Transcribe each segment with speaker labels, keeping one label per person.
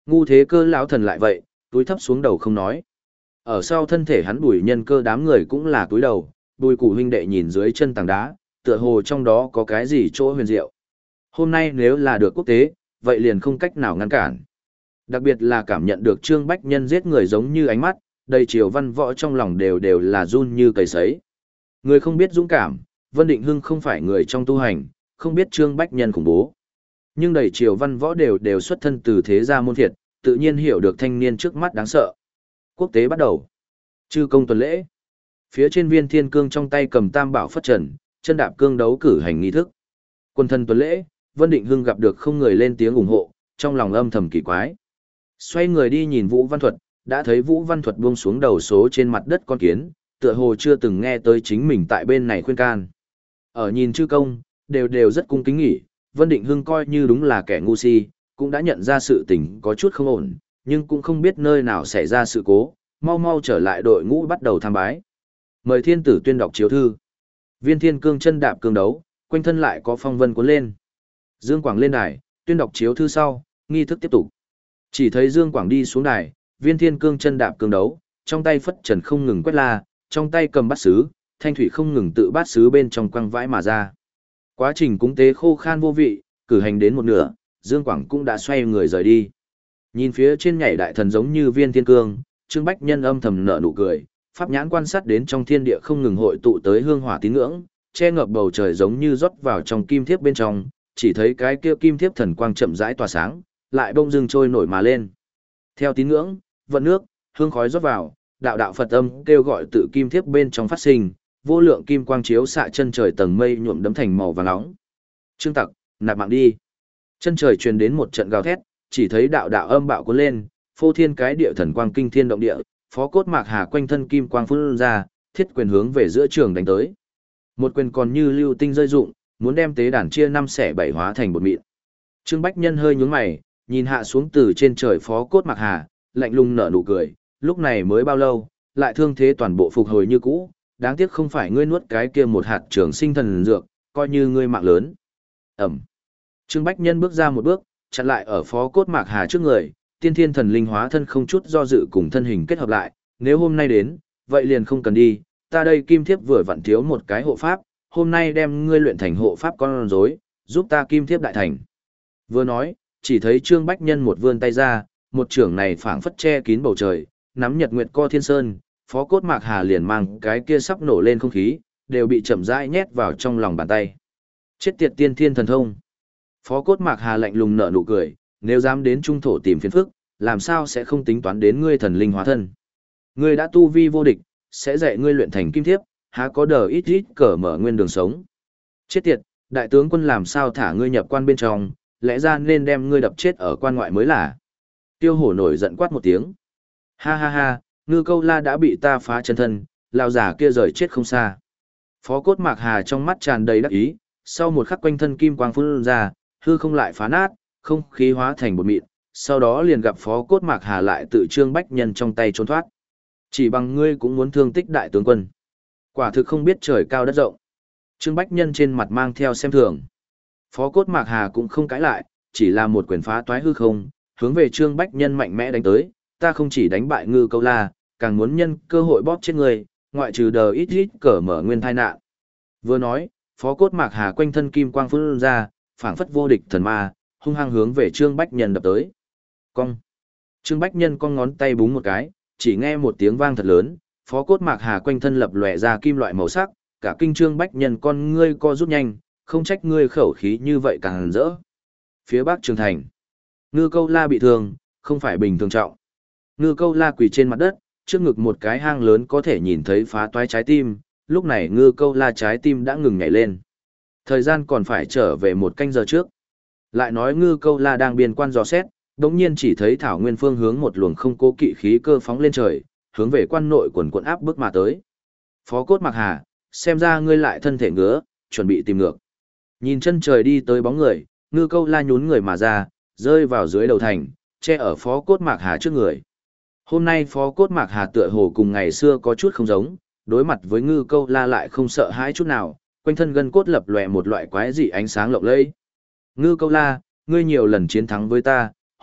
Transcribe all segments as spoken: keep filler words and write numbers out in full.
Speaker 1: Ngu thế cơ lão thần lại vậy, túi thấp xuống đầu không nói. Ở sau thân thể hắn Bùi Nhân Cơ đám người cũng là túi đầu, Bùi Củ huynh đệ nhìn dưới chân tảng đá, tựa hồ trong đó có cái gì chỗ huyền diệu. Hôm nay nếu là được quốc tế, vậy liền không cách nào ngăn cản. Đặc biệt là cảm nhận được Trương Bách Nhân giết người giống như ánh mắt, đầy chiều văn võ trong lòng đều đều là run như cầy sấy. Người không biết dũng cảm, Vân Định Hưng không phải người trong tu hành, không biết Trương Bách Nhân khủng bố. Nhưng đầy triều văn võ đều đều xuất thân từ thế gia môn phiệt, tự nhiên hiểu được thanh niên trước mắt đáng sợ. Quốc tế bắt đầu. Chư công tuần lễ. Phía trên Viên Thiên Cương trong tay cầm tam bảo phất trần, chân đạp cương đấu cử hành nghi thức. Quân thân tuần lễ, Vân Định Hưng gặp được không người lên tiếng ủng hộ, trong lòng âm thầm kỳ quái. Xoay người đi nhìn Vũ Văn Thuật, đã thấy Vũ Văn Thuật buông xuống đầu số trên mặt đất con kiến, tựa hồ chưa từng nghe tới chính mình tại bên này khuyên can. Ở nhìn chư công, đều đều rất cung kính nghỉ, Vân Định Hưng coi như đúng là kẻ ngu si, cũng đã nhận ra sự tình có chút không ổn, nhưng cũng không biết nơi nào xảy ra sự cố, mau mau trở lại đội ngũ bắt đầu tham bái. Mời thiên tử tuyên đọc chiếu thư. Viên Thiên Cương chân đạp cương đấu, quanh thân lại có phong vân cuốn lên. Dương Quảng lên đài, tuyên đọc chiếu thư sau, nghi thức tiếp tục. Chỉ thấy Dương Quảng đi xuống đài, Viên Thiên Cương chân đạp cương đấu, trong tay phất trần không ngừng quét la, trong tay cầm bát sứ, thanh thủy không ngừng tự bát sứ bên trong quăng vãi mà ra. Quá trình cúng tế khô khan vô vị, cử hành đến một nửa, Dương Quảng cũng đã xoay người rời đi. Nhìn phía trên nhảy đại thần giống như Viên Thiên Cương, Trương Bách Nhân âm thầm nở nụ cười, pháp nhãn quan sát đến trong thiên địa không ngừng hội tụ tới hương hỏa tín ngưỡng, che ngập bầu trời giống như rót vào trong kim thiếp bên trong, chỉ thấy cái kia kim thiếp thần quang chậm rãi tỏa sáng, lại bông dưng trôi nổi mà lên. Theo tín ngưỡng, vận nước, hương khói rót vào, đạo đạo Phật âm kêu gọi tự kim thiếp bên trong phát sinh, vô lượng kim quang chiếu xạ chân trời tầng mây nhuộm đấm thành màu vàng nóng. Trương Tặc, nạp mạng đi. Chân trời truyền đến một trận gào thét, chỉ thấy đạo đạo âm bạo cuốn lên, phô thiên cái địa thần quang kinh thiên động địa, phó cốt Mạc Hà quanh thân kim quang phun ra, thiết quyền hướng về giữa trường đánh tới. Một quyền còn như lưu tinh rơi rụng, muốn đem tế đàn chia năm xẻ bảy hóa thành bột mịn. Trương Bách Nhân hơi nhướng mày, nhìn hạ xuống từ trên trời phó cốt Mạc Hà, lạnh lùng nở nụ cười, lúc này mới bao lâu, lại thương thế toàn bộ phục hồi như cũ, đáng tiếc không phải ngươi nuốt cái kia một hạt trường sinh thần dược, coi như ngươi mạng lớn. Ẩm. Trương Bách Nhân bước ra một bước, chặn lại ở phó cốt Mạc Hà trước người, tiên thiên thần linh hóa thân không chút do dự cùng thân hình kết hợp lại, nếu hôm nay đến, vậy liền không cần đi, ta đây kim thiếp vừa vặn thiếu một cái hộ pháp, hôm nay đem ngươi luyện thành hộ pháp con rối, giúp ta kim thiếp đại thành. Vừa nói, chỉ thấy Trương Bách Nhân một vươn tay ra, một trưởng này phảng phất che kín bầu trời, nắm nhật nguyệt co thiên sơn, phó cốt Mạc Hà liền mang cái kia sắp nổ lên không khí, đều bị chậm rãi nhét vào trong lòng bàn tay. Chết tiệt tiên thiên thần thông. Phó cốt Mạc Hà lạnh lùng nở nụ cười, nếu dám đến trung thổ tìm phiền phức, làm sao sẽ không tính toán đến ngươi thần linh hóa thân. Ngươi đã tu vi vô địch, sẽ dạy ngươi luyện thành kim thiếp, há có đờ ít ít cờ mở nguyên đường sống. Chết tiệt, đại tướng quân làm sao thả ngươi nhập quan bên trong, lẽ ra nên đem ngươi đập chết ở quan ngoại mới là. Tiêu hổ nổi giận quát một tiếng. Ha ha ha, Ngư Câu La đã bị ta phá chân thân, lão giả kia rời chết không xa. Phó cốt Mạc Hà trong mắt tràn đầy đắc ý, sau một khắc quanh thân kim quang phun ra, hư không lại phá nát, không khí hóa thành bột mịn, sau đó liền gặp phó cốt Mạc Hà lại tự Trương Bách Nhân trong tay trốn thoát. Chỉ bằng ngươi cũng muốn thương tích đại tướng quân. Quả thực không biết trời cao đất rộng. Trương Bách Nhân trên mặt mang theo xem thường. Phó cốt Mạc Hà cũng không cãi lại, chỉ là một quyền phá toái hư không, hướng về Trương Bách Nhân mạnh mẽ đánh tới, ta không chỉ đánh bại Ngư Câu La, càng muốn nhân cơ hội bóp chết người, ngoại trừ đờ ít ít cỡ mở nguyên thai nạn. Vừa nói, phó cốt Mạc Hà quanh thân kim quang phun ra, phảng phất vô địch thần ma, hung hăng hướng về Trương Bách Nhân đập tới. Cong. Trương Bách Nhân cong ngón tay búng một cái, chỉ nghe một tiếng vang thật lớn, phó cốt Mạc Hà quanh thân lập lòe ra kim loại màu sắc, cả kinh Trương Bách Nhân con ngươi co rút nhanh, không trách ngươi khẩu khí như vậy càng rỡ. Phía bắc Trường Thành, Ngư Câu La bị thương, không phải bình thường trọng. Ngư Câu La quỳ trên mặt đất, trước ngực một cái hang lớn có thể nhìn thấy phá toái trái tim, lúc này Ngư Câu La trái tim đã ngừng nhảy lên. Thời gian còn phải trở về một canh giờ trước. Lại nói Ngư Câu La đang biên quan dò xét, đống nhiên chỉ thấy Thảo Nguyên phương hướng một luồng không cố kỵ khí cơ phóng lên trời, hướng về quan nội quần quận áp bức mà tới. Phó cốt Mạc Hà, xem ra ngươi lại thân thể ngứa, chuẩn bị tìm ngược. Nhìn chân trời đi tới bóng người, Ngư Câu La nhún người mà ra, rơi vào dưới đầu thành, che ở phó cốt Mạc Hà trước người. Hôm nay phó cốt Mạc Hà tựa hồ cùng ngày xưa có chút không giống, đối mặt với Ngư Câu La lại không sợ hãi chút nào, quanh thân gân cốt lập lòe một loại quái dị ánh sáng lộng lẫy. Ngư Câu La, ngươi nhiều lần chiến thắng với ta,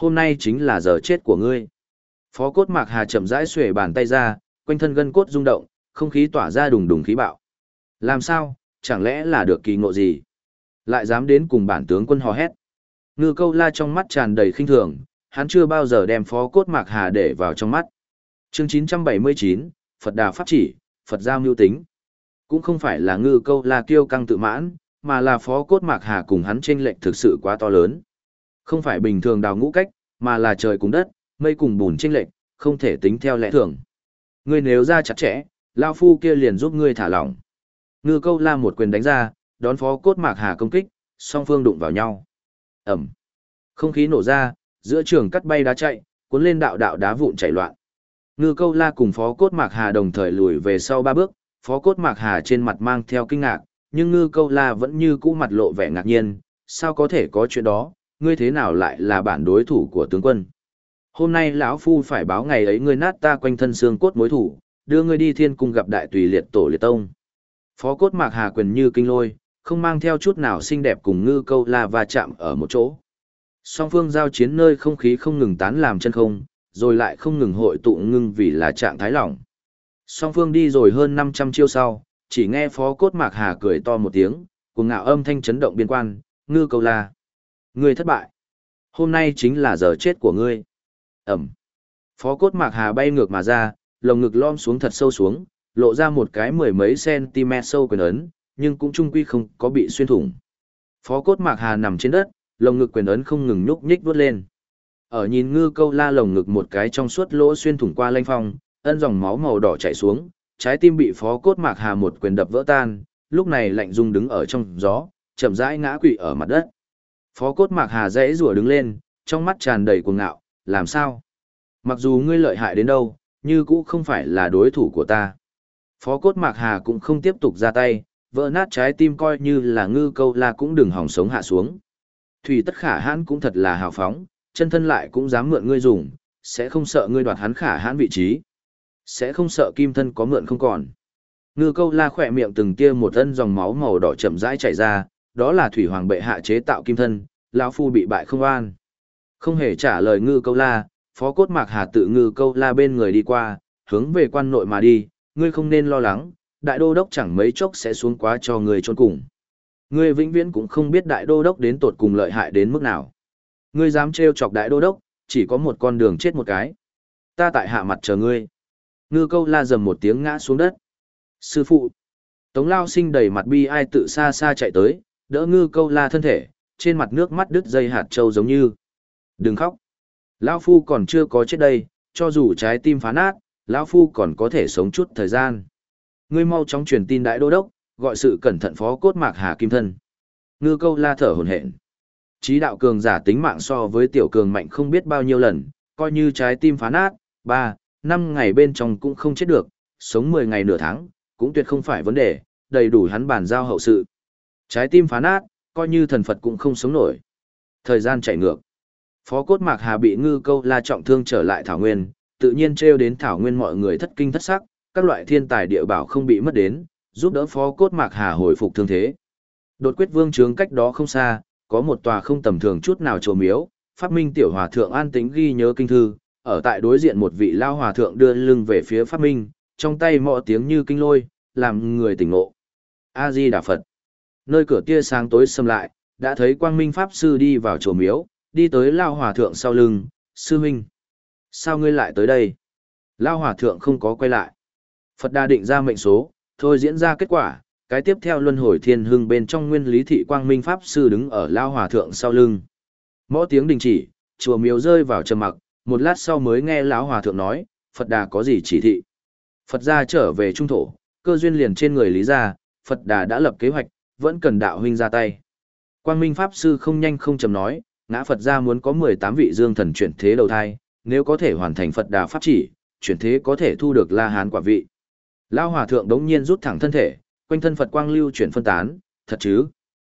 Speaker 1: hôm nay chính là giờ chết của ngươi. Phó Cốt Mạc Hà chậm rãi xuề bàn tay ra, quanh thân gân cốt rung động, không khí tỏa ra đùng đùng khí bạo. Làm sao, chẳng lẽ là được kỳ ngộ gì? Lại dám đến cùng bản tướng quân hò hét. Ngư Câu La trong mắt tràn đầy khinh thường, hắn chưa bao giờ đem Phó Cốt Mạc Hà để vào trong mắt. Chương chín trăm bảy mươi chín, Phật Đà Pháp Chỉ, Phật Giao Mưu Tính. Cũng không phải là Ngư Câu La kiêu căng tự mãn, mà là Phó Cốt Mạc Hà cùng hắn chênh lệch thực sự quá to lớn. Không phải bình thường đào ngũ cách, mà là trời cùng đất, mây cùng bùn chênh lệch, không thể tính theo lẽ thường. Ngươi nếu ra chặt chẽ, lao phu kia liền giúp ngươi thả lỏng. Ngư Câu La một quyền đánh ra, đón Phó Cốt Mạc Hà công kích, song phương đụng vào nhau. Ầm. Không khí nổ ra, giữa trường cắt bay đá chạy, cuốn lên đạo đạo đá vụn chảy loạn. Ngư Câu La cùng Phó Cốt Mạc Hà đồng thời lùi về sau ba bước, Phó Cốt Mạc Hà trên mặt mang theo kinh ngạc, nhưng Ngư Câu La vẫn như cũ mặt lộ vẻ ngạc nhiên, sao có thể có chuyện đó, ngươi thế nào lại là bản đối thủ của tướng quân? Hôm nay lão phu phải báo ngày ấy ngươi nát ta quanh thân xương cốt mối thủ, đưa ngươi đi thiên cung gặp đại tùy liệt tổ liệt tông. Phó Cốt Mạc Hà quyền như kinh lôi, không mang theo chút nào xinh đẹp cùng Ngư Câu La va chạm ở một chỗ. Song phương giao chiến nơi không khí không ngừng tán làm chân không, rồi lại không ngừng hội tụ ngưng vì là trạng thái lỏng. Song phương đi rồi hơn năm trăm chiêu sau, chỉ nghe Phó Cốt Mạc Hà cười to một tiếng, cuồng ngạo âm thanh chấn động biên quan, Ngư Câu La. Ngươi thất bại. Hôm nay chính là giờ chết của ngươi. Ẩm. Phó Cốt Mạc Hà bay ngược mà ra, lồng ngực lom xuống thật sâu xuống, lộ ra một cái mười mấy cm sâu quyền ấn, nhưng cũng trung quy không có bị xuyên thủng. Phó Cốt Mạc Hà nằm trên đất, lồng ngực quyền ấn không ngừng nhúc nhích vút lên. Ở nhìn Ngư Câu La lồng ngực một cái trong suốt lỗ xuyên thủng qua lanh phong, ân dòng máu màu đỏ chảy xuống, trái tim bị Phó Cốt Mạc Hà một quyền đập vỡ tan, lúc này lạnh rung đứng ở trong gió, chậm rãi ngã quỵ ở mặt đất. Phó Cốt Mạc Hà dãy rủa đứng lên, trong mắt tràn đầy cuồng ngạo, làm sao? Mặc dù ngươi lợi hại đến đâu, như cũ không phải là đối thủ của ta. Phó Cốt Mạc Hà cũng không tiếp tục ra tay, vỡ nát trái tim coi như là Ngư Câu La cũng đừng hòng sống hạ xuống. Thủy Tất Khả Hãn cũng thật là hào phóng, chân thân lại cũng dám mượn ngươi dùng, sẽ không sợ ngươi đoạt hắn Khả Hãn vị trí. Sẽ không sợ kim thân có mượn không còn. Ngư Câu La khỏe miệng từng tia một ân dòng máu màu đỏ chậm rãi chảy ra, đó là Thủy Hoàng bệ hạ chế tạo kim thân, lão phu bị bại không an. Không hề trả lời Ngư Câu La, Phó Cốt Mạc Hà tự Ngư Câu La bên người đi qua, hướng về quan nội mà đi, ngươi không nên lo lắng, đại đô đốc chẳng mấy chốc sẽ xuống quá cho ngươi chôn cùng. Ngươi vĩnh viễn cũng không biết đại đô đốc đến tột cùng lợi hại đến mức nào. Ngươi dám trêu chọc đại đô đốc, chỉ có một con đường chết một cái. Ta tại hạ mặt chờ ngươi. Ngư Câu La rầm một tiếng ngã xuống đất. Sư phụ. Tống Lao Sinh đầy mặt bi ai tự xa xa chạy tới, đỡ Ngư Câu La thân thể, trên mặt nước mắt đứt dây hạt châu giống như. Đừng khóc. Lão phu còn chưa có chết đây, cho dù trái tim phá nát, lão phu còn có thể sống chút thời gian. Ngươi mau chóng truyền tin đại đô đốc, gọi sự cẩn thận Phó Cốt Mạc Hà kim thân. Ngư Câu La thở hổn hển. Chí đạo cường giả tính mạng so với tiểu cường mạnh không biết bao nhiêu lần, coi như trái tim phá nát, ba, năm ngày bên trong cũng không chết được, sống mười ngày nửa tháng, cũng tuyệt không phải vấn đề, đầy đủ hắn bàn giao hậu sự. Trái tim phá nát, coi như thần Phật cũng không sống nổi. Thời gian chạy ngược. Phó Cốt Mạc Hà bị Ngư Câu La trọng thương trở lại Thảo Nguyên, tự nhiên trêu đến Thảo Nguyên mọi người thất kinh thất sắc, các loại thiên tài địa bảo không bị mất đến, giúp đỡ Phó Cốt Mạc Hà hồi phục thương thế. Đột Quyết Vương trướng cách đó không xa, có một tòa không tầm thường chút nào chùa miếu, Pháp Minh tiểu hòa thượng an tĩnh ghi nhớ kinh thư, ở tại đối diện một vị lao hòa thượng đưa lưng về phía Pháp Minh, trong tay mọ tiếng như kinh lôi, làm người tỉnh ngộ. A Di Đà Phật. Nơi cửa tia sáng tối sầm lại, đã thấy Quang Minh pháp sư đi vào chùa miếu, đi tới lao hòa thượng sau lưng, sư huynh. Sao ngươi lại tới đây? Lao hòa thượng không có quay lại. Phật Đà định ra mệnh số, thôi diễn ra kết quả, cái tiếp theo luân hồi thiên hưng bên trong nguyên lý thị Quang Minh pháp sư đứng ở lao hòa thượng sau lưng. Mõ tiếng đình chỉ, chùa miếu rơi vào trầm mặc, một lát sau mới nghe lão hòa thượng nói, Phật Đà có gì chỉ thị? Phật gia trở về trung thổ, cơ duyên liền trên người Lý gia, Phật Đà đã lập kế hoạch, vẫn cần đạo huynh ra tay. Quang Minh pháp sư không nhanh không chậm nói, ngã Phật gia muốn có mười tám vị dương thần chuyển thế đầu thai, nếu có thể hoàn thành Phật Đà pháp chỉ, chuyển thế có thể thu được La Hán quả vị. Lão hòa thượng đống nhiên rút thẳng thân thể, quanh thân Phật quang lưu chuyển phân tán, thật chứ?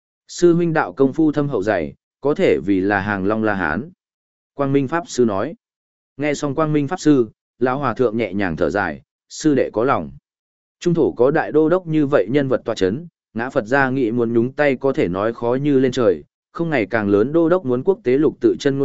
Speaker 1: Sư huynh đạo công phu thâm hậu dày, có thể vì là hàng long La Hán. Quang Minh pháp sư nói. Nghe xong Quang Minh pháp sư, lão hòa thượng nhẹ nhàng thở dài, sư đệ có lòng. Trung thổ có đại đô đốc như vậy nhân vật tọa chấn, ngã Phật gia nghĩ muốn nhúng tay có thể nói khó như lên trời, không ngày càng lớn đô đốc muốn quốc tế lục tự chân ngôn thiếp,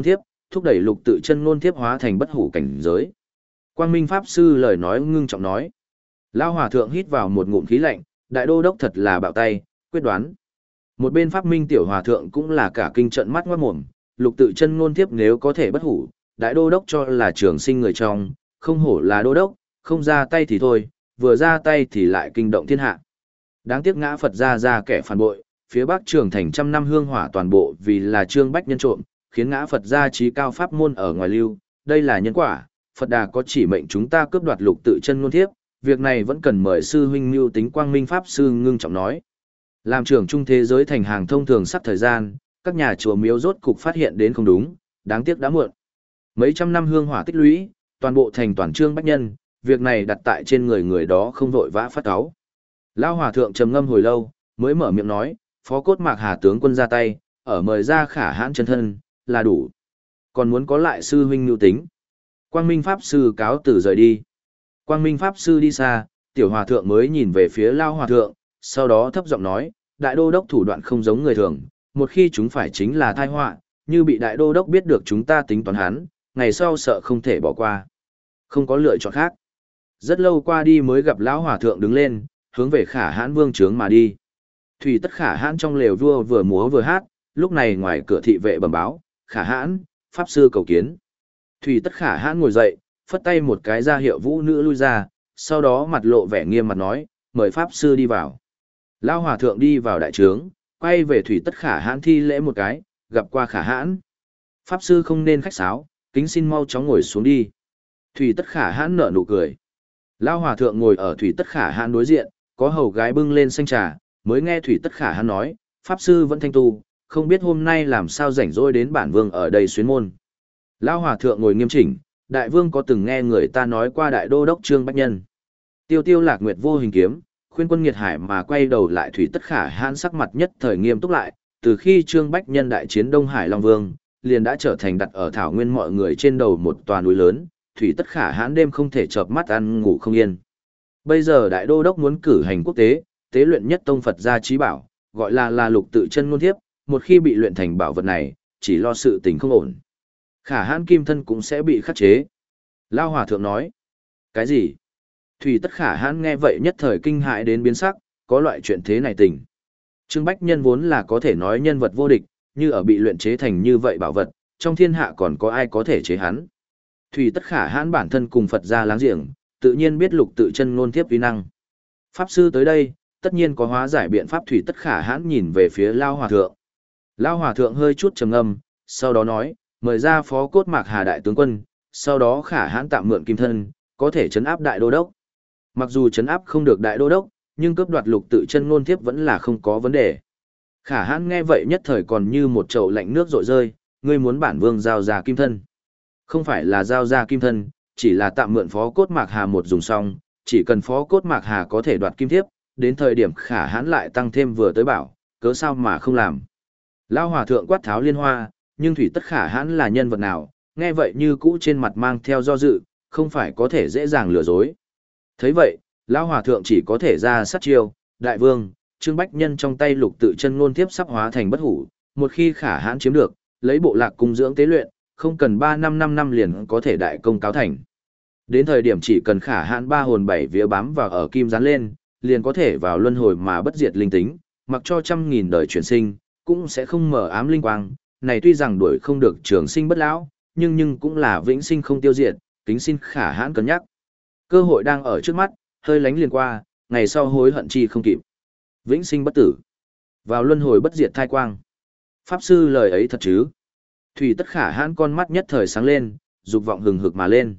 Speaker 1: thúc đẩy lục tự chân ngôn thiếp hóa thành bất hủ cảnh giới. Quang Minh Pháp Sư lời nói ngưng trọng nói. Lao Hòa Thượng hít vào một ngụm khí lạnh, đại đô đốc thật là bạo tay, quyết đoán. Một bên Pháp Minh Tiểu Hòa Thượng cũng là cả kinh trận mắt ngoát mồm, lục tự chân ngôn thiếp nếu có thể bất hủ, đại đô đốc cho là trường sinh người trong, không hổ là đô đốc, không ra tay thì thôi, vừa ra tay thì lại kinh động thiên hạ. Đáng tiếc ngã Phật ra ra kẻ phản bội, phía Bắc Trường Thành trăm năm hương hỏa toàn bộ vì là Trương Bách nhân trộm, khiến ngã Phật gia trí cao pháp môn ở ngoài lưu, đây là nhân quả, Phật Đà có chỉ mệnh chúng ta cướp đoạt lục tự chân ngôn thiếp, việc này vẫn cần mời sư huynh Mưu Tính Quang Minh Pháp Sư ngưng trọng nói. Làm trưởng trung thế giới thành hàng thông thường sắp thời gian, các nhà chùa miếu rốt cục phát hiện đến không đúng, đáng tiếc đã muộn. Mấy trăm năm hương hỏa tích lũy, toàn bộ thành toàn Trương Bách nhân, việc này đặt tại trên người người đó không vội vã phát cáu. Lão Hòa Thượng trầm ngâm hồi lâu, mới mở miệng nói, Phó Cốt Mạc Hà tướng quân ra tay, ở mời ra Khả Hãn chân thân, là đủ. Còn muốn có lại sư huynh Mưu Tính. Quang Minh Pháp Sư cáo từ rời đi. Quang Minh Pháp Sư đi xa, Tiểu Hòa Thượng mới nhìn về phía Lao Hòa Thượng, sau đó thấp giọng nói, Đại Đô Đốc thủ đoạn không giống người thường, một khi chúng phải chính là tai họa, như bị Đại Đô Đốc biết được chúng ta tính toán hắn, ngày sau sợ không thể bỏ qua. Không có lựa chọn khác. Rất lâu qua đi mới gặp Lão Hòa Thượng đứng lên, hướng về Khả Hãn vương trướng mà đi. Thủy Tất Khả Hãn trong lều vua vừa múa vừa hát, lúc này ngoài cửa thị vệ bẩm báo, Khả Hãn, Pháp Sư cầu kiến. Thủy Tất Khả Hãn ngồi dậy, phất tay một cái ra hiệu vũ nữ lui ra, sau đó mặt lộ vẻ nghiêm mặt nói, mời Pháp Sư đi vào. Lão Hòa Thượng đi vào đại trướng, quay về Thủy Tất Khả Hãn thi lễ một cái, gặp qua Khả Hãn. Pháp Sư không nên khách sáo, kính xin mau chóng ngồi xuống đi. Thủy Tất Khả Hãn nở nụ cười. Lão Hòa Thượng ngồi ở Thủy Tất Khả Hãn đối diện, có hầu gái bưng lên xanh trà, mới nghe Thủy Tất Khả Hãn nói, Pháp Sư vẫn thanh tu, không biết hôm nay làm sao rảnh rỗi đến bản vương ở đây xuyến môn. Lão Hòa Thượng ngồi nghiêm chỉnh, đại vương có từng nghe người ta nói qua đại đô đốc Trương Bách Nhân. Tiêu Tiêu Lạc Nguyệt vô hình kiếm, khuyên quân nghiệt hải mà quay đầu lại Thủy Tất Khả Hãn sắc mặt nhất thời nghiêm túc lại, từ khi Trương Bách Nhân đại chiến Đông Hải Long Vương, liền đã trở thành đặt ở thảo nguyên mọi người trên đầu một tòa núi lớn, Thủy Tất Khả Hãn đêm không thể chợp mắt ăn ngủ không yên. Bây giờ đại đô đốc muốn cử hành quốc tế, tế luyện nhất tông Phật gia trí bảo, gọi là là lục tự chân ngôn thiếp, một khi bị luyện thành bảo vật này, chỉ lo sự tình không ổn. Khả Hãn kim thân cũng sẽ bị khắc chế. Lao Hòa Thượng nói. Cái gì? Thủy Tất Khả Hãn nghe vậy nhất thời kinh hại đến biến sắc, có loại chuyện thế này tình. Trương Bách Nhân vốn là có thể nói nhân vật vô địch, như ở bị luyện chế thành như vậy bảo vật, trong thiên hạ còn có ai có thể chế hắn. Thủy Tất Khả Hãn bản thân cùng Phật gia láng giềng, tự nhiên biết lục tự chân ngôn thiếp uy năng. Pháp Sư tới đây, tất nhiên có hóa giải biện pháp. Thủy Tất Khả Hãn nhìn về phía Lao Hòa Thượng. Lao Hòa Thượng hơi chút trầm ngâm, sau đó nói, mời ra Phó Cốt Mạc Hà đại tướng quân, sau đó Khả Hãn tạm mượn kim thân, có thể trấn áp đại đô đốc. Mặc dù trấn áp không được đại đô đốc, nhưng cướp đoạt lục tự chân ngôn thiếp vẫn là không có vấn đề. Khả Hãn nghe vậy nhất thời còn như một chậu lạnh nước rội rơi, ngươi muốn bản vương giao ra kim thân. Không phải là giao ra kim thân, chỉ là tạm mượn Phó Cốt Mạc Hà một dùng xong, chỉ cần Phó Cốt Mạc Hà có thể đoạt kim thiếp, đến thời điểm Khả Hãn lại tăng thêm vừa tới bảo, cớ sao mà không làm. Lão Hòa Thượng quát tháo liên hoa, nhưng Thủy Tất Khả Hãn là nhân vật nào, nghe vậy như cũ trên mặt mang theo do dự, không phải có thể dễ dàng lừa dối. Thấy vậy, Lão Hòa Thượng chỉ có thể ra sát chiêu, đại vương, Trương Bách Nhân trong tay lục tự chân ngôn thiếp sắp hóa thành bất hủ, một khi Khả Hãn chiếm được, lấy bộ lạc cung dưỡng tế luyện, không cần ba năm năm năm liền có thể đại công cáo thành. Đến thời điểm chỉ cần Khả Hãn ba hồn bảy vía bám vào ở kim dán lên, liền có thể vào luân hồi mà bất diệt linh tính, mặc cho trăm nghìn đời chuyển sinh, cũng sẽ không mở ám linh quang, này tuy rằng đuổi không được trường sinh bất lão, nhưng nhưng cũng là vĩnh sinh không tiêu diệt, kính xin Khả Hãn cân nhắc. Cơ hội đang ở trước mắt, hơi lánh liền qua, ngày sau hối hận chi không kịp. Vĩnh sinh bất tử, vào luân hồi bất diệt thai quang. Pháp Sư lời ấy thật chứ? Thủy Tất Khả Hãn con mắt nhất thời sáng lên, dục vọng hừng hực mà lên.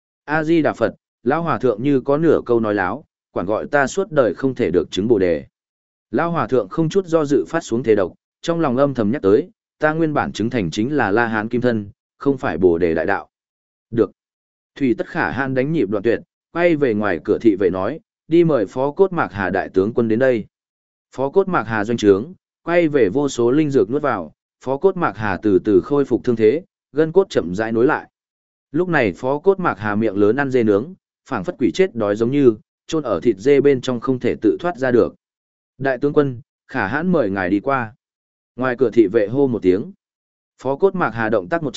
Speaker 1: A Di Đà Phật, Lão Hòa Thượng như có nửa câu nói láo, quản gọi ta suốt đời không thể được chứng Bồ đề. Lão Hòa Thượng không chút do dự phát xuống thế độc, trong lòng âm thầm nhắc tới, ta nguyên bản chứng thành chính là La Hán kim thân, không phải Bồ đề đại đạo. Được. Thủy Tất Khả Hãn đánh nhịp đoạn tuyệt, quay về ngoài cửa thị vệ nói, đi mời Phó Cốt Mạc Hà đại tướng quân đến đây. Phó Cốt Mạc Hà doanh trướng, quay về vô số linh dược nuốt vào, Phó Cốt Mạc Hà từ từ khôi phục thương thế, gân cốt chậm rãi nối lại. Lúc này Phó Cốt Mạc Hà miệng lớn ăn dê nướng, phảng phất quỷ chết đói giống như, chôn ở thịt dê bên trong không thể tự thoát ra được. Đại tướng quân, Khả Hãn mời ngài đi qua. Ngoài cửa thị vệ hô một tiếng. Phó Cốt Mạc Hà động tác một trận,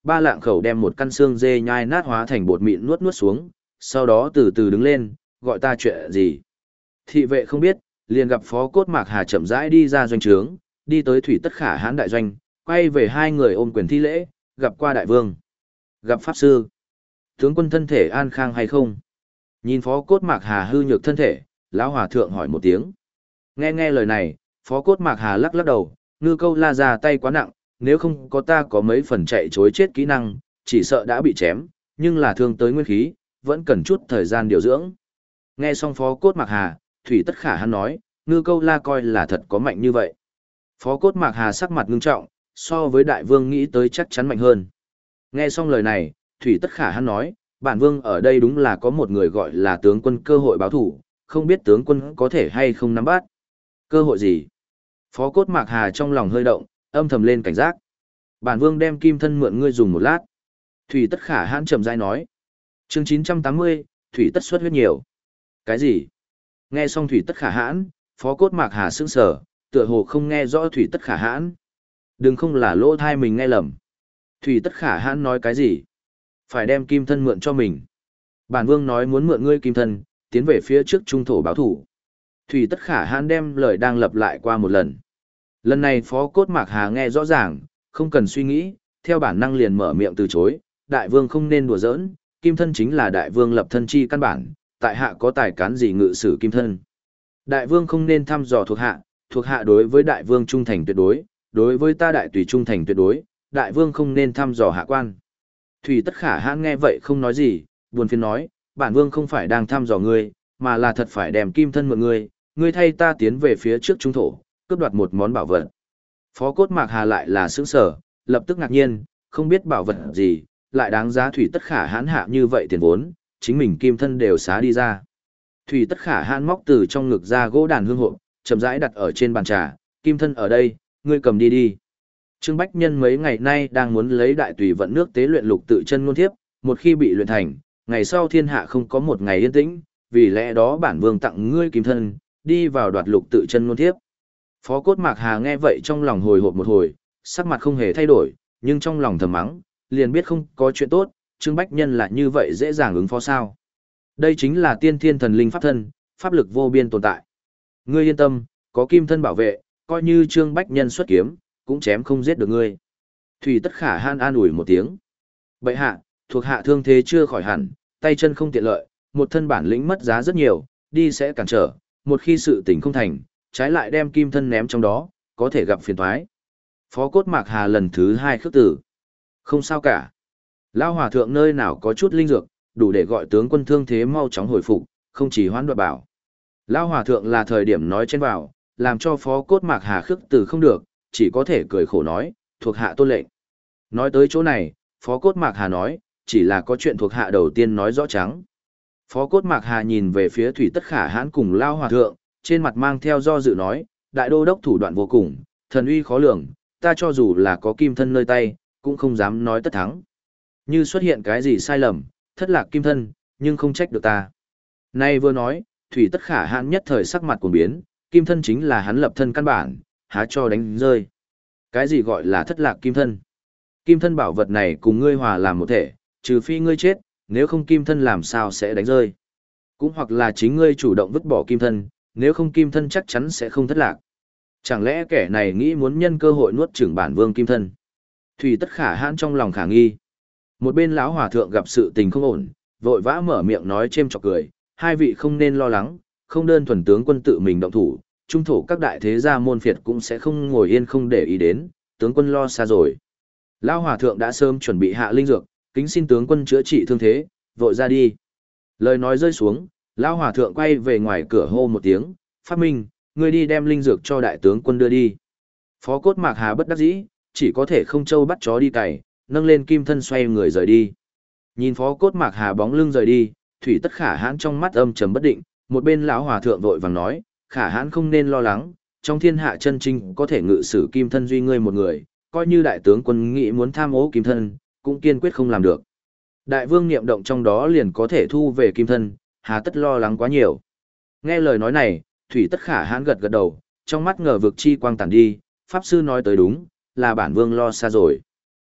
Speaker 1: Ba lạng khẩu đem một căn xương dê nhai nát hóa thành bột mịn nuốt nuốt xuống, sau đó từ từ đứng lên, gọi ta chuyện gì. Thị vệ không biết, liền gặp Phó Cốt Mạc Hà chậm rãi đi ra doanh trướng, đi tới Thủy Tất Khả Hãn đại doanh, quay về hai người ôm quyền thi lễ, gặp qua đại vương, gặp pháp sư. Tướng quân thân thể an khang hay không? Nhìn Phó Cốt Mạc Hà hư nhược thân thể, lão hòa thượng hỏi một tiếng. Nghe nghe lời này, Phó Cốt Mạc Hà lắc lắc đầu, ngư câu la ra tay quá nặng, nếu không có ta có mấy phần chạy chối chết kỹ năng, chỉ sợ đã bị chém, nhưng là thương tới nguyên khí, vẫn cần chút thời gian điều dưỡng. Nghe xong Phó Cốt Mạc Hà, Thủy Tất Khả Hãn nói, ngư câu la coi là thật có mạnh như vậy. Phó Cốt Mạc Hà sắc mặt ngưng trọng, so với đại vương nghĩ tới chắc chắn mạnh hơn. Nghe xong lời này, Thủy Tất Khả Hãn nói, bản vương ở đây đúng là có một người gọi là tướng quân cơ hội báo thủ, không biết tướng quân có thể hay không nắm bắt. Cơ hội gì? Phó Cốt Mạc Hà trong lòng hơi động, âm thầm lên cảnh giác. Bản vương đem kim thân mượn ngươi dùng một lát. Thủy Tất Khả Hãn trầm rãi nói. Chương chín trăm tám mươi, Thủy Tất xuất huyết nhiều. Cái gì? Nghe xong Thủy Tất Khả Hãn, Phó Cốt Mạc Hà sững sờ, tựa hồ không nghe rõ Thủy Tất Khả Hãn. Đừng không là lỗ thai mình nghe lầm. Thủy Tất Khả Hãn nói cái gì? Phải đem kim thân mượn cho mình. Bản vương nói muốn mượn ngươi kim thân, tiến về phía trước trung thổ báo thủ. Thủy Tất Khả Hãn đem lời đang lặp lại qua một lần. Lần này Phó Cốt Mạc Hà nghe rõ ràng, không cần suy nghĩ, theo bản năng liền mở miệng từ chối, đại vương không nên đùa giỡn, kim thân chính là đại vương lập thân chi căn bản, tại hạ có tài cán gì ngự sử kim thân. Đại vương không nên thăm dò thuộc hạ, thuộc hạ đối với đại vương trung thành tuyệt đối, đối với ta đại tùy trung thành tuyệt đối, đại vương không nên thăm dò hạ quan. Thủy Tất Khả Hãn nghe vậy không nói gì, buồn phiền nói, bản vương không phải đang thăm dò ngươi, mà là thật phải đem kim thân mượn ngươi, ngươi thay ta tiến về phía trước trung thổ, cướp đoạt một món bảo vật. Phó Cốt Mạc Hà lại là sững sở, lập tức ngạc nhiên, không biết bảo vật gì, lại đáng giá Thủy Tất Khả Hãn hạ như vậy tiền vốn, chính mình kim thân đều xá đi ra. Thủy Tất Khả Hãn móc từ trong ngực ra gỗ đàn hương hộp, chậm rãi đặt ở trên bàn trà, kim thân ở đây, ngươi cầm đi đi. Trương Bách Nhân mấy ngày nay đang muốn lấy đại tùy vận nước tế luyện lục tự chân ngôn thiếp, một khi bị luyện thành, ngày sau thiên hạ không có một ngày yên tĩnh, vì lẽ đó bản vương tặng ngươi kim thân, đi vào đoạt lục tự chân ngôn thiếp. Phó Cốt Mạc Hà nghe vậy trong lòng hồi hộp một hồi, sắc mặt không hề thay đổi, nhưng trong lòng thầm mắng, liền biết không có chuyện tốt, Trương Bách Nhân là như vậy dễ dàng ứng phó sao. Đây chính là tiên thiên thần linh pháp thân, pháp lực vô biên tồn tại. Ngươi yên tâm, có kim thân bảo vệ, coi như Trương Bách Nhân xuất kiếm, cũng chém không giết được ngươi. Thủy Tất Khả Hãn an ủi một tiếng. Bệ hạ, thuộc hạ thương thế chưa khỏi hẳn, tay chân không tiện lợi, một thân bản lĩnh mất giá rất nhiều, đi sẽ cản trở, một khi sự tình không thành, trái lại đem kim thân ném trong đó, có thể gặp phiền toái. Phó Cốt Mạc Hà lần thứ hai khước tử. Không sao cả. Lão hòa thượng nơi nào có chút linh dược, đủ để gọi tướng quân thương thế mau chóng hồi phục, không chỉ hoãn đoạt bảo. Lão hòa thượng là thời điểm nói trên vào, làm cho Phó Cốt Mạc Hà khước tử không được, chỉ có thể cười khổ nói, thuộc hạ tôn lệnh. Nói tới chỗ này, Phó Cốt Mạc Hà nói, chỉ là có chuyện thuộc hạ đầu tiên nói rõ trắng. Phó Cốt Mạc Hà nhìn về phía Thủy Tất Khả Hãn cùng Lão hòa thượng, trên mặt mang theo do dự nói, đại đô đốc thủ đoạn vô cùng, thần uy khó lường, ta cho dù là có kim thân nơi tay, cũng không dám nói tất thắng. Như xuất hiện cái gì sai lầm, thất lạc kim thân, nhưng không trách được ta. Nay vừa nói, Thủy Tất Khả Hãn nhất thời sắc mặt cuồng biến, kim thân chính là hắn lập thân căn bản, há cho đánh rơi. Cái gì gọi là thất lạc kim thân? Kim thân bảo vật này cùng ngươi hòa làm một thể, trừ phi ngươi chết, nếu không kim thân làm sao sẽ đánh rơi. Cũng hoặc là chính ngươi chủ động vứt bỏ kim thân, nếu không kim thân chắc chắn sẽ không thất lạc. Chẳng lẽ kẻ này nghĩ muốn nhân cơ hội nuốt chửng bản vương kim thân? Thủy Tất Khả Hãn trong lòng khả nghi. Một bên lão hòa thượng gặp sự tình không ổn, vội vã mở miệng nói chêm chọc cười, hai vị không nên lo lắng, không đơn thuần tướng quân tự mình động thủ, trung thổ các đại thế gia môn phiệt cũng sẽ không ngồi yên không để ý đến, tướng quân lo xa rồi. Lão hòa thượng đã sớm chuẩn bị hạ linh dược, kính xin tướng quân chữa trị thương thế, vội ra đi. Lời nói rơi xuống, lão hòa thượng quay về ngoài cửa hô một tiếng, Phát Minh, ngươi đi đem linh dược cho đại tướng quân đưa đi. Phó Cốt Mạc Hà bất đắc dĩ, chỉ có thể không trâu bắt chó đi cày, nâng lên kim thân xoay người rời đi. Nhìn Phó Cốt Mạc Hà bóng lưng rời đi, Thủy Tất Khả Hãn trong mắt âm trầm bất định, một bên lão hòa thượng vội vàng nói, Khả Hãn không nên lo lắng, trong thiên hạ chân chính có thể ngự sử kim thân duy ngươi một người, coi như đại tướng quân nghĩ muốn tham ô kim thân, cũng kiên quyết không làm được. Đại vương niệm động trong đó liền có thể thu về kim thân, hà tất lo lắng quá nhiều. Nghe lời nói này, Thủy Tất Khả Hãn gật gật đầu, trong mắt ngờ vực chi quang tản đi, pháp sư nói tới đúng, là bản vương lo xa rồi.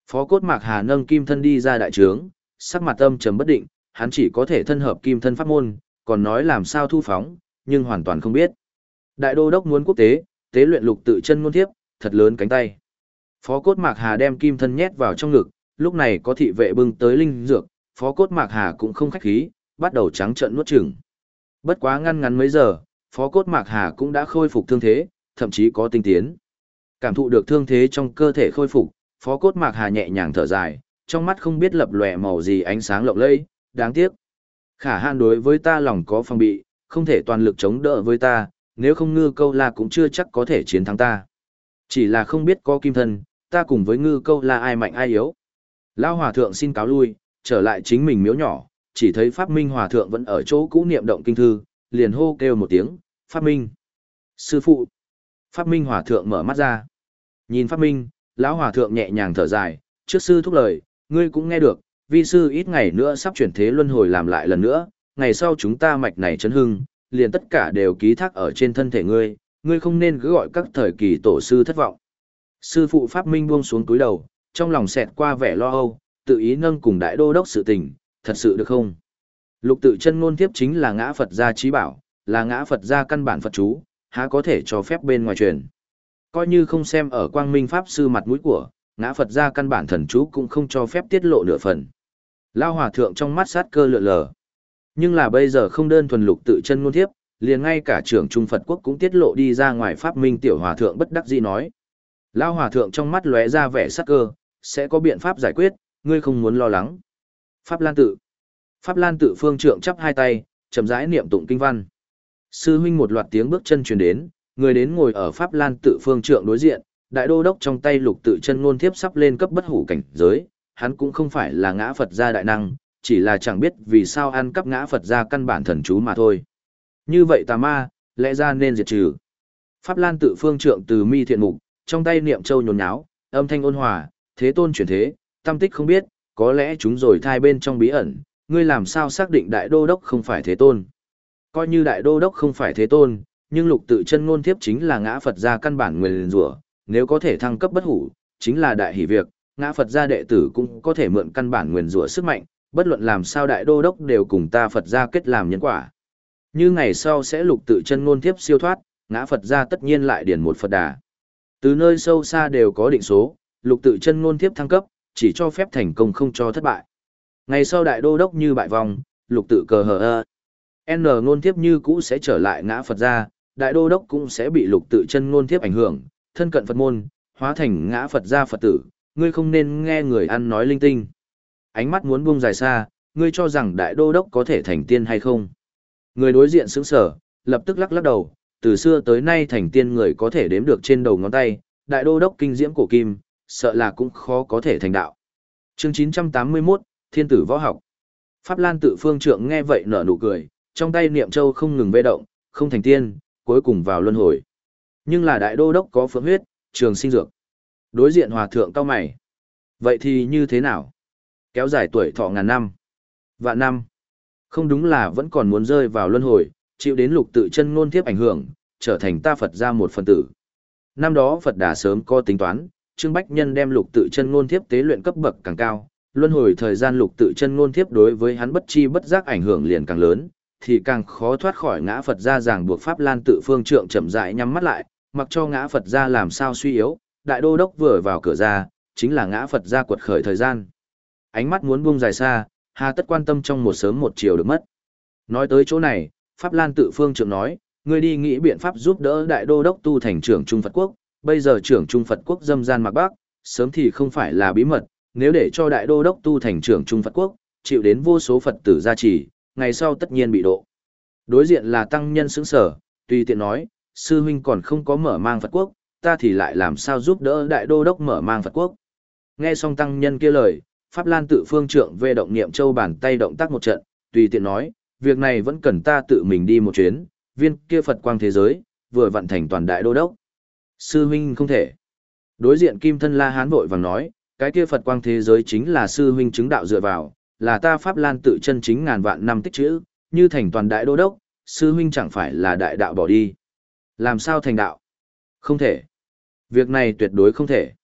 Speaker 1: Phó Cốt Mạc Hà nâng kim thân đi ra đại trướng, sắc mặt âm trầm bất định, hắn chỉ có thể thân hợp kim thân pháp môn, còn nói làm sao thu phóng, nhưng hoàn toàn không biết. Đại đô đốc muốn quốc tế, tế luyện lục tự chân ngôn thiếp, thật lớn cánh tay. Phó Cốt Mạc Hà đem kim thân nhét vào trong ngực, lúc này có thị vệ bưng tới linh dược, Phó Cốt Mạc Hà cũng không khách khí, bắt đầu trắng trợn nuốt chửng. Bất quá ngăn ngắn mấy giờ, Phó Cốt Mạc Hà cũng đã khôi phục thương thế, thậm chí có tinh tiến. Cảm thụ được thương thế trong cơ thể khôi phục, Phó Cốt Mạc Hà nhẹ nhàng thở dài, trong mắt không biết lập lòe màu gì ánh sáng lộng lẫy, đáng tiếc. Khả Hàn đối với ta lòng có phòng bị, không thể toàn lực chống đỡ với ta, nếu không Ngư Câu La cũng chưa chắc có thể chiến thắng ta. Chỉ là không biết có kim thân, ta cùng với Ngư Câu La ai mạnh ai yếu. Lão Hòa Thượng xin cáo lui, trở lại chính mình miếu nhỏ, chỉ thấy Pháp Minh Hòa Thượng vẫn ở chỗ cũ niệm động kinh thư, liền hô kêu một tiếng, Pháp Minh. Sư phụ. Pháp Minh Hòa Thượng mở mắt ra. Nhìn Pháp Minh, Lão Hòa Thượng nhẹ nhàng thở dài, trước sư thúc lời, ngươi cũng nghe được, vi sư ít ngày nữa sắp chuyển thế luân hồi làm lại lần nữa, ngày sau chúng ta mạch này chấn hưng, liền tất cả đều ký thác ở trên thân thể ngươi, ngươi không nên cứ gọi các thời kỳ tổ sư thất vọng. Sư phụ Pháp Minh buông xuống túi đầu, trong lòng xẹt qua vẻ lo âu, tự ý nâng cùng đại đô đốc sự tình, thật sự được không? Lục tự chân ngôn tiếp chính là ngã Phật gia trí bảo, là ngã Phật gia căn bản Phật chú, há có thể cho phép bên ngoài truyền. Coi như không xem ở Quang Minh Pháp Sư mặt mũi của, ngã Phật gia căn bản thần chú cũng không cho phép tiết lộ nửa phần. Lao Hòa Thượng trong mắt sát cơ lượn lờ. Nhưng là bây giờ không đơn thuần lục tự chân ngôn thiếp, liền ngay cả trưởng Trung Phật quốc cũng tiết lộ đi ra ngoài. Pháp Minh Tiểu Hòa Thượng bất đắc dĩ nói. Lao Hòa Thượng trong mắt lóe ra vẻ sát cơ, sẽ có biện pháp giải quyết, ngươi không muốn lo lắng. Pháp Lan Tự. Pháp Lan Tự phương trượng chắp hai tay, chậm rãi niệm tụng kinh văn. Sư huynh một loạt tiếng bước chân truyền đến, người đến ngồi ở Pháp Lan Tự phương trượng đối diện, đại đô đốc trong tay lục tự chân ngôn thiếp sắp lên cấp bất hủ cảnh giới, hắn cũng không phải là ngã Phật gia đại năng, chỉ là chẳng biết vì sao ăn cắp ngã Phật gia căn bản thần chú mà thôi. Như vậy tà ma, lẽ ra nên diệt trừ. Pháp Lan Tự phương trượng từ mi thiện mục, trong tay niệm châu nhốn nháo, âm thanh ôn hòa, thế tôn chuyển thế, tâm tích không biết, có lẽ chúng rồi thai bên trong bí ẩn, ngươi làm sao xác định đại đô đốc không phải thế tôn. Coi như đại đô đốc không phải thế tôn, nhưng lục tự chân ngôn thiếp chính là ngã Phật gia căn bản nguyền rủa, nếu có thể thăng cấp bất hủ, chính là đại hỷ việc, ngã Phật gia đệ tử cũng có thể mượn căn bản nguyền rủa sức mạnh, bất luận làm sao đại đô đốc đều cùng ta Phật gia kết làm nhân quả. Như ngày sau sẽ lục tự chân ngôn thiếp siêu thoát, ngã Phật gia tất nhiên lại điển một Phật đà. Từ nơi sâu xa đều có định số, lục tự chân ngôn thiếp thăng cấp, chỉ cho phép thành công không cho thất bại. Ngày sau đại đô đốc như bại vong, lục tự cờ hờ ơ. N ngôn thiếp như cũ sẽ trở lại ngã Phật gia, đại đô đốc cũng sẽ bị lục tự chân ngôn thiếp ảnh hưởng, thân cận Phật môn, hóa thành ngã Phật gia Phật tử, ngươi không nên nghe người ăn nói linh tinh. Ánh mắt muốn buông dài xa, ngươi cho rằng đại đô đốc có thể thành tiên hay không? Người đối diện sững sờ, lập tức lắc lắc đầu, từ xưa tới nay thành tiên người có thể đếm được trên đầu ngón tay, đại đô đốc kinh diễm cổ kim, sợ là cũng khó có thể thành đạo. Chương chín trăm tám mươi mốt, Thiên tử võ học. Pháp Lan Tự phương trượng nghe vậy nở nụ cười, trong tay niệm châu không ngừng vê động, không thành tiên, cuối cùng vào luân hồi. Nhưng là đại đô đốc có phượng huyết, trường sinh dược. Đối diện hòa thượng cao mày. Vậy thì như thế nào? Kéo dài tuổi thọ ngàn năm, vạn năm. Không đúng là vẫn còn muốn rơi vào luân hồi, chịu đến lục tự chân ngôn thiếp ảnh hưởng, trở thành ta Phật gia một phần tử. Năm đó Phật đã sớm có tính toán, Trương Bách Nhân đem lục tự chân ngôn thiếp tế luyện cấp bậc càng cao, luân hồi thời gian lục tự chân ngôn thiếp đối với hắn bất chi bất giác ảnh hưởng liền càng lớn, thì càng khó thoát khỏi ngã Phật gia ràng buộc. Pháp Lan Tự phương trượng chậm rãi nhắm mắt lại, mặc cho ngã Phật gia làm sao suy yếu, đại đô đốc vừa vào cửa ra, chính là ngã Phật gia quật khởi thời gian. Ánh mắt muốn buông dài xa, hà tất quan tâm trong một sớm một chiều được mất. Nói tới chỗ này, Pháp Lan Tự phương trượng nói, ngươi đi nghĩ biện pháp giúp đỡ đại đô đốc tu thành trưởng Trung Phật quốc, bây giờ trưởng Trung Phật quốc dâm gian mạc bắc, sớm thì không phải là bí mật, nếu để cho đại đô đốc tu thành trưởng Trung Phật quốc, chịu đến vô số Phật tử gia trì, ngày sau tất nhiên bị độ. Đối diện là tăng nhân sững sở, tùy tiện nói, sư huynh còn không có mở mang Phật quốc, ta thì lại làm sao giúp đỡ đại đô đốc mở mang Phật quốc. Nghe xong tăng nhân kia lời, Pháp Lan Tự phương trượng về động niệm châu bàn tay động tác một trận, tùy tiện nói, việc này vẫn cần ta tự mình đi một chuyến, viên kia Phật quang thế giới, vừa vận thành toàn đại đô đốc. Sư huynh không thể. Đối diện Kim Thân La Hán vội vàng nói, cái kia Phật quang thế giới chính là sư huynh chứng đạo dựa vào, là ta Pháp Lan Tự chân chính ngàn vạn năm tích trữ, như thành toàn đại đô đốc, sư huynh chẳng phải là đại đạo bỏ đi. Làm sao thành đạo? Không thể. Việc này tuyệt đối không thể.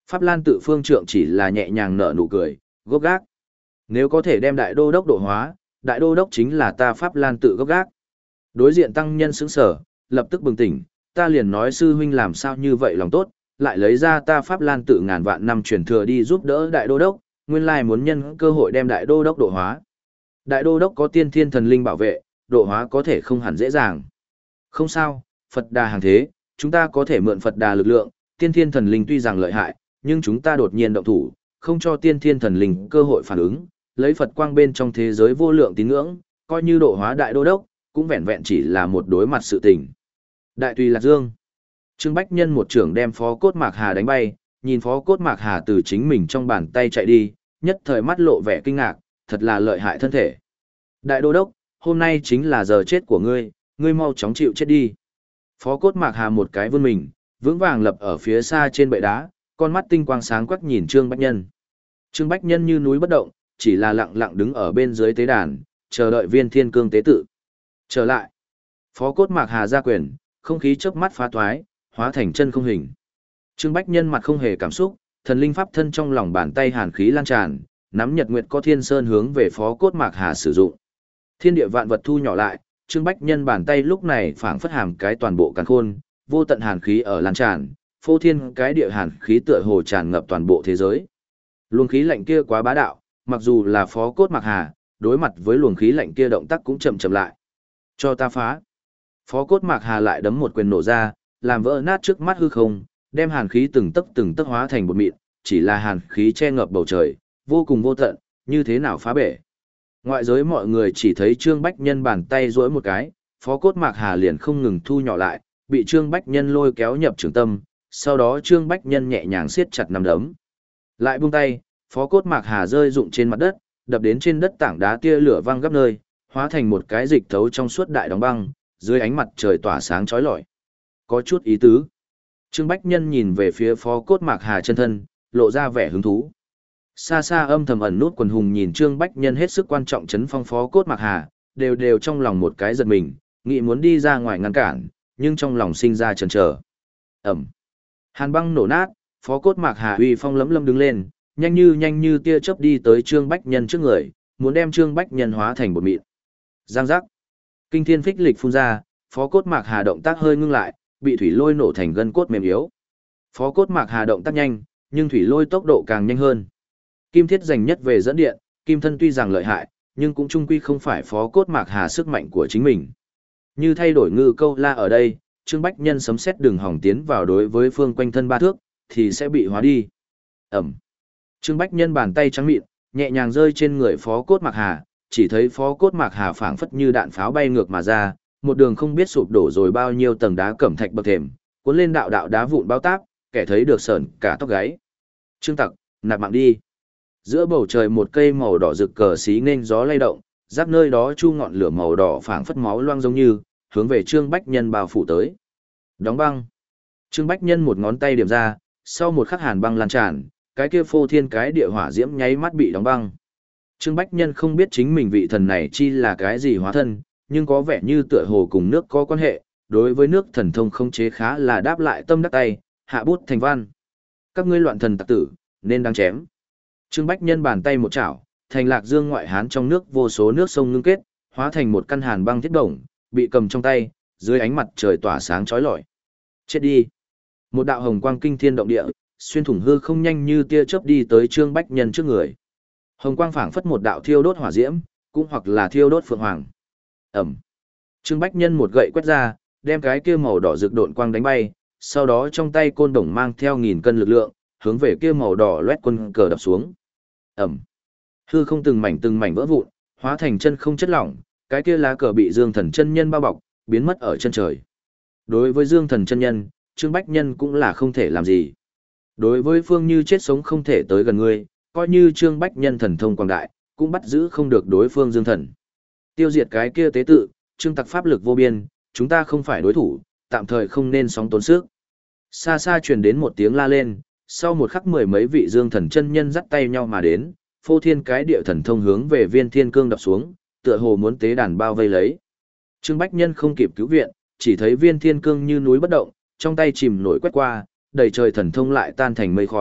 Speaker 1: Pháp Lan tự phương trượng chỉ là nhẹ nhàng nở nụ cười, gốc gác. Nếu có thể đem đại đô đốc độ hóa, đại đô đốc chính là ta Pháp Lan tự gốc gác. Đối diện tăng nhân sững sở, lập tức bừng tỉnh, ta liền nói sư huynh làm sao như vậy lòng tốt, lại lấy ra ta Pháp Lan tự ngàn vạn năm truyền thừa đi giúp đỡ đại đô đốc, nguyên lai muốn nhân cơ hội đem đại đô đốc độ hóa. Đại đô đốc có tiên thiên thần linh bảo vệ, độ hóa có thể không hẳn dễ dàng. Không sao, Phật Đà hàng thế, chúng ta có thể mượn Phật Đà lực lượng, tiên thiên thần linh tuy rằng lợi hại, nhưng chúng ta đột nhiên động thủ, không cho tiên thiên thần linh cơ hội phản ứng, lấy Phật quang bên trong thế giới vô lượng tín ngưỡng, coi như độ hóa đại đô đốc, cũng vẹn vẹn chỉ là một đối mặt sự tình. Đại tùy Lạc Dương. Trương Bách Nhân một trưởng đem Phó Cốt Mạc Hà đánh bay, nhìn Phó Cốt Mạc Hà từ chính mình trong bàn tay chạy đi, nhất thời mắt lộ vẻ kinh ngạc, thật là lợi hại thân thể. Đại đô đốc, hôm nay chính là giờ chết của ngươi, ngươi mau chóng chịu chết đi. Phó Cốt Mạc Hà một cái vươn mình, vững vàng lập ở phía xa trên bệ đá, con mắt tinh quang sáng quắc nhìn Trương Bách Nhân. Trương Bách Nhân như núi bất động, chỉ là lặng lặng đứng ở bên dưới tế đàn, chờ đợi viên thiên cương tế tự. Trở lại. Phó Cốt Mạc Hà ra quyền, không khí chớp mắt phá thoái, hóa thành chân không hình. Trương Bách Nhân mặt không hề cảm xúc, thần linh pháp thân trong lòng bàn tay hàn khí lan tràn, nắm nhật nguyệt có thiên sơn hướng về Phó Cốt Mạc Hà sử dụng. Thiên địa vạn vật thu nhỏ lại, Trương Bách Nhân bàn tay lúc này phảng phất hàm cái toàn bộ càn khôn, vô tận hàn khí ở lan tràn, phô thiên cái địa hàn khí tựa hồ tràn ngập toàn bộ thế giới. Luồng khí lạnh kia quá bá đạo, mặc dù là Phó Cốt Mạc Hà, đối mặt với luồng khí lạnh kia động tác cũng chậm chậm lại. Cho ta phá. Phó Cốt Mạc Hà lại đấm một quyền nổ ra, làm vỡ nát trước mắt hư không, đem hàn khí từng tấc từng tấc hóa thành bột mịn, chỉ là hàn khí che ngập bầu trời, vô cùng vô tận, như thế nào phá bể. Ngoại giới mọi người chỉ thấy Trương Bách Nhân bàn tay duỗi một cái, Phó Cốt Mạc Hà liền không ngừng thu nhỏ lại, bị Trương Bách Nhân lôi kéo nhập trường tâm, sau đó Trương Bách Nhân nhẹ nhàng siết chặt nắm đấm. Lại buông tay, Phó Cốt Mạc Hà rơi rụng trên mặt đất, đập đến trên đất tảng đá tia lửa văng gấp nơi, hóa thành một cái dịch thấu trong suốt đại đóng băng, dưới ánh mặt trời tỏa sáng chói lọi. Có chút ý tứ. Trương Bách Nhân nhìn về phía Phó Cốt Mạc Hà chân thân, lộ ra vẻ hứng thú. Xa xa âm thầm ẩn nút quần hùng nhìn Trương Bách Nhân hết sức quan trọng chấn phong Phó Cốt Mạc Hà, đều đều trong lòng một cái giật mình, nghĩ muốn đi ra ngoài ngăn cản, nhưng trong lòng sinh ra chần chờ. Ẩm. Hàn băng nổ nát, Phó Cốt Mạc Hà uy phong lấm lâm đứng lên, nhanh như nhanh như tia chớp đi tới Trương Bách Nhân trước người, muốn đem Trương Bách Nhân hóa thành bột mịn. Giang giác. Kinh thiên phích lịch phun ra, Phó Cốt Mạc Hà động tác hơi ngưng lại, bị thủy lôi nổ thành gân cốt mềm yếu. Phó Cốt Mạc Hà động tác nhanh, nhưng thủy lôi tốc độ càng nhanh hơn. Kim thiết giành nhất về dẫn điện, kim thân tuy rằng lợi hại, nhưng cũng chung quy không phải Phó Cốt Mạc Hà sức mạnh của chính mình. Như thay đổi ngư câu la ở đây, Trương Bách Nhân sấm sét đường hỏng tiến vào đối với phương quanh thân ba thước, thì sẽ bị hóa đi. Ẩm. Trương Bách Nhân bàn tay trắng mịn, nhẹ nhàng rơi trên người Phó Cốt Mạc Hà, chỉ thấy Phó Cốt Mạc Hà phảng phất như đạn pháo bay ngược mà ra, một đường không biết sụp đổ rồi bao nhiêu tầng đá cẩm thạch bậc thềm, cuốn lên đạo đạo đá vụn bao táp, kẻ thấy được sởn cả tóc gáy. Trương Tặc, nạp mạng đi. Giữa bầu trời một cây màu đỏ rực cờ xí nên gió lay động, giáp nơi đó chu ngọn lửa màu đỏ phảng phất máu loang giống như, hướng về Trương Bách Nhân bao phủ tới. Đóng băng. Trương Bách Nhân một ngón tay điểm ra, sau một khắc hàn băng lan tràn, cái kia phô thiên cái địa hỏa diễm nháy mắt bị đóng băng. Trương Bách Nhân không biết chính mình vị thần này chi là cái gì hóa thân, nhưng có vẻ như tựa hồ cùng nước có quan hệ, đối với nước thần thông không chế khá là đáp lại tâm đắc tay, hạ bút thành văn. Các ngươi loạn thần tặc tử, nên đang chém. Trương Bách Nhân bàn tay một chảo, thành Lạc Dương ngoại hán trong nước vô số nước sông ngưng kết, hóa thành một căn hàn băng thiết đồng, bị cầm trong tay, dưới ánh mặt trời tỏa sáng chói lọi. Chết đi. Một đạo hồng quang kinh thiên động địa, xuyên thủng hư không nhanh như tia chớp đi tới Trương Bách Nhân trước người. Hồng quang phảng phất một đạo thiêu đốt hỏa diễm, cũng hoặc là thiêu đốt phượng hoàng. Ẩm. Trương Bách Nhân một gậy quét ra, đem cái kia màu đỏ rực độn quang đánh bay, sau đó trong tay côn đồng mang theo nghìn cân lực lượng, hướng về kia màu đỏ loét quân cờ đập xuống. Ẩm. Hư không từng mảnh từng mảnh vỡ vụn, hóa thành chân không chất lỏng, cái kia lá cờ bị Dương Thần chân nhân bao bọc, biến mất ở chân trời. Đối với Dương Thần chân nhân, Trương Bách Nhân cũng là không thể làm gì. Đối với Phương Như chết sống không thể tới gần ngươi, coi như Trương Bách Nhân thần thông quảng đại, cũng bắt giữ không được đối phương Dương Thần. Tiêu diệt cái kia tế tự, Trương Tặc pháp lực vô biên, chúng ta không phải đối thủ, tạm thời không nên sóng tốn sức. Xa xa truyền đến một tiếng la lên, sau một khắc mười mấy vị Dương Thần chân nhân dắt tay nhau mà đến, phô thiên cái địa thần thông hướng về Viên Thiên Cương đập xuống, tựa hồ muốn tế đàn bao vây lấy. Trương Bách Nhân không kịp cứu viện, chỉ thấy Viên Thiên Cương như núi bất động, trong tay chìm nổi quét qua, đầy trời thần thông lại tan thành mây khói,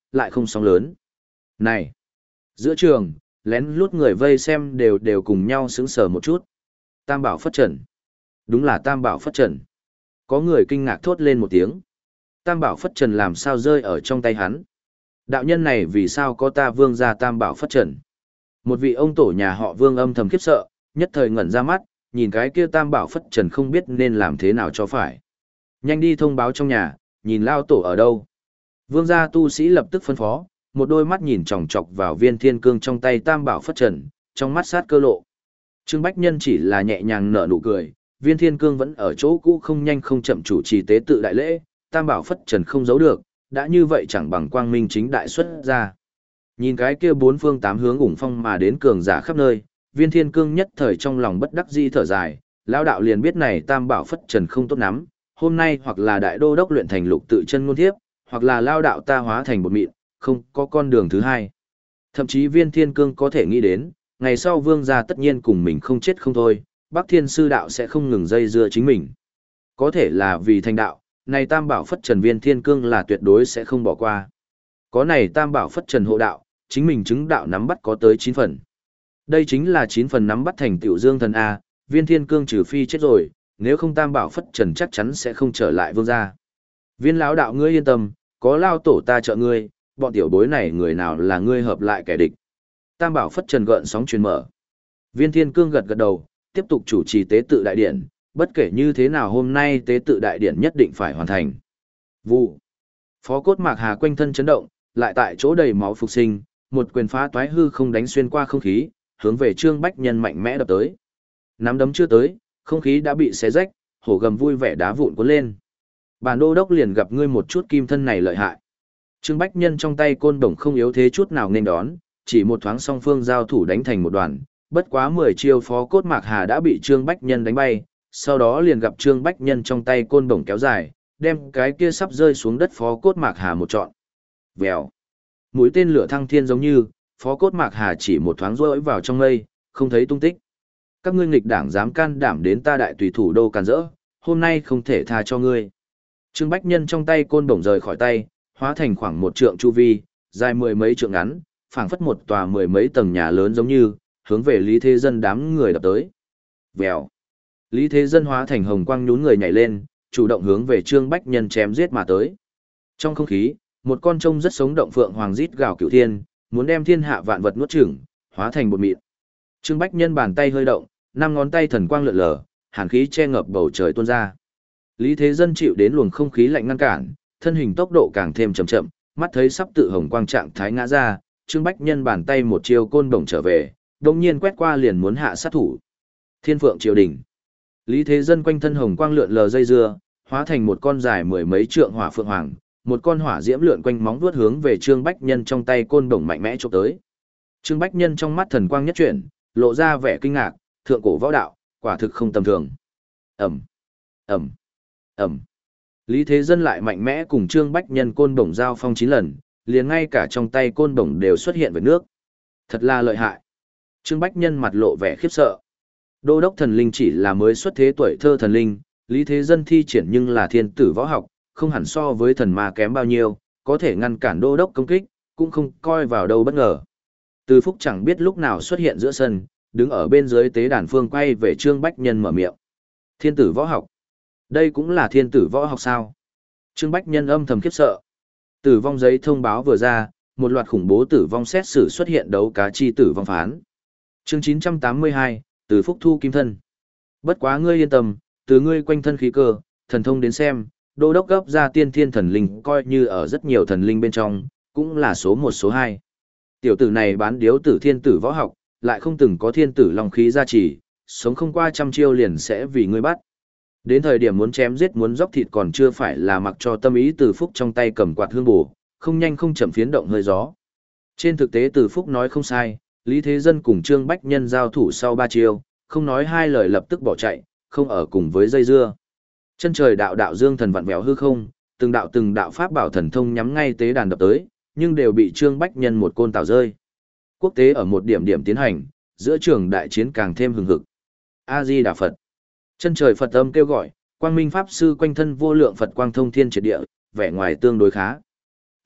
Speaker 1: lại không sóng lớn. Này! Giữa trường, lén lút người vây xem đều đều cùng nhau sững sờ một chút. Tam bảo phất trần. Đúng là tam bảo phất trần. Có người kinh ngạc thốt lên một tiếng. Tam bảo phất trần làm sao rơi ở trong tay hắn? Đạo nhân này vì sao có ta vương ra tam bảo phất trần? Một vị ông tổ nhà họ vương âm thầm khiếp sợ, nhất thời ngẩn ra mắt, nhìn cái kia tam bảo phất trần không biết nên làm thế nào cho phải. Nhanh đi thông báo trong nhà, nhìn lao tổ ở đâu. Vương gia tu sĩ lập tức phân phó, một đôi mắt nhìn chòng chọc vào viên thiên cương trong tay tam bảo phất trần, trong mắt sát cơ lộ. Trương Bách Nhân chỉ là nhẹ nhàng nở nụ cười, viên thiên cương vẫn ở chỗ cũ không nhanh không chậm chủ trì tế tự đại lễ, tam bảo phất trần không giấu được, đã như vậy chẳng bằng quang minh chính đại xuất ra. Nhìn cái kia bốn phương tám hướng ủng phong mà đến cường giả khắp nơi, viên thiên cương nhất thời trong lòng bất đắc dĩ thở dài, lão đạo liền biết này tam bảo phất trần không tốt lắm, hôm nay hoặc là đại đô đốc luyện thành lục tự chân ngôn thiếp, hoặc là lao đạo ta hóa thành bột mịn, không có con đường thứ hai. Thậm chí viên thiên cương có thể nghĩ đến, ngày sau vương gia tất nhiên cùng mình không chết không thôi, Bắc Thiên sư đạo sẽ không ngừng dây dưa chính mình. Có thể là vì thành đạo, này tam bảo phất trần viên thiên cương là tuyệt đối sẽ không bỏ qua. Có này tam bảo phất trần hộ đạo, chính mình chứng đạo nắm bắt có tới chín phần. Đây chính là chín phần nắm bắt thành tiểu dương thần A, viên thiên cương trừ phi chết rồi, nếu không tam bảo phất trần chắc chắn sẽ không trở lại vương gia. Viên lão đạo ngươi yên tâm, có lao tổ ta trợ ngươi, bọn tiểu bối này người nào là ngươi hợp lại kẻ địch. Tam bảo phất trần gợn sóng truyền mở. Viên thiên cương gật gật đầu, tiếp tục chủ trì tế tự đại điển, bất kể như thế nào hôm nay tế tự đại điển nhất định phải hoàn thành. Vụ. Phó cốt mạc hà quanh thân chấn động, lại tại chỗ đầy máu phục sinh, một quyền phá toái hư không đánh xuyên qua không khí, hướng về Trương Bách Nhân mạnh mẽ đập tới. Nắm đấm chưa tới, không khí đã bị xé rách, hổ gầm vui vẻ đá vụn cuốn lên. Bản đô đốc liền gặp ngươi một chút kim thân này lợi hại. Trương Bách Nhân trong tay côn đồng không yếu thế chút nào nên đón, chỉ một thoáng song phương giao thủ đánh thành một đoàn, bất quá mười chiêu phó cốt mạc hà đã bị Trương Bách Nhân đánh bay, sau đó liền gặp Trương Bách Nhân trong tay côn đồng kéo dài, đem cái kia sắp rơi xuống đất phó cốt mạc hà một trọn. Vèo. Mũi tên lửa thăng thiên giống như, phó cốt mạc hà chỉ một thoáng rơi vào trong mây, không thấy tung tích. Các ngươi nghịch đảng dám can đảm đến ta đại tùy thủ đô càn rỡ, hôm nay không thể tha cho ngươi. Trương Bách Nhân trong tay côn đồng rời khỏi tay, hóa thành khoảng một trượng chu vi, dài mười mấy trượng ngắn, phảng phất một tòa mười mấy tầng nhà lớn giống như, hướng về Lý Thế Dân đám người đập tới. Vèo. Lý Thế Dân hóa thành hồng quang nhún người nhảy lên, chủ động hướng về Trương Bách Nhân chém giết mà tới. Trong không khí, một con trông rất sống động phượng hoàng rít gào cửu thiên, muốn đem thiên hạ vạn vật nuốt chửng, hóa thành bột mịn. Trương Bách Nhân bàn tay hơi động, năm ngón tay thần quang lượn lờ, hàn khí che ngập bầu trời tuôn ra. Lý Thế Dân chịu đến luồng không khí lạnh ngăn cản, thân hình tốc độ càng thêm chậm chậm, mắt thấy sắp tự hồng quang trạng thái ngã ra, Trương Bách Nhân bàn tay một chiêu côn bổng trở về, đột nhiên quét qua liền muốn hạ sát thủ. Thiên Phượng Triều Đình. Lý Thế Dân quanh thân hồng quang lượn lờ dây dưa, hóa thành một con dài mười mấy trượng hỏa phượng hoàng, một con hỏa diễm lượn quanh móng vuốt hướng về Trương Bách Nhân trong tay côn bổng mạnh mẽ chụp tới. Trương Bách Nhân trong mắt thần quang nhất chuyển, lộ ra vẻ kinh ngạc, thượng cổ võ đạo, quả thực không tầm thường. Ầm, ầm, ầm. Lý Thế Dân lại mạnh mẽ cùng Trương Bách Nhân côn bổng giao phong chín lần, liền ngay cả trong tay côn bổng đều xuất hiện vệt nước. Thật là lợi hại. Trương Bách Nhân mặt lộ vẻ khiếp sợ. Đô đốc thần linh chỉ là mới xuất thế tuổi thơ thần linh, Lý Thế Dân thi triển nhưng là thiên tử võ học, không hẳn so với thần ma kém bao nhiêu, có thể ngăn cản đô đốc công kích, cũng không coi vào đâu bất ngờ. Từ Phúc chẳng biết lúc nào xuất hiện giữa sân, đứng ở bên dưới tế đàn phương quay về Trương Bách Nhân mở miệng. Thiên tử võ học. Đây cũng là thiên tử võ học sao? Trương Bách Nhân âm thầm khiếp sợ. Tử vong giấy thông báo vừa ra, một loạt khủng bố tử vong xét xử xuất hiện đấu cá chi tử vong phán. Chương chín trăm tám mươi hai, Từ Phúc thu kim thân. Bất quá ngươi yên tâm, từ ngươi quanh thân khí cơ, thần thông đến xem, đô đốc gấp ra tiên thiên thần linh coi như ở rất nhiều thần linh bên trong, cũng là số một số hai. Tiểu tử này bán điếu tử thiên tử võ học, lại không từng có thiên tử long khí gia trì, sống không qua trăm chiêu liền sẽ vì ngươi bắt. Đến thời điểm muốn chém giết muốn dốc thịt còn chưa phải là mặc cho tâm ý Từ Phúc trong tay cầm quạt hương bổ, không nhanh không chậm phiến động hơi gió. Trên thực tế Từ Phúc nói không sai, Lý Thế Dân cùng Trương Bách Nhân giao thủ sau ba chiêu, không nói hai lời lập tức bỏ chạy, không ở cùng với dây dưa. Chân trời đạo đạo dương thần vặn vẹo hư không, từng đạo từng đạo pháp bảo thần thông nhắm ngay tế đàn đập tới, nhưng đều bị Trương Bách Nhân một côn tào rơi. Quốc tế ở một điểm điểm tiến hành, giữa trường đại chiến càng thêm hừng hực. A Di Đà Phật. Chân trời Phật âm kêu gọi, quang minh pháp sư quanh thân vô lượng Phật quang thông thiên triệt địa, vẻ ngoài tương đối khá.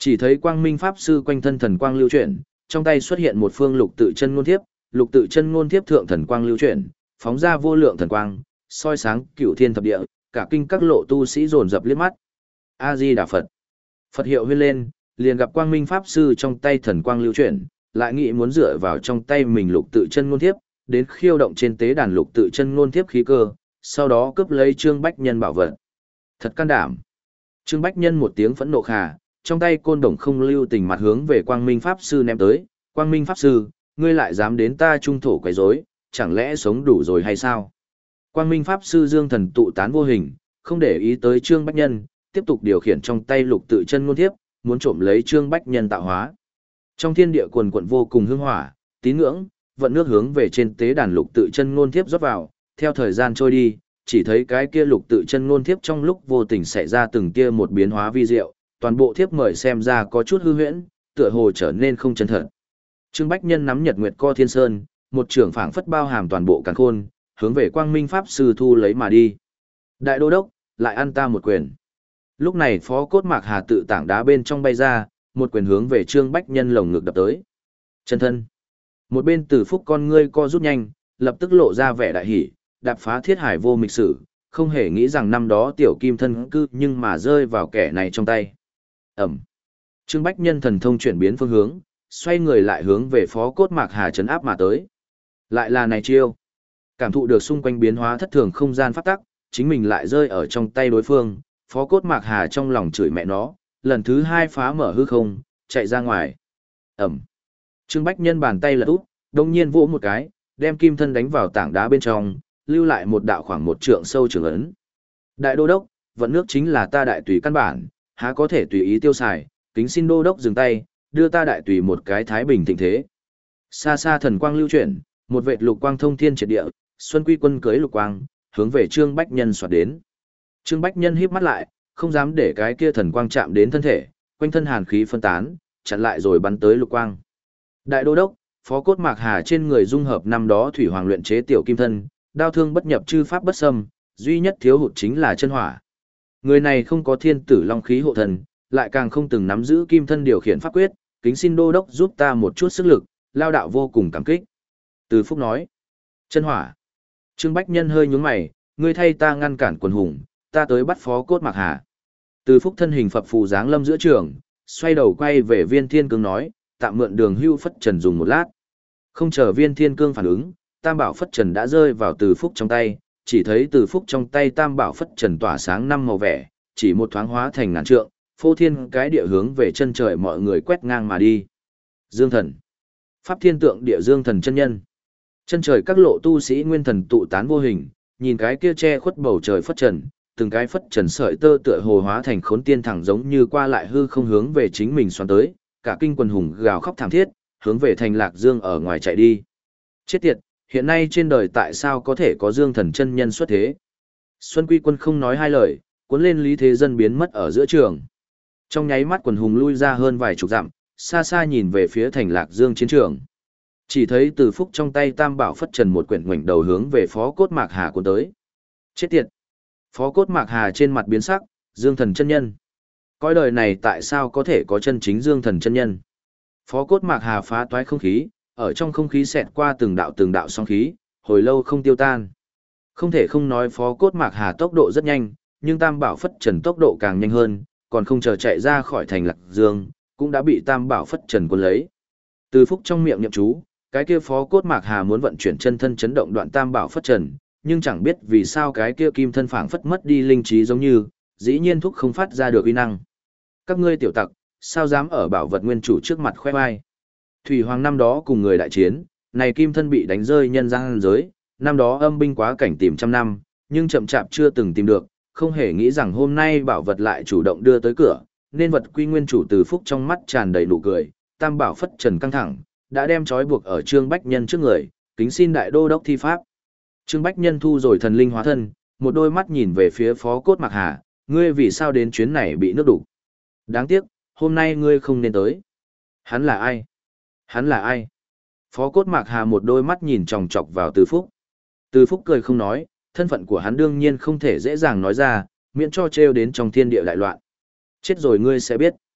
Speaker 1: Chỉ thấy Quang Minh Pháp Sư quanh thân thần quang lưu chuyển, trong tay xuất hiện một phương lục tự chân ngôn thiếp, lục tự chân ngôn thiếp thượng thần quang lưu chuyển, phóng ra vô lượng thần quang, soi sáng cửu thiên thập địa, cả kinh các lộ tu sĩ dồn dập liếc mắt. A Di Đà Phật. Phật hiệu huyên lên, liền gặp Quang Minh Pháp Sư trong tay thần quang lưu chuyển, lại nghĩ muốn dựa vào trong tay mình lục tự chân ngôn thiếp, đến khiêu động trên tế đàn lục tự chân ngôn thiếp khí cơ, sau đó cướp lấy Trương Bách Nhân bảo vật. Thật can đảm. Trương Bách Nhân một tiếng phẫn nộ khà, trong tay côn đồng không lưu tình mặt hướng về Quang Minh Pháp Sư ném tới. Quang Minh Pháp Sư, ngươi lại dám đến ta trung thổ quấy rối, chẳng lẽ sống đủ rồi hay sao? Quang Minh Pháp Sư dương thần tụ tán vô hình, không để ý tới Trương Bách Nhân, tiếp tục điều khiển trong tay lục tự chân ngôn thiếp, muốn trộm lấy Trương Bách Nhân tạo hóa. Trong thiên địa quần quận vô cùng hương hỏa, tín ngưỡng, vận nước hướng về trên tế đàn lục tự chân ngôn thiếp rót vào, theo thời gian trôi đi, chỉ thấy cái kia lục tự chân ngôn thiếp trong lúc vô tình xảy ra từng kia một biến hóa vi diệu, toàn bộ thiếp mời xem ra có chút hư huyễn, tựa hồ trở nên không chân thật. Trương Bách Nhân nắm Nhật Nguyệt Co Thiên Sơn, một trường phảng phất bao hàm toàn bộ càn khôn, hướng về Quang Minh Pháp Sư thu lấy mà đi. Đại đô đốc, lại ăn ta một quyền. Lúc này Phó Cốt Mạc Hà tự tảng đá bên trong bay ra, một quyền hướng về Trương Bách Nhân lồng ngực đập tới. Chân thân. Một bên Từ Phúc con ngươi co rút nhanh, lập tức lộ ra vẻ đại hỉ, đạp phá thiết hải vô mịch sử, không hề nghĩ rằng năm đó tiểu kim thân cư nhưng mà rơi vào kẻ này trong tay. Ẩm. Trương Bách Nhân thần thông chuyển biến phương hướng, xoay người lại hướng về Phó Cốt Mạc Hà trấn áp mà tới. Lại là này chiêu. Cảm thụ được xung quanh biến hóa thất thường không gian pháp tắc, chính mình lại rơi ở trong tay đối phương, Phó Cốt Mạc Hà trong lòng chửi mẹ nó, lần thứ hai phá mở hư không, chạy ra ngoài. Ẩm. Trương Bách Nhân bàn tay lật úp, đồng nhiên vỗ một cái, đem kim thân đánh vào tảng đá bên trong, lưu lại một đạo khoảng một trượng sâu trường ấn. Đại đô đốc, vận nước chính là ta đại tùy căn bản, há có thể tùy ý tiêu xài, kính xin đô đốc dừng tay, đưa ta đại tùy một cái thái bình thịnh thế. Xa xa thần quang lưu chuyển, một vệt lục quang thông thiên triệt địa, Xuân Quy Quân cưới lục quang, hướng về Trương Bách Nhân xoạt đến. Trương Bách Nhân híp mắt lại, không dám để cái kia thần quang chạm đến thân thể, quanh thân hàn khí phân tán, chặn lại rồi bắn tới lục quang. Đại đô đốc, Phó Cốt Mạc Hà trên người dung hợp năm đó thủy hoàng luyện chế tiểu kim thân, đao thương bất nhập chư pháp bất xâm, duy nhất thiếu hụt chính là chân hỏa. Người này không có thiên tử long khí hộ thần, lại càng không từng nắm giữ kim thân điều khiển pháp quyết, kính xin đô đốc giúp ta một chút sức lực, lao đạo vô cùng cảm kích. Từ Phúc nói, chân hỏa. Trương Bách Nhân hơi nhướng mày, ngươi thay ta ngăn cản quần hùng, ta tới bắt Phó Cốt Mạc Hà. Từ Phúc thân hình phập phù dáng lâm giữa trường, xoay đầu quay về Viên Thiên Cương nói, tạm mượn đường hưu phất trần dùng một lát. Không chờ Viên Thiên Cương phản ứng, Tam Bảo Phất Trần đã rơi vào Từ Phúc trong tay, chỉ thấy Từ Phúc trong tay Tam Bảo Phất Trần tỏa sáng năm màu vẻ, chỉ một thoáng hóa thành ngàn trượng, phô thiên cái địa hướng về chân trời mọi người quét ngang mà đi. Dương Thần. Pháp Thiên Tượng Địa Dương Thần chân nhân. Chân trời các lộ tu sĩ nguyên thần tụ tán vô hình, nhìn cái kia che khuất bầu trời phất trần, từng cái phất trần sợi tơ tựa hồ hóa thành khốn tiên thẳng giống như qua lại hư không hướng về chính mình xoắn tới, cả kinh quần hùng gào khóc thảm thiết, hướng về thành Lạc Dương ở ngoài chạy đi. Chết tiệt, hiện nay trên đời tại sao có thể có Dương Thần chân nhân xuất thế? Xuân Quy Quân không nói hai lời, cuốn lên Lý Thế Dân biến mất ở giữa trường. Trong nháy mắt quần hùng lui ra hơn vài chục dặm, xa xa nhìn về phía thành Lạc Dương chiến trường. Chỉ thấy Từ Phúc trong tay Tam Bảo Phất Trần một quyển ngoảnh đầu hướng về Phó Cốt Mạc Hà cuốn tới. Chết tiệt! Phó Cốt Mạc Hà trên mặt biến sắc, Dương Thần chân nhân. Cõi đời này tại sao có thể có chân chính Dương Thần chân nhân? Phó Cốt Mạc Hà phá toái không khí, ở trong không khí xẹt qua từng đạo từng đạo sóng khí, hồi lâu không tiêu tan. Không thể không nói Phó Cốt Mạc Hà tốc độ rất nhanh, nhưng Tam Bảo Phất Trần tốc độ càng nhanh hơn, còn không chờ chạy ra khỏi thành Lạc Dương, cũng đã bị Tam Bảo Phất Trần cuốn lấy. Từ Phúc trong miệng niệm chú, cái kia Phó Cốt Mạc Hà muốn vận chuyển chân thân chấn động đoạn Tam Bảo Phất Trần, nhưng chẳng biết vì sao cái kia kim thân phảng phất mất đi linh trí giống như, dĩ nhiên thúc không phát ra được uy năng. Các ngươi tiểu tặc, sao dám ở bảo vật nguyên chủ trước mặt khoe vai? Thủy Hoàng năm đó cùng người đại chiến, này kim thân bị đánh rơi nhân gian giới, năm đó âm binh quá cảnh tìm trăm năm, nhưng chậm chạp chưa từng tìm được, không hề nghĩ rằng hôm nay bảo vật lại chủ động đưa tới cửa, nên vật quy nguyên chủ. Từ Phúc trong mắt tràn đầy nụ cười, Tam Bảo Phất Trần căng thẳng, đã đem trói buộc ở Trương Bách Nhân trước người, kính xin đại đô đốc thi pháp. Trương Bách Nhân thu rồi thần linh hóa thân, một đôi mắt nhìn về phía Phó Cốt Mạc Hà, ngươi vì sao đến chuyến này bị nước đủ? Đáng tiếc, hôm nay ngươi không nên tới. Hắn là ai? Hắn là ai? Phó Cốt Mạc Hà một đôi mắt nhìn chòng chọc vào Từ Phúc. Từ Phúc cười không nói, thân phận của hắn đương nhiên không thể dễ dàng nói ra, miễn cho trêu đến trong thiên địa đại loạn. Chết rồi ngươi sẽ biết.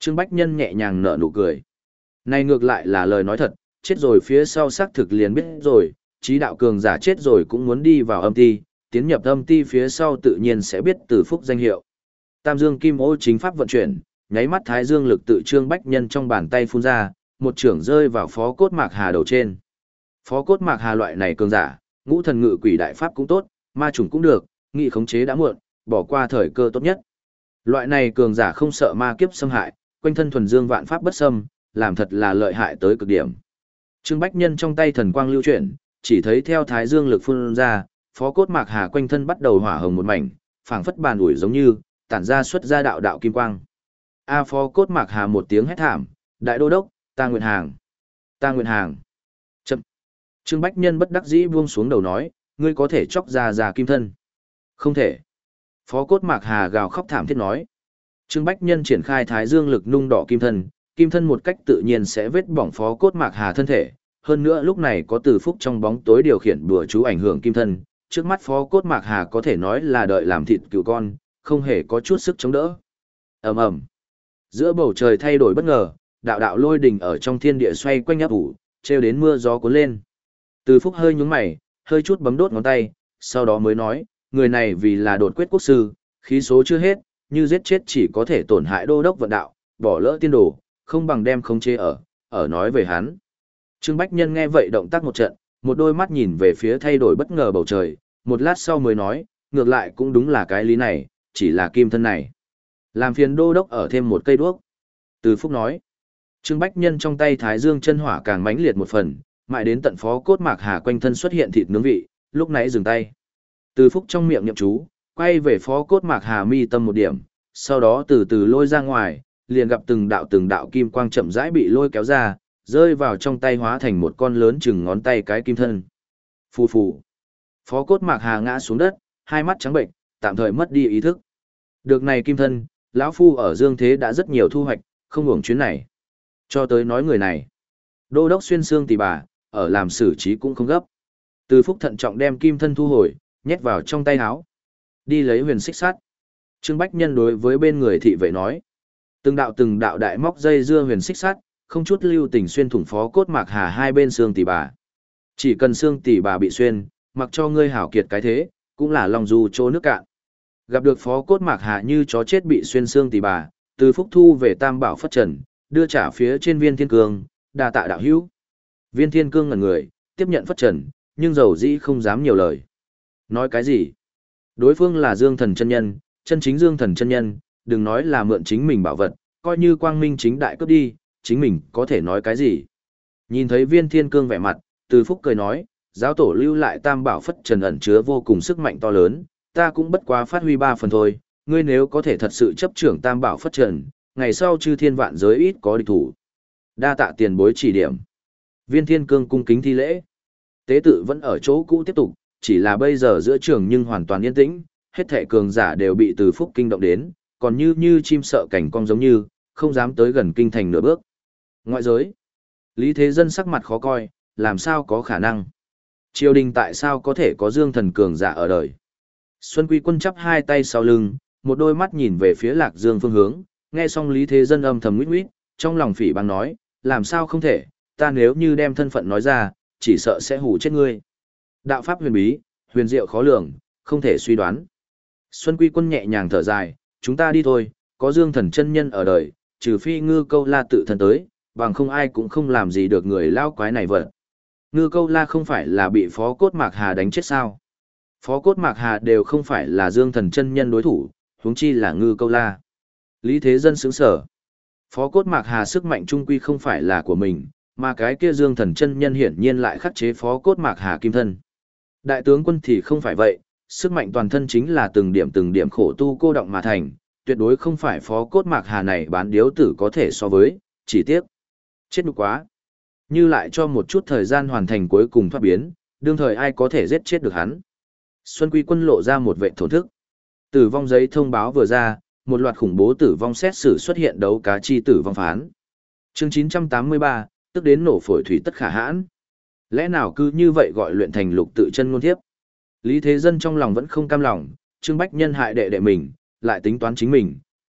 Speaker 1: Trương Bách Nhân nhẹ nhàng nở nụ cười. Này ngược lại là lời nói thật, chết rồi phía sau xác thực liền biết rồi, trí đạo cường giả chết rồi cũng muốn đi vào âm ti, tiến nhập âm ti phía sau tự nhiên sẽ biết Từ Phúc danh hiệu. Tam Dương Kim Ô chính pháp vận chuyển, nháy mắt thái dương lực tự Trương Bách Nhân trong bàn tay phun ra, một trưởng rơi vào Phó Cốt Mạc Hà đầu trên. Phó Cốt Mạc Hà loại này cường giả, ngũ thần ngự quỷ đại pháp cũng tốt, ma chủng cũng được, nghị khống chế đã muộn, bỏ qua thời cơ tốt nhất. Loại này cường giả không sợ ma kiếp xâm hại, quanh thân thuần dương vạn pháp bất xâm, làm thật là lợi hại tới cực điểm. Trương Bách Nhân trong tay thần quang lưu chuyển, chỉ thấy theo thái dương lực phun ra, Phó Cốt Mạc Hà quanh thân bắt đầu hỏa hồng một mảnh, phảng phất bàn ủi giống như tản ra xuất ra đạo đạo kim quang. A Phó Cốt Mạc Hà một tiếng hét thảm, đại đô đốc, ta nguyện hàng, ta nguyện hàng. Chậm. Trương Bách Nhân bất đắc dĩ buông xuống đầu nói, ngươi có thể chóc ra già kim thân. Không thể. Phó Cốt Mạc Hà gào khóc thảm thiết nói. Trương Bách Nhân triển khai thái dương lực nung đỏ kim thân, kim thân một cách tự nhiên sẽ vết bỏng Phó Cốt Mạc Hà thân thể. Hơn nữa lúc này có Từ Phúc trong bóng tối điều khiển đùa chú ảnh hưởng kim thân, trước mắt Phó Cốt Mạc Hà có thể nói là đợi làm thịt cừu con, không hề có chút sức chống đỡ. Ầm ầm. Giữa bầu trời thay đổi bất ngờ, đạo đạo lôi đình ở trong thiên địa xoay quanh ấp ủ, trêu đến mưa gió cuốn lên. Từ Phúc hơi nhướng mày, hơi chút bấm đốt ngón tay, sau đó mới nói, người này vì là đột quyết quốc sư, khí số chưa hết, như giết chết chỉ có thể tổn hại đô đốc vận đạo, bỏ lỡ tiên đồ, không bằng đem khống chế ở, ở nói về hắn. Trương Bách Nhân nghe vậy động tác một trận, một đôi mắt nhìn về phía thay đổi bất ngờ bầu trời, một lát sau mới nói, ngược lại cũng đúng là cái lý này, chỉ là kim thân này. Làm phiền đô đốc ở thêm một cây đuốc. Từ Phúc nói, Trương Bách Nhân trong tay thái dương chân hỏa càng mãnh liệt một phần, mãi đến tận Phó Cốt Mạc Hà quanh thân xuất hiện thịt nướng vị, lúc nãy dừng tay. Từ Phúc trong miệng niệm chú, quay về Phó Cốt Mạc Hà mi tâm một điểm, sau đó từ từ lôi ra ngoài, liền gặp từng đạo từng đạo kim quang chậm rãi bị lôi kéo ra, rơi vào trong tay hóa thành một con lớn chừng ngón tay cái kim thân. Phù phù. Phó Cốt Mạc Hà ngã xuống đất, hai mắt trắng bệnh, tạm thời mất đi ý thức. Được này kim thân, lão phu ở Dương Thế đã rất nhiều thu hoạch, không hưởng chuyến này. Cho tới nói người này, đô đốc xuyên xương tỷ bà, ở làm xử trí cũng không gấp. Từ Phúc thận trọng đem kim thân thu hồi, nhét vào trong tay áo. Đi lấy huyền xích sắt. Trương Bách Nhân đối với bên người thị vệ nói. Từng đạo từng đạo đại móc dây dưa huyền xích sắt, không chút lưu tình xuyên thủng Phó Cốt Mạc Hà hai bên xương tỷ bà. Chỉ cần xương tỷ bà bị xuyên, mặc cho ngươi hảo kiệt cái thế, cũng là lòng dù trô nước cạn. Gặp được Phó Cốt Mạc Hà như chó chết bị xuyên xương tỷ bà, Từ Phúc thu về Tam Bảo Phất Trần, đưa trả phía trên Viên Thiên Cương, đa tạ đạo hữu. Viên Thiên Cương ngẩn người, tiếp nhận Phất Trần, nhưng dầu dĩ không dám nhiều lời. Nói cái gì? Đối phương là Dương Thần chân nhân, chân chính Dương Thần chân nhân, đừng nói là mượn chính mình bảo vật, coi như quang minh chính đại cướp đi, chính mình có thể nói cái gì? Nhìn thấy Viên Thiên Cương vẻ mặt, Từ Phúc cười nói, giáo tổ lưu lại Tam Bảo Phất Trần ẩn chứa vô cùng sức mạnh to lớn, ta cũng bất quá phát huy ba phần thôi, ngươi nếu có thể thật sự chấp trưởng Tam Bảo Phất Trần, ngày sau chư thiên vạn giới ít có địch thủ. Đa tạ tiền bối chỉ điểm. Viên Thiên Cương cung kính thi lễ. Tế tự vẫn ở chỗ cũ tiếp tục, chỉ là bây giờ giữa trường nhưng hoàn toàn yên tĩnh, hết thảy cường giả đều bị Từ Phúc kinh động đến, còn như như chim sợ cảnh cong giống như, không dám tới gần kinh thành nửa bước. Ngoại giới, Lý Thế Dân sắc mặt khó coi, làm sao có khả năng? Triều đình tại sao có thể có Dương Thần cường giả ở đời? Xuân Quy Quân chắp hai tay sau lưng, một đôi mắt nhìn về phía Lạc Dương phương hướng, nghe xong Lý Thế Dân âm thầm huýt huýt, trong lòng phỉ báng nói, làm sao không thể, ta nếu như đem thân phận nói ra, chỉ sợ sẽ hù chết ngươi. Đạo pháp huyền bí, huyền diệu khó lường, không thể suy đoán. Xuân Quy Quân nhẹ nhàng thở dài, chúng ta đi thôi, có Dương Thần chân nhân ở đời, trừ phi Ngư Câu La tự thân tới, bằng không ai cũng không làm gì được người lao quái này vật. Ngư Câu La không phải là bị Phó Cốt Mạc Hà đánh chết sao? Phó Cốt Mạc Hà đều không phải là Dương Thần chân nhân đối thủ, huống chi là Ngư Câu La. Lý Thế Dân sững sở. Phó Cốt Mạc Hà sức mạnh trung quy không phải là của mình, mà cái kia Dương Thần chân nhân hiển nhiên lại khắc chế Phó Cốt Mạc Hà kim thân. Đại tướng quân thì không phải vậy, sức mạnh toàn thân chính là từng điểm từng điểm khổ tu cô động mà thành, tuyệt đối không phải Phó Cốt Mạc Hà này bán điếu tử có thể so với, chỉ tiếc. Chết nhục quá. Như lại cho một chút thời gian hoàn thành cuối cùng thoát biến, đương thời ai có thể giết chết được hắn. Xuân Quy Quân lộ ra một vệ thổ thức. Tử vong giấy thông báo vừa ra, một loạt khủng bố tử vong xét xử xuất hiện đấu cá chi tử vong phán. Chương chín trăm tám mươi ba, tức đến nổ phổi thủy tất khả hãn. Lẽ nào cứ như vậy gọi luyện thành lục tự chân ngôn thiếp? Lý Thế Dân trong lòng vẫn không cam lòng, Trương Bách Nhân hại đệ đệ mình, lại tính toán chính mình,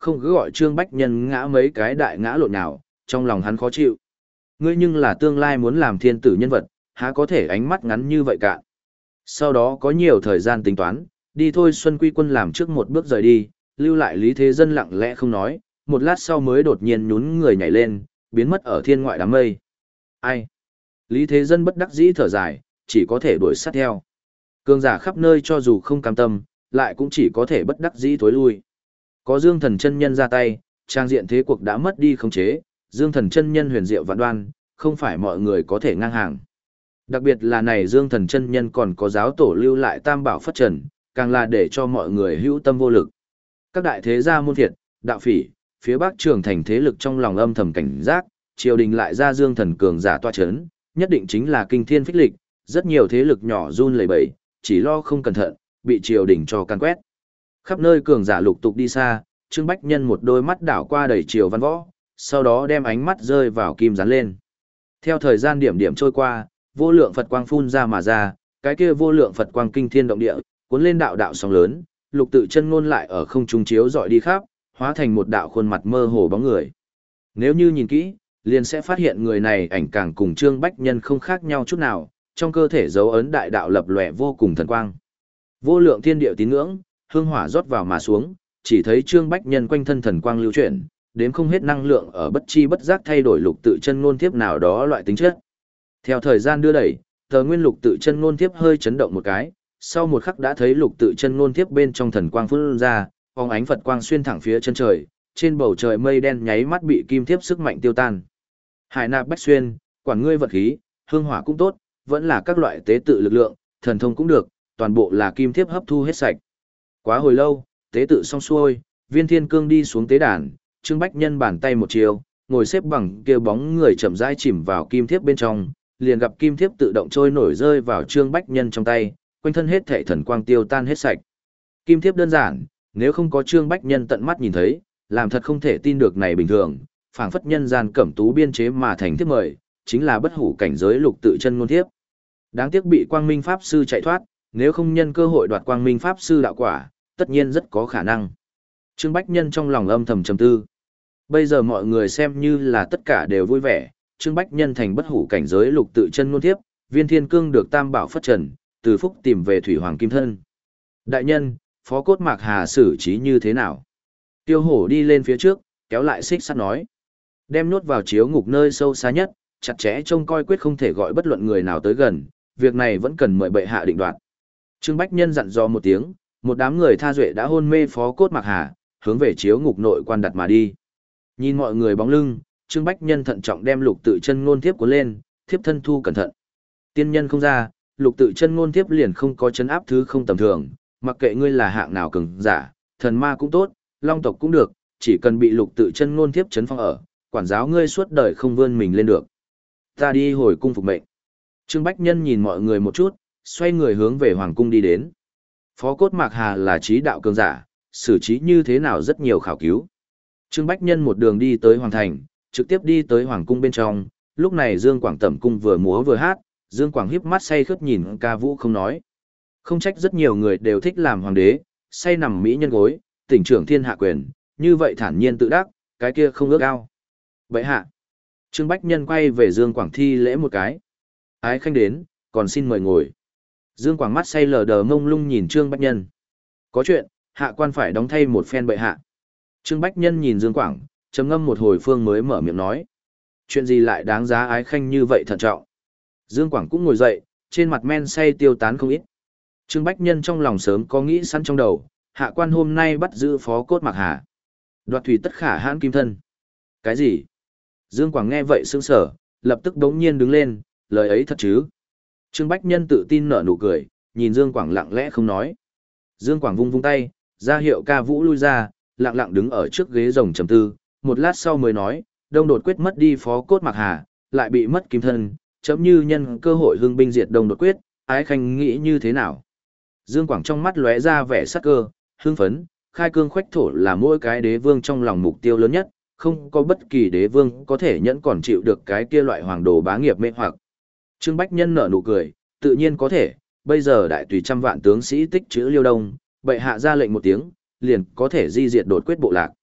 Speaker 1: không cứ gọi Trương Bách Nhân ngã mấy cái đại ngã lộn nào, trong lòng hắn khó chịu. Ngươi nhưng là tương lai muốn làm thiên tử nhân vật, há có thể ánh mắt ngắn như vậy cả. Sau đó có nhiều thời gian tính toán, đi thôi Xuân Quy Quân làm trước một bước rời đi, lưu lại Lý Thế Dân lặng lẽ không nói, một lát sau mới đột nhiên nhún người nhảy lên, biến mất ở thiên ngoại đám mây. Ai? Lý Thế Dân bất đắc dĩ thở dài, chỉ có thể đuổi sát theo. Cường giả khắp nơi cho dù không cam tâm, lại cũng chỉ có thể bất đắc dĩ thối lui. Có Dương Thần chân nhân ra tay, trang diện thế cuộc đã mất đi khống chế, Dương Thần chân nhân huyền diệu vạn đoan, không phải mọi người có thể ngang hàng. Đặc biệt là này Dương Thần chân nhân còn có giáo tổ lưu lại Tam Bảo Phất Trần, càng là để cho mọi người hữu tâm vô lực. Các đại thế gia môn thiệt, đạo phỉ, phía Bắc Trường Thành thế lực trong lòng âm thầm cảnh giác, triều đình lại ra Dương Thần cường giả toa chấn, nhất định chính là kinh thiên phích lịch, rất nhiều thế lực nhỏ run lẩy bẩy, chỉ lo không cẩn thận, bị triều đình cho can quét. Khắp nơi cường giả lục tục đi xa, Trương Bách Nhân một đôi mắt đảo qua đầy triều văn võ, sau đó đem ánh mắt rơi vào kim rắn lên. Theo thời gian điểm điểm trôi qua, vô lượng Phật quang phun ra mà ra, cái kia vô lượng Phật quang kinh thiên động địa, cuốn lên đạo đạo sóng lớn, lục tự chân ngôn lại ở không trung chiếu dọi đi khắp, hóa thành một đạo khuôn mặt mơ hồ bóng người. Nếu như nhìn kỹ, liền sẽ phát hiện người này ảnh càng cùng Trương Bách Nhân không khác nhau chút nào, trong cơ thể dấu ấn đại đạo lập lòe vô cùng thần quang. Vô lượng thiên địa tín ngưỡng, hương hỏa rót vào mà xuống, chỉ thấy Trương Bách Nhân quanh thân thần quang lưu chuyển, đếm không hết năng lượng ở bất chi bất giác thay đổi lục tự chân ngôn tiếp nào đó loại tính chất. Theo thời gian đưa đẩy, tờ nguyên lục tự chân ngôn tiếp hơi chấn động một cái, sau một khắc đã thấy lục tự chân ngôn tiếp bên trong thần quang phun ra, phóng ánh Phật quang xuyên thẳng phía chân trời, trên bầu trời mây đen nháy mắt bị kim tiếp sức mạnh tiêu tan. Hải nạp bách xuyên, quản ngươi vật khí, hương hỏa cũng tốt, vẫn là các loại tế tự lực lượng, thần thông cũng được, toàn bộ là kim thiếp hấp thu hết sạch. Quá hồi lâu, tế tự xong xuôi, Viên Thiên Cương đi xuống tế đàn, Trương Bách Nhân bàn tay một chiều, ngồi xếp bằng kia bóng người chậm rãi chìm vào kim thiếp bên trong, liền gặp kim thiếp tự động trôi nổi rơi vào Trương Bách Nhân trong tay, quanh thân hết thảy thần quang tiêu tan hết sạch. Kim thiếp đơn giản, nếu không có Trương Bách Nhân tận mắt nhìn thấy, làm thật không thể tin được này bình thường, phảng phất nhân gian cẩm tú biên chế mà thành thiếp mời, chính là bất hủ cảnh giới lục tự chân ngôn thiếp. Đáng tiếc bị Quang Minh Pháp Sư chạy thoát, nếu không nhân cơ hội đoạt Quang Minh Pháp Sư đạo quả, tất nhiên rất có khả năng. Trương Bách Nhân trong lòng âm thầm trầm tư. Bây giờ mọi người xem như là tất cả đều vui vẻ, Trương Bách Nhân thành bất hủ cảnh giới lục tự chân ngôn thiếp, Viên Thiên Cương được Tam Bảo Phất Trần, Từ Phúc tìm về Thủy Hoàng Kim Thân. Đại nhân, Phó Cốt Mạc Hà xử trí như thế nào? Tiêu Hổ đi lên phía trước, kéo lại xích sắt nói. Đem nhốt vào chiếu ngục nơi sâu xa nhất, chặt chẽ trông coi quyết không thể gọi bất luận người nào tới gần, việc này vẫn cần mời bệ hạ định đoạt. Trương Bách Nhân dặn dò một tiếng, một đám người tha duệ đã hôn mê Phó Cốt Mạc Hà, hướng về chiếu ngục nội quan đặt mà đi. Nhìn mọi người bóng lưng, Trương Bách Nhân thận trọng đem lục tự chân ngôn thiếp cuốn lên, thiếp thân thu cẩn thận. Tiên nhân không ra, lục tự chân ngôn thiếp liền không có chấn áp thứ không tầm thường, mặc kệ ngươi là hạng nào cường giả, thần ma cũng tốt, long tộc cũng được, chỉ cần bị lục tự chân ngôn thiếp chấn phong ở, quản giáo ngươi suốt đời không vươn mình lên được. Ta đi hồi cung phục mệnh. Trương Bách Nhân nhìn mọi người một chút, xoay người hướng về hoàng cung đi đến. Phó Cốt Mạc Hà là trí đạo cường giả, xử trí như thế nào rất nhiều khảo cứu. Trương Bách Nhân một đường đi tới hoàng thành, trực tiếp đi tới hoàng cung bên trong, lúc này Dương Quảng tẩm cung vừa múa vừa hát, Dương Quảng híp mắt say khướt nhìn ca vũ không nói. Không trách rất nhiều người đều thích làm hoàng đế, say nằm mỹ nhân gối, tỉnh trưởng thiên hạ quyền, như vậy thản nhiên tự đắc, cái kia không ước ao. Bệ hạ. Trương Bách Nhân quay về Dương Quảng thi lễ một cái. Ái khanh đến, còn xin mời ngồi. Dương Quảng mắt say lờ đờ mông lung nhìn Trương Bách Nhân. Có chuyện, hạ quan phải đóng thay một phen bệ hạ. Trương Bách Nhân nhìn Dương Quảng, trầm ngâm một hồi phương mới mở miệng nói. Chuyện gì lại đáng giá ái khanh như vậy thận trọng. Dương Quảng cũng ngồi dậy, trên mặt men say tiêu tán không ít. Trương Bách Nhân trong lòng sớm có nghĩ sẵn trong đầu, hạ quan hôm nay bắt giữ Phó Cốt Mạc Hà. Đoạt thủy tất khả hãn kim thân. Cái gì? Dương Quảng nghe vậy sững sờ, lập tức đống nhiên đứng lên, lời ấy thật chứ? Trương Bách Nhân tự tin nở nụ cười, nhìn Dương Quảng lặng lẽ không nói. Dương Quảng vung vung tay, ra hiệu ca vũ lui ra, lặng lặng đứng ở trước ghế rồng trầm tư, một lát sau mới nói, Đông Đột Quyết mất đi Phó Cốt Mạc Hà, lại bị mất kim thân, chấm như nhân cơ hội hưng binh diệt Đông Đột Quyết, ái khanh nghĩ như thế nào? Dương Quảng trong mắt lóe ra vẻ sắc cơ, hưng phấn, khai cương khoách thổ là mỗi cái đế vương trong lòng mục tiêu lớn nhất, không có bất kỳ đế vương có thể nhẫn còn chịu được cái kia loại hoàng đồ bá nghiệp mê hoặc. Trương Bách Nhân nở nụ cười, tự nhiên có thể, bây giờ đại tùy trăm vạn tướng sĩ tích trữ Liêu Đông, bệ hạ ra lệnh một tiếng, liền có thể di diệt Đột Quyết bộ lạc.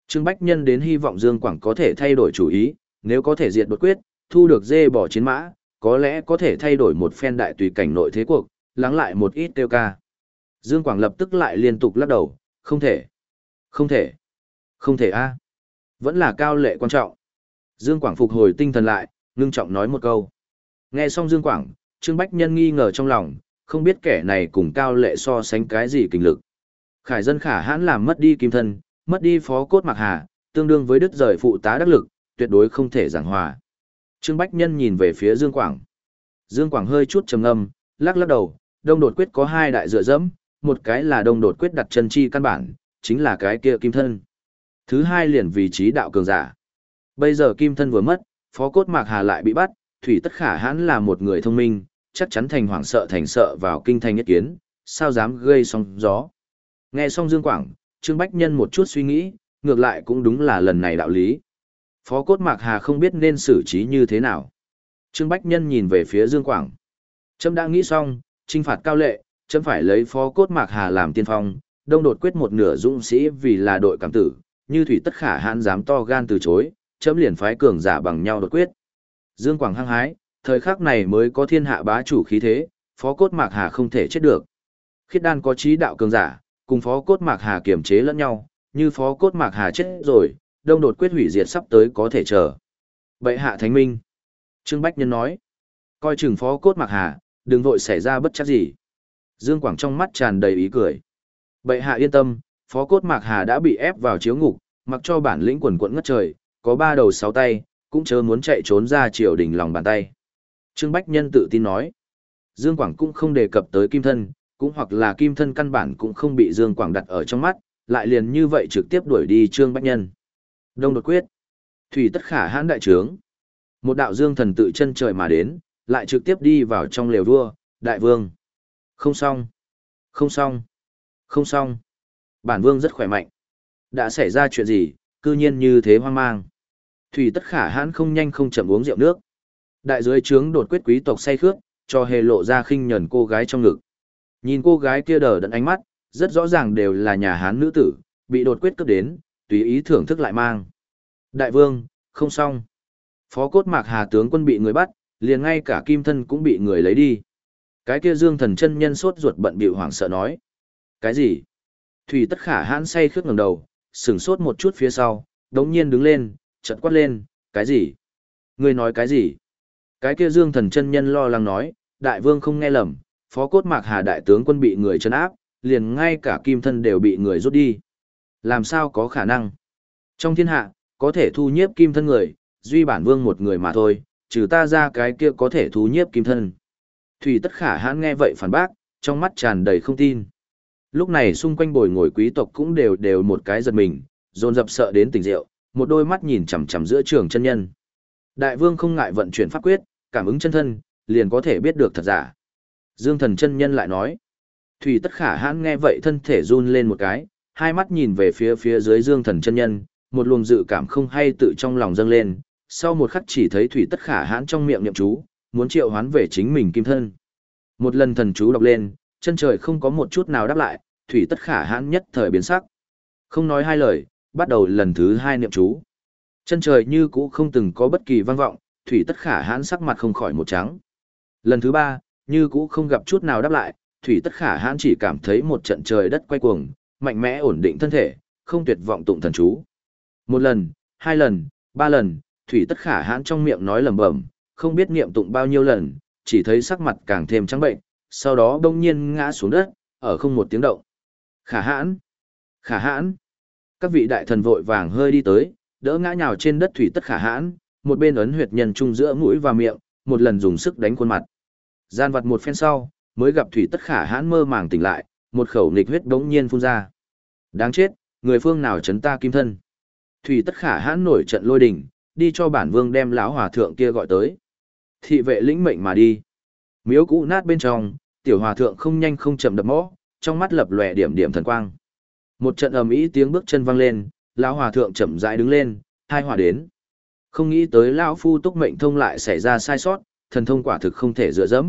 Speaker 1: Trương Bách Nhân đến hy vọng Dương Quảng có thể thay đổi chủ ý, nếu có thể diệt đột quyết, thu được dê bỏ chiến mã, có lẽ có thể thay đổi một phen đại tùy cảnh nội thế cuộc, lắng lại một ít tiêu ca. Dương Quảng lập tức lại liên tục lắc đầu, không thể, không thể, không thể a, vẫn là Cao Lệ quan trọng. Dương Quảng phục hồi tinh thần lại, ngưng trọng nói một câu. Nghe xong Dương Quảng, Trương Bách Nhân nghi ngờ trong lòng, không biết kẻ này cùng Cao Lệ so sánh cái gì kinh lực. Khải dân khả hãn làm mất đi kim thân, mất đi phó cốt Mạc Hà, tương đương với đứt rời phụ tá đắc lực, tuyệt đối không thể giảng hòa. Trương Bách Nhân nhìn về phía Dương Quảng. Dương Quảng hơi chút trầm ngâm, lắc lắc đầu, Đông Đột Quyết có hai đại dựa dẫm, một cái là Đông Đột Quyết đặt chân chi căn bản, chính là cái kia kim thân. Thứ hai liền vị trí đạo cường giả. Bây giờ kim thân vừa mất, phó cốt Mạc Hà lại bị bắt, Thủy Tất Khả hãn là một người thông minh, chắc chắn thành hoảng sợ thành sợ vào kinh thành nhất kiến, sao dám gây sóng gió. Nghe xong Dương Quảng, Trương Bách Nhân một chút suy nghĩ, ngược lại cũng đúng là lần này đạo lý. Phó cốt Mạc Hà không biết nên xử trí như thế nào. Trương Bách Nhân nhìn về phía Dương Quảng. Trâm đã nghĩ xong, trinh phạt Cao Lệ, Trâm phải lấy phó cốt Mạc Hà làm tiên phong, Đông Đột Quyết một nửa dũng sĩ vì là đội cảm tử, như Thủy Tất Khả hãn dám to gan từ chối, Trâm liền phái cường giả bằng nhau đột quyết. Dương Quảng hăng hái, thời khắc này mới có thiên hạ bá chủ khí thế, phó cốt Mạc Hà không thể chết được. Khiết đan có trí đạo cường giả, cùng phó cốt Mạc Hà kiềm chế lẫn nhau, như phó cốt Mạc Hà chết rồi, Đông Đột Quyết hủy diệt sắp tới có thể chờ. Bệ hạ thánh minh. Trương Bách Nhân nói, coi chừng phó cốt Mạc Hà, đừng vội xảy ra bất chắc gì. Dương Quảng trong mắt tràn đầy ý cười. Bệ hạ yên tâm, phó cốt Mạc Hà đã bị ép vào chiếu ngục, mặc cho bản lĩnh quần quận ngất trời, có ba đầu sáu tay, cũng chớ muốn chạy trốn ra triều đình lòng bàn tay. Trương Bách Nhân tự tin nói, Dương Quảng cũng không đề cập tới kim thân, cũng hoặc là kim thân căn bản cũng không bị Dương Quảng đặt ở trong mắt, lại liền như vậy trực tiếp đuổi đi Trương Bách Nhân. Đông Đột Quyết, Thủy Tất Khả hãn đại trướng. Một đạo dương thần tự chân trời mà đến, lại trực tiếp đi vào trong lều vua, đại vương. Không xong, không xong, không xong. Bản vương rất khỏe mạnh. Đã xảy ra chuyện gì, cư nhiên như thế hoang mang. Thủy Tất Khả hãn không nhanh không chậm uống rượu nước. Đại dưới trướng Đột Quyết quý tộc say khướt, cho hề lộ ra khinh nhẫn cô gái trong ngực. Nhìn cô gái kia đờ đẫn ánh mắt, rất rõ ràng đều là nhà Hán nữ tử, bị Đột Quyết cướp đến, tùy ý thưởng thức lại mang. Đại vương, không xong. Phó cốt Mạc Hà tướng quân bị người bắt, liền ngay cả kim thân cũng bị người lấy đi. Cái kia Dương Thần chân nhân sốt ruột bận bịu hoảng sợ nói. Cái gì? Thủy Tất Khả hãn say khướt ngẩng đầu, sửng sốt một chút phía sau, đống nhiên đứng lên, chợt quát lên, cái gì? Ngươi nói cái gì? Cái kia Dương Thần chân nhân lo lắng nói, đại vương không nghe lầm, phó cốt Mạc Hà đại tướng quân bị người trấn áp, liền ngay cả kim thân đều bị người rút đi. Làm sao có khả năng? Trong thiên hạ, có thể thu nhiếp kim thân người, duy bản vương một người mà thôi, trừ ta ra cái kia có thể thu nhiếp kim thân. Thủy Tất Khả hãn nghe vậy phản bác, trong mắt tràn đầy không tin. Lúc này xung quanh bồi ngồi quý tộc cũng đều đều một cái giật mình, dồn dập sợ đến tỉnh rượu, một đôi mắt nhìn chằm chằm giữa trường chân nhân. Đại vương không ngại vận chuyển pháp quyết, cảm ứng chân thân, liền có thể biết được thật giả. Dương Thần chân nhân lại nói. Thủy Tất Khả hãn nghe vậy thân thể run lên một cái, hai mắt nhìn về phía phía dưới Dương Thần chân nhân, một luồng dự cảm không hay tự trong lòng dâng lên, sau một khắc chỉ thấy Thủy Tất Khả hãn trong miệng niệm chú, muốn triệu hoán về chính mình kim thân. Một lần thần chú đọc lên, chân trời không có một chút nào đáp lại, Thủy Tất Khả hãn nhất thời biến sắc. Không nói hai lời, bắt đầu lần thứ hai niệm chú. Chân trời như cũ không từng có bất kỳ vang vọng, Thủy Tất Khả hãn sắc mặt không khỏi một trắng. Lần thứ ba, như cũ không gặp chút nào đáp lại, Thủy Tất Khả hãn chỉ cảm thấy một trận trời đất quay cuồng, mạnh mẽ ổn định thân thể, không tuyệt vọng tụng thần chú. Một lần, hai lần, ba lần, Thủy Tất Khả hãn trong miệng nói lẩm bẩm, không biết niệm tụng bao nhiêu lần, chỉ thấy sắc mặt càng thêm trắng bệnh, sau đó đông nhiên ngã xuống đất, ở không một tiếng động. Khả hãn! Khả hãn! Các vị đại thần vội vàng hơi đi tới, đỡ ngã nhào trên đất Thủy Tất Khả hãn, một bên ấn huyệt nhân trung giữa mũi và miệng, một lần dùng sức đánh khuôn mặt. Gian vặt một phen sau, mới gặp Thủy Tất Khả hãn mơ màng tỉnh lại, một khẩu nghịch huyết đống nhiên phun ra. Đáng chết, người phương nào chấn ta kim thân? Thủy Tất Khả hãn nổi trận lôi đình, đi cho bản vương đem lão hòa thượng kia gọi tới. Thị vệ lĩnh mệnh mà đi. Miếu cũ nát bên trong, tiểu hòa thượng không nhanh không chậm đập mõ, trong mắt lập lòe điểm điểm thần quang. Một trận ầm ĩ tiếng bước chân vang lên, lão hòa thượng chậm rãi đứng lên, hai hòa đến. Không nghĩ tới lão phu túc mệnh thông lại xảy ra sai sót, thần thông quả thực không thể dựa dẫm.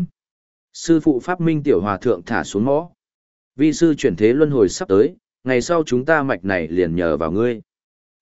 Speaker 1: Sư phụ pháp minh tiểu hòa thượng thả xuống mõ. Vi sư chuyển thế luân hồi sắp tới, ngày sau chúng ta mạch này liền nhờ vào ngươi.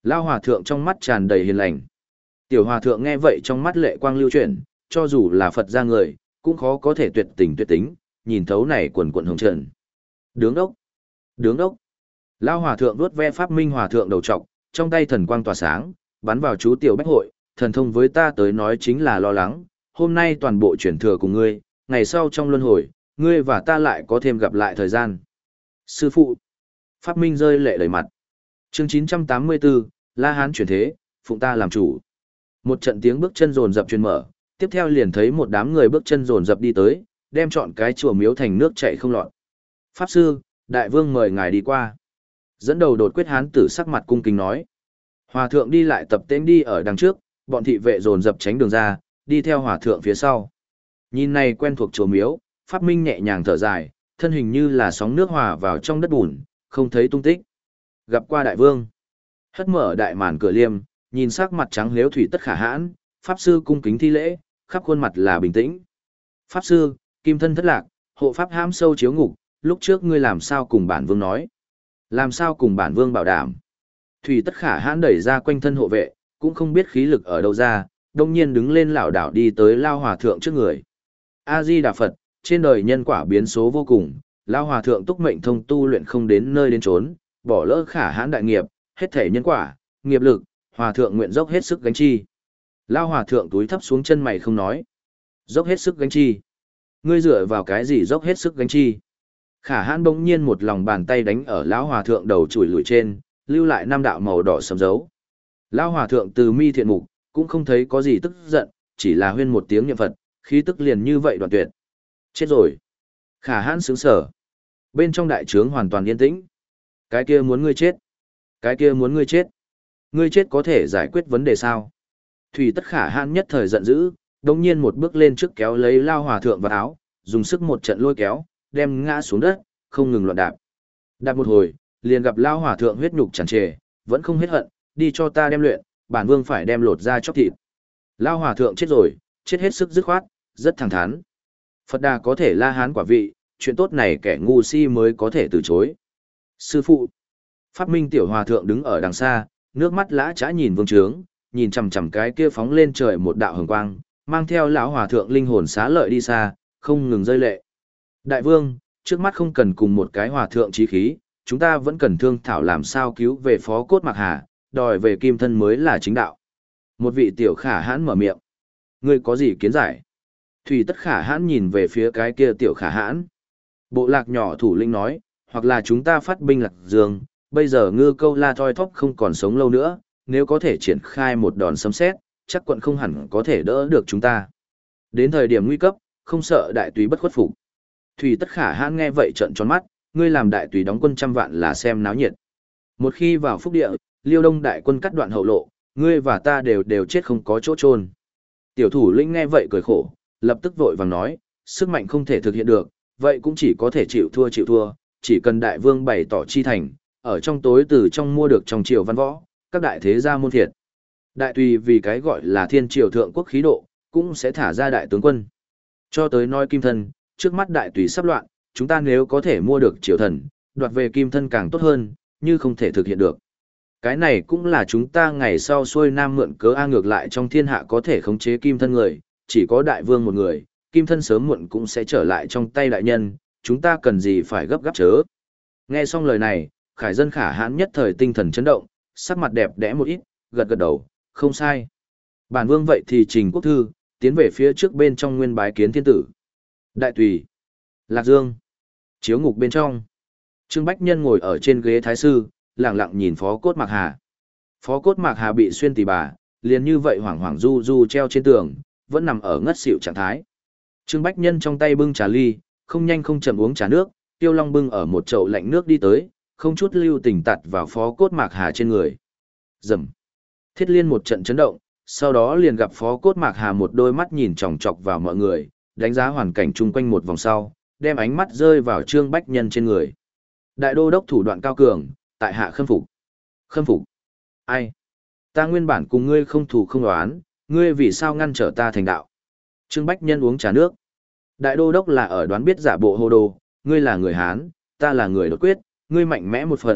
Speaker 1: Lao hòa thượng trong mắt tràn đầy hiền lành. Tiểu hòa thượng nghe vậy trong mắt lệ quang lưu chuyển, cho dù là Phật gia người, cũng khó có thể tuyệt tình tuyệt tính, nhìn thấu này quần quần hồng trần. Đứng đốc, đứng đốc. Lao hòa thượng vuốt ve Pháp Minh hòa thượng đầu trọc, trong tay thần quang tỏa sáng, bắn vào chú tiểu bách hội, thần thông với ta tới nói chính là lo lắng, hôm nay toàn bộ chuyển thừa cùng ngươi, ngày sau trong luân hồi, ngươi và ta lại có thêm gặp lại thời gian. Sư phụ. Pháp Minh rơi lệ đầy mặt. Chương chín trăm tám mươi tư, La Hán chuyển thế, phụng ta làm chủ. Một trận tiếng bước chân rồn rập truyền mở, tiếp theo liền thấy một đám người bước chân rồn rập đi tới, đem trọn cái chùa miếu thành nước chảy không lọt. Pháp sư, đại vương mời ngài đi qua. Dẫn đầu đột quyết hán tử sắc mặt cung kính nói. Hòa thượng đi lại tập tễnh đi ở đằng trước, bọn thị vệ dồn dập tránh đường ra, đi theo hòa thượng phía sau. Nhìn này quen thuộc chùa miếu, Pháp Minh nhẹ nhàng thở dài, thân hình như là sóng nước hòa vào trong đất bùn, không thấy tung tích. Gặp qua đại vương. Hất mở đại màn cửa liêm, nhìn sắc mặt trắng liếu thủy tất khả hãn, pháp sư cung kính thi lễ, khắp khuôn mặt là bình tĩnh. Pháp sư, kim thân thất lạc, hộ pháp hãm sâu chiếu ngục, lúc trước ngươi làm sao cùng bản vương nói? Làm sao cùng bản vương bảo đảm? Thủy tất khả hãn đẩy ra quanh thân hộ vệ, cũng không biết khí lực ở đâu ra, đông nhiên đứng lên lảo đảo đi tới Lao Hòa thượng trước người. A-di-đà Phật, trên đời nhân quả biến số vô cùng, Lao Hòa thượng túc mệnh thông tu luyện không đến nơi đến trốn, bỏ lỡ khả hãn đại nghiệp, hết thể nhân quả, nghiệp lực, Hòa thượng nguyện dốc hết sức gánh chi. Lao Hòa thượng túi thấp xuống chân mày không nói. Dốc hết sức gánh chi. Ngươi dựa vào cái gì dốc hết sức gánh chi? Khả hãn bỗng nhiên một lòng bàn tay đánh ở lão hòa thượng đầu chùi lùi trên, lưu lại năm đạo màu đỏ sầm dấu. Lão hòa thượng từ mi thiện mục, cũng không thấy có gì tức giận, chỉ là huyên một tiếng niệm Phật, khí tức liền như vậy đoạn tuyệt. Chết rồi. Khả hãn sướng sở. Bên trong đại trướng hoàn toàn yên tĩnh. Cái kia muốn ngươi chết. Cái kia muốn ngươi chết. Ngươi chết có thể giải quyết vấn đề sao? Thủy tất khả hãn nhất thời giận dữ, đồng nhiên một bước lên trước kéo lấy Lao hòa thượng vào áo, dùng sức một trận lôi kéo, đem ngã xuống đất, không ngừng loạn đạp. Đạp một hồi, liền gặp Lao hòa thượng huyết nhục tràn trề, vẫn không hết hận, đi cho ta đem luyện, bản vương phải đem lột ra chóc thịt. Lao hòa thượng chết rồi, chết hết sức dứt khoát, rất thẳng thắn. Phật Đà có thể La Hán quả vị, chuyện tốt này kẻ ngu si mới có thể từ chối. Sư phụ. Pháp Minh tiểu hòa thượng đứng ở đằng xa, nước mắt lã chã nhìn vương trướng, nhìn chằm chằm cái kia phóng lên trời một đạo hồng quang, mang theo lão hòa thượng linh hồn xá lợi đi xa, không ngừng rơi lệ. Đại vương, trước mắt không cần cùng một cái hòa thượng chí khí, chúng ta vẫn cần thương thảo làm sao cứu về phó cốt Mạc Hà, đòi về kim thân mới là chính đạo. Một vị tiểu khả hãn mở miệng. Ngươi có gì kiến giải? Thủy tất khả hãn nhìn về phía cái kia tiểu khả hãn. Bộ lạc nhỏ thủ lĩnh nói, hoặc là chúng ta phát binh lạc dương, bây giờ ngư câu la thoi thóp không còn sống lâu nữa, nếu có thể triển khai một đòn sấm sét, chắc quận không hẳn có thể đỡ được chúng ta. Đến thời điểm nguy cấp, không sợ đại túy bất khuất phục. Thủy tất khả hãn nghe vậy trợn tròn mắt, ngươi làm đại túy đóng quân trăm vạn là xem náo nhiệt. Một khi vào phúc địa, Liêu Đông đại quân cắt đoạn hậu lộ, ngươi và ta đều đều chết không có chỗ chôn. Tiểu thủ lĩnh nghe vậy cười khổ, lập tức vội vàng nói, sức mạnh không thể thực hiện được, vậy cũng chỉ có thể chịu thua chịu thua, chỉ cần đại vương bày tỏ chi thành, ở trong tối từ trong mua được trong triều văn võ, các đại thế gia môn thiệt. Đại tùy vì cái gọi là thiên triều thượng quốc khí độ, cũng sẽ thả ra đại tướng quân. Cho tới nói kim thân, trước mắt đại tùy sắp loạn, chúng ta nếu có thể mua được triều thần, đoạt về kim thân càng tốt hơn, như không thể thực hiện được. Cái này cũng là chúng ta ngày sau xuôi nam mượn cớ A ngược lại trong thiên hạ có thể khống chế kim thân người, chỉ có đại vương một người, kim thân sớm muộn cũng sẽ trở lại trong tay đại nhân, chúng ta cần gì phải gấp gáp chớ. Nghe xong lời này, khải dân khả hãn nhất thời tinh thần chấn động, sắc mặt đẹp đẽ một ít, gật gật đầu, không sai. Bản vương vậy thì trình quốc thư, tiến về phía trước bên trong nguyên bái kiến thiên tử. Đại tùy, Lạc Dương, chiếu ngục bên trong. Trương Bách Nhân ngồi ở trên ghế thái sư, lặng lặng nhìn phó cốt Mạc Hà. Phó cốt Mạc Hà bị xuyên tỉ bà, liền như vậy hoảng hoảng du du treo trên tường, vẫn nằm ở ngất xỉu trạng thái. Trương Bách Nhân trong tay bưng trà ly, không nhanh không chậm uống trà nước, Tiêu Long bưng ở một chậu lạnh nước đi tới, không chút lưu tình tặt vào phó cốt Mạc Hà trên người. Rầm. Thiết Liên một trận chấn động, sau đó liền gặp phó cốt Mạc Hà một đôi mắt nhìn chòng chọc vào mọi người, đánh giá hoàn cảnh chung quanh một vòng sau, đem ánh mắt rơi vào Trương Bách Nhân trên người. Đại đô đốc thủ đoạn cao cường, tại hạ khâm phục. Khâm phục? Ai? Ta nguyên bản cùng ngươi không thù không đoán, ngươi vì sao ngăn trở ta thành đạo? Trương Bách Nhân uống trà nước. Đại đô đốc là ở đoán biết giả bộ hồ đồ, ngươi là người Hán, ta là người đột quyết, ngươi mạnh mẽ một phần,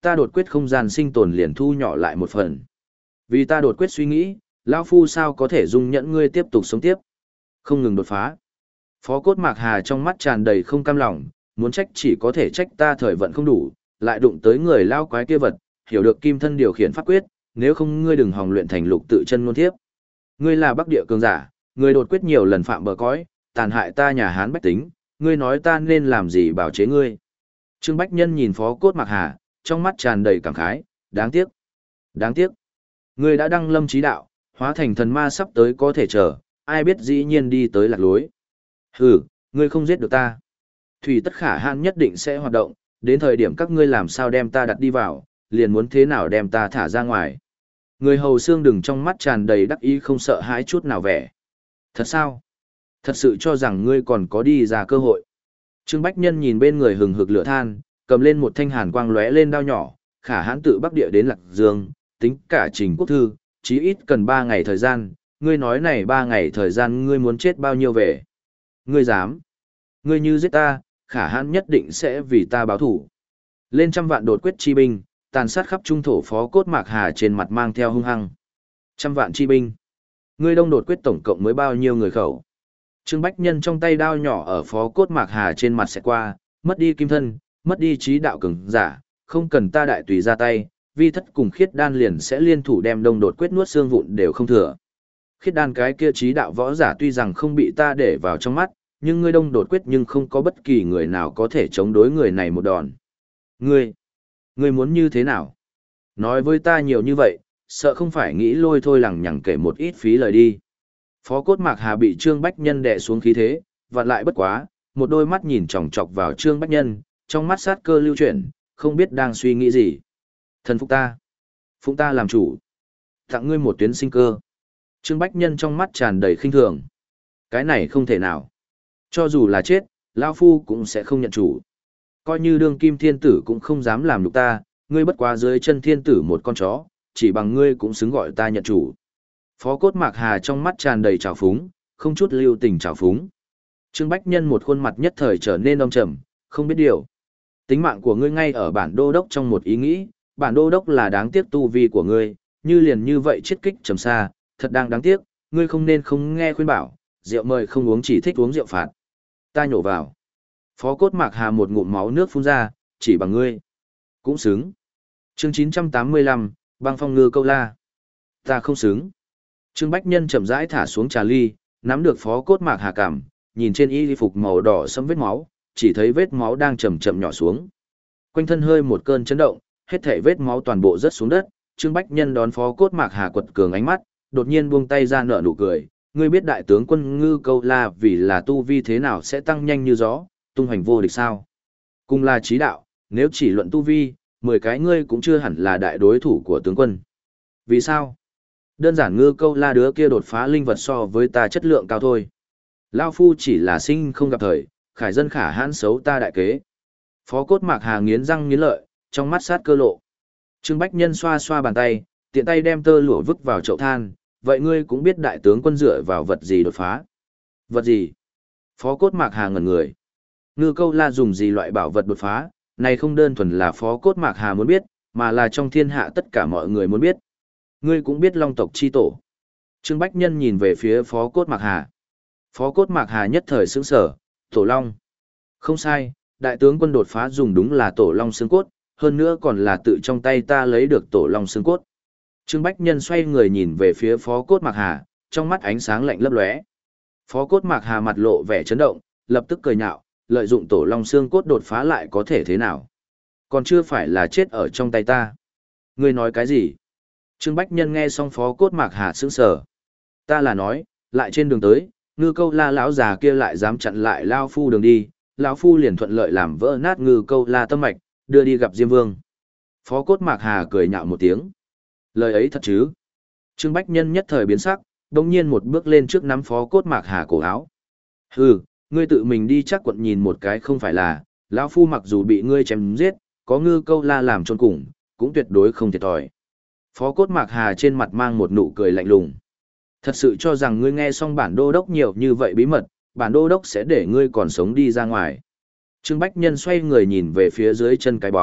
Speaker 1: ta đột quyết không gian sinh tồn liền thu nhỏ lại một phần. Vì ta đột quyết suy nghĩ, lão phu sao có thể dung nhẫn ngươi tiếp tục sống tiếp. Không ngừng đột phá. Phó Cốt Mạc Hà trong mắt tràn đầy không cam lòng, muốn trách chỉ có thể trách ta thời vận không đủ, lại đụng tới người lao quái kia vật, hiểu được kim thân điều khiển pháp quyết, nếu không ngươi đừng hòng luyện thành lục tự chân ngôn thiếp. Ngươi là Bắc Địa cường giả, ngươi đột quyết nhiều lần phạm bờ cõi, tàn hại ta nhà Hán bách tính, ngươi nói ta nên làm gì bảo chế ngươi. Trương Bách Nhân nhìn Phó Cốt Mạc Hà, trong mắt tràn đầy cảm khái, đáng tiếc. Đáng tiếc. Ngươi đã đăng lâm chí đạo, hóa thành thần ma sắp tới có thể chờ, ai biết dĩ nhiên đi tới lạc lối. Hừ, ngươi không giết được ta. Thủy Tất Khả Hãn nhất định sẽ hoạt động, đến thời điểm các ngươi làm sao đem ta đặt đi vào, liền muốn thế nào đem ta thả ra ngoài. Người hầu xương đừng trong mắt tràn đầy đắc ý không sợ hãi chút nào vẻ. Thật sao? Thật sự cho rằng ngươi còn có đi ra cơ hội. Trương Bách Nhân nhìn bên người hừng hực lửa than, cầm lên một thanh hàn quang lóe lên đao nhỏ, Khả Hãn tự Bắc Địa đến Lạc Dương, tính cả trình quốc thư, chí ít cần ba ngày thời gian, ngươi nói này ba ngày thời gian ngươi muốn chết bao nhiêu về. Ngươi dám? Ngươi như giết ta, Khả Hãn nhất định sẽ vì ta báo thủ. Lên trăm vạn đột quyết chi binh, tàn sát khắp trung thổ Phó Cốt Mạc Hà trên mặt mang theo hung hăng. Trăm vạn chi binh. Ngươi đông đột quyết tổng cộng mới bao nhiêu người khẩu? Trương Bách Nhân trong tay đao nhỏ ở Phó Cốt Mạc Hà trên mặt sẽ qua, mất đi kim thân, mất đi trí đạo cường giả, không cần ta đại tùy ra tay, vi thất cùng khiết đan liền sẽ liên thủ đem đông đột quyết nuốt xương vụn đều không thừa. Khiết đan cái kia trí đạo võ giả tuy rằng không bị ta để vào trong mắt, nhưng ngươi đông đột quyết nhưng không có bất kỳ người nào có thể chống đối người này một đòn. Ngươi, ngươi muốn như thế nào? Nói với ta nhiều như vậy, sợ không phải nghĩ lôi thôi lằng nhằng kể một ít phí lời đi. Phó Cốt Mạc Hà bị Trương Bách Nhân đè xuống khí thế, vặn lại bất quá, một đôi mắt nhìn chòng chọc vào Trương Bách Nhân, trong mắt sát cơ lưu chuyển, không biết đang suy nghĩ gì. Thần phục ta, phụng ta làm chủ, tặng ngươi một tuyến sinh cơ. Trương Bách Nhân trong mắt tràn đầy khinh thường. Cái này không thể nào. Cho dù là chết, lão phu cũng sẽ không nhận chủ. Coi như đương kim thiên tử cũng không dám làm nhục ta, ngươi bất quá dưới chân thiên tử một con chó, chỉ bằng ngươi cũng xứng gọi ta nhận chủ. Phó Cốt Mạc Hà trong mắt tràn đầy trào phúng, không chút lưu tình trào phúng. Trương Bách Nhân một khuôn mặt nhất thời trở nên âm trầm, không biết điều. Tính mạng của ngươi ngay ở bản đô đốc trong một ý nghĩ, bản đô đốc là đáng tiếc tu vi của ngươi, như liền như vậy chết kích trầm xa, thật đang đáng tiếc, ngươi không nên không nghe khuyên bảo, rượu mời không uống chỉ thích uống rượu phạt. Ta nhổ vào. Phó Cốt Mạc Hà một ngụm máu nước phun ra, chỉ bằng ngươi. Cũng xứng. Chương chín trăm tám mươi lăm, băng phong ngư câu la. Ta không xứng. Trương Bách Nhân chậm rãi thả xuống trà ly, nắm được Phó Cốt Mạc Hà cảm, nhìn trên y phục màu đỏ sẫm vết máu, chỉ thấy vết máu đang chậm chậm nhỏ xuống. Quanh thân hơi một cơn chấn động, hết thảy vết máu toàn bộ rớt xuống đất, Trương Bách Nhân đón Phó Cốt Mạc Hà quật cường ánh mắt, đột nhiên buông tay ra nở nụ cười, ngươi biết đại tướng quân Ngư Câu La vì là tu vi thế nào sẽ tăng nhanh như gió, tung hoành vô địch sao? Cùng là chí đạo, nếu chỉ luận tu vi, mười cái ngươi cũng chưa hẳn là đại đối thủ của tướng quân. Vì sao? Đơn giản Ngư Câu La đứa kia đột phá linh vật so với ta chất lượng cao thôi. Lao phu chỉ là sinh không gặp thời, khải dân khả hãn xấu ta đại kế. Phó Cốt Mạc Hà nghiến răng nghiến lợi, trong mắt sát cơ lộ. Trương Bách Nhân xoa xoa bàn tay, tiện tay đem tơ lụa vứt vào chậu than, vậy ngươi cũng biết đại tướng quân dựa vào vật gì đột phá. Vật gì? Phó Cốt Mạc Hà ngẩn người. Ngư Câu La dùng gì loại bảo vật đột phá, này không đơn thuần là Phó Cốt Mạc Hà muốn biết, mà là trong thiên hạ tất cả mọi người muốn biết. Ngươi cũng biết Long tộc chi tổ. Trương Bách Nhân nhìn về phía Phó Cốt Mạc Hà. Phó Cốt Mạc Hà nhất thời sững sở, Tổ Long. Không sai, đại tướng quân đột phá dùng đúng là Tổ Long xương cốt, hơn nữa còn là tự trong tay ta lấy được Tổ Long xương cốt. Trương Bách Nhân xoay người nhìn về phía Phó Cốt Mạc Hà, trong mắt ánh sáng lạnh lấp lóe. Phó Cốt Mạc Hà mặt lộ vẻ chấn động, lập tức cười nhạo, lợi dụng Tổ Long xương cốt đột phá lại có thể thế nào? Còn chưa phải là chết ở trong tay ta. Ngươi nói cái gì? Trương Bách Nhân nghe xong Phó Cốt Mạc Hà sững sờ. Ta là nói, lại trên đường tới, Ngư Câu La lão già kia lại dám chặn lại lão phu đường đi, lão phu liền thuận lợi làm vỡ nát Ngư Câu La tâm mạch, đưa đi gặp Diêm Vương. Phó Cốt Mạc Hà cười nhạo một tiếng. Lời ấy thật chứ? Trương Bách Nhân nhất thời biến sắc, đồng nhiên một bước lên trước nắm Phó Cốt Mạc Hà cổ áo. Hừ, ngươi tự mình đi chắc quận nhìn một cái không phải là, lão phu mặc dù bị ngươi chém giết, có Ngư Câu La làm chôn cùng, cũng tuyệt đối không thiệt thòi. Phó Cốt Mạc Hà trên mặt mang một nụ cười lạnh lùng. Thật sự cho rằng ngươi nghe xong bản đô đốc nhiều như vậy bí mật, bản đô đốc sẽ để ngươi còn sống đi ra ngoài. Trương Bách Nhân xoay người nhìn về phía dưới chân cái bóng,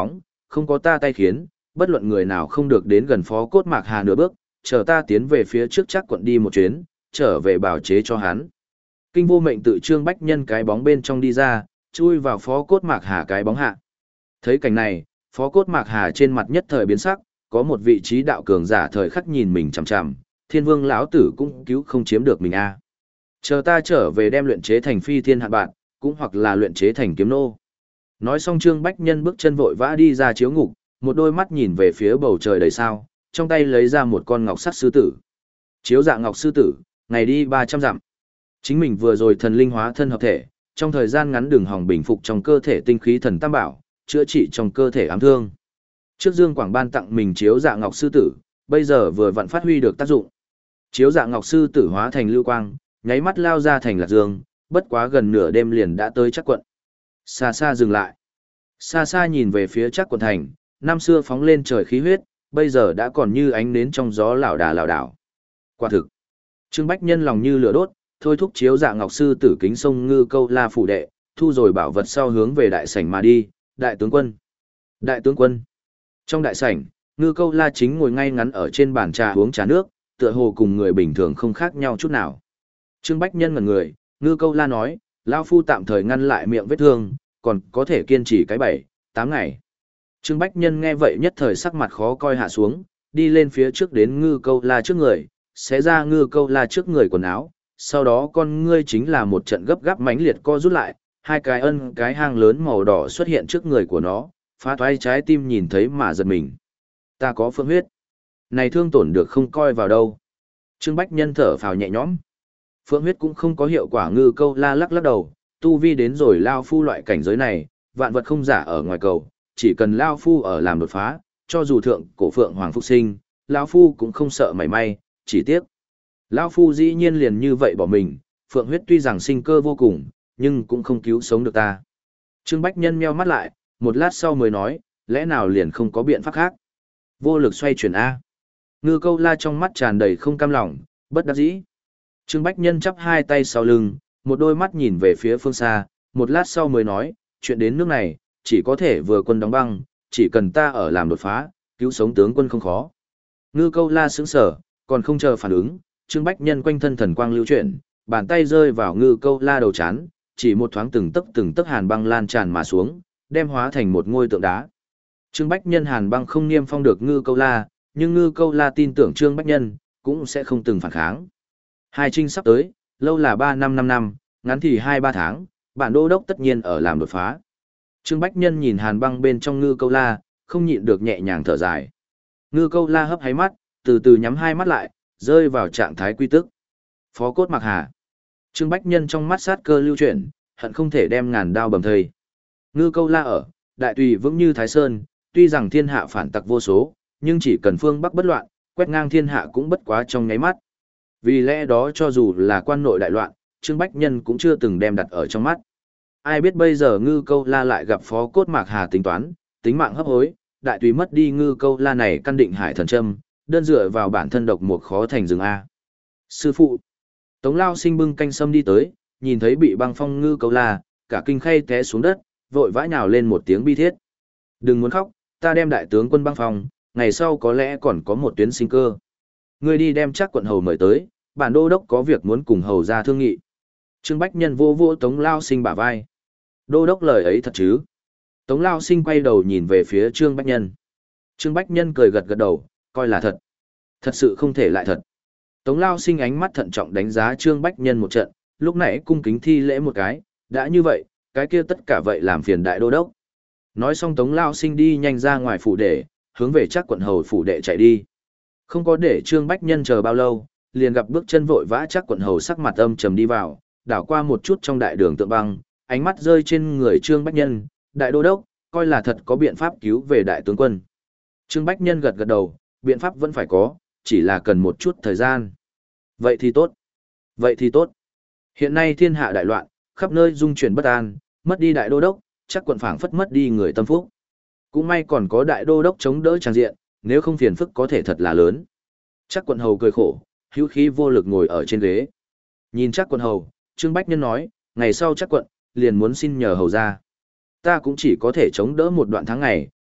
Speaker 1: không có ta tay khiến, bất luận người nào không được đến gần Phó Cốt Mạc Hà nửa bước, chờ ta tiến về phía trước chắc quận đi một chuyến, trở về bảo chế cho hắn. Kinh Vô Mệnh tự Trương Bách Nhân cái bóng bên trong đi ra, chui vào Phó Cốt Mạc Hà cái bóng hạ. Thấy cảnh này, Phó Cốt Mạc Hà trên mặt nhất thời biến sắc, có một vị trí đạo cường giả thời khắc nhìn mình chằm chằm, Thiên Vương lão tử cũng cứu không chiếm được mình a. Chờ ta trở về đem luyện chế thành phi thiên hạn bạn, cũng hoặc là luyện chế thành kiếm nô. Nói xong Trương Bách Nhân bước chân vội vã đi ra chiếu ngục, một đôi mắt nhìn về phía bầu trời đầy sao, trong tay lấy ra một con ngọc sắt sư tử. Chiếu dạ ngọc sư tử, ngày đi ba trăm dặm. Chính mình vừa rồi thần linh hóa thân hợp thể, trong thời gian ngắn đường hòng bình phục trong cơ thể tinh khí thần tam bảo, chữa trị trong cơ thể ám thương. Trước Dương Quảng ban tặng mình chiếu dạ ngọc sư tử, bây giờ vừa vặn phát huy được tác dụng. Chiếu dạ ngọc sư tử hóa thành lưu quang, nháy mắt lao ra thành Lạc Dương, bất quá gần nửa đêm liền đã tới Trác quận. Xa xa dừng lại. Xa xa nhìn về phía Trác quận thành, năm xưa phóng lên trời khí huyết, bây giờ đã còn như ánh nến trong gió lảo đà lảo đảo. Quả thực, Trương Bách Nhân lòng như lửa đốt, thôi thúc chiếu dạ ngọc sư tử kính sông Ngư Câu La phủ đệ, thu rồi bảo vật sau hướng về đại sảnh mà đi. Đại tướng quân, đại tướng quân. Trong đại sảnh, Ngư Câu La chính ngồi ngay ngắn ở trên bàn trà uống trà nước, tựa hồ cùng người bình thường không khác nhau chút nào. Trương Bách Nhân ngẩn người, Ngư Câu La nói, lão phu tạm thời ngăn lại miệng vết thương, còn có thể kiên trì cái bảy, tám ngày. Trương Bách Nhân nghe vậy nhất thời sắc mặt khó coi hạ xuống, đi lên phía trước đến Ngư Câu La trước người, xé ra Ngư Câu La trước người quần áo, sau đó con ngươi chính là một trận gấp gáp mãnh liệt co rút lại, hai cái ân cái hang lớn màu đỏ xuất hiện trước người của nó, phá thoái trái tim nhìn thấy mà giật mình. Ta có phương huyết. Này thương tổn được không coi vào đâu. Trương Bách Nhân thở phào nhẹ nhõm. Phượng huyết cũng không có hiệu quả. Ngư Câu La lắc lắc đầu, tu vi đến rồi lao phu loại cảnh giới này, vạn vật không giả ở ngoài cầu, chỉ cần lao phu ở làm đột phá, cho dù thượng cổ phượng hoàng phục sinh, lao phu cũng không sợ mảy may, chỉ tiếc. Lao phu dĩ nhiên liền như vậy bỏ mình, phượng huyết tuy rằng sinh cơ vô cùng, nhưng cũng không cứu sống được ta. Trương Bách Nhân meo mắt lại, một lát sau mới nói, lẽ nào liền không có biện pháp khác. Vô lực xoay chuyển A. Ngư Câu La trong mắt tràn đầy không cam lòng, bất đắc dĩ. Trương Bách Nhân chắp hai tay sau lưng, một đôi mắt nhìn về phía phương xa, một lát sau mới nói, chuyện đến nước này, chỉ có thể vừa quân đóng băng, chỉ cần ta ở làm đột phá, cứu sống tướng quân không khó. Ngư Câu La sững sở, còn không chờ phản ứng, Trương Bách Nhân quanh thân thần quang lưu chuyển, bàn tay rơi vào Ngư Câu La đầu chán, chỉ một thoáng từng tấc từng tấc hàn băng lan tràn mà xuống, đem hóa thành một ngôi tượng đá. Trương Bách Nhân hàn băng không niêm phong được Ngư Câu La, nhưng Ngư Câu La tin tưởng Trương Bách Nhân, cũng sẽ không từng phản kháng. Hai trinh sắp tới, lâu là ba năm năm năm, ngắn thì hai ba tháng, bản đô đốc tất nhiên ở làm đột phá. Trương Bách Nhân nhìn hàn băng bên trong Ngư Câu La, không nhịn được nhẹ nhàng thở dài. Ngư Câu La hấp háy mắt, từ từ nhắm hai mắt lại, rơi vào trạng thái quy tức. Phó Cốt Mạc Hà. Trương Bách Nhân trong mắt sát cơ lưu chuyển, hận không thể đem ngàn đao bầm thây. Ngư Câu La ở, đại tùy vững như Thái Sơn, tuy rằng thiên hạ phản tặc vô số, nhưng chỉ cần phương Bắc bất loạn, quét ngang thiên hạ cũng bất quá trong nháy mắt. Vì lẽ đó cho dù là quan nội đại loạn, Trương Bách Nhân cũng chưa từng đem đặt ở trong mắt. Ai biết bây giờ Ngư Câu La lại gặp Phó Cốt Mạc Hà tính toán, tính mạng hấp hối, đại tùy mất đi Ngư Câu La này căn định hải thần châm, đơn dựa vào bản thân độc một khó thành rừng A. Sư phụ, Tống Lao Sinh bưng canh sâm đi tới, nhìn thấy bị băng phong Ngư Câu La, cả kinh khay té xuống đất, vội vã nhào lên một tiếng bi thiết. Đừng muốn khóc, ta đem đại tướng quân băng phong, ngày sau có lẽ còn có một tuyến sinh cơ. Ngươi đi đem Trác quận hầu mời tới, bản đô đốc có việc muốn cùng hầu ra thương nghị. Trương Bách Nhân vô vô Tống Lao Sinh bả vai. Đô đốc lời ấy thật chứ? Tống Lao Sinh quay đầu nhìn về phía Trương Bách Nhân. Trương Bách Nhân cười gật gật đầu, coi là thật. Thật sự không thể lại thật. Tống Lao Sinh ánh mắt thận trọng đánh giá Trương Bách Nhân một trận, lúc nãy cung kính thi lễ một cái, đã như vậy, cái kia tất cả vậy làm phiền đại đô đốc. Nói xong Tống Lao Sinh đi nhanh ra ngoài phủ đệ, hướng về Trác quận hầu phủ đệ chạy đi. Không có để Trương Bách Nhân chờ bao lâu, liền gặp bước chân vội vã Trác quận hầu sắc mặt âm trầm đi vào, đảo qua một chút trong đại đường tượng băng, ánh mắt rơi trên người Trương Bách Nhân, đại đô đốc, coi là thật có biện pháp cứu về đại tướng quân. Trương Bách Nhân gật gật đầu, biện pháp vẫn phải có, chỉ là cần một chút thời gian. Vậy thì tốt. Vậy thì tốt. Hiện nay thiên hạ đại loạn, khắp nơi dung chuyển bất an, mất đi đại đô đốc, chắc quận phảng phất mất đi người tâm phúc. Cũng may còn có đại đô đốc chống đỡ tràng diện, nếu không phiền phức có thể thật là lớn. Chắc quận hầu cười khổ, hữu khí vô lực ngồi ở trên ghế. Nhìn chắc quận hầu, Trương Bách Nhân nói, ngày sau chắc quận, liền muốn xin nhờ hầu ra. Ta cũng chỉ có thể chống đỡ một đoạn tháng ngày,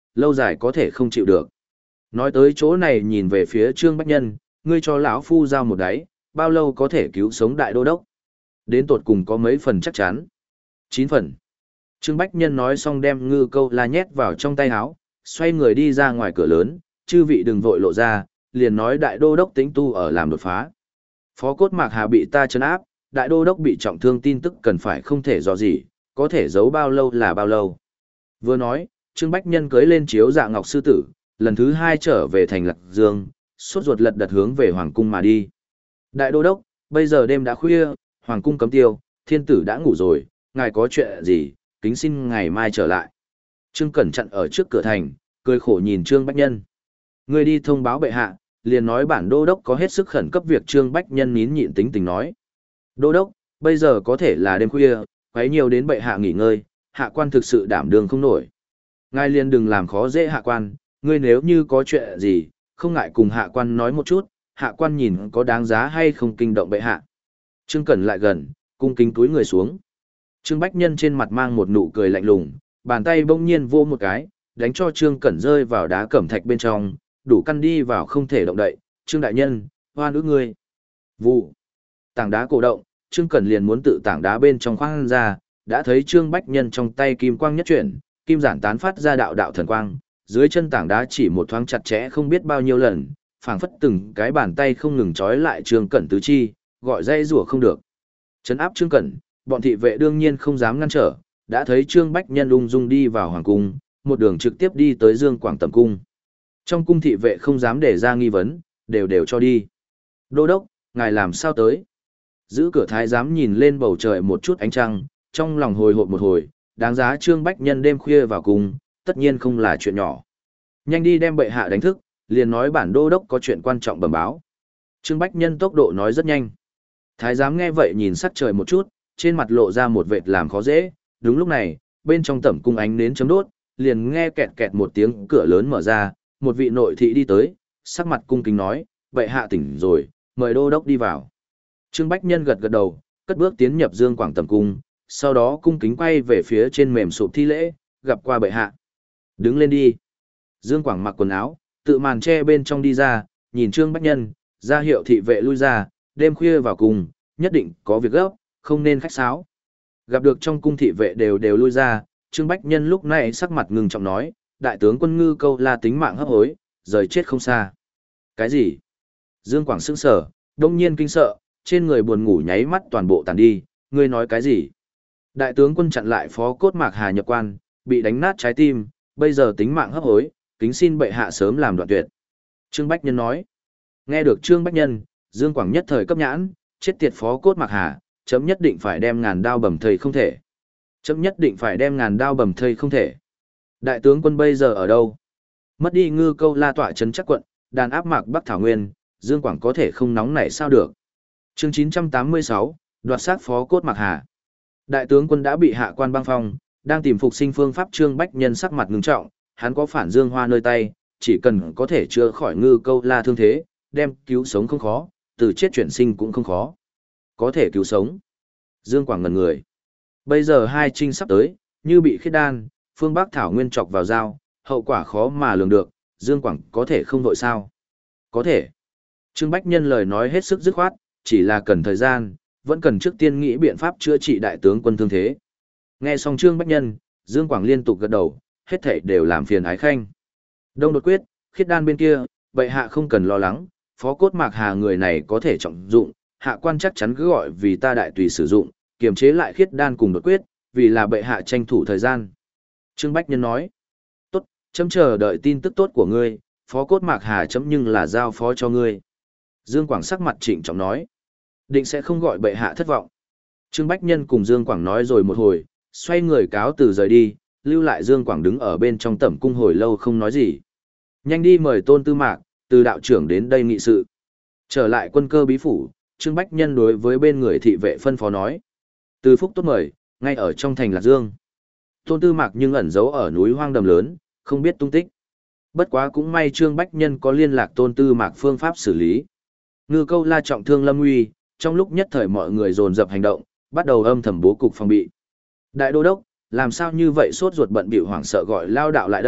Speaker 1: lâu dài có thể không chịu được. Nói tới chỗ này nhìn về phía Trương Bách Nhân, ngươi cho lão phu giao một đáy, bao lâu có thể cứu sống đại đô đốc? Đến tột cùng có mấy phần chắc chắn? Chín phần. Trương Bách Nhân nói xong đem ngư câu la nhét vào trong tay áo, xoay người đi ra ngoài cửa lớn, chư vị đừng vội lộ ra, liền nói đại đô đốc tính tu ở làm đột phá. Phó cốt Mạc Hà bị ta trấn áp, đại đô đốc bị trọng thương tin tức cần phải không thể dò gì, có thể giấu bao lâu là bao lâu. Vừa nói, Trương Bách Nhân cưới lên chiếu dạ ngọc sư tử, lần thứ hai trở về thành Lạc Dương, suốt ruột lật đật hướng về Hoàng cung mà đi. Đại đô đốc, bây giờ đêm đã khuya, Hoàng cung cấm tiêu, thiên tử đã ngủ rồi, ngài có chuyện gì, kính xin ngày mai trở lại. Trương Cẩn chặn ở trước cửa thành, cười khổ nhìn Trương Bách Nhân. Người đi thông báo bệ hạ, liền nói bản đô đốc có hết sức khẩn cấp việc. Trương Bách Nhân nín nhịn tính tình nói. Đô đốc, bây giờ có thể là đêm khuya, quấy nhiều đến bệ hạ nghỉ ngơi, hạ quan thực sự đảm đường không nổi. Ngài liền đừng làm khó dễ hạ quan, ngươi nếu như có chuyện gì, không ngại cùng hạ quan nói một chút, hạ quan nhìn có đáng giá hay không kinh động bệ hạ. Trương Cẩn lại gần, cung kính túi người xuống. Trương Bách Nhân trên mặt mang một nụ cười lạnh lùng, bàn tay bỗng nhiên vô một cái, đánh cho Trương Cẩn rơi vào đá cẩm thạch bên trong, đủ căn đi vào không thể động đậy. Trương đại nhân, hoan ước ngươi. Vụ. Tảng đá cổ động, Trương Cẩn liền muốn tự tảng đá bên trong khoang ra, đã thấy Trương Bách Nhân trong tay kim quang nhất chuyển, kim giản tán phát ra đạo đạo thần quang, dưới chân tảng đá chỉ một thoáng chặt chẽ không biết bao nhiêu lần, phảng phất từng cái bàn tay không ngừng trói lại Trương Cẩn tứ chi, gọi dây rủa không được. Trấn áp Trương Cẩn, bọn thị vệ đương nhiên không dám ngăn trở, đã thấy Trương Bách Nhân ung dung đi vào hoàng cung, một đường trực tiếp đi tới Dương Quảng Tầm cung. Trong cung thị vệ không dám để ra nghi vấn, đều đều cho đi. Đô đốc, ngài làm sao tới? Giữ cửa thái giám nhìn lên bầu trời một chút ánh trăng, trong lòng hồi hộp một hồi, đáng giá Trương Bách Nhân đêm khuya vào cung, tất nhiên không là chuyện nhỏ. Nhanh đi đem bệ hạ đánh thức, liền nói bản đô đốc có chuyện quan trọng bẩm báo. Trương Bách Nhân tốc độ nói rất nhanh. Thái giám nghe vậy nhìn sắc trời một chút, trên mặt lộ ra một vệt làm khó dễ. Đúng lúc này, bên trong tẩm cung ánh nến chấm đốt, liền nghe kẹt kẹt một tiếng cửa lớn mở ra, một vị nội thị đi tới, sắc mặt cung kính nói, bệ hạ tỉnh rồi, mời đô đốc đi vào. Trương Bách Nhân gật gật đầu, cất bước tiến nhập Dương Quảng Tầm cung, sau đó cung kính quay về phía trên mềm sụp thi lễ, gặp qua bệ hạ. Đứng lên đi. Dương Quảng mặc quần áo, tự màn che bên trong đi ra, nhìn Trương Bách Nhân, ra hiệu thị vệ lui ra, đêm khuya vào cung, nhất định có việc gấp, không nên khách sáo. Gặp được trong cung thị vệ đều đều lui ra, Trương Bách Nhân lúc này sắc mặt ngừng trọng nói, đại tướng quân Ngư Câu La tính mạng hấp hối, rời chết không xa. Cái gì? Dương Quảng sững sờ, đông nhiên kinh sợ, trên người buồn ngủ nháy mắt toàn bộ tàn đi, ngươi nói cái gì? Đại tướng quân chặn lại Phó Cốt Mạc Hà nhập quan, bị đánh nát trái tim, bây giờ tính mạng hấp hối, kính xin bệ hạ sớm làm đoạn tuyệt. Trương Bách Nhân nói. Nghe được Trương Bách Nhân, Dương Quảng nhất thời cấp nhãn, chết tiệt Phó Cốt Mạc Hà, chấm nhất định phải đem ngàn đao bầm thây không thể. Chấm nhất định phải đem ngàn đao bầm thây không thể. Đại tướng quân bây giờ ở đâu? Mất đi Ngư Câu La tọa trấn chắc quận, đàn áp Mạc Bắc Thảo Nguyên, Dương Quảng có thể không nóng nảy sao được. Chương chín trăm tám mươi sáu, đoạt xác Phó Cốt Mạc Hà. Đại tướng quân đã bị hạ quan băng phong, đang tìm phục sinh phương pháp. Trương Bách Nhân sắc mặt ngưng trọng, hắn có phản dương hoa nơi tay, chỉ cần có thể chữa khỏi Ngư Câu La thương thế, đem cứu sống không khó, từ chết chuyển sinh cũng không khó. Có thể cứu sống. Dương Quảng ngẩn người. Bây giờ hai trinh sắp tới, như bị khiết đan, phương Bắc Thảo Nguyên chọc vào dao, hậu quả khó mà lường được, Dương Quảng có thể không vội sao? Có thể. Trương Bách Nhân lời nói hết sức dứt khoát, chỉ là cần thời gian, vẫn cần trước tiên nghĩ biện pháp chữa trị đại tướng quân thương thế. Nghe xong Trương Bách Nhân, Dương Quảng liên tục gật đầu, hết thảy đều làm phiền Ái Khanh. Đông đột quyết, khiết đan bên kia, bệ hạ không cần lo lắng, Phó Cốt Mạc Hà người này có thể trọng dụng, hạ quan chắc chắn cứ gọi vì ta đại tùy sử dụng, kiềm chế lại khiết đan cùng đột quyết, vì là bệ hạ tranh thủ thời gian. Trương Bách Nhân nói, tốt, chấm chờ đợi tin tức tốt của ngươi, Phó Cốt Mạc Hà chấm nhưng là giao phó cho ngươi. Dương Quảng sắc mặt trịnh trọng nói, định sẽ không gọi bệ hạ thất vọng. Trương Bách Nhân cùng Dương Quảng nói rồi một hồi, xoay người cáo từ rời đi, lưu lại Dương Quảng đứng ở bên trong tẩm cung hồi lâu không nói gì. Nhanh đi mời Tôn Tư Mạc, từ đạo trưởng đến đây nghị sự. Trở lại quân cơ bí phủ, Trương Bách Nhân đối với bên người thị vệ phân phó nói. Từ phúc tốt mời, ngay ở trong thành Lạc Dương. Tôn Tư Mạc nhưng ẩn giấu ở núi hoang đầm lớn, không biết tung tích. Bất quá cũng may Trương Bách Nhân có liên lạc Tôn Tư Mạc phương pháp xử lý. Ngư Câu La trọng thương lâm nguy, trong lúc nhất thời mọi người dồn dập hành động, bắt đầu âm thầm bố cục phòng bị. Đại đô đốc, làm sao như vậy sốt ruột bận bịu hoảng sợ gọi lao đạo lại đây,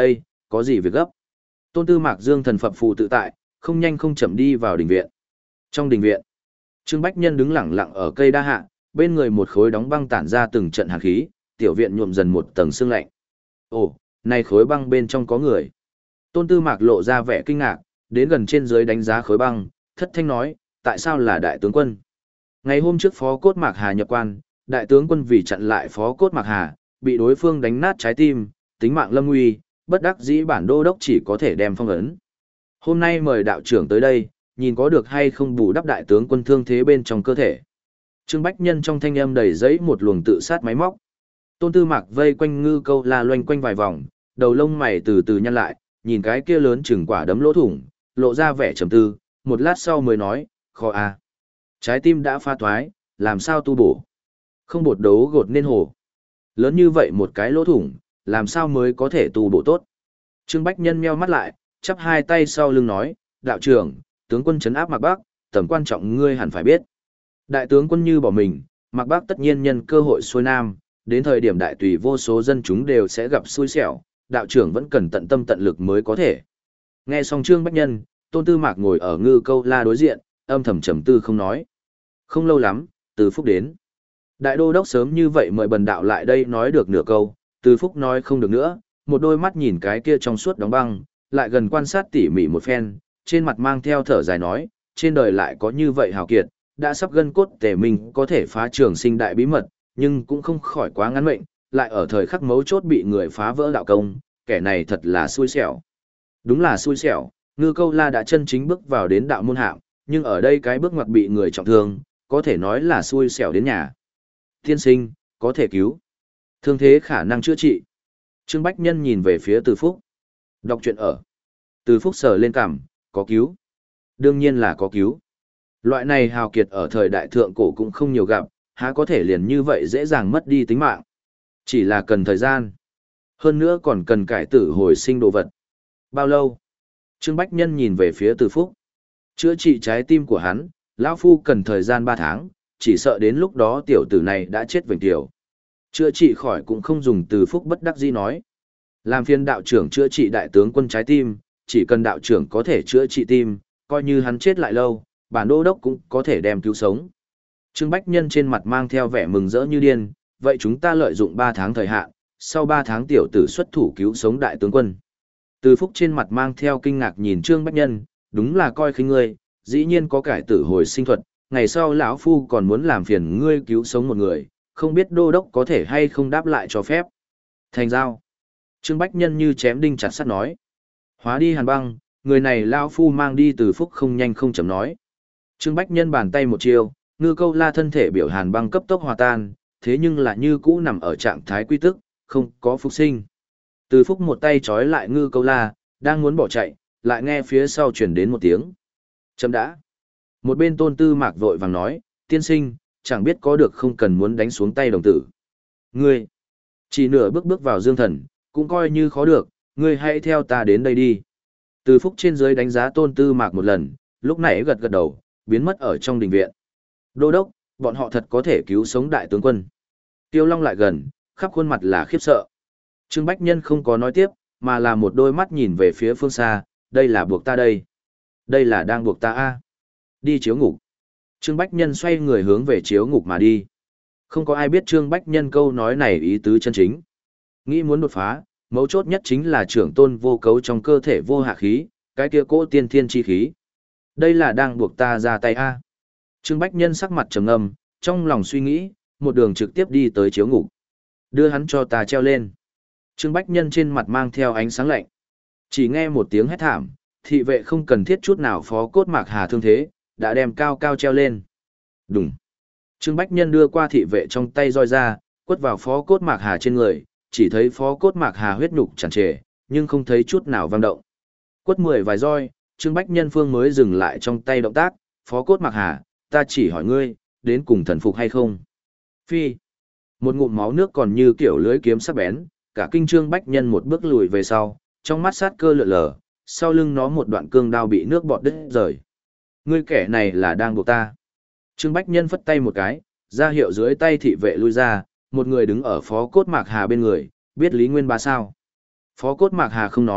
Speaker 1: có gì việc gấp? Tôn Tư Mạc Dương thần phập phù tự tại, không nhanh không chậm đi vào đình viện. Trong đình viện, Trương Bách Nhân đứng lặng lặng ở cây đa hạ, bên người một khối đóng băng tản ra từng trận hàn khí, tiểu viện nhuộm dần một tầng sương lạnh. Ồ, này khối băng bên trong có người. Tôn Tư Mạc lộ ra vẻ kinh ngạc, đến gần trên dưới đánh giá khối băng, thất thanh nói, tại sao là đại tướng quân? Ngày hôm trước Phó Cốt Mạc Hà nhập quan, đại tướng quân vì chặn lại Phó Cốt Mạc Hà, bị đối phương đánh nát trái tim, tính mạng lâm nguy, bất đắc dĩ bản đô đốc chỉ có thể đem phong ấn. Hôm nay mời đạo trưởng tới đây, nhìn có được hay không bù đắp đại tướng quân thương thế bên trong cơ thể. Trương Bách Nhân trong thanh âm đầy giấy một luồng tự sát máy móc. Tôn Tư Mạc vây quanh Ngư Câu La loanh quanh vài vòng, đầu lông mày từ từ nhăn lại, nhìn cái kia lớn chừng quả đấm lỗ thủng, lộ ra vẻ trầm tư, một lát sau mới nói, khó à. Trái tim đã pha thoái, làm sao tu bổ? Không bột đấu gột nên hồ. Lớn như vậy một cái lỗ thủng, làm sao mới có thể tu bổ tốt? Trương Bách Nhân meo mắt lại, chắp hai tay sau lưng nói, đạo trưởng, tướng quân trấn áp Mạc Bắc, tầm quan trọng ngươi hẳn phải biết. Đại tướng quân như bỏ mình, Mạc Bắc tất nhiên nhân cơ hội xuôi nam, đến thời điểm đại tùy vô số dân chúng đều sẽ gặp xui xẻo, đạo trưởng vẫn cần tận tâm tận lực mới có thể. Nghe xong Trương Bách Nhân, Tôn Tư Mạc ngồi ở Ngư Câu La đối diện, âm thầm trầm tư không nói. Không lâu lắm, Từ Phúc đến. Đại đô đốc sớm như vậy mời bần đạo lại đây nói được nửa câu, Từ Phúc nói không được nữa, một đôi mắt nhìn cái kia trong suốt đóng băng, lại gần quan sát tỉ mỉ một phen, trên mặt mang theo thở dài nói, trên đời lại có như vậy hào kiệt, đã sắp gân cốt tề mình có thể phá trường sinh đại bí mật, nhưng cũng không khỏi quá ngắn mệnh, lại ở thời khắc mấu chốt bị người phá vỡ đạo công, kẻ này thật là xui xẻo. Đúng là xui xẻo, Ngư Câu La đã chân chính bước vào đến đạo môn hạng, nhưng ở đây cái bước ngoặt bị người trọng thương, có thể nói là xui xẻo đến nhà. Tiên sinh, có thể cứu. Thương thế khả năng chữa trị. Trương Bách Nhân nhìn về phía Từ Phúc. Đọc truyện ở. Từ Phúc sờ lên cằm, có cứu. Đương nhiên là có cứu. Loại này hào kiệt ở thời đại thượng cổ cũng không nhiều gặp, há có thể liền như vậy dễ dàng mất đi tính mạng. Chỉ là cần thời gian. Hơn nữa còn cần cải tử hồi sinh đồ vật. Bao lâu? Trương Bách Nhân nhìn về phía Từ Phúc. Chữa trị trái tim của hắn, lão phu cần thời gian ba tháng, chỉ sợ đến lúc đó tiểu tử này đã chết vệnh tiểu. Chữa trị khỏi cũng không dùng. Từ Phúc bất đắc dĩ nói. Làm phiên đạo trưởng chữa trị đại tướng quân trái tim, chỉ cần đạo trưởng có thể chữa trị tim, coi như hắn chết lại lâu, bản đô đốc cũng có thể đem cứu sống. Trương Bách Nhân trên mặt mang theo vẻ mừng rỡ như điên, vậy chúng ta lợi dụng ba tháng thời hạn, sau ba tháng tiểu tử xuất thủ cứu sống đại tướng quân. Từ Phúc trên mặt mang theo kinh ngạc nhìn Trương Bách Nhân, đúng là coi khinh ngươi, dĩ nhiên có cải tử hồi sinh thuật, ngày sau lão phu còn muốn làm phiền ngươi cứu sống một người, không biết đô đốc có thể hay không đáp lại cho phép. Thành giao. Trương Bách Nhân như chém đinh chặt sắt nói. Hóa đi hàn băng, người này lão phu mang đi. Từ Phúc không nhanh không chậm nói. Trương Bách Nhân bàn tay một chiêu, Ngư Câu La thân thể biểu hàn băng cấp tốc hòa tan, thế nhưng là như cũ nằm ở trạng thái quy tức, không có phục sinh. Từ Phúc một tay trói lại Ngư Câu La, đang muốn bỏ chạy, lại nghe phía sau chuyển đến một tiếng. Chấm đã. Một bên Tôn Tư Mạc vội vàng nói, tiên sinh, chẳng biết có được không cần muốn đánh xuống tay đồng tử. Ngươi, chỉ nửa bước bước vào dương thần, cũng coi như khó được, ngươi hãy theo ta đến đây đi. Từ Phúc trên dưới đánh giá Tôn Tư Mạc một lần, lúc nãy gật gật đầu, biến mất ở trong đình viện. Đô đốc, bọn họ thật có thể cứu sống đại tướng quân. Tiêu Long lại gần, khắp khuôn mặt là khiếp sợ. Trương Bách Nhân không có nói tiếp, mà là một đôi mắt nhìn về phía phương xa, đây là buộc ta đây. Đây là đang buộc ta a. Đi chiếu ngục. Trương Bách Nhân xoay người hướng về chiếu ngục mà đi. Không có ai biết Trương Bách Nhân câu nói này ý tứ chân chính. Nghĩ muốn đột phá, mấu chốt nhất chính là trưởng tôn vô cấu trong cơ thể vô hạ khí, cái kia cỗ tiên thiên chi khí. Đây là đang buộc ta ra tay a. Trương Bách Nhân sắc mặt trầm ngâm, trong lòng suy nghĩ, một đường trực tiếp đi tới chiếu ngục. Đưa hắn cho ta treo lên. Trương Bách Nhân trên mặt mang theo ánh sáng lạnh. Chỉ nghe một tiếng hét thảm, thị vệ không cần thiết chút nào Phó Cốt Mạc Hà thương thế, đã đem cao cao treo lên. Đùng. Trương Bách Nhân đưa qua thị vệ trong tay roi ra, quất vào Phó Cốt Mạc Hà trên người, chỉ thấy Phó Cốt Mạc Hà huyết nhục tràn trề, nhưng không thấy chút nào vang động. Quất mười vài roi, Trương Bách Nhân phương mới dừng lại trong tay động tác, Phó Cốt Mạc Hà, ta chỉ hỏi ngươi, đến cùng thần phục hay không? Phi. Một ngụm máu nước còn như kiểu lưới kiếm sắc bén, cả kinh Trương Bách Nhân một bước lùi về sau, trong mắt sát cơ lượn lờ, sau lưng nó một đoạn cương đao bị nước bọt đứt rời. Ngươi kẻ này là đang buộc ta. Trương Bách Nhân phất tay một cái, ra hiệu dưới tay thị vệ lui ra, một người đứng ở Phó Cốt Mạc Hà bên người, biết Lý Nguyên Bá sao. Phó Cốt Mạc Hà không nói,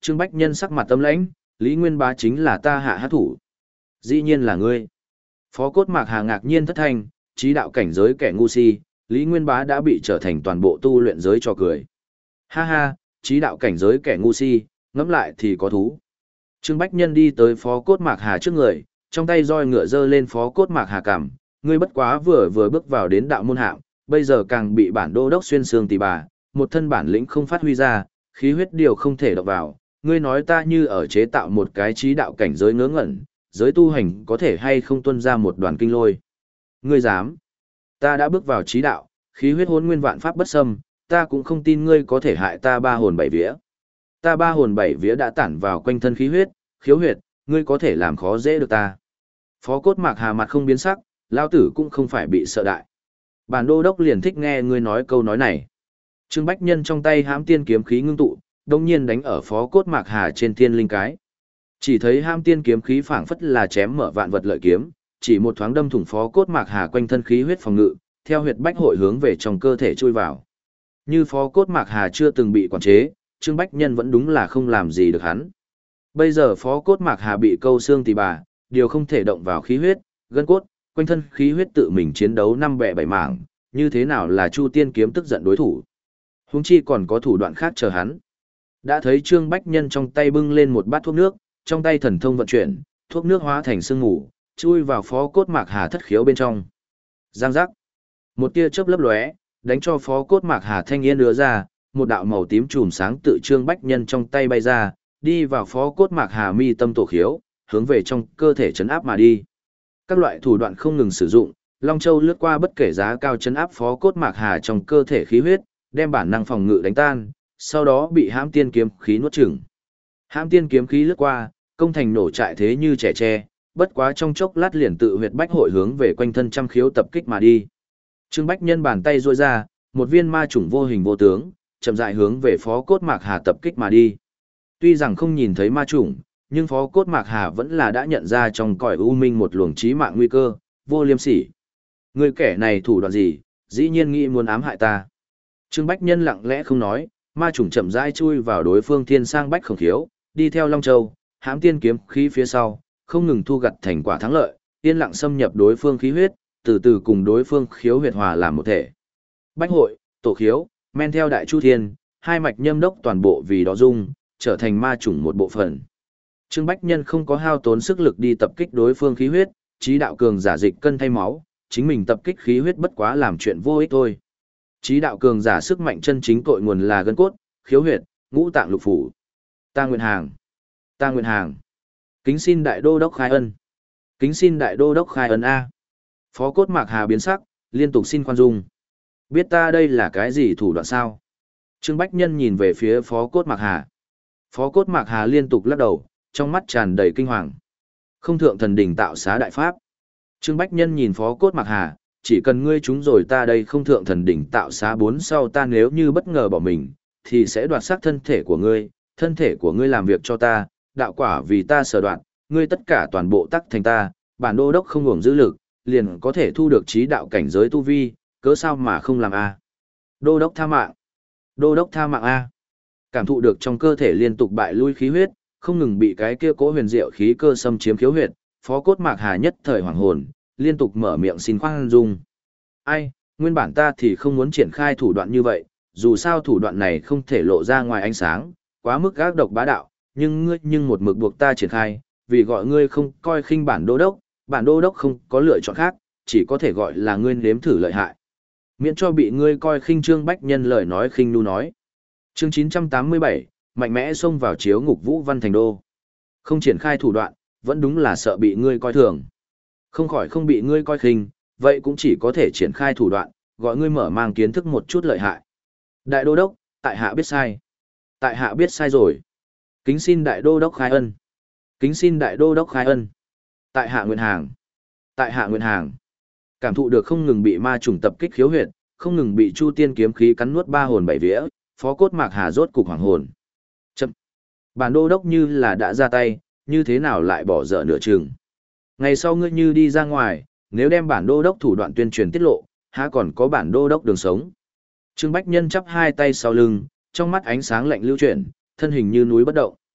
Speaker 1: Trương Bách Nhân sắc mặt tâm lãnh, Lý Nguyên Bá chính là ta hạ hát thủ. Dĩ nhiên là ngươi. Phó Cốt Mạc Hà ngạc nhiên thất thanh, trí đạo cảnh giới kẻ ngu si, Lý Nguyên Bá đã bị trở thành toàn bộ tu luyện giới cho cười. Ha ha, trí đạo cảnh giới kẻ ngu si, ngẫm lại thì có thú. Trương Bách Nhân đi tới Phó Cốt Mạc Hà trước người, trong tay roi ngựa giơ lên Phó Cốt Mạc Hà cằm, ngươi bất quá vừa vừa bước vào đến đạo môn hạng, bây giờ càng bị bản đô đốc xuyên xương tỉ bà, một thân bản lĩnh không phát huy ra, khí huyết điều không thể đọc vào, ngươi nói ta như ở chế tạo một cái trí đạo cảnh giới ngớ ngẩn, giới tu hành có thể hay không tuân ra một đoàn kinh lôi. Ngươi dám? Ta đã bước vào trí đạo, khí huyết hỗn nguyên vạn pháp bất xâm, ta cũng không tin ngươi có thể hại ta ba hồn bảy vía. Ta ba hồn bảy vía đã tản vào quanh thân khí huyết, khiếu huyệt, ngươi có thể làm khó dễ được ta. Phó Cốt Mạc Hà mặt không biến sắc, lao tử cũng không phải bị sợ đại. Bản đô đốc liền thích nghe ngươi nói câu nói này. Trương Bách Nhân trong tay hãm tiên kiếm khí ngưng tụ, đồng nhiên đánh ở Phó Cốt Mạc Hà trên thiên linh cái. Chỉ thấy hãm tiên kiếm khí phảng phất là chém mở vạn vật lợi kiếm, chỉ một thoáng đâm thủng Phó Cốt Mạc Hà quanh thân khí huyết phòng ngự, theo huyệt bách hội hướng về trong cơ thể chui vào. Như Phó Cốt Mạc Hà chưa từng bị quản chế, Trương Bách Nhân vẫn đúng là không làm gì được hắn. Bây giờ Phó Cốt Mạc Hà bị câu xương tỳ bà, điều không thể động vào khí huyết, gân cốt, quanh thân khí huyết tự mình chiến đấu năm bẻ bảy mảng, như thế nào là Chu Tiên kiếm tức giận đối thủ. Huống chi còn có thủ đoạn khác chờ hắn. Đã thấy Trương Bách Nhân trong tay bưng lên một bát thuốc nước, trong tay thần thông vận chuyển, thuốc nước hóa thành sương mù, chui vào Phó Cốt Mạc Hà thất khiếu bên trong. Giang giác. Một tia chớp lấp lóe, đánh cho Phó Cốt Mạc Hà thanh yên đưa ra, một đạo màu tím chùm sáng tự Trương Bách Nhân trong tay bay ra, đi vào Phó Cốt Mạc Hà mi tâm tổ khiếu, hướng về trong cơ thể chấn áp mà đi. Các loại thủ đoạn không ngừng sử dụng, Long Châu lướt qua bất kể giá cao chấn áp Phó Cốt Mạc Hà trong cơ thể khí huyết, đem bản năng phòng ngự đánh tan, sau đó bị hãm tiên kiếm khí nuốt chửng. Hãm tiên kiếm khí lướt qua, công thành nổ trại thế như trẻ tre, bất quá trong chốc lát liền tự huyệt bách hội hướng về quanh thân trăm khiếu tập kích mà đi. Trương Bách Nhân bàn tay duỗi ra, một viên ma chủng vô hình vô tướng, chậm rãi hướng về Phó Cốt Mạc Hà tập kích mà đi. Tuy rằng không nhìn thấy ma chủng, nhưng Phó Cốt Mạc Hà vẫn là đã nhận ra trong cõi u minh một luồng chí mạng nguy cơ, vô liêm sỉ. Người kẻ này thủ đoạn gì, dĩ nhiên nghĩ muốn ám hại ta. Trương Bách Nhân lặng lẽ không nói, ma chủng chậm rãi chui vào đối phương thiên sang bách khổng khiếu, đi theo Long Châu, hãm tiên kiếm khí phía sau, không ngừng thu gặt thành quả thắng lợi, yên lặng xâm nhập đối phương khí huyết, từ từ cùng đối phương khiếu huyệt hòa làm một thể. Bách hội, tổ khiếu, men theo đại chu thiên, hai mạch nhâm đốc toàn bộ vì đó dung, trở thành ma chủng một bộ phận. Trương Bách Nhân không có hao tốn sức lực đi tập kích đối phương khí huyết, trí đạo cường giả dịch cân thay máu, chính mình tập kích khí huyết bất quá làm chuyện vô ích thôi. Trí đạo cường giả sức mạnh chân chính cội nguồn là gân cốt, khiếu huyệt, ngũ tạng lục phủ. Ta nguyện hàng. Ta nguyện hàng. Kính xin đại đô đốc khai ân. Kính xin đại đô đốc khai ân a. Phó Cốt Mạc Hà biến sắc, liên tục xin khoan dung. Biết ta đây là cái gì thủ đoạn sao? Trương Bách Nhân nhìn về phía Phó Cốt Mạc Hà. Phó Cốt Mạc Hà liên tục lắc đầu, trong mắt tràn đầy kinh hoàng. Không thượng thần đỉnh tạo xá đại pháp. Trương Bách Nhân nhìn Phó Cốt Mạc Hà, chỉ cần ngươi chúng rồi ta đây không thượng thần đỉnh tạo xá bốn sau ta nếu như bất ngờ bỏ mình, thì sẽ đoạt xác thân thể của ngươi, thân thể của ngươi làm việc cho ta, đạo quả vì ta sở đoạn, ngươi tất cả toàn bộ tắc thành ta, bản đô đốc không ngủng giữ lực, liền có thể thu được trí đạo cảnh giới tu vi, cớ sao mà không làm a? Đô đốc tha mạng. Đô đốc tha mạng a. Cảm thụ được trong cơ thể liên tục bại lui khí huyết, không ngừng bị cái kia cố huyền diệu khí cơ xâm chiếm khiếu huyệt, Phó Cốt Mạc Hà nhất thời hoàng hồn, liên tục mở miệng xin khoan dung. Ai, nguyên bản ta thì không muốn triển khai thủ đoạn như vậy, dù sao thủ đoạn này không thể lộ ra ngoài ánh sáng, quá mức gác độc bá đạo, nhưng ngươi nhưng một mực buộc ta triển khai, vì gọi ngươi không coi khinh bản đô đốc, bản đô đốc không có lựa chọn khác, chỉ có thể gọi là ngươi nếm thử lợi hại. Miễn cho bị ngươi coi khinh Trương Bách Nhân lời nói khinh nu nói. Chương chín trăm tám mươi bảy, mạnh mẽ xông vào chiếu ngục Vũ Văn Thành Đô. Không triển khai thủ đoạn, vẫn đúng là sợ bị ngươi coi thường. Không khỏi không bị ngươi coi khinh, vậy cũng chỉ có thể triển khai thủ đoạn, gọi ngươi mở mang kiến thức một chút lợi hại. Đại đô đốc, tại hạ biết sai. Tại hạ biết sai rồi. Kính xin đại đô đốc khai ân. Kính xin đại đô đốc khai ân. Tại hạ nguyện hàng. Tại hạ nguyện hàng. Cảm thụ được không ngừng bị ma trùng tập kích khiếu huyệt, không ngừng bị Chu Tiên kiếm khí cắn nuốt ba hồn bảy vía, Phó Cốt Mạc Hà rốt cục hoàng hồn. Chậm. Bản đô đốc như là đã ra tay, như thế nào lại bỏ dở nửa chừng. Ngày sau ngươi như đi ra ngoài, nếu đem bản đô đốc thủ đoạn tuyên truyền tiết lộ, há còn có bản đô đốc đường sống. Trương Bách Nhân chắp hai tay sau lưng, trong mắt ánh sáng lạnh lưu chuyển, thân hình như núi bất động.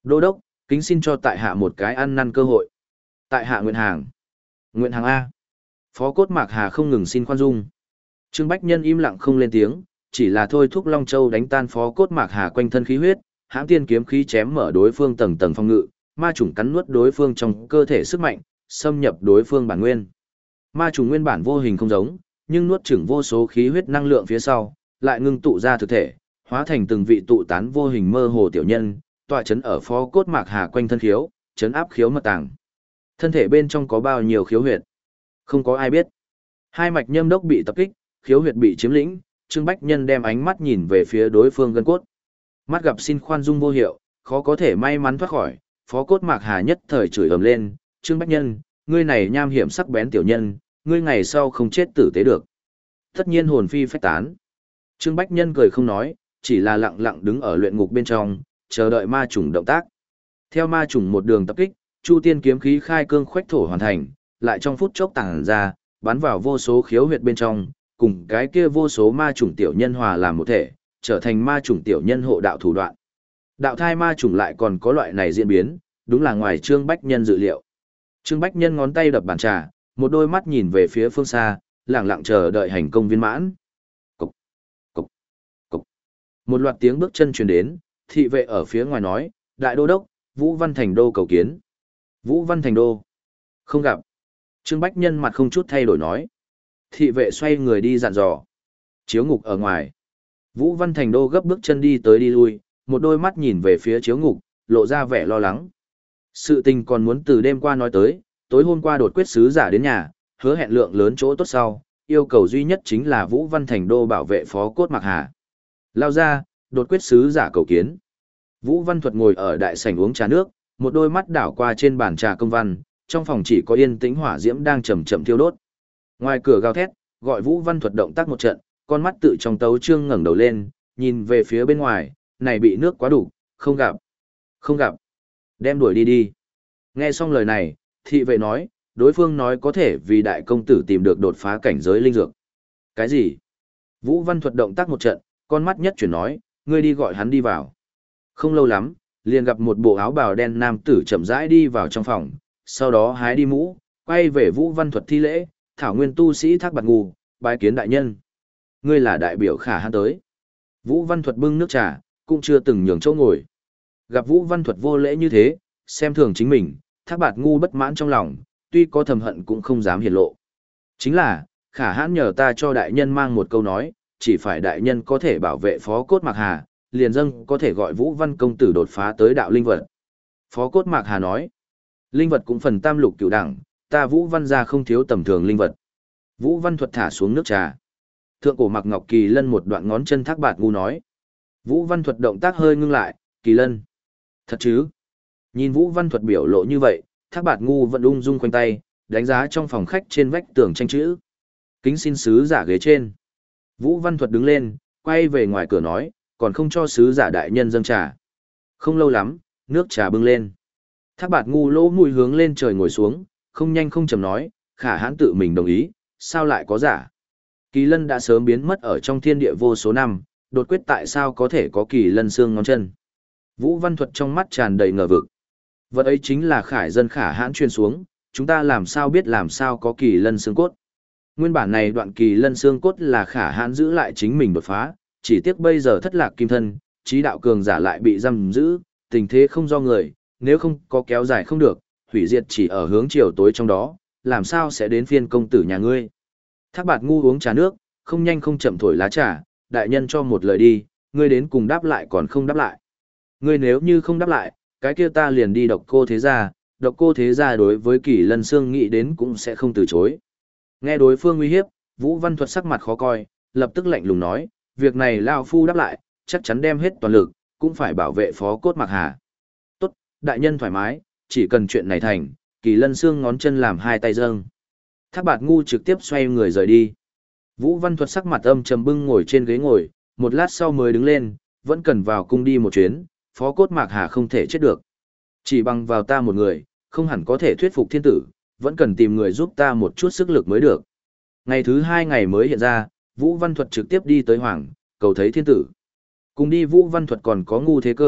Speaker 1: Đô đốc, kính xin cho tại hạ một cái ăn năn cơ hội. Tại hạ nguyện hàng. Nguyện hàng A. Phó Cốt Mạc Hà không ngừng xin khoan dung. Trương Bách Nhân im lặng không lên tiếng, chỉ là thôi thúc Long Châu đánh tan Phó Cốt Mạc Hà quanh thân khí huyết, hãm tiên kiếm khí chém mở đối phương tầng tầng phong ngự, ma trùng cắn nuốt đối phương trong cơ thể sức mạnh, xâm nhập đối phương bản nguyên. Ma trùng nguyên bản vô hình không giống, nhưng nuốt chửng vô số khí huyết năng lượng phía sau, lại ngưng tụ ra thực thể, hóa thành từng vị tụ tán vô hình mơ hồ tiểu nhân, tọa chấn ở Phó Cốt Mạc Hà quanh thân khiếu, chấn áp khiếu mật tàng. Thân thể bên trong có bao nhiêu khiếu huyệt? Không có ai biết. Hai mạch nhâm đốc bị tập kích, khiếu huyệt bị chiếm lĩnh, Trương Bách Nhân đem ánh mắt nhìn về phía đối phương gân cốt. Mắt gặp xin khoan dung vô hiệu, khó có thể may mắn thoát khỏi, Phó Cốt Mạc Hà nhất thời chửi ầm lên, "Trương Bách Nhân, ngươi này nham hiểm sắc bén tiểu nhân, ngươi ngày sau không chết tử tế được." Tất nhiên hồn phi phách tán. Trương Bách Nhân cười không nói, chỉ là lặng lặng đứng ở luyện ngục bên trong, chờ đợi ma trùng động tác. Theo ma trùng một đường tập kích, Chu Tiên kiếm khí khai cương khoách thổ hoàn thành, lại trong phút chốc tàng ra, bắn vào vô số khiếu huyệt bên trong, cùng cái kia vô số ma trùng tiểu nhân hòa làm một thể, trở thành ma trùng tiểu nhân hộ đạo thủ đoạn. Đạo thai ma trùng lại còn có loại này diễn biến, đúng là ngoài Trương Bách Nhân dự liệu. Trương Bách Nhân ngón tay đập bàn trà, một đôi mắt nhìn về phía phương xa, lặng lặng chờ đợi hành công viên mãn. Cục, cục, cục. Một loạt tiếng bước chân truyền đến, thị vệ ở phía ngoài nói, "Đại đô đốc, Vũ Văn Thành đô cầu kiến." Vũ Văn Thành đô. Không gặp. Trương Bách Nhân mặt không chút thay đổi nói. Thị vệ xoay người đi dặn dò. Chiếu ngục ở ngoài. Vũ Văn Thành đô gấp bước chân đi tới đi lui, một đôi mắt nhìn về phía chiếu ngục, lộ ra vẻ lo lắng. Sự tình còn muốn từ đêm qua nói tới, tối hôm qua đột quyết sứ giả đến nhà, hứa hẹn lượng lớn chỗ tốt sau, yêu cầu duy nhất chính là Vũ Văn Thành đô bảo vệ Phó Cốt Mạc Hà. Lao ra, đột quyết sứ giả cầu kiến. Vũ Văn Thuật ngồi ở đại sảnh uống trà nước, một đôi mắt đảo qua trên bàn trà công văn, trong phòng chỉ có yên tĩnh hỏa diễm đang chậm chậm thiêu đốt. Ngoài cửa gào thét, gọi Vũ Văn Thuật động tác một trận, con mắt tự trong tấu trương ngẩng đầu lên, nhìn về phía bên ngoài, này bị nước quá đủ, không gặp. Không gặp. Đem đuổi đi đi. Nghe xong lời này, thị vệ nói, đối phương nói có thể vì đại công tử tìm được đột phá cảnh giới linh dược. Cái gì? Vũ Văn Thuật động tác một trận, con mắt nhất chuyển nói, ngươi đi gọi hắn đi vào. Không lâu lắm, liền gặp một bộ áo bào đen nam tử chậm rãi đi vào trong phòng, sau đó hái đi mũ, quay về Vũ Văn Thuật thi lễ, thảo nguyên tu sĩ Thác Bạt Ngu, bái kiến đại nhân. Ngươi là đại biểu Khả Hãn tới. Vũ Văn Thuật bưng nước trà, cũng chưa từng nhường chỗ ngồi. Gặp Vũ Văn Thuật vô lễ như thế, xem thường chính mình, Thác Bạt Ngu bất mãn trong lòng, tuy có thầm hận cũng không dám hiển lộ. Chính là, Khả Hãn nhờ ta cho đại nhân mang một câu nói, chỉ phải đại nhân có thể bảo vệ Phó Cốt Mạc Hà, liền dâng có thể gọi Vũ Văn công tử đột phá tới đạo linh vật. Phó Cốt Mạc Hà nói, linh vật cũng phần tam lục cửu đẳng, ta Vũ Văn gia không thiếu tầm thường linh vật. Vũ Văn Thuật thả xuống nước trà. Thượng cổ Mạc Ngọc Kỳ Lân một đoạn ngón chân Thác Bạt Ngu nói. Vũ Văn Thuật động tác hơi ngưng lại, Kỳ Lân. Thật chứ? Nhìn Vũ Văn Thuật biểu lộ như vậy, Thác Bạt Ngu vẫn ung dung quanh tay, đánh giá trong phòng khách trên vách tường tranh chữ. Kính xin sứ giả ghế trên. Vũ Văn Thuật đứng lên, quay về ngoài cửa nói, còn không cho sứ giả đại nhân dâng trà. Không lâu lắm, nước trà bưng lên. Thác Bạt Ngu lỗ mũi hướng lên trời ngồi xuống, không nhanh không chậm nói, Khả Hãn tự mình đồng ý, sao lại có giả? Kỳ Lân đã sớm biến mất ở trong thiên địa vô số năm, đột quyết tại sao có thể có Kỳ Lân xương ngón chân? Vũ Văn Thuật trong mắt tràn đầy ngờ vực. Vật ấy chính là Khải dân Khả Hãn truyền xuống, chúng ta làm sao biết làm sao có Kỳ Lân xương cốt? Nguyên bản này đoạn Kỳ Lân xương cốt là Khả Hãn giữ lại chính mình đột phá, chỉ tiếc bây giờ thất lạc kim thân, trí đạo cường giả lại bị giam giữ, tình thế không do người, nếu không có kéo dài không được, hủy diệt chỉ ở hướng chiều tối trong đó, làm sao sẽ đến phiên công tử nhà ngươi. Thác Bạt Ngu uống trà nước, không nhanh không chậm thổi lá trà, đại nhân cho một lời đi, ngươi đến cùng đáp lại còn không đáp lại. Ngươi nếu như không đáp lại, cái kia ta liền đi Độc Cô thế gia, Độc Cô thế gia đối với Kỳ Lân xương nghĩ đến cũng sẽ không từ chối. Nghe đối phương uy hiếp, Vũ Văn Thuật sắc mặt khó coi, lập tức lạnh lùng nói, việc này lão phu đáp lại, chắc chắn đem hết toàn lực, cũng phải bảo vệ Phó Cốt Mạc Hà. Tốt, đại nhân thoải mái, chỉ cần chuyện này thành, Kỳ Lân xương ngón chân làm hai tay dâng. Thác Bạt Ngu trực tiếp xoay người rời đi. Vũ Văn Thuật sắc mặt âm trầm bưng ngồi trên ghế ngồi, một lát sau mới đứng lên, vẫn cần vào cung đi một chuyến, Phó Cốt Mạc Hà không thể chết được. Chỉ bằng vào ta một người, không hẳn có thể thuyết phục thiên tử, vẫn cần tìm người giúp ta một chút sức lực mới được. Ngày thứ hai ngày mới hiện ra, Vũ Văn Thuật trực tiếp đi tới Hoàng, cầu thấy thiên tử. Cùng đi Vũ Văn Thuật còn có Ngu Thế Cơ,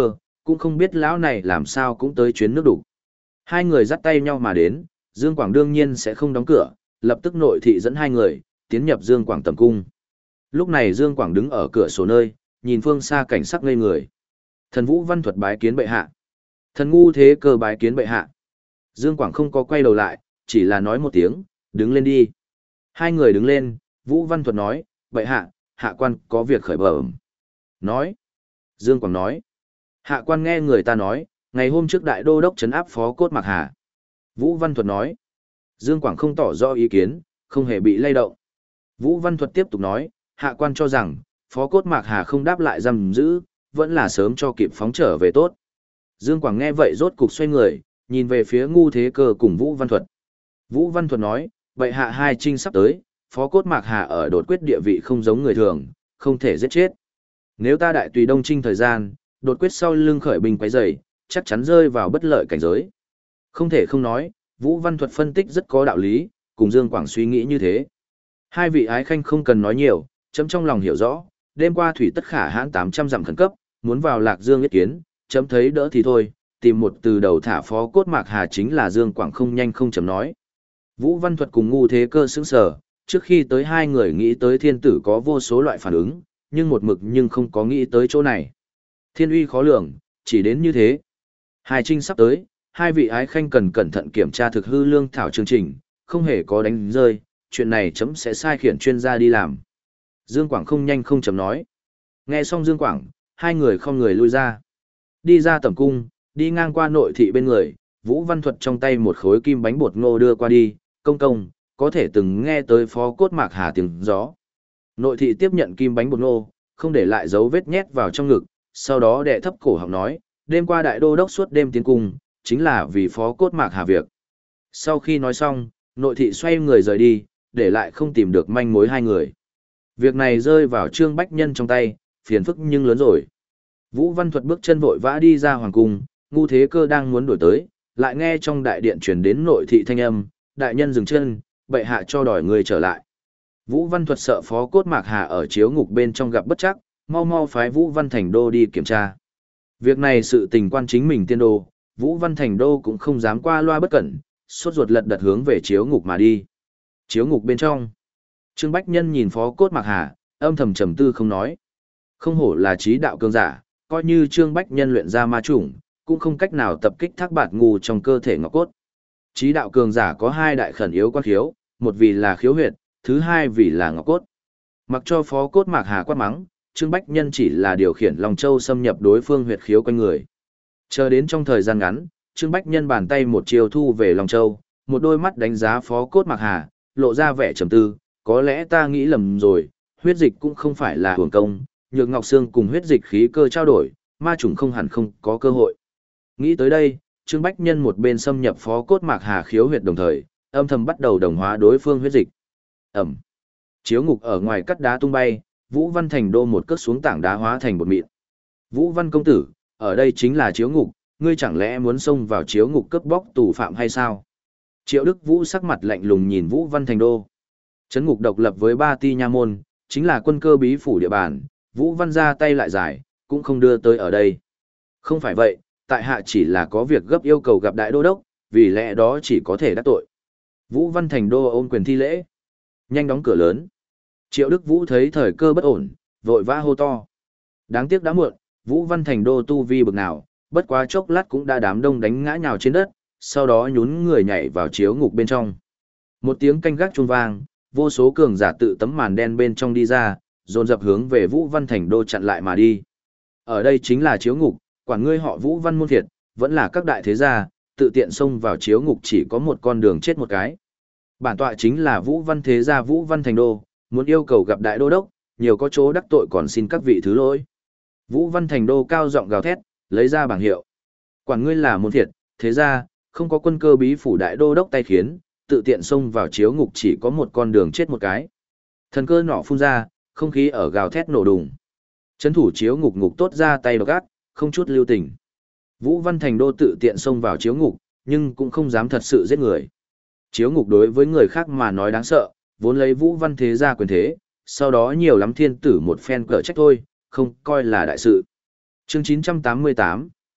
Speaker 1: cũng không biết lão này làm sao cũng tới chuyến nước đủ. Hai người dắt tay nhau mà đến, Dương Quảng đương nhiên sẽ không đóng cửa, lập tức nội thị dẫn hai người, tiến nhập Dương Quảng tầm cung. Lúc này Dương Quảng đứng ở cửa sổ nơi, nhìn phương xa cảnh sắc ngây người. Thần Vũ Văn Thuật bái kiến bệ hạ. Thần Ngu Thế Cơ bái kiến bệ hạ. Dương Quảng không có quay đầu lại, chỉ là nói một tiếng, đứng lên đi. Hai người đứng lên, Vũ Văn Thuật nói, bệ hạ, hạ quan có việc khởi bẩm. Nói. Dương Quảng nói. Hạ quan nghe người ta nói, ngày hôm trước đại đô đốc trấn áp Phó Cốt Mạc Hà. Vũ Văn Thuật nói. Dương Quảng không tỏ rõ ý kiến, không hề bị lay động. Vũ Văn Thuật tiếp tục nói, hạ quan cho rằng, Phó Cốt Mạc Hà không đáp lại giam giữ, vẫn là sớm cho kịp phóng trở về tốt. Dương Quảng nghe vậy rốt cục xoay người, nhìn về phía Ngu Thế Cơ cùng Vũ Văn Thuật. Vũ Văn Thuật nói, vậy hạ hai trinh sắp tới, Phó Cốt Mạc Hà ở đột quyết địa vị không giống người thường, không thể giết chết. Nếu ta đại tùy đông trinh thời gian, đột quyết sau lưng khởi binh quấy rầy, chắc chắn rơi vào bất lợi cảnh giới. Không thể không nói, Vũ Văn Thuật phân tích rất có đạo lý, cùng Dương Quảng suy nghĩ như thế. Hai vị ái khanh không cần nói nhiều, chấm trong lòng hiểu rõ, đêm qua thủy tất khả hãn tám trăm dặm khẩn cấp, muốn vào Lạc Dương yết kiến, chấm thấy đỡ thì thôi, tìm một từ đầu thả Phó Cốt Mạc Hà chính là Dương Quảng không nhanh không chấm nói. Vũ Văn Thuật cùng Ngu Thế Cơ sững sờ, trước khi tới hai người nghĩ tới thiên tử có vô số loại phản ứng, nhưng một mực nhưng không có nghĩ tới chỗ này. Thiên uy khó lường, chỉ đến như thế. Hai trinh sắp tới, hai vị ái khanh cần cẩn thận kiểm tra thực hư lương thảo chương trình, không hề có đánh rơi, chuyện này chấm sẽ sai khiển chuyên gia đi làm. Dương Quảng không nhanh không chấm nói. Nghe xong Dương Quảng, hai người không người lui ra. Đi ra tẩm cung, đi ngang qua nội thị bên người, Vũ Văn Thuật trong tay một khối kim bánh bột ngô đưa qua đi, công công, có thể từng nghe tới Phó Cốt Mạc Hà tiếng gió. Nội thị tiếp nhận kim bánh bột ngô, không để lại dấu vết nhét vào trong ngực, sau đó đệ thấp cổ họng nói, đêm qua đại đô đốc suốt đêm tiến cung, chính là vì Phó Cốt Mạc Hà việc. Sau khi nói xong, nội thị xoay người rời đi, để lại không tìm được manh mối hai người. Việc này rơi vào Trương Bách Nhân trong tay, phiền phức nhưng lớn rồi. Vũ Văn Thuật bước chân vội vã đi ra hoàng cung, Ngu Thế Cơ đang muốn đuổi tới, lại nghe trong đại điện truyền đến nội thị thanh âm, đại nhân dừng chân, bệ hạ cho đòi người trở lại. Vũ Văn Thuật sợ Phó Cốt Mạc Hà ở chiếu ngục bên trong gặp bất chắc, mau mau phái Vũ Văn Thành Đô đi kiểm tra. Việc này sự tình quan chính mình tiên đô, Vũ Văn Thành Đô cũng không dám qua loa bất cẩn, sốt ruột lật đật hướng về chiếu ngục mà đi. Chiếu ngục bên trong, Trương Bách Nhân nhìn Phó Cốt Mạc Hà, âm thầm trầm tư không nói. Không hổ là trí đạo cường giả, coi như Trương Bách Nhân luyện ra ma chủng, cũng không cách nào tập kích thác bạt ngu trong cơ thể ngọc cốt. Trí đạo cường giả có hai đại khẩn yếu quan khiếu, một vì là khiếu huyệt, thứ hai vì là ngọc cốt. Mặc cho Phó Cốt Mạc Hà quát mắng, Trương Bách Nhân chỉ là điều khiển Long Châu xâm nhập đối phương huyệt khiếu quanh người. Chờ đến trong thời gian ngắn, Trương Bách Nhân bàn tay một chiều thu về Long Châu, một đôi mắt đánh giá Phó Cốt Mạc Hà, lộ ra vẻ trầm tư, có lẽ ta nghĩ lầm rồi, huyết dịch cũng không phải là hưởng công, nhược ngọc xương cùng huyết dịch khí cơ trao đổi, ma chủng không hẳn không có cơ hội. Nghĩ tới đây, Trương Bách Nhân một bên xâm nhập Phó Cốt Mạc Hà khiếu huyệt đồng thời, âm thầm bắt đầu đồng hóa đối phương huyết dịch. Ẩm. Chiếu ngục ở ngoài cắt đá tung bay, Vũ Văn Thành Đô một cước xuống tảng đá hóa thành bột mịn. Vũ Văn công tử, ở đây chính là chiếu ngục, ngươi chẳng lẽ muốn xông vào chiếu ngục cướp bóc tù phạm hay sao? Triệu Đức Vũ sắc mặt lạnh lùng nhìn Vũ Văn Thành Đô. Trấn ngục độc lập với ba ti nha môn, chính là quân cơ bí phủ địa bàn, Vũ Văn ra tay lại giải, cũng không đưa tới ở đây. Không phải vậy, tại hạ chỉ là có việc gấp yêu cầu gặp đại đô đốc, vì lẽ đó chỉ có thể đắc tội. Vũ Văn Thành Đô ôm quyền thi lễ. Nhanh đóng cửa lớn. Triệu Đức Vũ thấy thời cơ bất ổn, vội vã hô to. Đáng tiếc đã muộn, Vũ Văn Thành Đô tu vi bực nào, bất quá chốc lát cũng đã đám đông đánh ngã nhào trên đất, sau đó nhún người nhảy vào chiếu ngục bên trong. Một tiếng canh gác chuông vang, vô số cường giả tự tấm màn đen bên trong đi ra, dồn dập hướng về Vũ Văn Thành Đô chặn lại mà đi. Ở đây chính là chiếu ngục, quản ngươi họ Vũ Văn môn thiệt, vẫn là các đại thế gia, tự tiện xông vào chiếu ngục chỉ có một con đường chết một cái. Bản tọa chính là Vũ Văn thế gia Vũ Văn Thành Đô, muốn yêu cầu gặp đại đô đốc, nhiều có chỗ đắc tội còn xin các vị thứ lỗi. Vũ Văn Thành Đô cao giọng gào thét, lấy ra bảng hiệu. Quản ngươi là môn thiệt, thế gia, không có quân cơ bí phủ đại đô đốc tay khiến, tự tiện xông vào chiếu ngục chỉ có một con đường chết một cái. Thần cơ nỏ phun ra, không khí ở gào thét nổ đùng. Trấn thủ chiếu ngục ngục tốt ra tay độc ác, không chút lưu tình. Vũ Văn Thành Đô tự tiện xông vào chiếu ngục, nhưng cũng không dám thật sự giết người. Chiếu ngục đối với người khác mà nói đáng sợ, vốn lấy Vũ Văn thế gia quyền thế, sau đó nhiều lắm thiên tử một phen cở trách thôi, không coi là đại sự. Chương chín trăm tám mươi tám,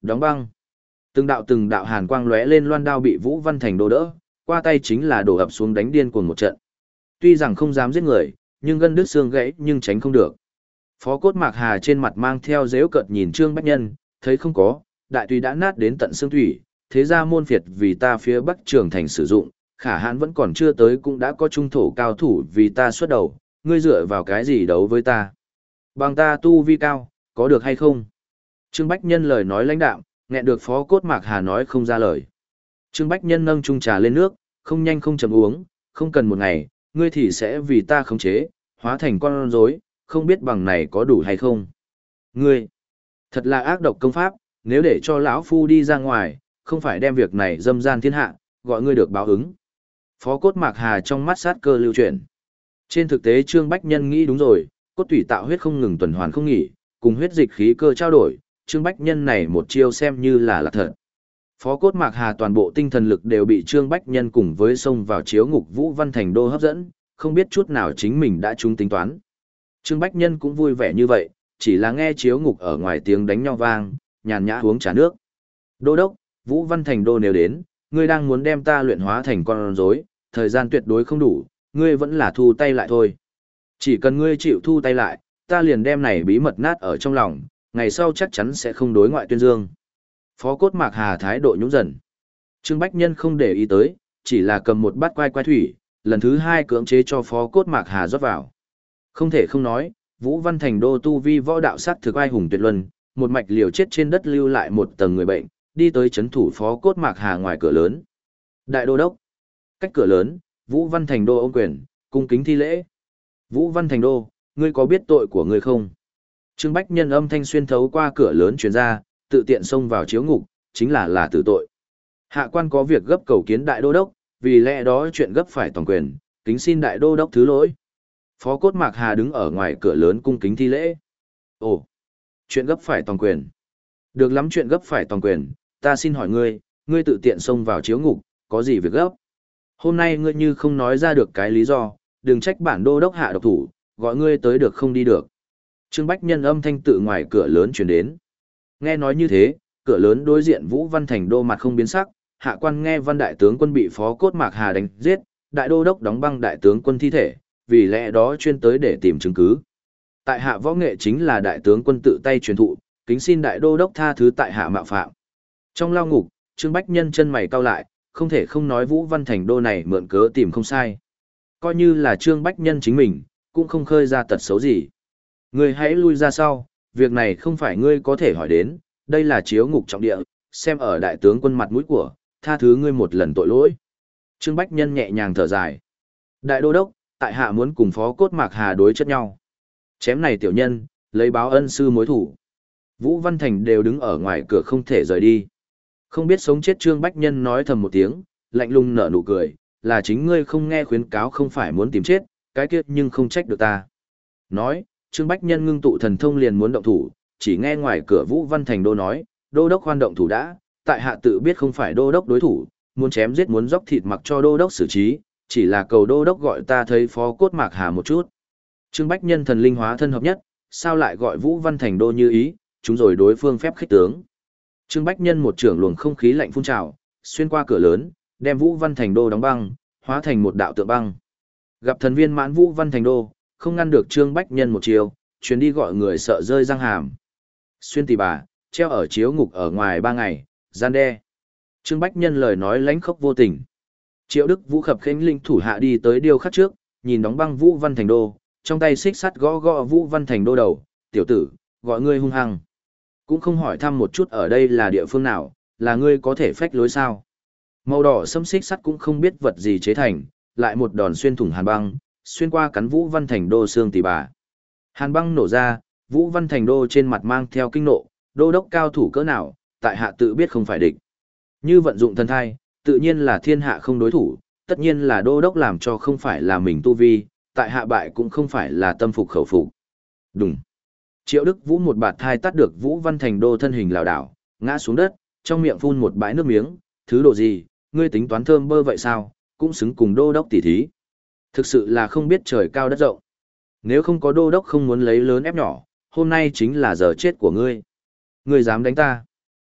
Speaker 1: đóng băng. Từng đạo từng đạo hàn quang lóe lên, loan đao bị Vũ Văn Thành Đô đỡ, qua tay chính là đổ ập xuống đánh điên cuồng một trận. Tuy rằng không dám giết người, nhưng gân đứt xương gãy nhưng tránh không được. Phó Cốt Mạc Hà trên mặt mang theo giễu cợt nhìn Trương Bách Nhân, thấy không có, đại tùy đã nát đến tận xương thủy, thế ra môn phiệt vì ta phía Bắc Trường Thành sử dụng, khả hãn vẫn còn chưa tới cũng đã có trung thổ cao thủ vì ta xuất đầu, ngươi dựa vào cái gì đấu với ta? Bằng ta tu vi cao, có được hay không? Trương Bách Nhân lời nói lãnh đạm, nghẹn được Phó Cốt Mạc Hà nói không ra lời. Trương Bách Nhân nâng chung trà lên nước, không nhanh không chậm uống, không cần một ngày, ngươi thì sẽ vì ta khống chế, hóa thành con rối, không biết bằng này có đủ hay không. Ngươi, thật là ác độc công pháp, nếu để cho lão phu đi ra ngoài, không phải đem việc này dâm gian thiên hạ, gọi ngươi được báo ứng. Phó Cốt Mạc Hà trong mắt sát cơ lưu chuyển. Trên thực tế Trương Bách Nhân nghĩ đúng rồi, cốt tủy tạo huyết không ngừng tuần hoàn không nghỉ, cùng huyết dịch khí cơ trao đổi, Trương Bách Nhân này một chiêu xem như là lạc thật. Phó Cốt Mạc Hà toàn bộ tinh thần lực đều bị Trương Bách Nhân cùng với xông vào chiếu ngục Vũ Văn Thành Đô hấp dẫn, không biết chút nào chính mình đã trúng tính toán. Trương Bách Nhân cũng vui vẻ như vậy, chỉ là nghe chiếu ngục ở ngoài tiếng đánh nhau vang, nhàn nhã uống trà nước. Đô đốc, Vũ Văn Thành Đô nếu đến, ngươi đang muốn đem ta luyện hóa thành con rối, thời gian tuyệt đối không đủ, ngươi vẫn là thu tay lại thôi. Chỉ cần ngươi chịu thu tay lại, ta liền đem này bí mật nát ở trong lòng, ngày sau chắc chắn sẽ không đối ngoại tuyên dương. Phó Cốt Mạc Hà thái độ nhún dần. Trương Bách Nhân không để ý tới, chỉ là cầm một bát quai quai thủy, lần thứ hai cưỡng chế cho Phó Cốt Mạc Hà rót vào. Không thể không nói, Vũ Văn Thành Đô tu vi võ đạo sát thực ai hùng tuyệt luân, một mạch liều chết trên đất lưu lại một tầng người bệnh, đi tới chấn thủ Phó Cốt Mạc Hà ngoài cửa lớn. Đại đô đốc. Cách cửa lớn, Vũ Văn Thành Đô ôm quyền, cung kính thi lễ. Vũ Văn Thành Đô, ngươi có biết tội của ngươi không? Trương Bách Nhân âm thanh xuyên thấu qua cửa lớn truyền ra, tự tiện xông vào chiếu ngục, chính là là tử tội. Hạ quan có việc gấp cầu kiến đại đô đốc, vì lẽ đó chuyện gấp phải toàn quyền, kính xin đại đô đốc thứ lỗi. Phó Cốt Mạc Hà đứng ở ngoài cửa lớn cung kính thi lễ. Ồ, chuyện gấp phải toàn quyền. Được lắm, chuyện gấp phải toàn quyền, ta xin hỏi ngươi, ngươi tự tiện xông vào chiếu ngục, có gì việc gấp? Hôm nay ngươi như không nói ra được cái lý do, đừng trách bản đô đốc hạ độc thủ, gọi ngươi tới được không đi được. Trương Bách Nhân âm thanh tự ngoài cửa lớn truyền đến. Nghe nói như thế, cửa lớn đối diện Vũ Văn Thành Đô mặt không biến sắc, hạ quan nghe Văn đại tướng quân bị Phó Cốt Mạc Hà đánh giết, đại đô đốc đóng băng đại tướng quân thi thể, vì lẽ đó chuyên tới để tìm chứng cứ. Tại hạ võ nghệ chính là đại tướng quân tự tay truyền thụ, kính xin đại đô đốc tha thứ tại hạ mạo phạm. Trong lao ngục, Trương Bách Nhân chân mày cau lại, không thể không nói Vũ Văn Thành Đô này mượn cớ tìm không sai. Coi như là Trương Bách Nhân chính mình, cũng không khơi ra tật xấu gì. Ngươi hãy lui ra sau, việc này không phải ngươi có thể hỏi đến, đây là chiếu ngục trọng địa, xem ở đại tướng quân mặt mũi của, tha thứ ngươi một lần tội lỗi. Trương Bách Nhân nhẹ nhàng thở dài. Đại đô đốc, tại hạ muốn cùng Phó Cốt Mạc Hà đối chất nhau. Chém này tiểu nhân, lấy báo ân sư mối thủ. Vũ Văn Thành đều đứng ở ngoài cửa không thể rời đi. Không biết sống chết Trương Bách Nhân nói thầm một tiếng, lạnh lùng nở nụ cười, là chính ngươi không nghe khuyến cáo không phải muốn tìm chết, cái kiếp nhưng không trách được ta. Nói, Trương Bách Nhân ngưng tụ thần thông liền muốn động thủ, chỉ nghe ngoài cửa Vũ Văn Thành Đô nói, đô đốc khoan động thủ đã, tại hạ tự biết không phải đô đốc đối thủ, muốn chém giết muốn dốc thịt mặc cho đô đốc xử trí, chỉ là cầu đô đốc gọi ta thấy Phó Cốt Mạc Hà một chút. Trương Bách Nhân thần linh hóa thân hợp nhất, sao lại gọi Vũ Văn Thành Đô như ý, chúng rồi đối phương phép khích tướng. Trương Bách Nhân một trưởng luồng không khí lạnh phun trào, xuyên qua cửa lớn, đem Vũ Văn Thành Đô đóng băng, hóa thành một đạo tượng băng. Gặp thần viên mãn Vũ Văn Thành Đô, không ngăn được Trương Bách Nhân một chiều, chuyến đi gọi người sợ rơi răng hàm. Xuyên tỷ bà, treo ở chiếu ngục ở ngoài ba ngày, gian đe. Trương Bách Nhân lời nói lãnh khốc vô tình. Triệu Đức Vũ khập khênh linh thủ hạ đi tới điêu khắc trước, nhìn đóng băng Vũ Văn Thành Đô, trong tay xích sắt gõ gõ Vũ Văn Thành Đô đầu, tiểu tử, gọi ngươi hung hăng. Cũng không hỏi thăm một chút ở đây là địa phương nào, là ngươi có thể phách lối sao. Màu đỏ xâm xích sắt cũng không biết vật gì chế thành, lại một đòn xuyên thủng hàn băng, xuyên qua cắn Vũ Văn Thành Đô xương tỉ bà. Hàn băng nổ ra, Vũ Văn Thành Đô trên mặt mang theo kinh nộ, đô đốc cao thủ cỡ nào, tại hạ tự biết không phải địch. Như vận dụng thần thai, tự nhiên là thiên hạ không đối thủ, tất nhiên là đô đốc làm cho không phải là mình tu vi, tại hạ bại cũng không phải là tâm phục khẩu phục. Đúng. Triệu Đức Vũ một bạt thai tắt được Vũ Văn Thành Đô thân hình lảo đảo, ngã xuống đất, trong miệng phun một bãi nước miếng, thứ độ gì, ngươi tính toán thơm bơ vậy sao, cũng xứng cùng đô đốc tỉ thí. Thực sự là không biết trời cao đất rộng. Nếu không có đô đốc không muốn lấy lớn ép nhỏ, hôm nay chính là giờ chết của ngươi. Ngươi dám đánh ta.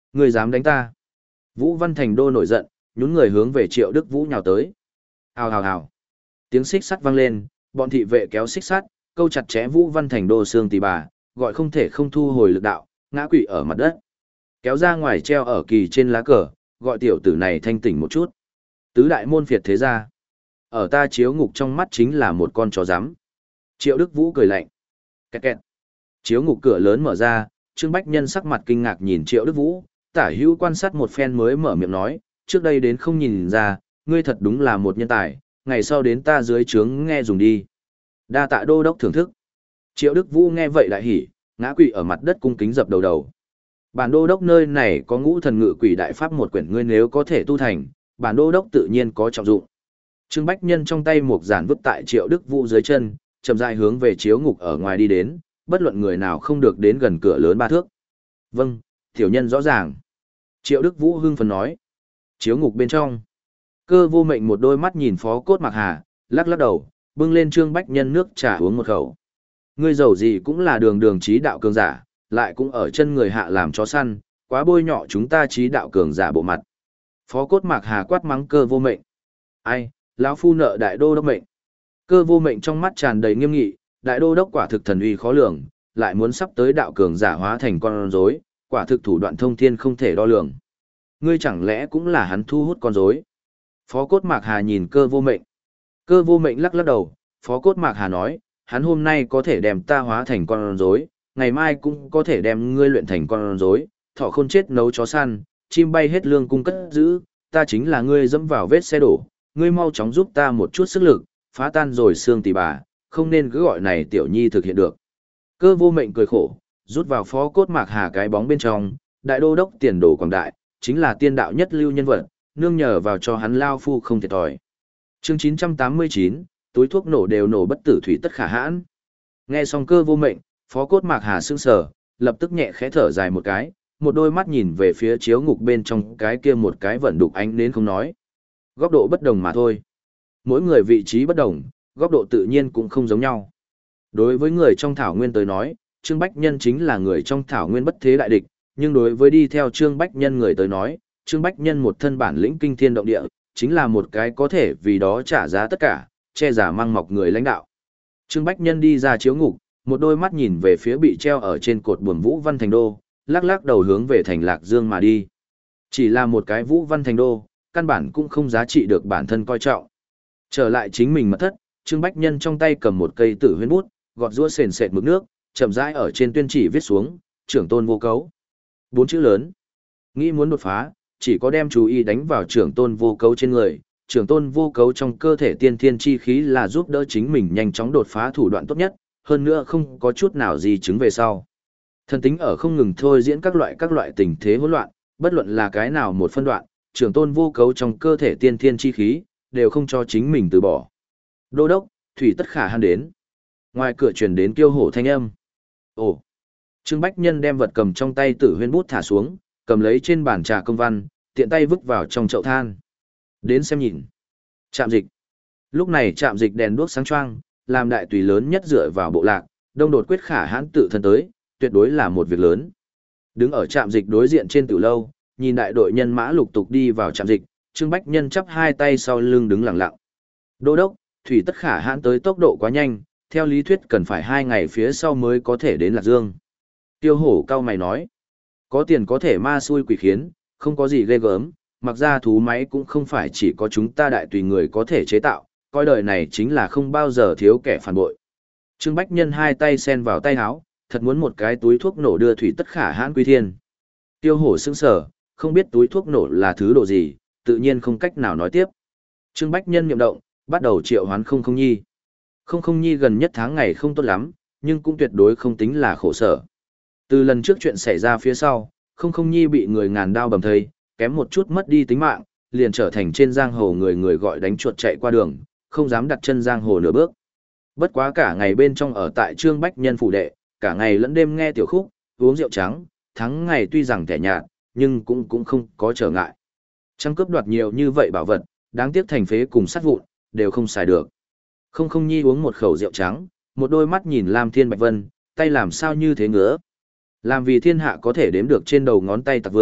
Speaker 1: Ngươi dám đánh ta? Vũ Văn Thành Đô nổi giận, nhún người hướng về Triệu Đức Vũ nhào tới. Hào hào hào. Tiếng xích sắt vang lên, bọn thị vệ kéo xích sắt, câu chặt chẽ Vũ Văn Thành Đô xương tỳ bà, gọi không thể không thu hồi lực đạo, ngã quỵ ở mặt đất. Kéo ra ngoài treo ở kỳ trên lá cờ, gọi tiểu tử này thanh tỉnh một chút. Tứ đại môn phiệt thế gia. Ở ta chiếu ngục trong mắt chính là một con chó rắm. Triệu Đức Vũ cười lạnh. Kẹt kẹt. Chiếu ngục cửa lớn mở ra, Trương Bách Nhân sắc mặt kinh ngạc nhìn Triệu Đức Vũ, tả hữu quan sát một phen mới mở miệng nói, trước đây đến không nhìn ra, ngươi thật đúng là một nhân tài, ngày sau đến ta dưới trướng nghe dùng đi. Đa tạ đô đốc thưởng thức. Triệu Đức Vũ nghe vậy đại hỉ, ngã quỵ ở mặt đất cung kính dập đầu đầu. Bản đô đốc nơi này có ngũ thần ngự quỷ đại pháp một quyển, ngươi nếu có thể tu thành, bản đô đốc tự nhiên có trọng dụng. Trương Bách Nhân trong tay một giản vứt tại Triệu Đức Vũ dưới chân, chậm rãi hướng về chiếu ngục ở ngoài đi đến, bất luận người nào không được đến gần cửa lớn ba thước. Vâng, tiểu nhân rõ ràng. Triệu Đức Vũ hưng phấn nói. Chiếu ngục bên trong. Cơ vô mệnh một đôi mắt nhìn phó cốt Mạc Hà, lắc lắc đầu, bưng lên Trương Bách Nhân nước trà uống một khẩu. Ngươi giàu gì cũng là đường đường trí đạo cường giả, lại cũng ở chân người hạ làm chó săn, quá bôi nhọ chúng ta trí đạo cường giả bộ mặt. Phó cốt Mạc Hà quát mắng cơ vô mệnh. Ai, lão phu nợ đại đô đốc mệnh. Cơ vô mệnh trong mắt tràn đầy nghiêm nghị, đại đô đốc quả thực thần uy khó lường, lại muốn sắp tới đạo cường giả hóa thành con rối, quả thực thủ đoạn thông thiên không thể đo lường. Ngươi chẳng lẽ cũng là hắn thu hút con rối? Phó cốt Mạc Hà nhìn cơ vô mệnh. Cơ vô mệnh lắc lắc đầu, phó cốt Mạc Hà nói, hắn hôm nay có thể đem ta hóa thành con rối, ngày mai cũng có thể đem ngươi luyện thành con rối, thỏ khôn chết nấu chó săn, chim bay hết lương cung cất giữ, ta chính là ngươi dẫm vào vết xe đổ, ngươi mau chóng giúp ta một chút sức lực, phá tan rồi xương tỳ bà, không nên cứ gọi này tiểu nhi thực hiện được. Cơ vô mệnh cười khổ, rút vào phó cốt Mạc Hà cái bóng bên trong, đại đô đốc tiền đồ quảng đại, chính là tiên đạo nhất lưu nhân vật, nương nhờ vào cho hắn lao phu không thiệt thòi. Chương chín trăm tám mươi chín, túi thuốc nổ đều nổ bất tử thủy tất khả hãn. Nghe xong cơ vô mệnh, phó cốt Mạc Hà sững sờ, lập tức nhẹ khẽ thở dài một cái, một đôi mắt nhìn về phía chiếu ngục bên trong cái kia một cái vận đục ánh đến không nói. Góc độ bất đồng mà thôi. Mỗi người vị trí bất đồng, góc độ tự nhiên cũng không giống nhau. Đối với người trong thảo nguyên tới nói, Trương Bách Nhân chính là người trong thảo nguyên bất thế đại địch, nhưng đối với đi theo Trương Bách Nhân người tới nói, Trương Bách Nhân một thân bản lĩnh kinh thiên động địa, chính là một cái có thể vì đó trả giá tất cả, che giả mang mọc người lãnh đạo. Trương Bách Nhân đi ra chiếu ngục, một đôi mắt nhìn về phía bị treo ở trên cột buồm Vũ Văn Thành Đô, lắc lắc đầu hướng về thành Lạc Dương mà đi. Chỉ là một cái Vũ Văn Thành Đô, căn bản cũng không giá trị được bản thân coi trọng. Trở lại chính mình mật thất, Trương Bách Nhân trong tay cầm một cây tử huyên bút, gọt giũa sền sệt mực nước, chậm rãi ở trên tuyên chỉ viết xuống, trưởng tôn vô cấu. Bốn chữ lớn. Nghĩ muốn đột phá, chỉ có đem chú ý đánh vào trưởng tôn vô cấu trên người. Trưởng tôn vô cấu trong cơ thể tiên thiên chi khí là giúp đỡ chính mình nhanh chóng đột phá thủ đoạn tốt nhất, hơn nữa không có chút nào gì chứng về sau. Thần tính ở không ngừng thôi diễn các loại các loại tình thế hỗn loạn, bất luận là cái nào một phân đoạn, trưởng tôn vô cấu trong cơ thể tiên thiên chi khí, đều không cho chính mình từ bỏ. Đô đốc, thủy tất khả han đến. Ngoài cửa truyền đến kiêu hổ thanh âm. Ồ. Trương Bách Nhân đem vật cầm trong tay tử huyên bút thả xuống, cầm lấy trên bàn trà công văn, tiện tay vứt vào trong chậu than. Đến xem nhìn. Trạm dịch. Lúc này trạm dịch đèn đuốc sáng choang, làm đại tùy lớn nhất dựa vào bộ lạc, đông đột quyết khả hãn tự thân tới, tuyệt đối là một việc lớn. Đứng ở trạm dịch đối diện trên tiểu lâu, nhìn đại đội nhân mã lục tục đi vào trạm dịch, Trương Bách Nhân chắp hai tay sau lưng đứng lặng lặng. Đô đốc, thủy tất khả hãn tới tốc độ quá nhanh, theo lý thuyết cần phải hai ngày phía sau mới có thể đến Lạc Dương. Tiêu hổ cao mày nói, có tiền có thể ma xui quỷ khiến, không có gì ghê gớm, mặc ra thú máy cũng không phải chỉ có chúng ta đại tùy người có thể chế tạo, coi đời này chính là không bao giờ thiếu kẻ phản bội. Trương Bách Nhân hai tay sen vào tay áo, thật muốn một cái túi thuốc nổ đưa thủy tất khả hãn quy thiên. Tiêu hổ sững sờ, không biết túi thuốc nổ là thứ độ gì, tự nhiên không cách nào nói tiếp. Trương Bách Nhân niệm động, bắt đầu triệu hoán không không nhi. Không không nhi gần nhất tháng ngày không tốt lắm, nhưng cũng tuyệt đối không tính là khổ sở. Từ lần trước chuyện xảy ra phía sau, không không nhi bị người ngàn đao bầm thây, kém một chút mất đi tính mạng, liền trở thành trên giang hồ người người gọi đánh chuột chạy qua đường, không dám đặt chân giang hồ nửa bước. Bất quá cả ngày bên trong ở tại Trương Bách Nhân phủ đệ, cả ngày lẫn đêm nghe tiểu khúc, uống rượu trắng, tháng ngày tuy rằng thẻ nhạt, nhưng cũng cũng không có trở ngại. Trăng cướp đoạt nhiều như vậy bảo vật, đáng tiếc thành phế cùng sát vụn, đều không xài được. Không không nhi uống một khẩu rượu trắng, một đôi mắt nhìn Lam Thiên Bạch Vân, tay làm sao như thế ngứa. Làm vì thiên hạ có thể đếm được trên đầu ngón tay tặc vương,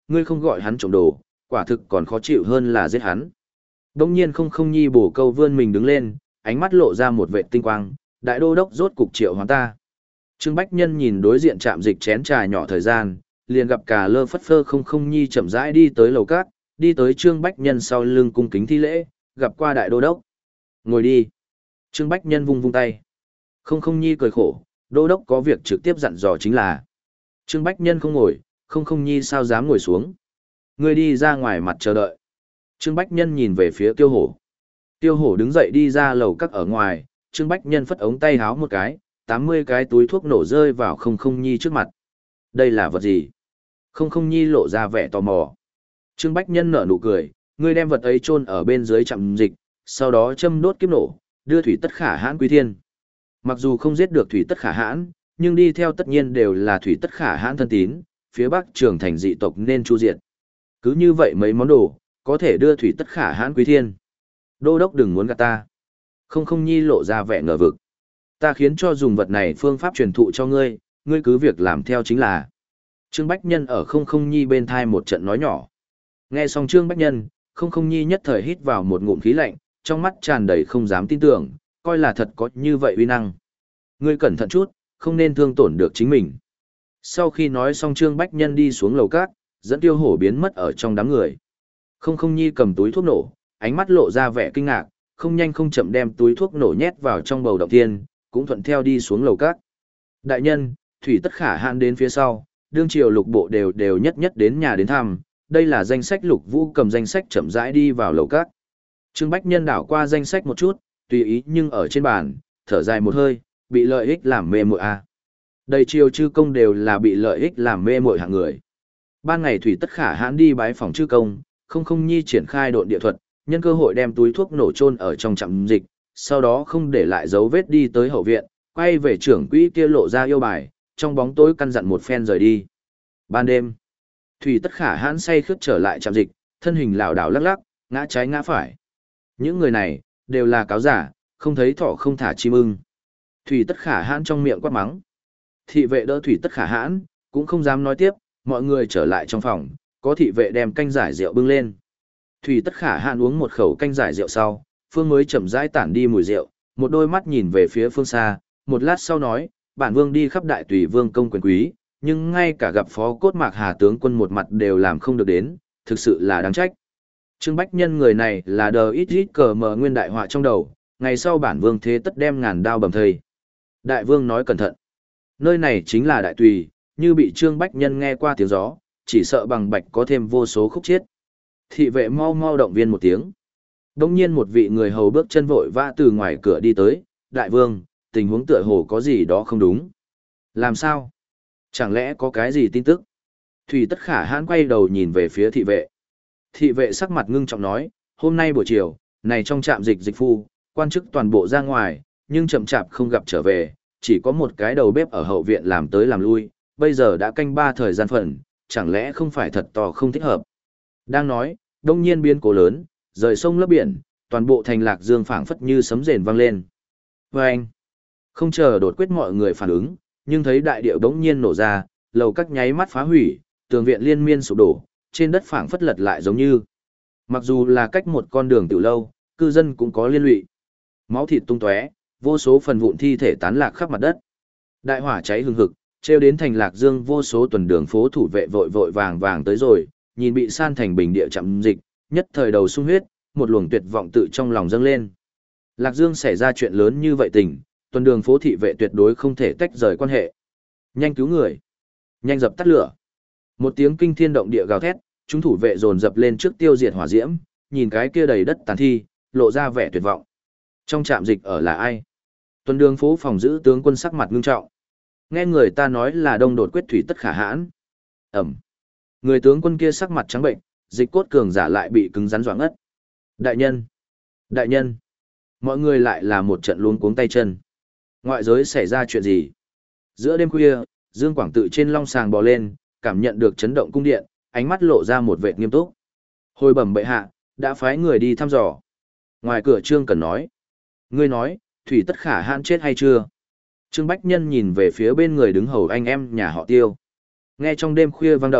Speaker 1: ngươi không gọi hắn trộm đồ, quả thực còn khó chịu hơn là giết hắn. Đông nhiên không không nhi bổ câu vươn mình đứng lên, ánh mắt lộ ra một vệ tinh quang, đại đô đốc rốt cục triệu hoán ta. Trương Bách Nhân nhìn đối diện trạm dịch chén trà nhỏ thời gian, liền gặp cả lơ phất phơ không không nhi chậm rãi đi tới lầu cát, đi tới Trương Bách Nhân sau lưng cung kính thi lễ, gặp qua đại đô đốc. Ngồi đi. Trương Bách Nhân vung vung tay. Không không nhi cười khổ, đô đốc có việc trực tiếp dặn dò chính là. Trương Bách Nhân không ngồi, không không nhi sao dám ngồi xuống. Ngươi đi ra ngoài mặt chờ đợi. Trương Bách Nhân nhìn về phía Tiêu Hổ. Tiêu Hổ đứng dậy đi ra lầu các ở ngoài, Trương Bách Nhân phất ống tay háo một cái, tám mươi cái túi thuốc nổ rơi vào không không nhi trước mặt. Đây là vật gì? Không không nhi lộ ra vẻ tò mò. Trương Bách Nhân nở nụ cười, ngươi đem vật ấy chôn ở bên dưới trạm dịch, sau đó châm đốt kiếp nổ, đưa thủy tất khả hãn quy thiên. Mặc dù không giết được thủy tất khả hãn, nhưng đi theo tất nhiên đều là thủy tất khả hãn thân tín, phía bắc trường thành dị tộc nên chu diệt. Cứ như vậy mấy món đồ, có thể đưa thủy tất khả hãn quý thiên. Đô đốc đừng muốn gạt ta. Không không nhi lộ ra vẻ ngờ vực. Ta khiến cho dùng vật này phương pháp truyền thụ cho ngươi, ngươi cứ việc làm theo chính là. Trương Bách Nhân ở không không nhi bên thai một trận nói nhỏ. Nghe xong Trương Bách Nhân, không không nhi nhất thời hít vào một ngụm khí lạnh, trong mắt tràn đầy không dám tin tưởng, coi là thật có như vậy uy năng. Ngươi cẩn thận chút, không nên thương tổn được chính mình. Sau khi nói xong Trương Bách Nhân đi xuống lầu cát, dẫn Tiêu Hổ biến mất ở trong đám người. Không không nhi cầm túi thuốc nổ, ánh mắt lộ ra vẻ kinh ngạc, không nhanh không chậm đem túi thuốc nổ nhét vào trong bầu động thiên, cũng thuận theo đi xuống lầu cát. Đại nhân, thủy tất khả hạn đến phía sau, đương triều lục bộ đều đều nhất nhất đến nhà đến thăm, đây là danh sách. Lục Vũ cầm danh sách chậm rãi đi vào lầu cát. Trương Bách Nhân đảo qua danh sách một chút, tùy ý nhưng ở trên bàn, thở dài một hơi, bị lợi ích làm mê muội a. Đầy triều chư công đều là bị lợi ích làm mê muội hạng người. Ban ngày thủy tất khả hãn đi bái phòng chư công, không không nhi triển khai độn địa thuật, nhân cơ hội đem túi thuốc nổ chôn ở trong trạm dịch, sau đó không để lại dấu vết đi tới hậu viện, quay về trưởng quỹ kia lộ ra yêu bài, trong bóng tối căn dặn một phen rời đi. Ban đêm, thủy tất khả hãn say khướt trở lại trạm dịch, thân hình lảo đảo lắc lắc, ngã trái ngã phải. Những người này đều là cáo giả, không thấy thỏ không thả chim ưng. Thủy tất khả hãn trong miệng quát mắng. Thị vệ đỡ thủy tất khả hãn, cũng không dám nói tiếp, mọi người trở lại trong phòng, có thị vệ đem canh giải rượu bưng lên. Thủy tất khả hãn uống một khẩu canh giải rượu sau, phương mới chậm rãi tản đi mùi rượu, một đôi mắt nhìn về phía phương xa, một lát sau nói, bản vương đi khắp đại tùy vương công quyền quý, nhưng ngay cả gặp phó cốt mạc hà tướng quân một mặt đều làm không được đến, thực sự là đáng trách. Trương Bách Nhân người này là đờ ít ít cờ mờ nguyên đại họa trong đầu, ngày sau bản vương thế tất đem ngàn đao bầm thây. Đại vương nói cẩn thận. Nơi này chính là đại tùy, như bị Trương Bách Nhân nghe qua tiếng gió, chỉ sợ bằng bạch có thêm vô số khúc chiết. Thị vệ mau mau động viên một tiếng. Đông nhiên một vị người hầu bước chân vội vã từ ngoài cửa đi tới, đại vương, tình huống tựa hồ có gì đó không đúng. Làm sao? Chẳng lẽ có cái gì tin tức? Thủy tất khả hãn quay đầu nhìn về phía thị vệ. Thị vệ sắc mặt ngưng trọng nói, hôm nay buổi chiều, này trong trạm dịch dịch phu, quan chức toàn bộ ra ngoài, nhưng chậm chạp không gặp trở về, chỉ có một cái đầu bếp ở hậu viện làm tới làm lui, bây giờ đã canh ba thời gian phần, chẳng lẽ không phải thật to không thích hợp. Đang nói, đông nhiên biến cố lớn, rời sông lấp biển, toàn bộ thành Lạc Dương phảng phất như sấm rền vang lên. Và anh, không chờ đột quyết mọi người phản ứng, nhưng thấy đại điệu đống nhiên nổ ra, lầu các nháy mắt phá hủy, tường viện liên miên sụp đổ, trên đất phảng phất lật lại giống như. Mặc dù là cách một con đường từ lâu, cư dân cũng có liên lụy. Máu thịt tung tóe, vô số phần vụn thi thể tán lạc khắp mặt đất. Đại hỏa cháy hừng hực, treo đến thành Lạc Dương vô số tuần đường phố thủ vệ vội vội vàng vàng tới rồi, nhìn bị san thành bình địa chậm dịch, nhất thời đầu sung huyết, một luồng tuyệt vọng tự trong lòng dâng lên. Lạc Dương xảy ra chuyện lớn như vậy tình, tuần đường phố thị vệ tuyệt đối không thể tách rời quan hệ. Nhanh cứu người, nhanh dập tắt lửa. Một tiếng kinh thiên động địa gào thét, chúng thủ vệ dồn dập lên trước tiêu diệt hỏa diễm, nhìn cái kia đầy đất tàn thi, lộ ra vẻ tuyệt vọng. Trong trạm dịch ở là ai? Tuần đường phố phòng giữ tướng quân sắc mặt ngưng trọng. Nghe người ta nói là đông đột quyết thủy tất khả hãn. Ẩm. Người tướng quân kia sắc mặt trắng bệnh, dịch cốt cường giả lại bị cứng rắn doãn ngất. Đại nhân! Đại nhân! Mọi người lại là một trận luống cuống tay chân. Ngoại giới xảy ra chuyện gì? Giữa đêm khuya, Dương Quảng tự trên long sàng bò lên, cảm nhận được chấn động cung điện, ánh mắt lộ ra một vẻ nghiêm túc. Hồi bẩm bệ hạ, đã phái người đi thăm dò. Ngoài cửa Trương Cẩn nói. Ngươi nói, thủy tất khả hãn chết hay chưa? Trương Bách Nhân nhìn về phía bên người đứng hầu anh em nhà họ Tiêu. Nghe trong đêm khuya vang động,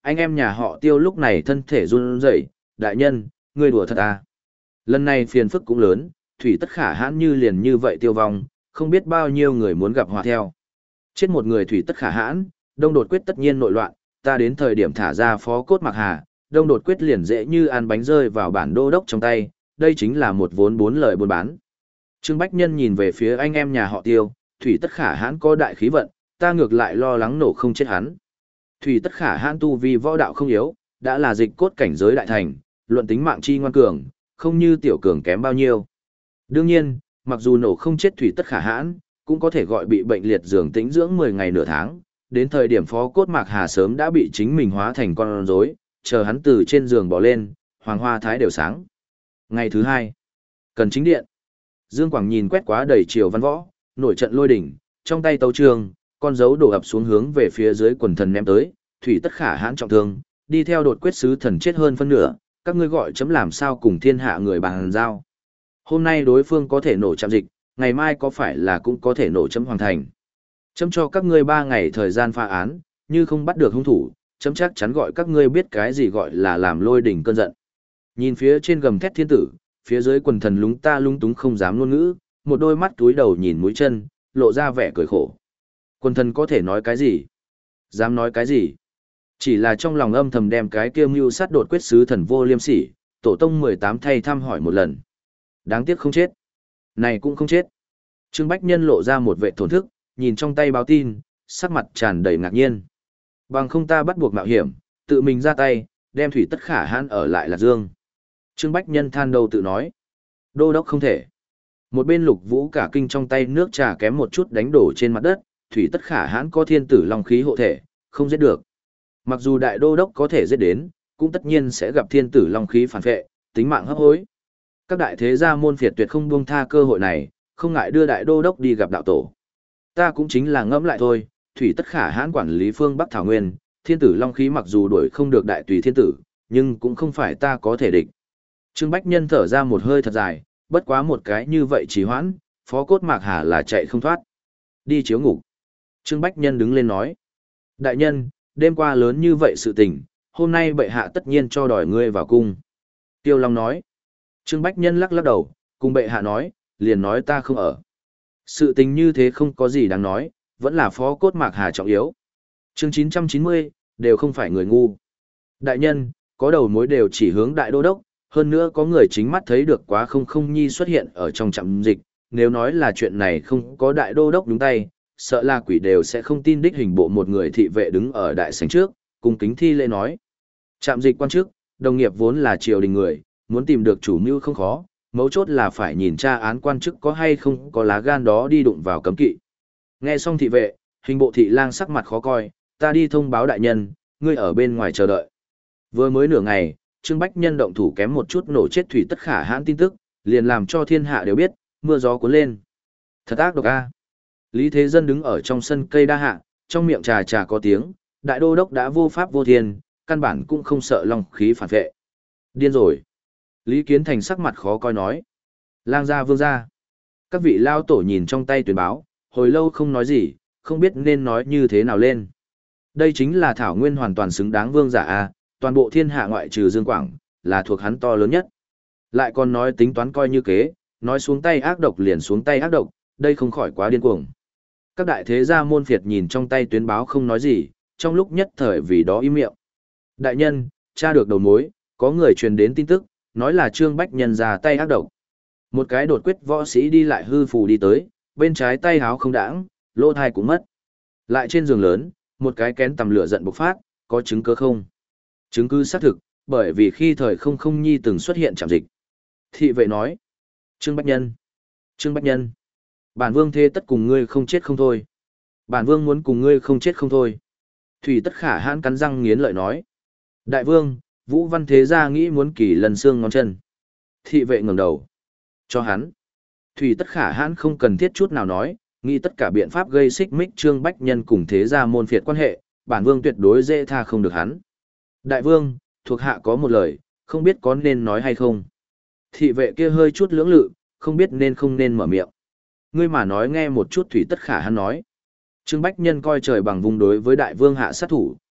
Speaker 1: Anh em nhà họ Tiêu lúc này thân thể run rẩy, đại nhân, ngươi đùa thật à. Lần này phiền phức cũng lớn, thủy tất khả hãn như liền như vậy tiêu vong, không biết bao nhiêu người muốn gặp họa theo. Chết một người thủy tất khả hãn, đông đột quyết tất nhiên nội loạn, ta đến thời điểm thả ra phó cốt mặc hà, đông đột quyết liền dễ như ăn bánh rơi vào bản đô đốc trong tay, đây chính là một vốn bốn lời buôn bán. Trương Bách Nhân nhìn về phía anh em nhà họ Tiêu, thủy tất khả hãn có đại khí vận, ta ngược lại lo lắng nổ không chết hắn. Thủy tất khả hãn tu vi võ đạo không yếu, đã là dịch cốt cảnh giới đại thành, luận tính mạng chi ngoan cường, không như tiểu cường kém bao nhiêu. Đương nhiên, mặc dù nổ không chết thủy tất khả hãn, cũng có thể gọi bị bệnh liệt giường tĩnh dưỡng mười ngày nửa tháng, đến thời điểm phó cốt mạc hà sớm đã bị chính mình hóa thành con rối, chờ hắn từ trên giường bỏ lên, hoàng hoa thái đều sáng. Ngày thứ hai, cần chính điện. Dương Quảng nhìn quét quá đầy triều văn võ, nổi trận lôi đỉnh, trong tay tấu trường, con dấu đổ ập xuống hướng về phía dưới quần thần ném tới, thủy tất khả hãn trọng thương, đi theo đột quyết sứ thần chết hơn phân nửa, các ngươi gọi chấm làm sao cùng thiên hạ người bàn giao. Hôm nay đối phương có thể nổ chạm dịch, ngày mai có phải là cũng có thể nổ chấm hoàn thành. Chấm cho các ngươi ba ngày thời gian phá án, như không bắt được hung thủ, chấm chắc chắn gọi các ngươi biết cái gì gọi là làm lôi đỉnh cơn giận. Nhìn phía trên gầm thét thiên tử, phía dưới quần thần lúng ta lung túng không dám ngôn ngữ, một đôi mắt túi đầu nhìn mũi chân, lộ ra vẻ cười khổ. Quần thần có thể nói cái gì? Dám nói cái gì? Chỉ là trong lòng âm thầm đem cái kia mưu sát đột quyết sứ thần vô liêm sỉ, tổ tông mười tám thay thăm hỏi một lần. Đáng tiếc không chết. Này cũng không chết. Trương Bách Nhân lộ ra một vệ thổn thức, nhìn trong tay báo tin, sắc mặt tràn đầy ngạc nhiên. Bằng không ta bắt buộc mạo hiểm, tự mình ra tay, đem thủy tất khả hãn ở lại Lạc Dương. Trương Bách Nhân than đầu tự nói. Đô đốc không thể. Một bên Lục Vũ cả kinh trong tay nước trà kém một chút đánh đổ trên mặt đất, thủy tất khả hãn có thiên tử long khí hộ thể, không giết được. Mặc dù đại đô đốc có thể giết đến, cũng tất nhiên sẽ gặp thiên tử long khí phản vệ, tính mạng hấp hối. Các đại thế gia môn phiệt tuyệt không buông tha cơ hội này, không ngại đưa đại đô đốc đi gặp đạo tổ. Ta cũng chính là ngẫm lại thôi, thủy tất khả hãn quản lý phương Bắc Thảo Nguyên, thiên tử long khí mặc dù đuổi không được đại tùy thiên tử, nhưng cũng không phải ta có thể địch. Trương Bách Nhân thở ra một hơi thật dài, bất quá một cái như vậy trì hoãn, phó cốt mạc hà là chạy không thoát. Đi chiếu ngục. Trương Bách Nhân đứng lên nói. Đại nhân, đêm qua lớn như vậy sự tình, hôm nay bệ hạ tất nhiên cho đòi ngươi vào cung. Tiêu Long nói. Trương Bách Nhân lắc lắc đầu, cùng bệ hạ nói, liền nói ta không ở. Sự tình như thế không có gì đáng nói, vẫn là phó cốt mạc hà trọng yếu. Chương chín trăm chín mươi, đều không phải người ngu. Đại nhân, có đầu mối đều chỉ hướng đại đô đốc, hơn nữa có người chính mắt thấy được quá không không nhi xuất hiện ở trong trạm dịch, nếu nói là chuyện này không có đại đô đốc đúng tay, sợ là quỷ đều sẽ không tin đích hình bộ một người thị vệ đứng ở đại sảnh trước, cùng kính thi lễ nói. Trạm dịch quan chức, đồng nghiệp vốn là triều đình người, muốn tìm được chủ mưu không khó, mấu chốt là phải nhìn tra án quan chức có hay không có lá gan đó đi đụng vào cấm kỵ. Nghe xong thị vệ, hình bộ thị lang sắc mặt khó coi, ta đi thông báo đại nhân, ngươi ở bên ngoài chờ đợi. Vừa mới nửa ngày, Trương Bách Nhân động thủ kém một chút nổ chết thủy tất khả hãn tin tức, liền làm cho thiên hạ đều biết, mưa gió cuốn lên. Thật ác độc a. Lý Thế Dân đứng ở trong sân cây đa hạ, trong miệng trà trà có tiếng, đại đô đốc đã vô pháp vô thiên, căn bản cũng không sợ long khí phản vệ. Điên rồi. Lý Kiến Thành sắc mặt khó coi nói. Lang gia vương gia. Các vị lao tổ nhìn trong tay tuyên báo, hồi lâu không nói gì, không biết nên nói như thế nào lên. Đây chính là Thảo Nguyên hoàn toàn xứng đáng vương giả a, toàn bộ thiên hạ ngoại trừ Dương Quảng, là thuộc hắn to lớn nhất. Lại còn nói tính toán coi như kế, nói xuống tay ác độc liền xuống tay ác độc, đây không khỏi quá điên cuồng. Các đại thế gia môn phiệt nhìn trong tay tuyến báo không nói gì, trong lúc nhất thời vì đó im miệng. Đại nhân, tra được đầu mối, có người truyền đến tin tức, nói là Trương Bách Nhân ra tay ác độc. Một cái đột quyết võ sĩ đi lại hư phù đi tới, bên trái tay háo không đãng, lỗ thai cũng mất. Lại trên giường lớn, một cái kén tầm lửa giận bộc phát, có chứng cứ không? Chứng cứ xác thực, bởi vì khi thời không không nhi từng xuất hiện trạm dịch. Thị vệ nói, Trương Bách Nhân, Trương Bách Nhân, bản vương thế tất cùng ngươi không chết không thôi. Bản vương muốn cùng ngươi không chết không thôi. Thủy tất khả hãn cắn răng nghiến lợi nói, đại vương, Vũ Văn Thế Gia nghĩ muốn kỳ lần xương ngón chân. Thị vệ ngẩng đầu, cho hắn. Thủy tất khả hãn không cần thiết chút nào nói, nghĩ tất cả biện pháp gây xích mích Trương Bách Nhân cùng Thế Gia môn phiệt quan hệ, bản vương tuyệt đối dễ tha không được hắn. Đại vương, thuộc hạ có một lời, không biết có nên nói hay không. Thị vệ kia hơi chút lưỡng lự, không biết nên không nên mở miệng. Ngươi mà nói nghe một chút thủy tất khả hắn nói. Trương Bách Nhân coi trời bằng vùng đối với đại vương hạ sát thủ,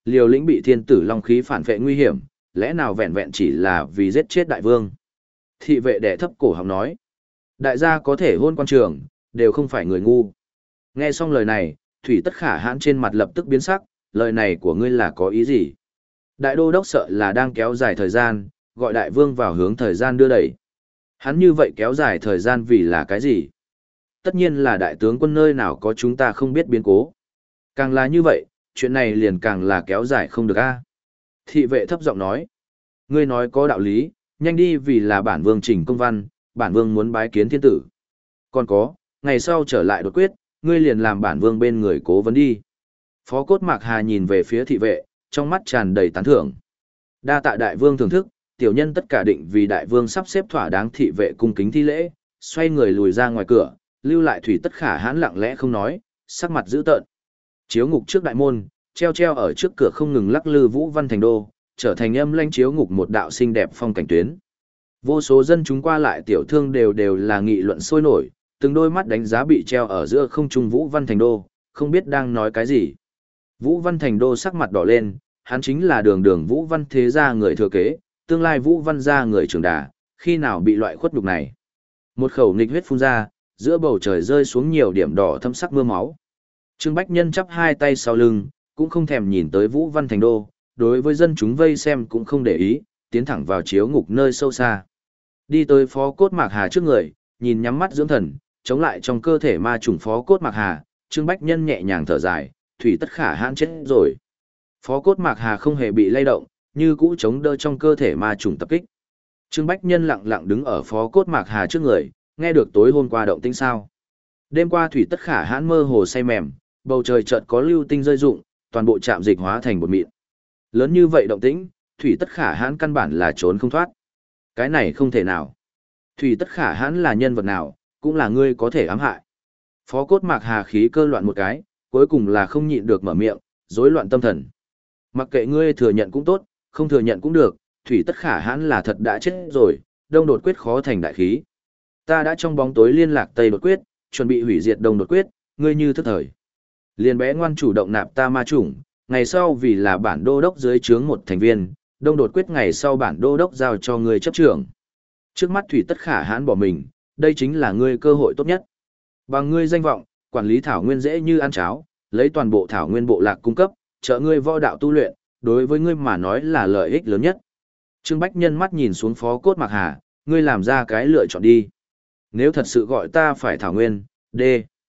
Speaker 1: liều lĩnh bị thiên tử long khí phản vệ nguy hiểm, lẽ nào vẹn vẹn chỉ là vì giết chết đại vương. Thị vệ đẻ thấp cổ họng nói, đại gia có thể hôn quan trường, đều không phải người ngu. Nghe xong lời này, Thủy Tất Khả hãn trên mặt lập tức biến sắc, lời này của ngươi là có ý gì? Đại đô đốc sợ là đang kéo dài thời gian, gọi đại vương vào hướng thời gian đưa đẩy. Hắn như vậy kéo dài thời gian vì là cái gì? Tất nhiên là đại tướng quân nơi nào có chúng ta không biết biến cố. Càng là như vậy, chuyện này liền càng là kéo dài không được a. Thị vệ thấp giọng nói, ngươi nói có đạo lý, nhanh đi vì là bản vương trình công văn, bản vương muốn bái kiến thiên tử. Còn có, ngày sau trở lại đột quyết, ngươi liền làm bản vương bên người cố vấn đi. Phó Cốt Mạc Hà nhìn về phía thị vệ, trong mắt tràn đầy tán thưởng. Đa tạ đại vương thưởng thức, tiểu nhân tất cả định vì đại vương sắp xếp thỏa đáng. Thị vệ cung kính thi lễ, xoay người lùi ra ngoài cửa, lưu lại Thủy Tất Khả hãn lặng lẽ không nói, sắc mặt dữ tợn. Chiếu ngục trước đại môn, treo treo ở trước cửa không ngừng lắc lư Vũ Văn Thành Đô, trở thành âm lãnh chiếu ngục một đạo xinh đẹp phong cảnh tuyến. Vô số dân chúng qua lại tiểu thương đều đều là nghị luận sôi nổi, từng đôi mắt đánh giá bị treo ở giữa không trung Vũ Văn Thành Đô, không biết đang nói cái gì. Vũ Văn Thành Đô sắc mặt đỏ lên, hắn chính là đường đường Vũ Văn thế gia người thừa kế, tương lai Vũ Văn gia người trưởng đà, khi nào bị loại khuất nhục này. Một khẩu nghịch huyết phun ra, giữa bầu trời rơi xuống nhiều điểm đỏ thâm sắc mưa máu. Trương Bách Nhân chắp hai tay sau lưng, cũng không thèm nhìn tới Vũ Văn Thành Đô, đối với dân chúng vây xem cũng không để ý, tiến thẳng vào chiếu ngục nơi sâu xa. Đi tới Phó Cốt Mạc Hà trước người, nhìn nhắm mắt dưỡng thần, chống lại trong cơ thể ma trùng Phó Cốt Mạc Hà, Trương Bách Nhân nhẹ nhàng thở dài, Thủy Tất Khả hãn chết rồi. Phó Cốt Mạc Hà không hề bị lay động, như cũ chống đỡ trong cơ thể ma trùng tập kích. Trương Bách Nhân lặng lặng đứng ở Phó Cốt Mạc Hà trước người, nghe được tối hôm qua động tĩnh sao. Đêm qua Thủy Tất Khả hãn mơ hồ say mềm, bầu trời chợt có lưu tinh rơi rụng, toàn bộ trạm dịch hóa thành bột mịn. Lớn như vậy động tĩnh, Thủy Tất Khả hãn căn bản là trốn không thoát. Cái này không thể nào. Thủy Tất Khả hãn là nhân vật nào, cũng là ngươi có thể ám hại. Phó Cốt Mạc Hà khí cơ loạn một cái, cuối cùng là không nhịn được mở miệng, rối loạn tâm thần. Mặc kệ ngươi thừa nhận cũng tốt, không thừa nhận cũng được, Thủy Tất Khả hãn là thật đã chết rồi, Đông Đột Quyết khó thành đại khí. Ta đã trong bóng tối liên lạc Tây Đột Quyết, chuẩn bị hủy diệt Đông Đột Quyết, ngươi như thức thời. Liên bé ngoan chủ động nạp ta ma chủng, ngày sau vì là bản đô đốc dưới trướng một thành viên, Đông Đột Quyết ngày sau bản đô đốc giao cho ngươi chấp trưởng. Trước mắt Thủy Tất Khả hãn bỏ mình, đây chính là ngươi cơ hội tốt nhất. Bằng ngươi danh vọng, quản lý thảo nguyên dễ như ăn cháo, lấy toàn bộ thảo nguyên bộ lạc cung cấp, trợ ngươi võ đạo tu luyện, đối với ngươi mà nói là lợi ích lớn nhất. Trương Bách Nhân mắt nhìn xuống Phó Cốt Mạc Hà, ngươi làm ra cái lựa chọn đi. Nếu thật sự gọi ta phải thảo nguyên, D.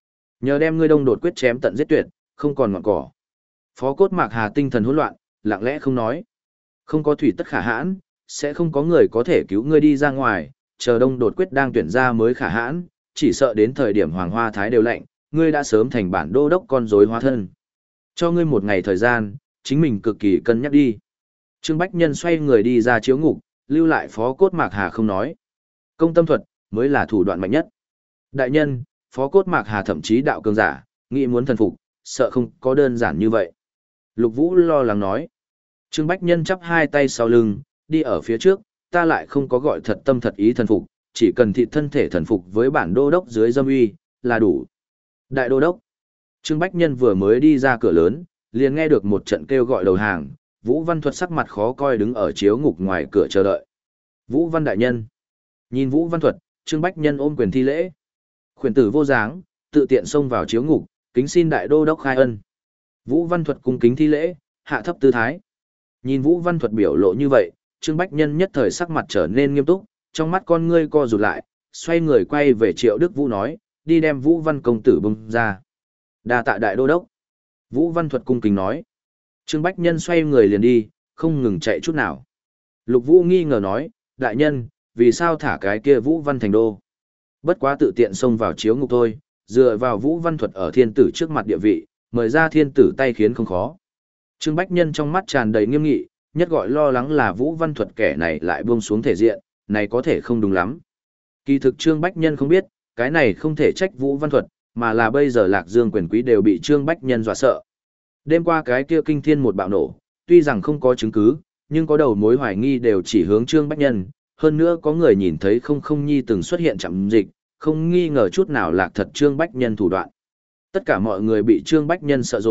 Speaker 1: Nhờ đem ngươi Đông Đột Quyết chém tận giết tuyệt, không còn ngọn cỏ. Phó Cốt Mạc Hà tinh thần hỗn loạn, lặng lẽ không nói. Không có Thủy Tất Khả hãn, sẽ không có người có thể cứu ngươi đi ra ngoài, chờ Đông Đột Quyết đang tuyển ra mới Khả hãn, chỉ sợ đến thời điểm Hoàng Hoa Thái đều lạnh, ngươi đã sớm thành bản đô đốc con rối hóa thân. Cho ngươi một ngày thời gian, chính mình cực kỳ cân nhắc đi. Trương Bách Nhân xoay người đi ra chiếu ngục, lưu lại Phó Cốt Mạc Hà không nói. Công tâm thuật mới là thủ đoạn mạnh nhất. Đại nhân, Phó Cốt Mạc Hà thậm chí đạo cường giả, nghĩ muốn thần phục, sợ không có đơn giản như vậy. Lục Vũ lo lắng nói. Trương Bách Nhân chắp hai tay sau lưng, đi ở phía trước, ta lại không có gọi thật tâm thật ý thần phục, chỉ cần thị thân thể thần phục với bản đô đốc dưới dâm uy, là đủ. Đại đô đốc. Trương Bách Nhân vừa mới đi ra cửa lớn, liền nghe được một trận kêu gọi đầu hàng, Vũ Văn Thuật sắc mặt khó coi đứng ở chiếu ngục ngoài cửa chờ đợi. Vũ Văn đại nhân. Nhìn Vũ Văn Thuật, Trương Bách Nhân ôm quyền thi lễ. Khuyển tử vô dáng, tự tiện xông vào chiếu ngục, kính xin đại đô đốc khai ân. Vũ Văn Thuật cung kính thi lễ, hạ thấp tư thái. Nhìn Vũ Văn Thuật biểu lộ như vậy, Trương Bách Nhân nhất thời sắc mặt trở nên nghiêm túc, trong mắt con ngươi co rụt lại, xoay người quay về Triệu Đức Vũ nói, đi đem Vũ Văn công tử bưng ra. Đa tạ đại đô đốc. Vũ Văn Thuật cung kính nói. Trương Bách Nhân xoay người liền đi, không ngừng chạy chút nào. Lục Vũ nghi ngờ nói, đại nhân, vì sao thả cái kia Vũ Văn thành đô? Bất quá tự tiện xông vào chiếu ngục thôi, dựa vào Vũ Văn Thuật ở thiên tử trước mặt địa vị, mời ra thiên tử tay khiến không khó. Trương Bách Nhân trong mắt tràn đầy nghiêm nghị, nhất gọi lo lắng là Vũ Văn Thuật kẻ này lại buông xuống thể diện, này có thể không đúng lắm. Kỳ thực Trương Bách Nhân không biết, cái này không thể trách Vũ Văn Thuật, mà là bây giờ Lạc Dương quyền quý đều bị Trương Bách Nhân dọa sợ. Đêm qua cái kia kinh thiên một bạo nổ, tuy rằng không có chứng cứ, nhưng có đầu mối hoài nghi đều chỉ hướng Trương Bách Nhân, hơn nữa có người nhìn thấy không không nhi từng xuất hiện chậm dịch, không nghi ngờ chút nào Lạc thật Trương Bách Nhân thủ đoạn. Tất cả mọi người bị Trương Bách Nhân sợ rồi,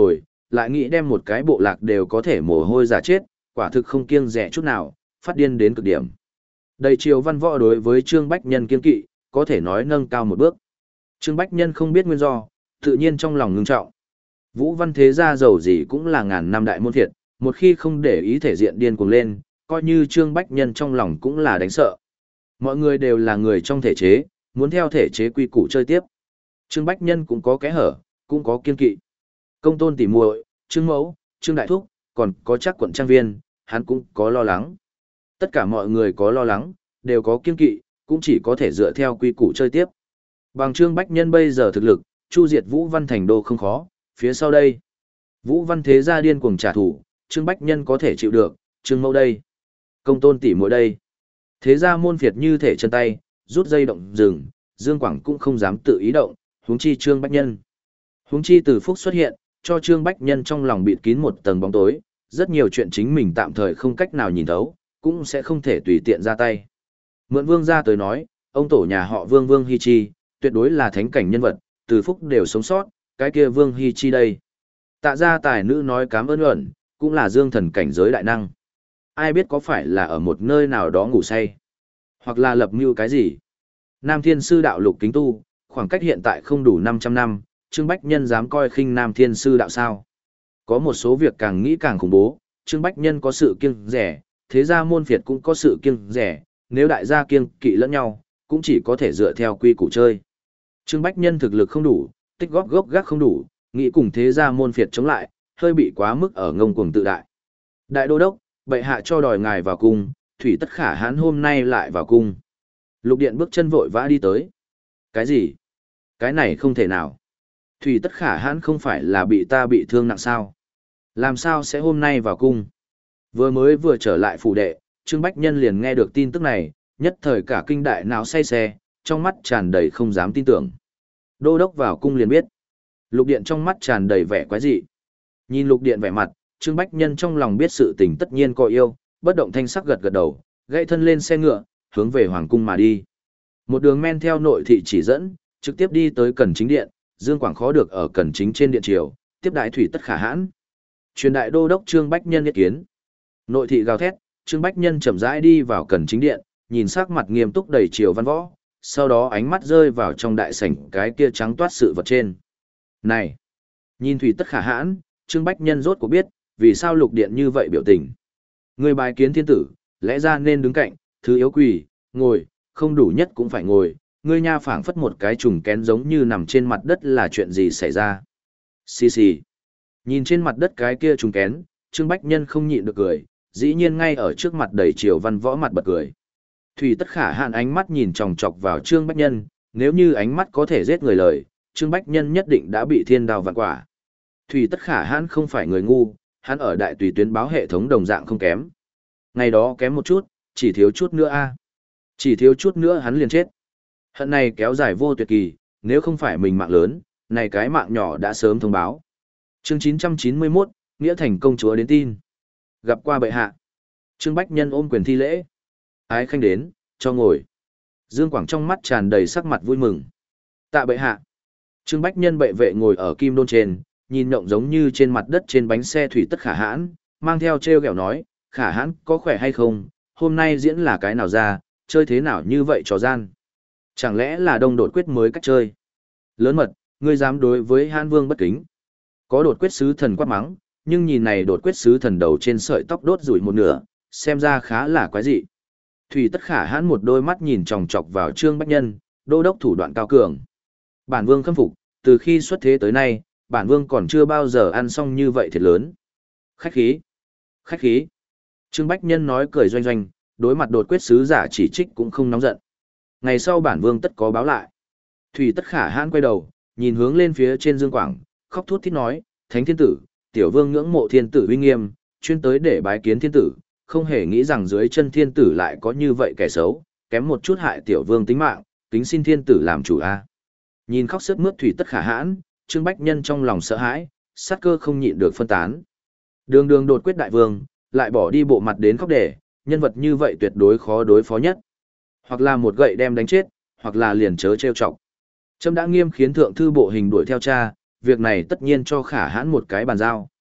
Speaker 1: lại nghĩ đem một cái bộ lạc đều có thể mồ hôi giả chết, quả thực không kiêng dè chút nào, phát điên đến cực điểm. Đầy triều văn võ đối với Trương Bách Nhân kiên kỵ, có thể nói nâng cao một bước. Trương Bách Nhân không biết nguyên do, tự nhiên trong lòng ngưng trọng. Vũ Văn Thế gia giàu gì cũng là ngàn năm đại môn thiệt, một khi không để ý thể diện điên cuồng lên, coi như Trương Bách Nhân trong lòng cũng là đánh sợ. Mọi người đều là người trong thể chế, muốn theo thể chế quy củ chơi tiếp. Trương Bách Nhân cũng có kẽ hở, cũng có kiên kỵ. Công tôn tỉ muội, Trương Mẫu, Trương Đại Thúc, còn có chắc quận trang viên, hắn cũng có lo lắng. Tất cả mọi người có lo lắng, đều có kiên kỵ, cũng chỉ có thể dựa theo quy củ chơi tiếp. Bằng Trương Bách Nhân bây giờ thực lực, chu diệt Vũ Văn thành đô không khó, phía sau đây. Vũ Văn thế gia điên cuồng trả thù, Trương Bách Nhân có thể chịu được, Trương Mẫu đây. Công tôn tỉ muội đây. Thế gia môn phiệt như thể chân tay, rút dây động rừng, Dương Quảng cũng không dám tự ý động, huống chi Trương Bách Nhân. Huống chi từ phúc xuất hiện, cho Trương Bách Nhân trong lòng bịt kín một tầng bóng tối, rất nhiều chuyện chính mình tạm thời không cách nào nhìn thấu, cũng sẽ không thể tùy tiện ra tay. Mượn Vương gia tới nói, ông tổ nhà họ Vương Vương Hi Chi, tuyệt đối là thánh cảnh nhân vật, từ phúc đều sống sót, cái kia Vương Hi Chi đây. Tạ gia tài nữ nói cám ơn ẩn, cũng là dương thần cảnh giới đại năng. Ai biết có phải là ở một nơi nào đó ngủ say, hoặc là lập mưu cái gì. Nam Thiên Sư đạo lục kính tu, khoảng cách hiện tại không đủ năm trăm năm, Trương Bách Nhân dám coi khinh Nam Thiên Sư đạo sao. Có một số việc càng nghĩ càng khủng bố, Trương Bách Nhân có sự kiêng rẻ, thế gia môn phiệt cũng có sự kiêng rẻ, nếu đại gia kiêng kỵ lẫn nhau, cũng chỉ có thể dựa theo quy củ chơi. Trương Bách Nhân thực lực không đủ, tích góp gốc gác không đủ, nghĩ cùng thế gia môn phiệt chống lại, hơi bị quá mức ở ngông cuồng tự đại. Đại đô đốc, bệ hạ cho đòi ngài vào cung, Thủy Tất Khả Hãn hôm nay lại vào cung. Lục Điện bước chân vội vã đi tới. Cái gì? Cái này không thể nào. Thủy Tất Khả Hãn không phải là bị ta bị thương nặng sao? Làm sao sẽ hôm nay vào cung? Vừa mới vừa trở lại phủ đệ, Trương Bách Nhân liền nghe được tin tức này, nhất thời cả kinh đại não say xe, trong mắt tràn đầy không dám tin tưởng. Đô đốc vào cung liền biết. Lục Điện trong mắt tràn đầy vẻ quái dị. Nhìn Lục Điện vẻ mặt, Trương Bách Nhân trong lòng biết sự tình tất nhiên có yêu, bất động thanh sắc gật gật đầu, gãy thân lên xe ngựa, hướng về hoàng cung mà đi. Một đường men theo nội thị chỉ dẫn, trực tiếp đi tới Cẩn Chính điện, Dương Quảng khó được ở Cẩn Chính trên điện triều, tiếp đại Thủy Tất Khả Hãn. Truyền đại đô đốc Trương Bách Nhân ý kiến. Nội thị gào thét, Trương Bách Nhân chậm rãi đi vào Cẩn Chính điện, nhìn sắc mặt nghiêm túc đầy triều văn võ, sau đó ánh mắt rơi vào trong đại sảnh cái kia trắng toát sự vật trên. Này, nhìn Thủy Tất Khả Hãn, Trương Bách Nhân rốt cuộc biết, vì sao Lục Điện như vậy biểu tình. Người bài kiến thiên tử, lẽ ra nên đứng cạnh, thứ yếu quỳ, ngồi, không đủ nhất cũng phải ngồi, ngươi nha phảng phất một cái trùng kén giống như nằm trên mặt đất là chuyện gì xảy ra. Xì xì. Nhìn trên mặt đất cái kia trùng kén, Trương Bách Nhân không nhịn được cười, dĩ nhiên ngay ở trước mặt đầy triều văn võ mặt bật cười. Thủy Tất Khả Hãn ánh mắt nhìn chòng chọc vào Trương Bách Nhân, nếu như ánh mắt có thể giết người lời, Trương Bách Nhân nhất định đã bị thiên đao vạn quả. Thủy Tất Khả Hãn không phải người ngu, hắn ở đại tùy tuyến báo hệ thống đồng dạng không kém. Ngày đó kém một chút, chỉ thiếu chút nữa a. Chỉ thiếu chút nữa hắn liền chết. Hận này kéo dài vô tuyệt kỳ, nếu không phải mình mạng lớn, này cái mạng nhỏ đã sớm thông báo. Chương chín trăm chín mươi mốt, Nghĩa Thành công chúa đến tin. Gặp qua bệ hạ. Trương Bách Nhân ôm quyền thi lễ. Ái khanh đến, cho ngồi. Dương Quảng trong mắt tràn đầy sắc mặt vui mừng. Tạ bệ hạ. Trương Bách Nhân bệ vệ ngồi ở kim đôn trên, nhìn nhộng giống như trên mặt đất trên bánh xe Thủy Tất Khả Hãn, mang theo treo ghẹo nói, Khả Hãn có khỏe hay không, hôm nay diễn là cái nào ra, chơi thế nào như vậy trò gian. Chẳng lẽ là đông đột quyết mới cách chơi. Lớn mật, ngươi dám đối với Hãn Vương bất kính. Có đột quyết sứ thần quát mắng, nhưng nhìn này đột quyết sứ thần đầu trên sợi tóc đốt rủi một nửa, xem ra khá là quái dị. Thủy Tất Khả Hãn một đôi mắt nhìn chòng chọc vào Trương Bách Nhân, đô đốc thủ đoạn cao cường. Bản vương khâm phục, từ khi xuất thế tới nay, bản vương còn chưa bao giờ ăn xong như vậy thiệt lớn. Khách khí, khách khí. Trương Bách Nhân nói cười doanh doanh, đối mặt đột quyết sứ giả chỉ trích cũng không nóng giận. Ngày sau bản vương tất có báo lại. Thủy Tất Khả Hãn quay đầu, nhìn hướng lên phía trên Dương Quảng, khóc thút thít nói, Thánh thiên tử, tiểu vương ngưỡng mộ thiên tử uy nghiêm, chuyên tới để bái kiến thiên tử, không hề nghĩ rằng dưới chân thiên tử lại có như vậy kẻ xấu, kém một chút hại tiểu vương tính mạng, kính xin thiên tử làm chủ a. Nhìn khóc sướt mướt Thủy Tất Khả Hãn, Trương Bách Nhân trong lòng sợ hãi, sát cơ không nhịn được phân tán. Đường đường đột quyết đại vương, lại bỏ đi bộ mặt đến khóc để, nhân vật như vậy tuyệt đối khó đối phó nhất. Hoặc là một gậy đem đánh chết, hoặc là liền chớ trêu chọc. Trâm đã nghiêm khiến thượng thư bộ hình đuổi theo cha, việc này tất nhiên cho Khả Hãn một cái bàn giao.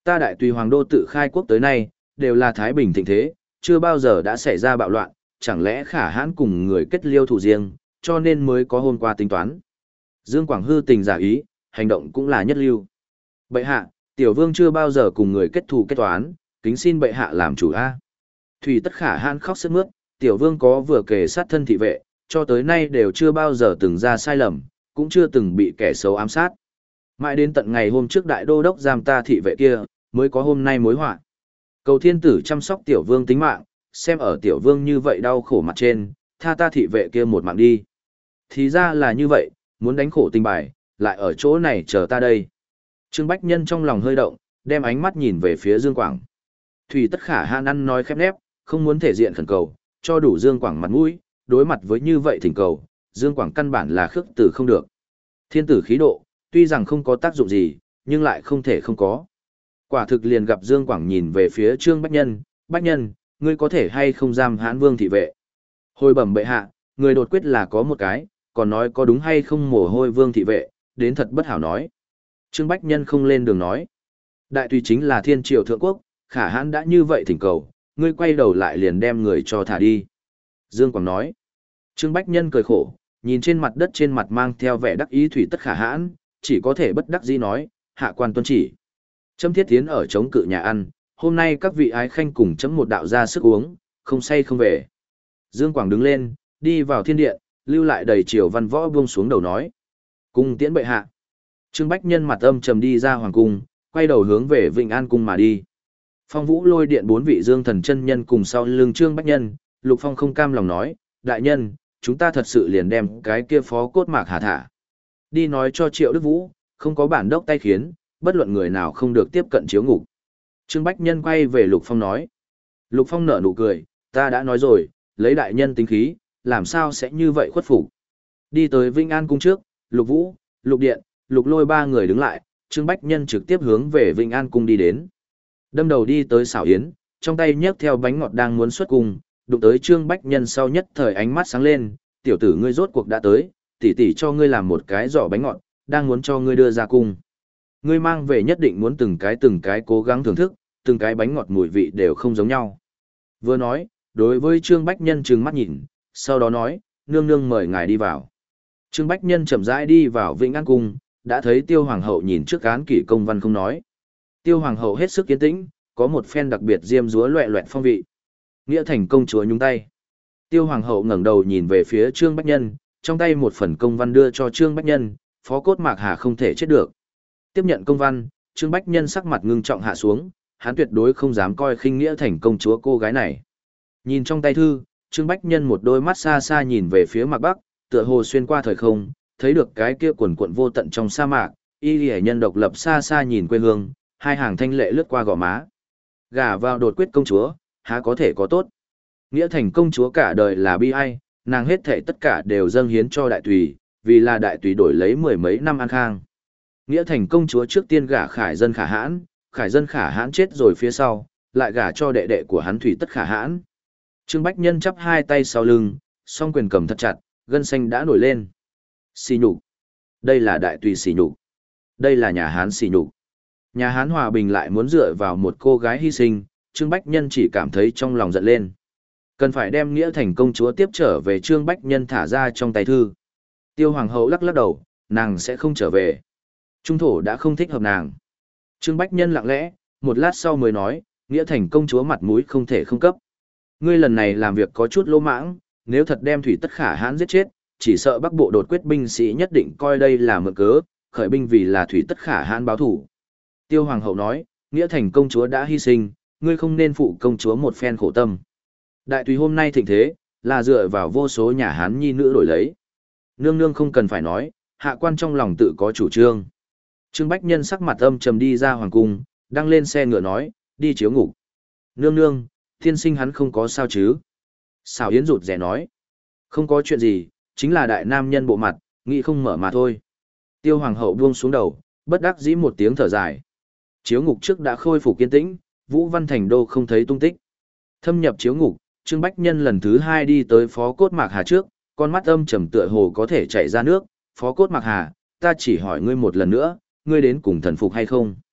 Speaker 1: Ta đại tùy hoàng đô tự khai quốc tới nay, đều là thái bình thịnh thế, chưa bao giờ đã xảy ra bạo loạn, chẳng lẽ khả hãn cùng người kết liêu thủ riêng, cho nên mới có hôm qua tính toán. Dương Quảng hư tình giả ý, hành động cũng là nhất lưu. Bệ hạ, tiểu vương chưa bao giờ cùng người kết thù kết toán, kính xin bệ hạ làm chủ a. Thủy Tất Khả Hãn khóc sướt mướt, tiểu vương có vừa kề sát thân thị vệ, cho tới nay đều chưa bao giờ từng ra sai lầm, cũng chưa từng bị kẻ xấu ám sát. Mãi đến tận ngày hôm trước đại đô đốc giam ta thị vệ kia, mới có hôm nay mối họa. Cầu thiên tử chăm sóc tiểu vương tính mạng, xem ở tiểu vương như vậy đau khổ mặt trên, tha ta thị vệ kia một mạng đi. Thì ra là như vậy, muốn đánh khổ tình bài, lại ở chỗ này chờ ta đây. Trương Bách Nhân trong lòng hơi động, đem ánh mắt nhìn về phía Dương Quảng. Thủy Tất Khả Hãn ăn nói khép nép, không muốn thể diện khẩn cầu, cho đủ Dương Quảng mặt mũi, đối mặt với như vậy thỉnh cầu, Dương Quảng căn bản là khước từ không được. Thiên tử khí độ, tuy rằng không có tác dụng gì, nhưng lại không thể không có. Quả thực liền gặp Dương Quảng nhìn về phía Trương Bách Nhân, Bách Nhân, ngươi có thể hay không giam hãn vương thị vệ. Hồi bẩm bệ hạ, người đột quyết là có một cái, còn nói có đúng hay không mồ hôi vương thị vệ, đến thật bất hảo nói. Trương Bách Nhân không lên đường nói. Đại tùy chính là thiên triều thượng quốc, khả hãn đã như vậy thỉnh cầu, ngươi quay đầu lại liền đem người cho thả đi. Dương Quảng nói. Trương Bách Nhân cười khổ, nhìn trên mặt đất trên mặt mang theo vẻ đắc ý Thủy Tất Khả Hãn, chỉ có thể bất đắc dĩ nói, hạ quan tuân chỉ. Chấm thiết tiến ở chống cự nhà ăn, hôm nay các vị ái khanh cùng chấm một đạo ra sức uống, không say không về. Dương Quảng đứng lên, đi vào thiên điện, lưu lại đầy triều văn võ buông xuống đầu nói. Cung tiễn bệ hạ. Trương Bách Nhân mặt âm trầm đi ra hoàng cung, quay đầu hướng về Vịnh An cung mà đi. Phong Vũ lôi điện bốn vị Dương Thần chân nhân cùng sau lưng Trương Bách Nhân, Lục Phong không cam lòng nói, đại nhân, chúng ta thật sự liền đem cái kia phó cốt mạc hà thả. Đi nói cho Triệu Đức Vũ, không có bản đốc tay khiến, bất luận người nào không được tiếp cận chiếu ngục. Trương Bách Nhân quay về Lục Phong nói. Lục Phong nở nụ cười, ta đã nói rồi, lấy đại nhân tính khí, làm sao sẽ như vậy khuất phục. Đi tới Vĩnh An cung trước, Lục Vũ, Lục Điện, Lục Lôi ba người đứng lại, Trương Bách Nhân trực tiếp hướng về Vĩnh An cung đi đến. Đâm đầu đi tới xảo yến, trong tay nhấc theo bánh ngọt đang muốn xuất cung, đụng tới Trương Bách Nhân sau nhất thời ánh mắt sáng lên, tiểu tử ngươi rốt cuộc đã tới, tỷ tỷ cho ngươi làm một cái giỏ bánh ngọt, đang muốn cho ngươi đưa ra cung. Ngươi mang về nhất định muốn từng cái từng cái cố gắng thưởng thức, từng cái bánh ngọt mùi vị đều không giống nhau. Vừa nói, đối với Trương Bách Nhân trừng mắt nhìn, sau đó nói, nương nương mời ngài đi vào. Trương Bách Nhân chậm rãi đi vào Vĩnh An cung, đã thấy Tiêu Hoàng hậu nhìn trước án kỷ công văn không nói. Tiêu Hoàng hậu hết sức kiên tĩnh, có một phen đặc biệt diêm dúa loẹ loẹt phong vị. Nghĩa thành công chúa nhúng tay. Tiêu Hoàng hậu ngẩng đầu nhìn về phía Trương Bách Nhân, trong tay một phần công văn đưa cho Trương Bách Nhân, phó cốt mạc hà không thể chết được. Tiếp nhận công văn, Trương Bách Nhân sắc mặt ngưng trọng hạ xuống, hắn tuyệt đối không dám coi khinh nghĩa thành công chúa cô gái này. Nhìn trong tay thư, Trương Bách Nhân một đôi mắt xa xa nhìn về phía mạc bắc, tựa hồ xuyên qua thời không, thấy được cái kia quần quận vô tận trong sa mạc, y liễu nhân độc lập xa xa nhìn quê hương, hai hàng thanh lệ lướt qua gò má. Gả vào đột quyết công chúa, há có thể có tốt. Nghĩa thành công chúa cả đời là bi ai, nàng hết thảy tất cả đều dâng hiến cho đại tùy, vì là đại tùy đổi lấy mười mấy năm an khang. Nghĩa thành công chúa trước tiên gả Khải Dân Khả Hãn, Khải Dân Khả Hãn chết rồi phía sau, lại gả cho đệ đệ của hắn Thủy Tất Khả Hãn. Trương Bách Nhân chắp hai tay sau lưng, song quyền cầm thật chặt, gân xanh đã nổi lên. Xỉ nhục. Đây là đại tùy xỉ nhục. Đây là nhà Hán xỉ nhục. Nhà Hán hòa bình lại muốn dựa vào một cô gái hy sinh, Trương Bách Nhân chỉ cảm thấy trong lòng giận lên. Cần phải đem nghĩa thành công chúa tiếp trở về Trương Bách Nhân thả ra trong tay thư. Tiêu Hoàng hậu lắc lắc đầu, nàng sẽ không trở về. Trung thổ đã không thích hợp nàng. Trương Bách Nhân lặng lẽ, một lát sau mới nói, nghĩa thành công chúa mặt mũi không thể không cấp. Ngươi lần này làm việc có chút lỗ mãng, nếu thật đem Thủy Tất Khả Hãn giết chết, chỉ sợ Bắc Bộ đột quyết binh sĩ nhất định coi đây là mượn cớ, khởi binh vì là Thủy Tất Khả Hãn báo thủ. Tiêu Hoàng hậu nói, nghĩa thành công chúa đã hy sinh, ngươi không nên phụ công chúa một phen khổ tâm. Đại tùy hôm nay thịnh thế, là dựa vào vô số nhà Hán nhi nữ đổi lấy. Nương nương không cần phải nói, hạ quan trong lòng tự có chủ trương. Trương Bách Nhân sắc mặt âm trầm đi ra hoàng cung, đăng lên xe ngựa nói, đi chiếu ngục. Nương nương, thiên sinh hắn không có sao chứ. Xào Yến rụt rẻ nói, không có chuyện gì, chính là đại nam nhân bộ mặt, nghĩ không mở mà thôi. Tiêu Hoàng hậu buông xuống đầu, bất đắc dĩ một tiếng thở dài. Chiếu ngục trước đã khôi phục kiên tĩnh, Vũ Văn Thành Đô không thấy tung tích. Thâm nhập chiếu ngục, Trương Bách Nhân lần thứ hai đi tới phó cốt mạc hà trước, con mắt âm trầm tựa hồ có thể chảy ra nước. Phó cốt mạc hà, ta chỉ hỏi ngươi một lần nữa, ngươi đến cùng thần phục hay không?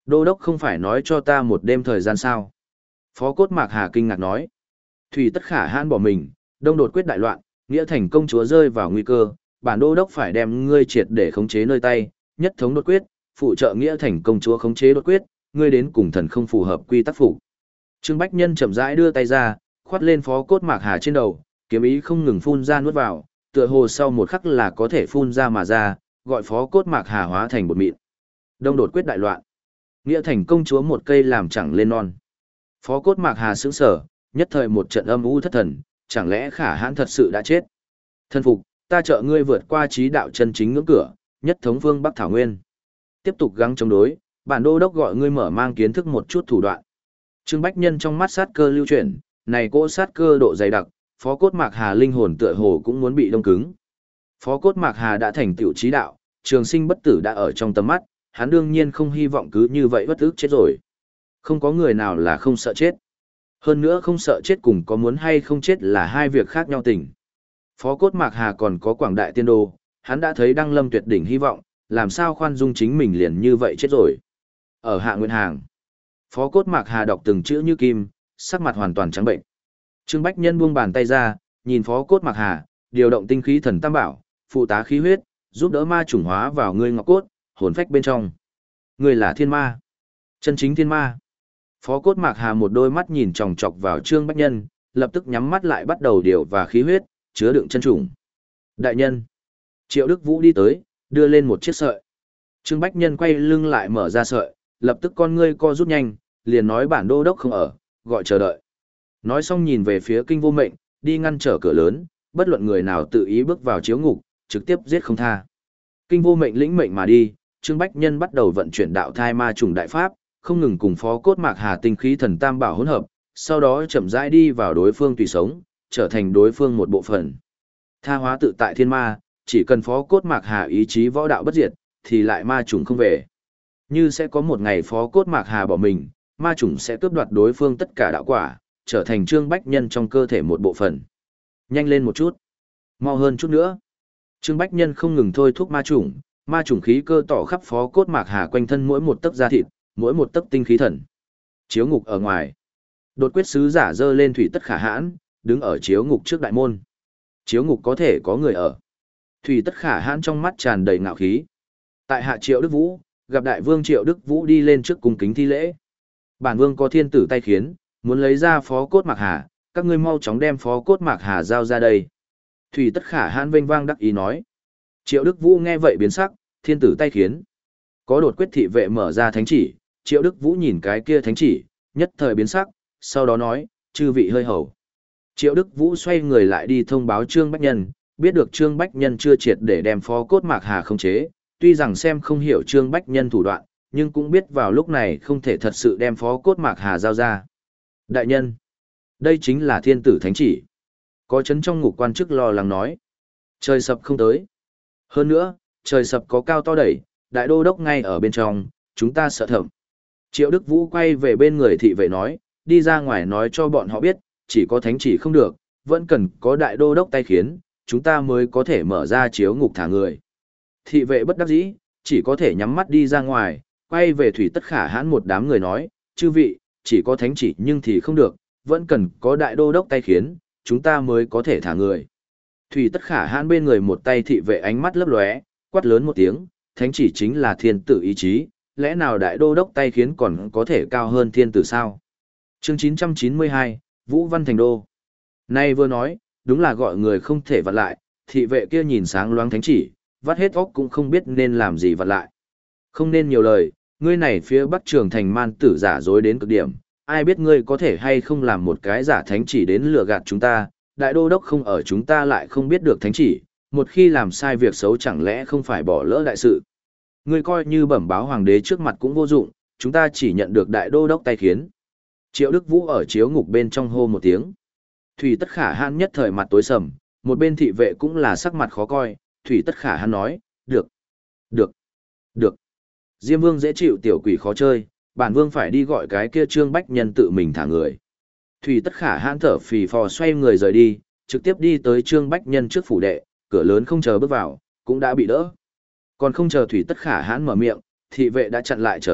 Speaker 1: Đô đốc không phải nói cho ta một đêm thời gian sao? Phó Cốt Mạc Hà kinh ngạc nói. Thủy Tất Khả Hãn bỏ mình, đông đột quyết đại loạn, nghĩa thành công chúa rơi vào nguy cơ, bản đô đốc phải đem ngươi triệt để khống chế nơi tay, nhất thống đột quyết, phụ trợ nghĩa thành công chúa khống chế đột quyết, ngươi đến cùng thần không phù hợp quy tắc phụ. Trương Bách Nhân chậm rãi đưa tay ra, khoát lên Phó Cốt Mạc Hà trên đầu, kiếm ý không ngừng phun ra nuốt vào, tựa hồ sau một khắc là có thể phun ra mà ra, gọi Phó Cốt Mạc Hà hóa thành bột mịn. Đông đột quyết đại loạn, nghĩa thành công chúa một cây làm chẳng lên non. Phó Cốt Mạc Hà sững sờ, nhất thời một trận âm u thất thần, chẳng lẽ Khả Hãn thật sự đã chết? Thân phục, ta trợ ngươi vượt qua trí đạo chân chính ngưỡng cửa, nhất thống phương Bắc Thảo Nguyên. Tiếp tục gắng chống đối, bản đô đốc gọi ngươi mở mang kiến thức một chút thủ đoạn. Trương Bách Nhân trong mắt sát cơ lưu chuyển, này cỗ sát cơ độ dày đặc, Phó Cốt Mạc Hà linh hồn tựa hồ cũng muốn bị đông cứng. Phó Cốt Mạc Hà đã thành tựu trí đạo, trường sinh bất tử đã ở trong tầm mắt, hắn đương nhiên không hy vọng cứ như vậy bất ức chết rồi. Không có người nào là không sợ chết. Hơn nữa không sợ chết cùng có muốn hay không chết là hai việc khác nhau tình. Phó Cốt Mạc Hà còn có quảng đại tiên đồ, hắn đã thấy đăng lâm tuyệt đỉnh hy vọng, làm sao khoan dung chính mình liền như vậy chết rồi. Ở Hạ Nguyên Hàng, Phó Cốt Mạc Hà đọc từng chữ như kim, sắc mặt hoàn toàn trắng bệnh. Trương Bách Nhân buông bàn tay ra, nhìn Phó Cốt Mạc Hà, điều động tinh khí thần tam bảo, phụ tá khí huyết, giúp đỡ ma chủng hóa vào ngươi ngọc cốt, hồn phách bên trong. Ngươi là thiên ma, chân chính thiên ma. Phó Cốt Mạc Hà một đôi mắt nhìn chòng chọc vào Trương Bách Nhân, lập tức nhắm mắt lại bắt đầu điều và khí huyết, chứa đựng chân trùng. Đại nhân. Triệu Đức Vũ đi tới, đưa lên một chiếc sợi. Trương Bách Nhân quay lưng lại mở ra sợi, lập tức con ngươi co rút nhanh, liền nói bản đô đốc không ở, gọi chờ đợi. Nói xong nhìn về phía Kinh Vô Mệnh, đi ngăn trở cửa lớn, bất luận người nào tự ý bước vào chiếu ngục, trực tiếp giết không tha. Kinh Vô Mệnh lĩnh mệnh mà đi, Trương Bách Nhân bắt đầu vận chuyển đạo thai ma trùng đại pháp, không ngừng cùng Phó Cốt Mạc Hà tinh khí thần tam bảo hỗn hợp, sau đó chậm rãi đi vào đối phương tùy sống, trở thành đối phương một bộ phận. Tha hóa tự tại thiên ma, chỉ cần Phó Cốt Mạc Hà ý chí võ đạo bất diệt, thì lại ma trùng không về. Như sẽ có một ngày Phó Cốt Mạc Hà bỏ mình, ma trùng sẽ cướp đoạt đối phương tất cả đạo quả, trở thành Trương Bách Nhân trong cơ thể một bộ phận. Nhanh lên một chút, mau hơn chút nữa. Trương Bách Nhân không ngừng thôi thúc ma trùng, ma trùng khí cơ tỏ khắp Phó Cốt Mạc Hà quanh thân mỗi một tấc da thịt, mỗi một tấc tinh khí thần. Chiếu ngục ở ngoài, đột quyết sứ giả dơ lên Thủy Tất Khả Hãn, đứng ở chiếu ngục trước đại môn. Chiếu ngục có thể có người ở. Thủy Tất Khả Hãn trong mắt tràn đầy ngạo khí. Tại hạ Triệu Đức Vũ, gặp đại vương Triệu Đức Vũ đi lên trước cung kính thi lễ. Bản vương có thiên tử tay khiến, muốn lấy ra Phó Cốt Mạc Hà, các ngươi mau chóng đem Phó Cốt Mạc Hà giao ra đây. Thủy Tất Khả Hãn vênh vang đắc ý nói. Triệu Đức Vũ nghe vậy biến sắc, thiên tử tay khiến. Có đột quyết thị vệ mở ra thánh chỉ, Triệu Đức Vũ nhìn cái kia thánh chỉ, nhất thời biến sắc, sau đó nói, chư vị hơi hầu. Triệu Đức Vũ xoay người lại đi thông báo Trương Bách Nhân, biết được Trương Bách Nhân chưa triệt để đem Phó Cốt Mạc Hà khống chế, tuy rằng xem không hiểu Trương Bách Nhân thủ đoạn, nhưng cũng biết vào lúc này không thể thật sự đem Phó Cốt Mạc Hà giao ra. Đại nhân, đây chính là thiên tử thánh chỉ. Có chấn trong ngục quan chức lo lắng nói. Trời sập không tới. Hơn nữa, trời sập có cao to đẩy, đại đô đốc ngay ở bên trong, chúng ta sợ thầm. Triệu Đức Vũ quay về bên người thị vệ nói, đi ra ngoài nói cho bọn họ biết, chỉ có thánh chỉ không được, vẫn cần có đại đô đốc tay khiến, chúng ta mới có thể mở ra chiếu ngục thả người. Thị vệ bất đắc dĩ, chỉ có thể nhắm mắt đi ra ngoài, quay về Thủy Tất Khả Hãn một đám người nói, chư vị, chỉ có thánh chỉ nhưng thì không được, vẫn cần có đại đô đốc tay khiến, chúng ta mới có thể thả người. Thủy Tất Khả Hãn bên người một tay thị vệ ánh mắt lấp lóe, quát lớn một tiếng, thánh chỉ chính là thiên tử ý chí, lẽ nào đại đô đốc tay khiến còn có thể cao hơn thiên tử sao? Chương chín trăm chín mươi hai, Vũ Văn Thành Đô. Nay vừa nói, đúng là gọi người không thể vặn lại, thị vệ kia nhìn sáng loáng thánh chỉ, vắt hết óc cũng không biết nên làm gì vặn lại. Không nên nhiều lời, ngươi này phía Bắc Trường Thành man tử giả dối đến cực điểm, ai biết ngươi có thể hay không làm một cái giả thánh chỉ đến lừa gạt chúng ta, đại đô đốc không ở chúng ta lại không biết được thánh chỉ, một khi làm sai việc xấu chẳng lẽ không phải bỏ lỡ đại sự. Ngươi coi như bẩm báo hoàng đế trước mặt cũng vô dụng, chúng ta chỉ nhận được đại đô đốc tay khiến. Triệu Đức Vũ ở chiếu ngục bên trong hô một tiếng. Thủy Tất Khả Hãn nhất thời mặt tối sầm, một bên thị vệ cũng là sắc mặt khó coi, Thủy Tất Khả Hãn nói, được, được, được. Diêm Vương dễ chịu tiểu quỷ khó chơi, bản Vương phải đi gọi cái kia Trương Bách Nhân tự mình thả người. Thủy Tất Khả Hãn thở phì phò xoay người rời đi, trực tiếp đi tới Trương Bách Nhân trước phủ đệ, cửa lớn không chờ bước vào, cũng đã bị đỡ. Còn không chờ Thủy Tất Khả Hãn mở miệng, thị vệ đã chặn lại trở lại,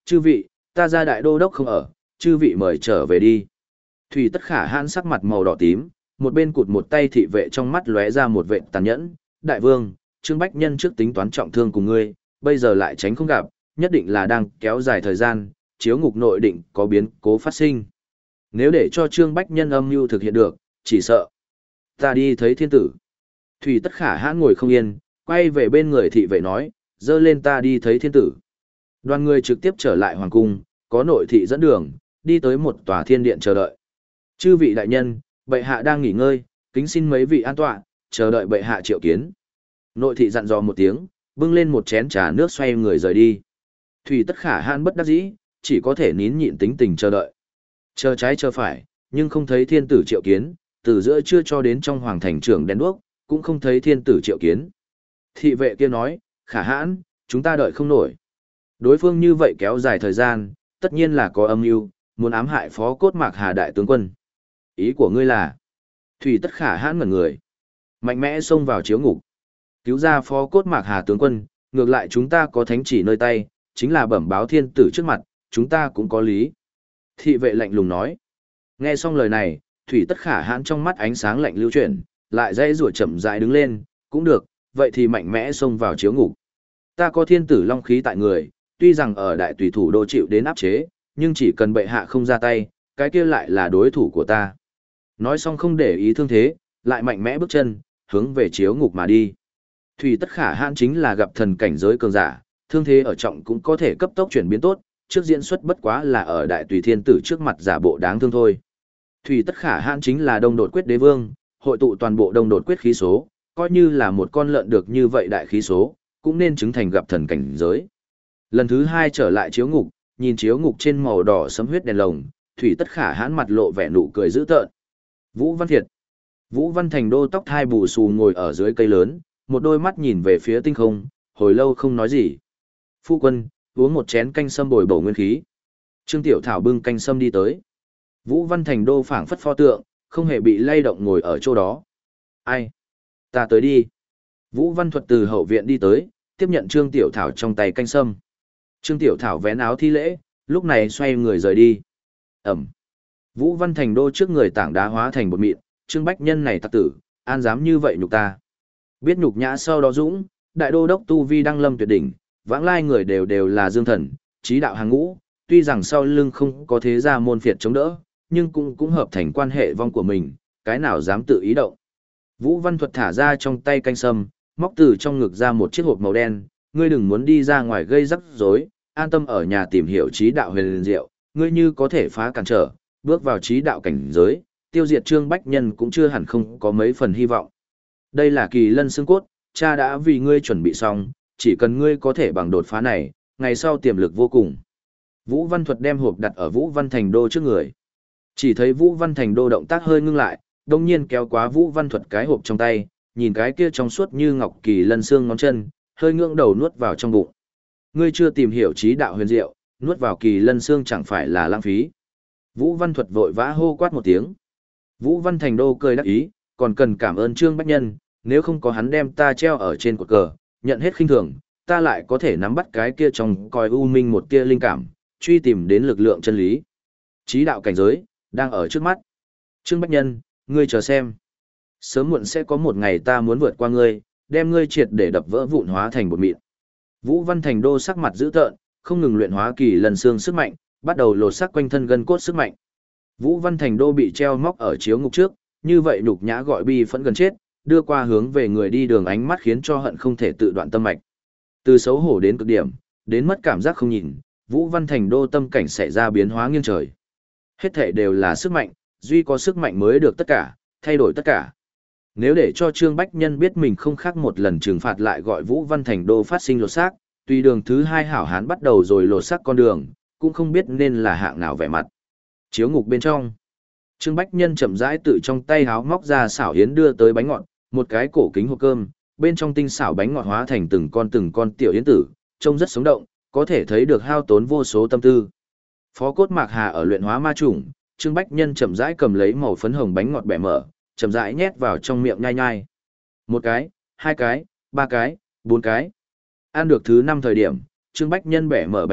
Speaker 1: Chư vị, ta ra đại đô đốc không ở, chư vị mời trở về đi. Thủy Tất Khả Hãn sắc mặt màu đỏ tím, một bên cụt một tay thị vệ trong mắt lóe ra một vệ tàn nhẫn. Đại vương, Trương Bách Nhân trước tính toán trọng thương cùng ngươi, bây giờ lại tránh không gặp, nhất định là đang kéo dài thời gian, chiếu ngục nội định có biến cố phát sinh. Nếu để cho Trương Bách Nhân âm mưu thực hiện được, chỉ sợ ta đi thấy thiên tử. Thủy Tất Khả Hãn ngồi không yên, quay về bên người thị vệ nói, dơ lên ta đi thấy thiên tử. Đoàn người trực tiếp trở lại hoàng cung, có nội thị dẫn đường, đi tới một tòa thiên điện chờ đợi. Chư vị đại nhân, bệ hạ đang nghỉ ngơi, kính xin mấy vị an tọa, chờ đợi bệ hạ triệu kiến. Nội thị dặn dò một tiếng, bưng lên một chén trà nước xoay người rời đi. Thủy Tất Khả Hãn bất đắc dĩ, chỉ có thể nín nhịn tính tình chờ đợi. Chờ trái chờ phải, nhưng không thấy thiên tử triệu kiến, từ giữa trưa cho đến trong hoàng thành trưởng đèn đuốc, cũng không thấy thiên tử triệu kiến. Thị vệ kia nói, Khả Hãn, chúng ta đợi không nổi. Đối phương như vậy kéo dài thời gian, tất nhiên là có âm mưu, muốn ám hại Phó Cốt Mạc Hà đại tướng quân. Ý của ngươi là? Thủy Tất Khả Hãn ngẩn người, mạnh mẽ xông vào chiếu ngục, cứu ra Phó Cốt Mạc Hà tướng quân, ngược lại chúng ta có thánh chỉ nơi tay, chính là bẩm báo thiên tử trước mặt, chúng ta cũng có lý. Thị vệ lạnh lùng nói. Nghe xong lời này, Thủy Tất Khả Hãn trong mắt ánh sáng lạnh lưu chuyển, lại dãy rủa chậm rãi đứng lên, cũng được, vậy thì mạnh mẽ xông vào chiếu ngục. Ta có thiên tử long khí tại người, tuy rằng ở đại tùy thủ đô chịu đến áp chế, nhưng chỉ cần bệ hạ không ra tay, cái kia lại là đối thủ của ta. Nói xong không để ý thương thế, lại mạnh mẽ bước chân, hướng về chiếu ngục mà đi. Thủy Tất Khả Hãn chính là gặp thần cảnh giới cường giả, thương thế ở trọng cũng có thể cấp tốc chuyển biến tốt, trước diễn xuất bất quá là ở đại tùy thiên tử trước mặt giả bộ đáng thương thôi. Thủy Tất Khả Hãn chính là đông đột quyết đế vương, hội tụ toàn bộ đông đột quyết khí số, coi như là một con lợn được như vậy đại khí số, cũng nên chứng thành gặp thần cảnh giới. Lần thứ hai trở lại chiếu ngục, nhìn chiếu ngục trên màu đỏ sẫm huyết đèn lồng, Thủy Tất Khả Hãn mặt lộ vẻ nụ cười dữ tợn. Vũ Văn Thiệt. Vũ Văn Thành Đô tóc thai bù xù ngồi ở dưới cây lớn, một đôi mắt nhìn về phía tinh không, hồi lâu không nói gì. Phu quân, uống một chén canh sâm bồi bổ nguyên khí. Trương Tiểu Thảo bưng canh sâm đi tới. Vũ Văn Thành Đô phảng phất pho tượng, không hề bị lay động ngồi ở chỗ đó. Ai? Ta tới đi. Vũ Văn Thuật từ hậu viện đi tới, tiếp nhận Trương Tiểu Thảo trong tay canh sâm. Trương Tiểu Thảo vén áo thi lễ, lúc này xoay người rời đi. Ẩm. Vũ Văn Thành Đô trước người tảng đá hóa thành bột mịn, Trương Bách Nhân này tặc tử, an dám như vậy nhục ta. Biết nhục nhã sau đó dũng, đại đô đốc tu vi đăng lâm tuyệt đỉnh, vãng lai người đều đều là dương thần, trí đạo hàng ngũ, tuy rằng sau lưng không có thế gia môn phiệt chống đỡ, nhưng cũng cũng hợp thành quan hệ vong của mình, cái nào dám tự ý động. Vũ Văn Thuật thả ra trong tay canh sâm, móc từ trong ngực ra một chiếc hộp màu đen, ngươi đừng muốn đi ra ngoài gây rắc rối, an tâm ở nhà tìm hiểu trí đạo huyền diệu, ngươi như có thể phá cản trở, bước vào trí đạo cảnh giới, tiêu diệt Trương Bách Nhân cũng chưa hẳn không có mấy phần hy vọng. Đây là kỳ lân xương cốt, cha đã vì ngươi chuẩn bị xong, chỉ cần ngươi có thể bằng đột phá này, ngày sau tiềm lực vô cùng. Vũ Văn Thuật đem hộp đặt ở Vũ Văn Thành Đô trước người. Chỉ thấy Vũ Văn Thành Đô động tác hơi ngưng lại, đồng nhiên kéo quá Vũ Văn Thuật cái hộp trong tay, nhìn cái kia trong suốt như ngọc kỳ lân xương ngón chân, hơi ngưỡng đầu nuốt vào trong bụng. Ngươi chưa tìm hiểu trí đạo huyền diệu, nuốt vào kỳ lân xương chẳng phải là lãng phí. Vũ Văn Thuật vội vã hô quát một tiếng. Vũ Văn Thành Đô cười đắc ý, còn cần cảm ơn Trương Bách Nhân, nếu không có hắn đem ta treo ở trên cột cờ, nhận hết khinh thường, ta lại có thể nắm bắt cái kia trong coi u minh một tia linh cảm, truy tìm đến lực lượng chân lý. Trí đạo cảnh giới, đang ở trước mắt. Trương Bách Nhân, ngươi chờ xem. Sớm muộn sẽ có một ngày ta muốn vượt qua ngươi, đem ngươi triệt để đập vỡ vụn hóa thành bột mịn. Vũ Văn Thành Đô sắc mặt dữ tợn, không ngừng luyện hóa kỳ lần xương sức mạnh, bắt đầu lột xác quanh thân gân cốt sức mạnh. Vũ Văn Thành Đô bị treo móc ở chiếu ngục trước, như vậy nhục nhã gọi bi phẫn gần chết, đưa qua hướng về người đi đường ánh mắt khiến cho hận không thể tự đoạn tâm mạch. Từ xấu hổ đến cực điểm, đến mất cảm giác không nhìn, Vũ Văn Thành Đô tâm cảnh xảy ra biến hóa nghiêng trời. Hết thể đều là sức mạnh, duy có sức mạnh mới được tất cả, thay đổi tất cả. Nếu để cho Trương Bách Nhân biết mình không khác một lần trừng phạt lại gọi Vũ Văn Thành Đô phát sinh lột xác, tùy đường thứ hai hảo hán bắt đầu rồi lột xác con đường, cũng không biết nên là hạng nào vẻ mặt. Chiếu ngục bên trong, Trương Bách Nhân chậm rãi tự trong tay háo móc ra xảo yến đưa tới bánh ngọt, một cái cổ kính hộp cơm, bên trong tinh xảo bánh ngọt hóa thành từng con từng con tiểu yến tử, trông rất sống động, có thể thấy được hao tốn vô số tâm tư. Phó Cốt Mạc Hà ở luyện hóa ma chủng, Trương Bách Nhân chậm rãi cầm lấy màu phấn hồng bánh ngọt bẻ mở, chậm rãi nhét vào trong miệng nhai nhai. Một cái, hai cái, ba cái, bốn cái. Ăn được thứ năm thời điểm, Trương Bách Nhân bẻ mở bánh ngọt,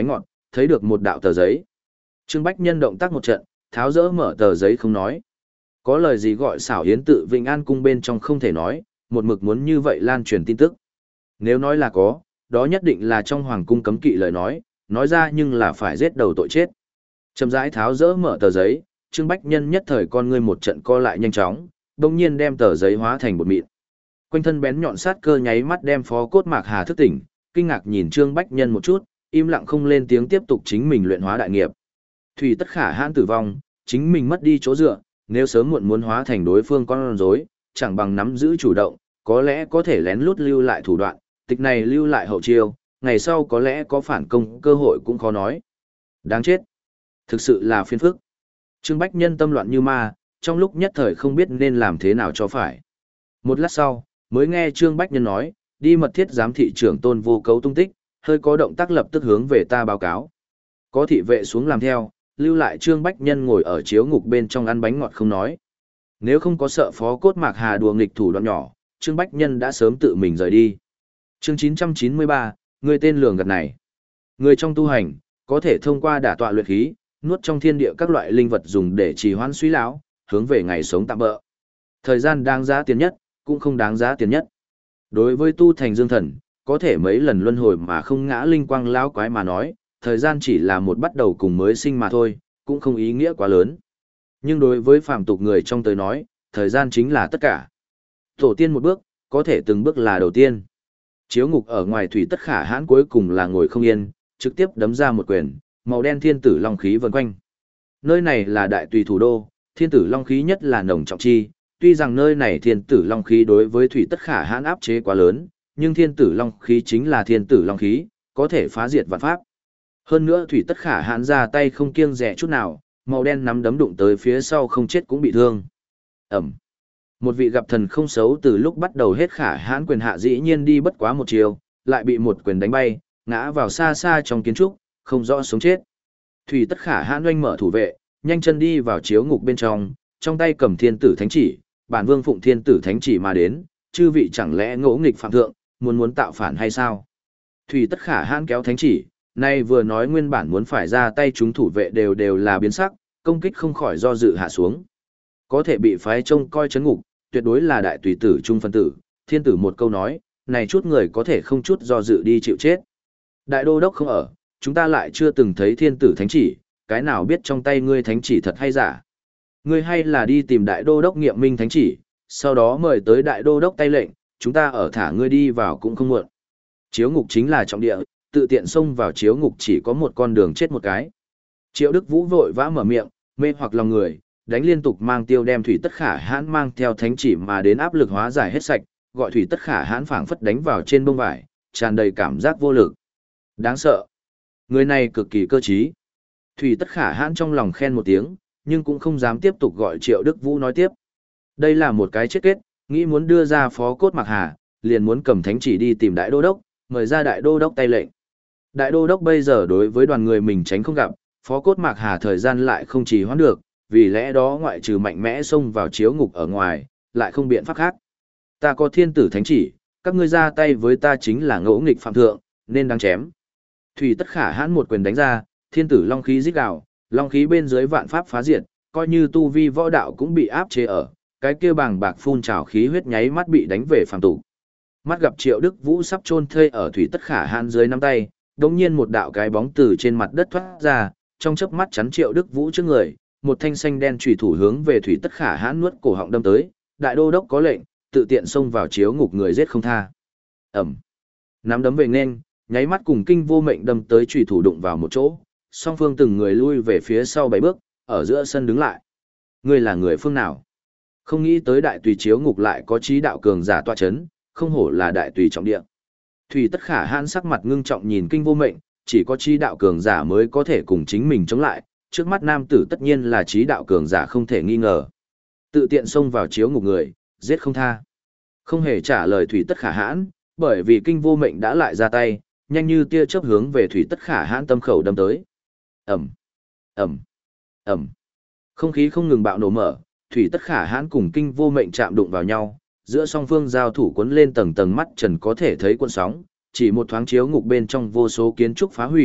Speaker 1: thấy được một đạo tờ giấy. Trương Bách Nhân động tác một trận, tháo dỡ mở tờ giấy không nói. Có lời gì gọi xảo yến tự Vĩnh An cung bên trong không thể nói, một mực muốn như vậy lan truyền tin tức. Nếu nói là có, đó nhất định là trong hoàng cung cấm kỵ lời nói, nói ra nhưng là phải giết đầu tội chết. Chậm rãi tháo dỡ mở tờ giấy, Trương Bách Nhân nhất thời con ngươi một trận co lại nhanh chóng, đồng nhiên đem tờ giấy hóa thành bột mịn. Quanh thân bén nhọn sát cơ nháy mắt đem Phó Cốt Mạc Hà thức tỉnh, kinh ngạc nhìn Trương Bách Nhân một chút, im lặng không lên tiếng tiếp tục chính mình luyện hóa đại nghiệp. Thủy Tất Khả hãn tử vong, chính mình mất đi chỗ dựa, nếu sớm muộn muốn hóa thành đối phương con rối, chẳng bằng nắm giữ chủ động, có lẽ có thể lén lút lưu lại thủ đoạn, tịch này lưu lại hậu chiêu, ngày sau có lẽ có phản công cơ hội cũng khó nói. Đáng chết. Thực sự là phiền phức. Trương Bách Nhân tâm loạn như ma, trong lúc nhất thời không biết nên làm thế nào cho phải. Một lát sau, mới nghe Trương Bách Nhân nói, đi mật thiết giám thị trưởng Tôn Vô Cấu tung tích, hơi có động tác lập tức hướng về ta báo cáo. Có thị vệ xuống làm theo, lưu lại Trương Bách Nhân ngồi ở chiếu ngục bên trong ăn bánh ngọt không nói. Nếu không có sợ Phó Cốt Mạc Hà đùa nghịch thủ đoạn nhỏ, Trương Bách Nhân đã sớm tự mình rời đi. Chương chín trăm chín mươi ba, người tên lường gạt này. Người trong tu hành, có thể thông qua đả tọa luyện khí, nuốt trong thiên địa các loại linh vật dùng để trì hoãn suy lão, hướng về ngày sống tạm bỡ. Thời gian đáng giá tiền nhất, cũng không đáng giá tiền nhất. Đối với tu thành dương thần, có thể mấy lần luân hồi mà không ngã linh quang lão quái mà nói, thời gian chỉ là một bắt đầu cùng mới sinh mà thôi, cũng không ý nghĩa quá lớn. Nhưng đối với phàm tục người trong tới nói, thời gian chính là tất cả. Tổ tiên một bước, có thể từng bước là đầu tiên. Chiếu ngục ở ngoài Thủy Tất Khả hãn cuối cùng là ngồi không yên, trực tiếp đấm ra một quyền, màu đen thiên tử long khí vần quanh. Nơi này là đại tùy thủ đô, thiên tử long khí nhất là nồng trọng chi, tuy rằng nơi này thiên tử long khí đối với Thủy Tất Khả hãn áp chế quá lớn, nhưng thiên tử long khí chính là thiên tử long khí, có thể phá diệt vạn pháp. Hơn nữa Thủy Tất Khả hãn ra tay không kiêng dè chút nào, màu đen nắm đấm đụng tới phía sau không chết cũng bị thương. Ẩm. Một vị gặp thần không xấu từ lúc bắt đầu hết Khả hãn quyền hạ dĩ nhiên đi bất quá một chiều, lại bị một quyền đánh bay, ngã vào xa xa trong kiến trúc, không rõ sống chết. Thủy Tất Khả hãn oanh mở thủ vệ, nhanh chân đi vào chiếu ngục bên trong, trong tay cầm thiên tử thánh chỉ, bản vương phụng thiên tử thánh chỉ mà đến, chư vị chẳng lẽ ngỗ nghịch phạm thượng, muốn muốn tạo phản hay sao? Thủy Tất Khả hãn kéo thánh chỉ, nay vừa nói nguyên bản muốn phải ra tay chúng thủ vệ đều đều là biến sắc, công kích không khỏi do dự hạ xuống. Có thể bị phái trông coi chấn ngục, tuyệt đối là đại tùy tử trung phân tử, thiên tử một câu nói, này chút người có thể không chút do dự đi chịu chết. Đại đô đốc không ở, chúng ta lại chưa từng thấy thiên tử thánh chỉ, cái nào biết trong tay ngươi thánh chỉ thật hay giả. Ngươi hay là đi tìm đại đô đốc nghiệm minh thánh chỉ, sau đó mời tới đại đô đốc tay lệnh, chúng ta ở thả ngươi đi vào cũng không muộn. Chiếu ngục chính là trọng địa, tự tiện xông vào chiếu ngục chỉ có một con đường chết một cái. Triệu Đức Vũ vội vã mở miệng, mê hoặc lòng người, đánh liên tục mang tiêu đem Thủy Tất Khả hãn mang theo thánh chỉ mà đến áp lực hóa giải hết sạch, gọi Thủy Tất Khả hãn phảng phất đánh vào trên bông vải, tràn đầy cảm giác vô lực. Đáng sợ. Người này cực kỳ cơ trí. Thủy Tất Khả hãn trong lòng khen một tiếng, nhưng cũng không dám tiếp tục gọi Triệu Đức Vũ nói tiếp. Đây là một cái chết kết, nghĩ muốn đưa ra Phó Cốt Mạc Hà, liền muốn cầm thánh chỉ đi tìm đại đô đốc, mời ra đại đô đốc tay lệnh. Đại đô đốc bây giờ đối với đoàn người mình tránh không gặp, Phó Cốt Mạc Hà thời gian lại không trì hoãn được, vì lẽ đó ngoại trừ mạnh mẽ xông vào chiếu ngục ở ngoài, lại không biện pháp khác. Ta có thiên tử thánh chỉ, các ngươi ra tay với ta chính là ngỗ nghịch phạm thượng, nên đáng chém. Thủy Tất Khả hãn một quyền đánh ra, thiên tử long khí rít gào, long khí bên dưới vạn pháp phá diệt, coi như tu vi võ đạo cũng bị áp chế ở, cái kia bàng bạc phun trào khí huyết nháy mắt bị đánh về phàm tục. Mắt gặp Triệu Đức Vũ sắp chôn thây ở Thủy Tất Khả hãn dưới nắm tay, đột nhiên một đạo cái bóng từ trên mặt đất thoát ra, trong chớp mắt chắn Triệu Đức Vũ trước người, một thanh xanh đen chủy thủ hướng về Thủy Tất Khả hãn nuốt cổ họng đâm tới, đại đô đốc có lệnh, tự tiện xông vào chiếu ngục người giết không tha. Ầm. Nắm đấm về nên, nháy mắt cùng Kinh Vô Mệnh đâm tới chủy thủ đụng vào một chỗ, song phương từng người lui về phía sau bảy bước, ở giữa sân đứng lại. Ngươi là người phương nào? Không nghĩ tới đại tùy chiếu ngục lại có trí đạo cường giả tọa chấn, không hổ là đại tùy trọng địa. Thủy Tất Khả hãn sắc mặt ngưng trọng nhìn Kinh Vô Mệnh, chỉ có trí đạo cường giả mới có thể cùng chính mình chống lại, trước mắt nam tử tất nhiên là trí đạo cường giả không thể nghi ngờ. Tự tiện xông vào chiếu ngục người, giết không tha. Không hề trả lời Thủy Tất Khả hãn, bởi vì Kinh Vô Mệnh đã lại ra tay, nhanh như tia chớp hướng về Thủy Tất Khả hãn tâm khẩu đâm tới. Ầm, ầm, ầm. Không khí không ngừng bạo nổ mở, Thủy Tất Khả hãn cùng Kinh Vô Mệnh chạm đụng vào nhau, giữa song phương giao thủ cuốn lên tầng tầng mắt trần có thể thấy cuộn sóng, chỉ một thoáng chiếu ngục bên trong vô số kiến trúc phá hủy,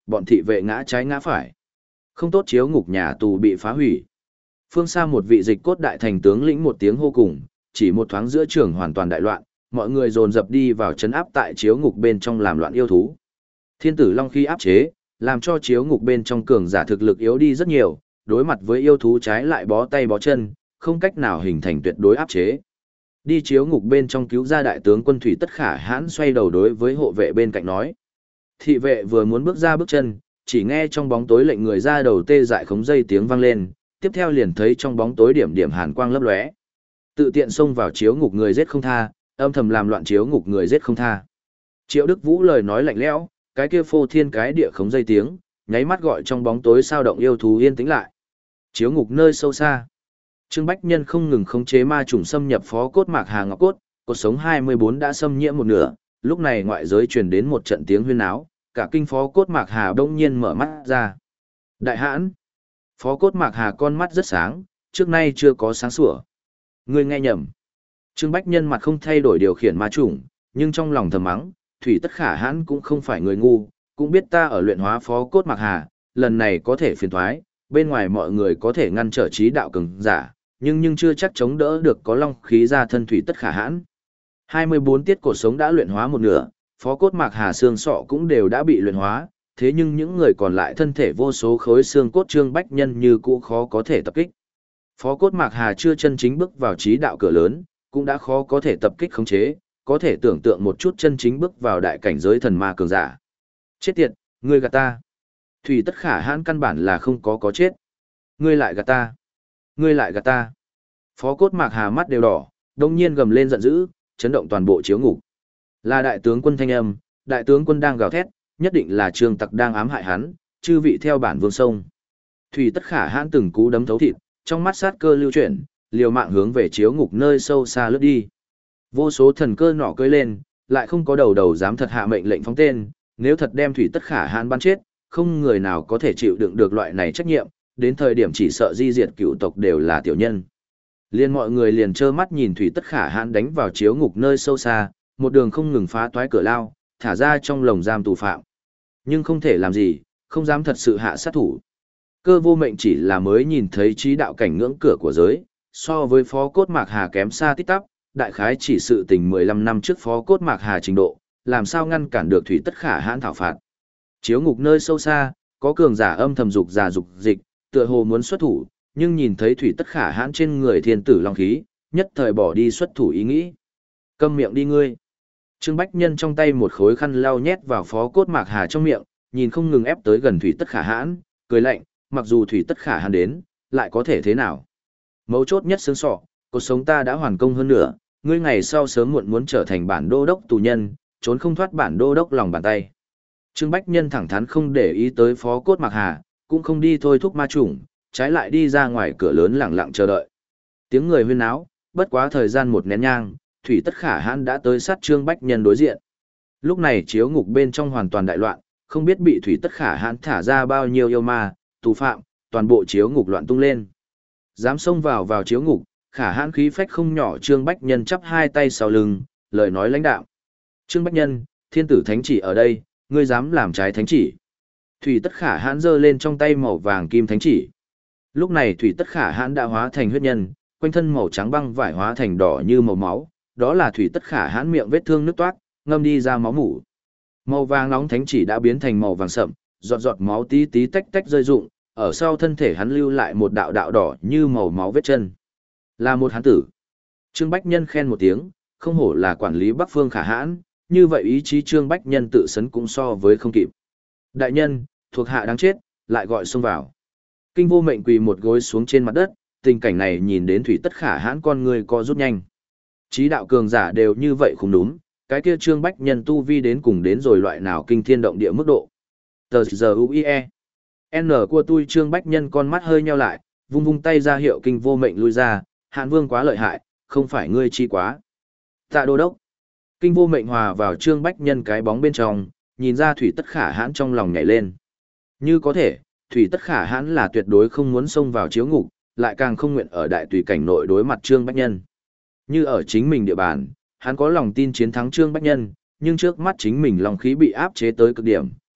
Speaker 1: bọn thị vệ ngã trái ngã phải. Không tốt chiếu ngục nhà tù bị phá hủy. Phương xa một vị dịch cốt đại thành tướng lĩnh một tiếng hô cùng, chỉ một thoáng giữa trường hoàn toàn đại loạn, mọi người dồn dập đi vào trấn áp tại chiếu ngục bên trong làm loạn yêu thú. Thiên tử long khí áp chế, làm cho chiếu ngục bên trong cường giả thực lực yếu đi rất nhiều, đối mặt với yêu thú trái lại bó tay bó chân, không cách nào hình thành tuyệt đối áp chế. Đi chiếu ngục bên trong cứu ra đại tướng quân Thủy Tất Khả hãn xoay đầu đối với hộ vệ bên cạnh nói. Thị vệ vừa muốn bước ra bước chân, chỉ nghe trong bóng tối lệnh người ra đầu tê dại khống dây tiếng vang lên, tiếp theo liền thấy trong bóng tối điểm điểm hàn quang lấp lóe. Tự tiện xông vào chiếu ngục người giết không tha, âm thầm làm loạn chiếu ngục người giết không tha. Triệu Đức Vũ lời nói lạnh lẽo, cái kia phô thiên cái địa khống dây tiếng, nháy mắt gọi trong bóng tối sao động yêu thú yên tĩnh lại. Chiếu ngục nơi sâu xa. Trương Bách Nhân không ngừng khống chế ma trùng xâm nhập phó cốt mạc hà ngọc cốt, cột sống hai mươi bốn đã xâm nhiễm một nửa, lúc này ngoại giới truyền đến một trận tiếng huyên náo, cả kinh phó cốt mạc hà bỗng nhiên mở mắt ra. Đại hãn. Phó cốt mạc hà con mắt rất sáng, trước nay chưa có sáng sủa. Ngươi nghe nhầm. Trương Bách Nhân mặt không thay đổi điều khiển ma trùng, nhưng trong lòng thầm mắng, Thủy Tất Khả hãn cũng không phải người ngu, cũng biết ta ở luyện hóa phó cốt mạc hà, lần này có thể phiền thoái, bên ngoài mọi người có thể ngăn trở trí đạo cường giả, nhưng nhưng chưa chắc chống đỡ được có long khí ra thân Thủy Tất Khả hãn. hai mươi bốn tiết cột sống đã luyện hóa một nửa, phó cốt mạc hà xương sọ cũng đều đã bị luyện hóa, thế nhưng những người còn lại thân thể vô số khối xương cốt Trương Bách Nhân như cũ khó có thể tập kích. Phó cốt mạc hà chưa chân chính bước vào trí đạo cửa lớn, cũng đã khó có thể tập kích khống chế, có thể tưởng tượng một chút chân chính bước vào đại cảnh giới thần ma cường giả. Chết tiệt, ngươi gạt ta. Thủy Tất Khả hãn căn bản là không có có chết. Ngươi lại gạt ta. Ngươi lại gạt ta. Phó cốt mạc hà mắt đều đỏ, đông nhiên gầm lên giận dữ, chấn động toàn bộ chiếu ngục. Là đại tướng quân thanh âm, đại tướng quân đang gào thét, nhất định là Trương Tặc đang ám hại hắn, chư vị theo bản vương sông. Thủy Tất Khả hãn từng cú đấm thấu thịt, trong mắt sát cơ lưu chuyển, liều mạng hướng về chiếu ngục nơi sâu xa lướt đi. Vô số thần cơ nọ cưỡi lên, lại không có đầu đầu dám thật hạ mệnh lệnh phóng tên, nếu thật đem Thủy Tất Khả hãn bắn chết, không người nào có thể chịu đựng được loại này trách nhiệm, đến thời điểm chỉ sợ di diệt cựu tộc đều là tiểu nhân. Liên mọi người liền trơ mắt nhìn Thủy Tất Khả hãn đánh vào chiếu ngục nơi sâu xa, một đường không ngừng phá toái cửa lao, thả ra trong lồng giam tù phạm. Nhưng không thể làm gì, không dám thật sự hạ sát thủ. Cơ vô mệnh chỉ là mới nhìn thấy trí đạo cảnh ngưỡng cửa của giới, so với phó cốt mạc hà kém xa tít tắp, đại khái chỉ sự tình mười lăm năm trước phó cốt mạc hà trình độ, làm sao ngăn cản được Thủy Tất Khả hãn thảo phạt. Chiếu ngục nơi sâu xa, có cường giả âm thầm dục giả dục dịch, tựa hồ muốn xuất thủ, nhưng nhìn thấy Thủy Tất Khả hãn trên người thiên tử long khí, nhất thời bỏ đi xuất thủ ý nghĩ. Câm miệng đi ngươi. Trương Bách Nhân trong tay một khối khăn lau nhét vào phó cốt mạc hà trong miệng, nhìn không ngừng ép tới gần Thủy Tất Khả hãn, cười lạnh, mặc dù Thủy Tất Khả hãn đến, lại có thể thế nào. Mấu chốt nhất xương sọ, cuộc sống ta đã hoàn công hơn nữa, ngươi ngày sau sớm muộn muốn trở thành bản đô đốc tù nhân, trốn không thoát bản đô đốc lòng bàn tay. Trương Bách Nhân thẳng thắn không để ý tới phó cốt mạc hà, cũng không đi thôi thúc ma chủng, trái lại đi ra ngoài cửa lớn lặng lặng chờ đợi. Tiếng người huyên náo, bất quá thời gian một nén nhang, Thủy Tất Khả hãn đã tới sát Trương Bách Nhân đối diện. Lúc này chiếu ngục bên trong hoàn toàn đại loạn, không biết bị Thủy Tất Khả hãn thả ra bao nhiêu yêu ma, tù phạm, toàn bộ chiếu ngục loạn tung lên. Dám xông vào vào chiếu ngục, Khả hãn khí phách không nhỏ. Trương Bách Nhân chắp hai tay sau lưng, lời nói lãnh đạm. Trương Bách Nhân, thiên tử thánh chỉ ở đây, ngươi dám làm trái thánh chỉ. Thủy Tất Khả hãn giơ lên trong tay màu vàng kim thánh chỉ. Lúc này Thủy Tất Khả hãn đã hóa thành huyết nhân, quanh thân màu trắng băng vải hóa thành đỏ như màu máu, đó là Thủy Tất Khả hãn miệng vết thương nứt toát, ngâm đi ra máu mủ. Màu vàng nóng thánh chỉ đã biến thành màu vàng sậm, giọt giọt máu tí tí tách tách rơi rụng, ở sau thân thể hắn lưu lại một đạo đạo đỏ như màu máu vết chân. Là một hán tử. Trương Bách Nhân khen một tiếng, không hổ là quản lý Bắc Phương Khả hãn, như vậy ý chí Trương Bách Nhân tự sấn cũng so với không kịp. Đại nhân, thuộc hạ đáng chết, lại gọi xông vào. Kinh Vô Mệnh quỳ một gối xuống trên mặt đất, tình cảnh này nhìn đến Thủy Tất Khả hãn con người co rút nhanh. Chí đạo cường giả đều như vậy không đúng, cái kia Trương Bách Nhân tu vi đến cùng đến rồi loại nào kinh thiên động địa mức độ. Tờ giờ u i e. N của tôi Trương Bách Nhân con mắt hơi nheo lại, vung vung tay ra hiệu Kinh Vô Mệnh lui ra, Hàn Vương quá lợi hại, không phải ngươi chi quá. Tạ đô đốc. Kinh Vô Mệnh hòa vào Trương Bách Nhân cái bóng bên trong, nhìn ra Thủy Tất Khả hãn trong lòng nhảy lên. Như có thể, Thủy Tất Khả hãn là tuyệt đối không muốn xông vào chiếu ngục, lại càng không nguyện ở đại tùy cảnh nội đối mặt Trương Bách Nhân. Như ở chính mình địa bàn, hắn có lòng tin chiến thắng Trương Bách Nhân, nhưng trước mắt chính mình lòng khí bị áp chế tới cực điểm,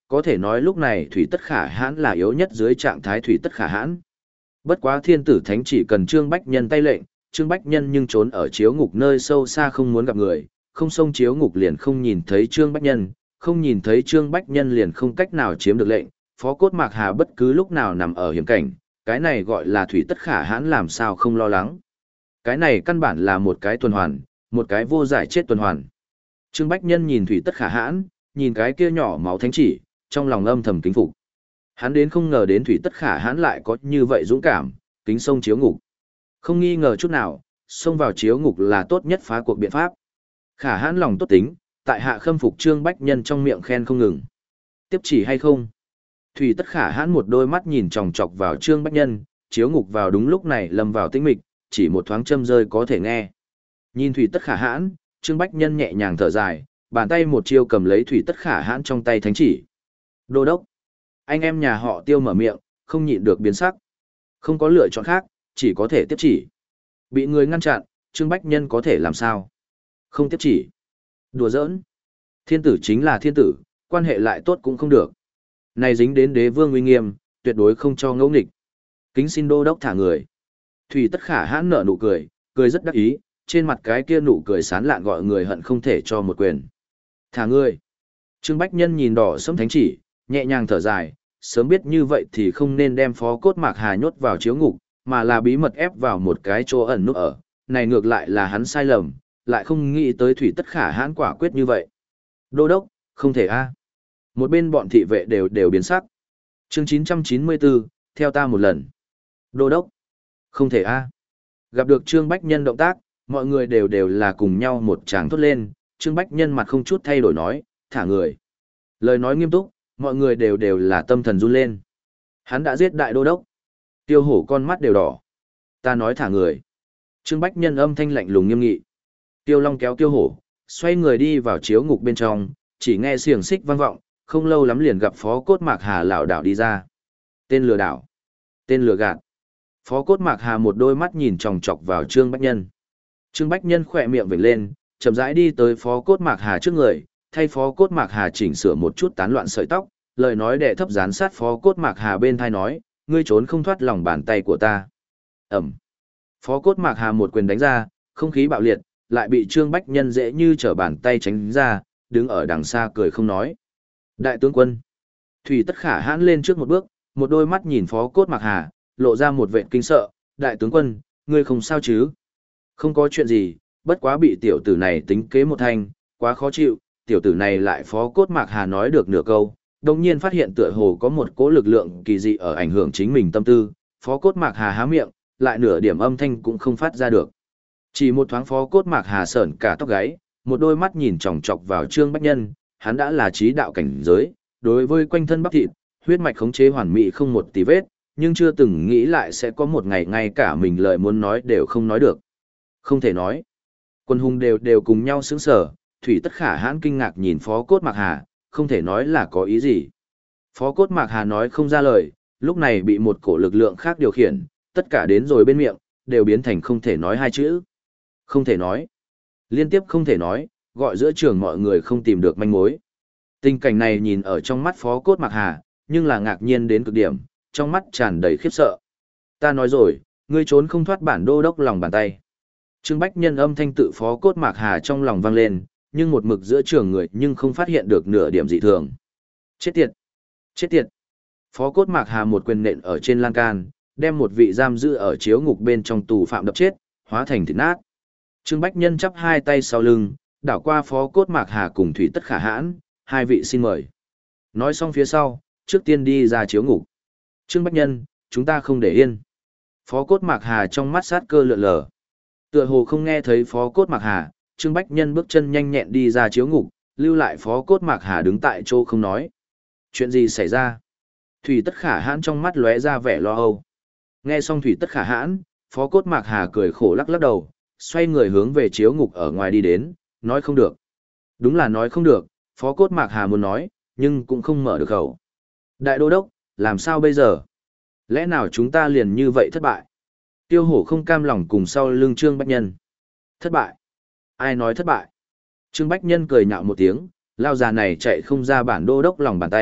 Speaker 1: có thể nói lúc này Thủy Tất Khả Hãn là yếu nhất dưới trạng thái Thủy Tất Khả Hãn. Bất quá thiên tử thánh chỉ cần Trương Bách Nhân tay lệnh, Trương Bách Nhân nhưng trốn ở chiếu ngục nơi sâu xa không muốn gặp người, không xông chiếu ngục liền không nhìn thấy Trương Bách Nhân, không nhìn thấy Trương Bách Nhân liền không cách nào chiếm được lệnh, Phó Cốt Mạc Hà bất cứ lúc nào nằm ở hiểm cảnh, cái này gọi là Thủy Tất Khả Hãn làm sao không lo lắng. Cái này căn bản là một cái tuần hoàn, một cái vô giải chết tuần hoàn. Trương Bách Nhân nhìn Thủy Tất Khả Hãn, nhìn cái kia nhỏ máu thánh chỉ, trong lòng âm thầm kính phục. Hắn đến không ngờ đến Thủy Tất Khả Hãn lại có như vậy dũng cảm, kính sông chiếu ngục. Không nghi ngờ chút nào, xông vào chiếu ngục là tốt nhất phá cuộc biện pháp. Khả Hãn lòng tốt tính, tại hạ khâm phục Trương Bách Nhân trong miệng khen không ngừng. Tiếp chỉ hay không? Thủy Tất Khả Hãn một đôi mắt nhìn chòng chọc vào Trương Bách Nhân, chiếu ngục vào đúng lúc này lâm vào tĩnh mịch, chỉ một thoáng châm rơi có thể nghe. Nhìn Thủy Tất Khả Hãn, Trương Bách Nhân nhẹ nhàng thở dài, bàn tay một chiêu cầm lấy Thủy Tất Khả Hãn trong tay thánh chỉ. Đô đốc, anh em nhà họ Tiêu mở miệng, không nhịn được biến sắc. Không có lựa chọn khác, chỉ có thể tiếp chỉ. Bị người ngăn chặn, Trương Bách Nhân có thể làm sao? Không tiếp chỉ. Đùa giỡn. Thiên tử chính là thiên tử, quan hệ lại tốt cũng không được. Này dính đến đế vương uy nghiêm, tuyệt đối không cho ngẫu nghịch. Kính xin đô đốc thả người. Thủy Tất Khả Hãn nở nụ cười, cười rất đắc ý, trên mặt cái kia nụ cười sán lạn gọi người hận không thể cho một quyền. Thả người. Trương Bách Nhân nhìn đỏ sẫm thánh chỉ, nhẹ nhàng thở dài, sớm biết như vậy thì không nên đem Phó Cốt Mạc Hà nhốt vào chiếu ngục, mà là bí mật ép vào một cái chỗ ẩn núp ở. Này ngược lại là hắn sai lầm, lại không nghĩ tới Thủy Tất Khả Hãn quả quyết như vậy. Đô đốc, không thể a. Một bên bọn thị vệ đều đều biến sắc. Chương chín trăm chín mươi bốn, theo ta một lần. Đô đốc, không thể a. Gặp được Trương Bách Nhân động tác, mọi người đều đều là cùng nhau một tràng thốt lên, Trương Bách Nhân mặt không chút thay đổi nói, thả người. Lời nói nghiêm túc, mọi người đều đều là tâm thần run lên. Hắn đã giết đại đô đốc. Tiêu hổ con mắt đều đỏ. Ta nói thả người. Trương Bách Nhân âm thanh lạnh lùng nghiêm nghị. Tiêu Long kéo Tiêu hổ, xoay người đi vào chiếu ngục bên trong, chỉ nghe xiềng xích vang vọng, không lâu lắm liền gặp Phó Cốt Mạc Hà lảo đảo đi ra. Tên lừa đảo. Tên lừa gạt. Phó Cốt Mạc Hà một đôi mắt nhìn chòng chọc vào Trương Bách Nhân. Trương Bách Nhân khỏe miệng vểnh lên, chậm rãi đi tới Phó Cốt Mạc Hà trước người, thay Phó Cốt Mạc Hà chỉnh sửa một chút tán loạn sợi tóc, lời nói đệ thấp dán sát Phó Cốt Mạc Hà bên thai nói, ngươi trốn không thoát lòng bàn tay của ta. Ẩm. Phó Cốt Mạc Hà một quyền đánh ra, không khí bạo liệt, lại bị Trương Bách Nhân dễ như trở bàn tay tránh ra, đứng ở đằng xa cười không nói. Đại tướng quân. Thủy Tất Khả Hãn lên trước một bước, một đôi mắt nhìn Phó Cốt Mạc Hà, lộ ra một vệt kinh sợ, đại tướng quân, ngươi không sao chứ? Không có chuyện gì, bất quá bị tiểu tử này tính kế một thanh, quá khó chịu, tiểu tử này lại Phó Cốt Mạc Hà nói được nửa câu, đồng nhiên phát hiện tựa hồ có một cỗ lực lượng kỳ dị ở ảnh hưởng chính mình tâm tư, Phó Cốt Mạc Hà há miệng, lại nửa điểm âm thanh cũng không phát ra được. Chỉ một thoáng Phó Cốt Mạc Hà sởn cả tóc gáy, một đôi mắt nhìn chòng chọc vào Trương Bách Nhân, hắn đã là trí đạo cảnh giới, đối với quanh thân bắp thịt, huyết mạch khống chế hoàn mỹ không một tí vết, nhưng chưa từng nghĩ lại sẽ có một ngày ngay cả mình lời muốn nói đều không nói được. Không thể nói. Quân hùng đều đều cùng nhau sững sờ, Thủy Tất Khả Hãn kinh ngạc nhìn Phó Cốt Mạc Hà, không thể nói là có ý gì. Phó Cốt Mạc Hà nói không ra lời, lúc này bị một cổ lực lượng khác điều khiển, tất cả đến rồi bên miệng, đều biến thành không thể nói hai chữ. Không thể nói. Liên tiếp không thể nói, gọi giữa trường mọi người không tìm được manh mối. Tình cảnh này nhìn ở trong mắt Phó Cốt Mạc Hà, nhưng là ngạc nhiên đến cực điểm, trong mắt tràn đầy khiếp sợ. Ta nói rồi, ngươi trốn không thoát bản đô đốc lòng bàn tay. Trương Bách Nhân âm thanh tự Phó Cốt Mạc Hà trong lòng vang lên, nhưng một mực giữa trường người nhưng không phát hiện được nửa điểm dị thường. Chết tiệt! Chết tiệt! Phó Cốt Mạc Hà một quyền nện ở trên lan can, đem một vị giam giữ ở chiếu ngục bên trong tù phạm đập chết, hóa thành thịt nát. Trương Bách Nhân chắp hai tay sau lưng, đảo qua Phó Cốt Mạc Hà cùng Thủy Tất Khả Hãn, hai vị xin mời. Nói xong phía sau, trước tiên đi ra chiếu ngục. Trương Bách Nhân, chúng ta không để yên. Phó Cốt Mạc Hà trong mắt sát cơ lượn lờ. Tựa hồ không nghe thấy Phó Cốt Mạc Hà, Trương Bách Nhân bước chân nhanh nhẹn đi ra chiếu ngục, lưu lại Phó Cốt Mạc Hà đứng tại chỗ không nói. Chuyện gì xảy ra? Thủy Tất Khả Hãn trong mắt lóe ra vẻ lo âu. Nghe xong Thủy Tất Khả Hãn, Phó Cốt Mạc Hà cười khổ lắc lắc đầu, xoay người hướng về chiếu ngục ở ngoài đi đến, nói không được. Đúng là nói không được, Phó Cốt Mạc Hà muốn nói, nhưng cũng không mở được khẩu. Đại đô đốc, làm sao bây giờ? Lẽ nào chúng ta liền như vậy thất bại? Tiêu hổ không cam lòng cùng sau lưng Trương Bách Nhân. Thất bại? Ai nói thất bại? Trương Bách Nhân cười nhạo một tiếng, lao già này chạy không ra bản đô đốc lòng bàn tay,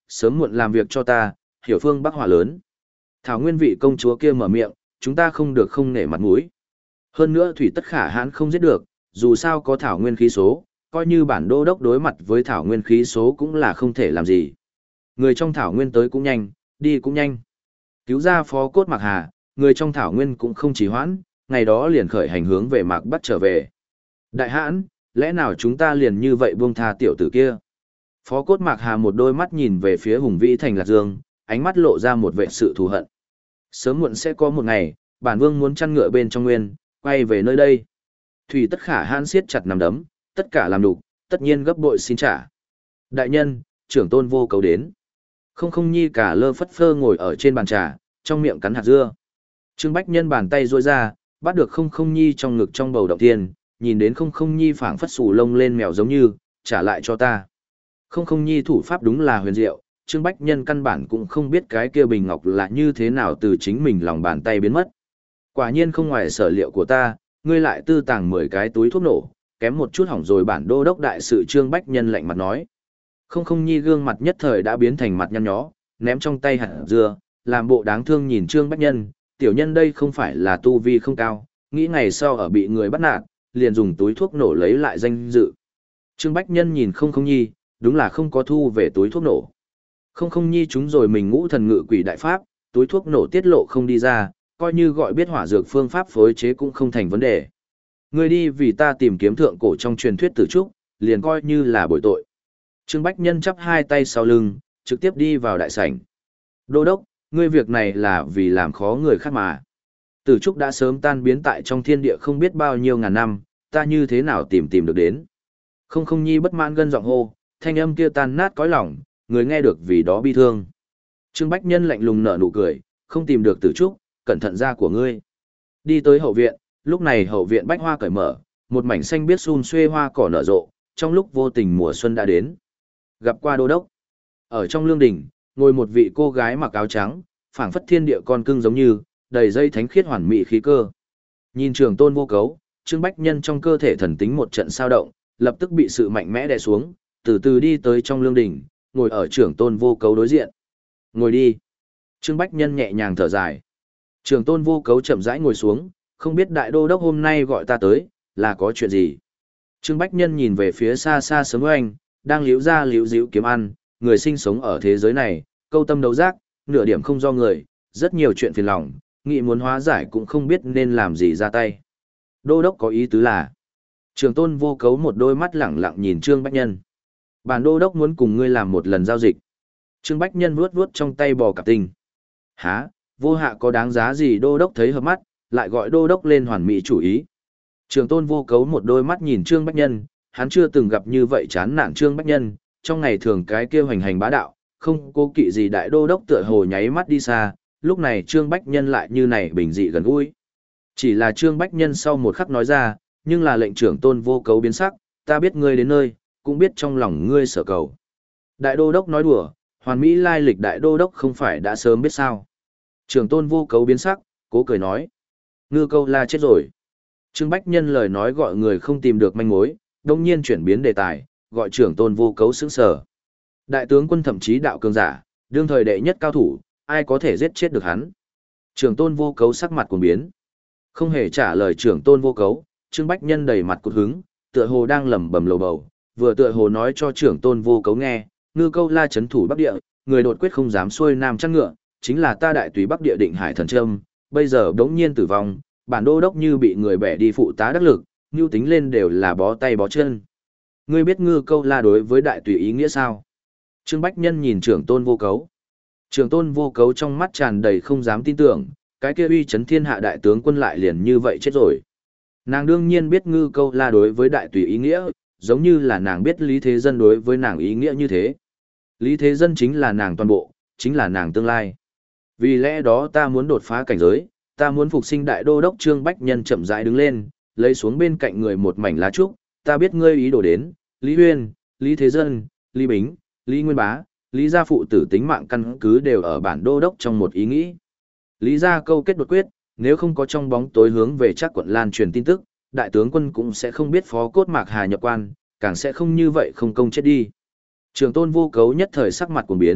Speaker 1: sớm muộn làm việc cho ta, hiểu phương Bắc hỏa lớn. Thảo Nguyên vị công chúa kia mở miệng, chúng ta không được không nể mặt mũi. Hơn nữa thủy tất khả hãn không giết được, dù sao có Thảo Nguyên khí số, coi như bản đô đốc đối mặt với Thảo Nguyên khí số cũng là không thể làm gì. Người trong Thảo Nguyên tới cũng nhanh, đi cũng nhanh. Cứu ra Phó Cốt Mạc Hà, người trong Thảo Nguyên cũng không trì hoãn, ngày đó liền khởi hành hướng về Mạc Bắc trở về. Đại hãn, lẽ nào chúng ta liền như vậy buông tha tiểu tử kia? Phó Cốt Mạc Hà một đôi mắt nhìn về phía hùng vĩ thành Lạc Dương, ánh mắt lộ ra một vẻ sự thù hận. Sớm muộn sẽ có một ngày, bản vương muốn chăn ngựa bên trong nguyên, quay về nơi đây. Thủy tất khả hãn siết chặt nắm đấm, tất cả làm đủ, tất nhiên gấp bội xin trả. Đại nhân, trưởng tôn vô cấu đến. Không không nhi cả lơ phất phơ ngồi ở trên bàn trà, trong miệng cắn hạt dưa. Trương Bách Nhân bàn tay duỗi ra, bắt được không không nhi trong ngực trong bầu động tiên, nhìn đến không không nhi phảng phất xù lông lên mèo giống như, trả lại cho ta. Không không nhi thủ pháp đúng là huyền diệu, Trương Bách Nhân căn bản cũng không biết cái kia bình ngọc là như thế nào từ chính mình lòng bàn tay biến mất. Quả nhiên không ngoài sở liệu của ta, ngươi lại tư tàng mười cái túi thuốc nổ, kém một chút hỏng rồi bản đô đốc đại sự. Trương Bách Nhân lạnh mặt nói. Không không nhi gương mặt nhất thời đã biến thành mặt nhăn nhó, ném trong tay hạt dưa, làm bộ đáng thương nhìn Trương Bách Nhân, tiểu nhân đây không phải là tu vi không cao, nghĩ ngày sau ở bị người bắt nạt, liền dùng túi thuốc nổ lấy lại danh dự. Trương Bách Nhân nhìn không không nhi, đúng là không có thu về túi thuốc nổ. Không không nhi chúng rồi mình ngũ thần ngự quỷ đại pháp, túi thuốc nổ tiết lộ không đi ra, coi như gọi biết hỏa dược phương pháp phối chế cũng không thành vấn đề. Ngươi đi vì ta tìm kiếm thượng cổ trong truyền thuyết tử trúc, liền coi như là bội tội. Trương Bách Nhân chắp hai tay sau lưng, trực tiếp đi vào đại sảnh. Đô đốc, ngươi việc này là vì làm khó người khác mà. Tử trúc đã sớm tan biến tại trong thiên địa không biết bao nhiêu ngàn năm, ta như thế nào tìm tìm được đến. Không không nhi bất mãn gân giọng hô, thanh âm kia tan nát cõi lòng, người nghe được vì đó bi thương. Trương Bách Nhân lạnh lùng nở nụ cười, không tìm được tử trúc, cẩn thận ra của ngươi. Đi tới hậu viện, lúc này hậu viện bách hoa cởi mở, một mảnh xanh biếc xun xuê hoa cỏ nở rộ, trong lúc vô tình mùa xuân đã đến. Gặp qua đô đốc. Ở trong lương đình, ngồi một vị cô gái mặc áo trắng, phảng phất thiên địa con cưng giống như, đầy dây thánh khiết hoàn mỹ khí cơ. Nhìn Trường Tôn vô cấu, Trương Bách Nhân trong cơ thể thần tính một trận sao động, lập tức bị sự mạnh mẽ đè xuống, từ từ đi tới trong lương đình, ngồi ở Trường Tôn vô cấu đối diện. Ngồi đi. Trương Bách Nhân nhẹ nhàng thở dài. Trường Tôn vô cấu chậm rãi ngồi xuống, không biết đại đô đốc hôm nay gọi ta tới, là có chuyện gì. Trương Bách Nhân nhìn về phía xa xa Sớm Oanh, đang liễu ra liễu díu kiếm ăn, người sinh sống ở thế giới này, câu tâm đấu giác, nửa điểm không do người, rất nhiều chuyện phiền lòng, nghị muốn hóa giải cũng không biết nên làm gì ra tay. Đô đốc có ý tứ là, Trường Tôn vô cấu một đôi mắt lẳng lặng nhìn Trương Bách Nhân. Bản đô đốc muốn cùng ngươi làm một lần giao dịch. Trương Bách Nhân vuốt vuốt trong tay bò cạp tinh. Hả, vô hạ có đáng giá gì đô đốc thấy hợp mắt, lại gọi đô đốc lên hoàn mỹ chủ ý. Trường Tôn vô cấu một đôi mắt nhìn Trương Bách Nhân, hắn chưa từng gặp như vậy chán nản Trương Bách Nhân, trong ngày thường cái kia hoành hành bá đạo, không cố kỵ gì đại đô đốc tựa hồ nháy mắt đi xa, lúc này Trương Bách Nhân lại như này bình dị gần gũi. Chỉ là Trương Bách Nhân sau một khắc nói ra, nhưng là lệnh trưởng Tôn vô cấu biến sắc, ta biết ngươi đến nơi, cũng biết trong lòng ngươi sở cầu. Đại đô đốc nói đùa, hoàn mỹ lai lịch đại đô đốc không phải đã sớm biết sao. Trưởng Tôn vô cấu biến sắc, cố cười nói. Ngư Câu La chết rồi. Trương Bách Nhân lời nói gọi người không tìm được manh mối, đông nhiên chuyển biến đề tài, gọi trưởng Tôn vô cấu sững sờ. Đại tướng quân thậm chí đạo cường giả, đương thời đệ nhất cao thủ, ai có thể giết chết được hắn. Trưởng Tôn vô cấu sắc mặt cuồng biến. Không hề trả lời trưởng Tôn vô cấu, Trương Bách Nhân đầy mặt cột hứng, tựa hồ đang lẩm bẩm lầu bầu, vừa tựa hồ nói cho trưởng Tôn vô cấu nghe, Ngư Câu La chấn thủ Bắc Địa, người đột quyết không dám xuôi nam chăn ngựa, chính là ta đại tùy Bắc Địa Định Hải thần trâm, bây giờ đống nhiên tử vong, bản đô đốc như bị người bẻ đi phụ tá đắc lực, nhu tính lên đều là bó tay bó chân. Ngươi biết Ngư Câu La đối với đại tùy ý nghĩa sao? Trương Bách Nhân nhìn trưởng Tôn vô cấu. Trưởng Tôn vô cấu trong mắt tràn đầy không dám tin tưởng, cái kia uy chấn thiên hạ đại tướng quân lại liền như vậy chết rồi. Nàng đương nhiên biết Ngư Câu La đối với đại tùy ý nghĩa, giống như là nàng biết Lý Thế Dân đối với nàng ý nghĩa như thế. Lý Thế Dân chính là nàng toàn bộ, chính là nàng tương lai. Vì lẽ đó ta muốn đột phá cảnh giới, ta muốn phục sinh đại đô đốc. Trương Bách Nhân chậm rãi đứng lên, lấy xuống bên cạnh người một mảnh lá trúc, ta biết ngươi ý đồ đến, Lý Huyên, Lý Thế Dân, Lý Bính, Lý Nguyên Bá, Lý gia phụ tử tính mạng căn cứ đều ở bản đô đốc trong một ý nghĩ. Lý gia câu kết đột quyết, nếu không có trong bóng tối hướng về chắc quận lan truyền tin tức, đại tướng quân cũng sẽ không biết Phó Cốt Mạc Hà nhập quan, càng sẽ không như vậy không công chết đi. Trường Tôn vô cấu nhất thời sắc mặt cuồng biến,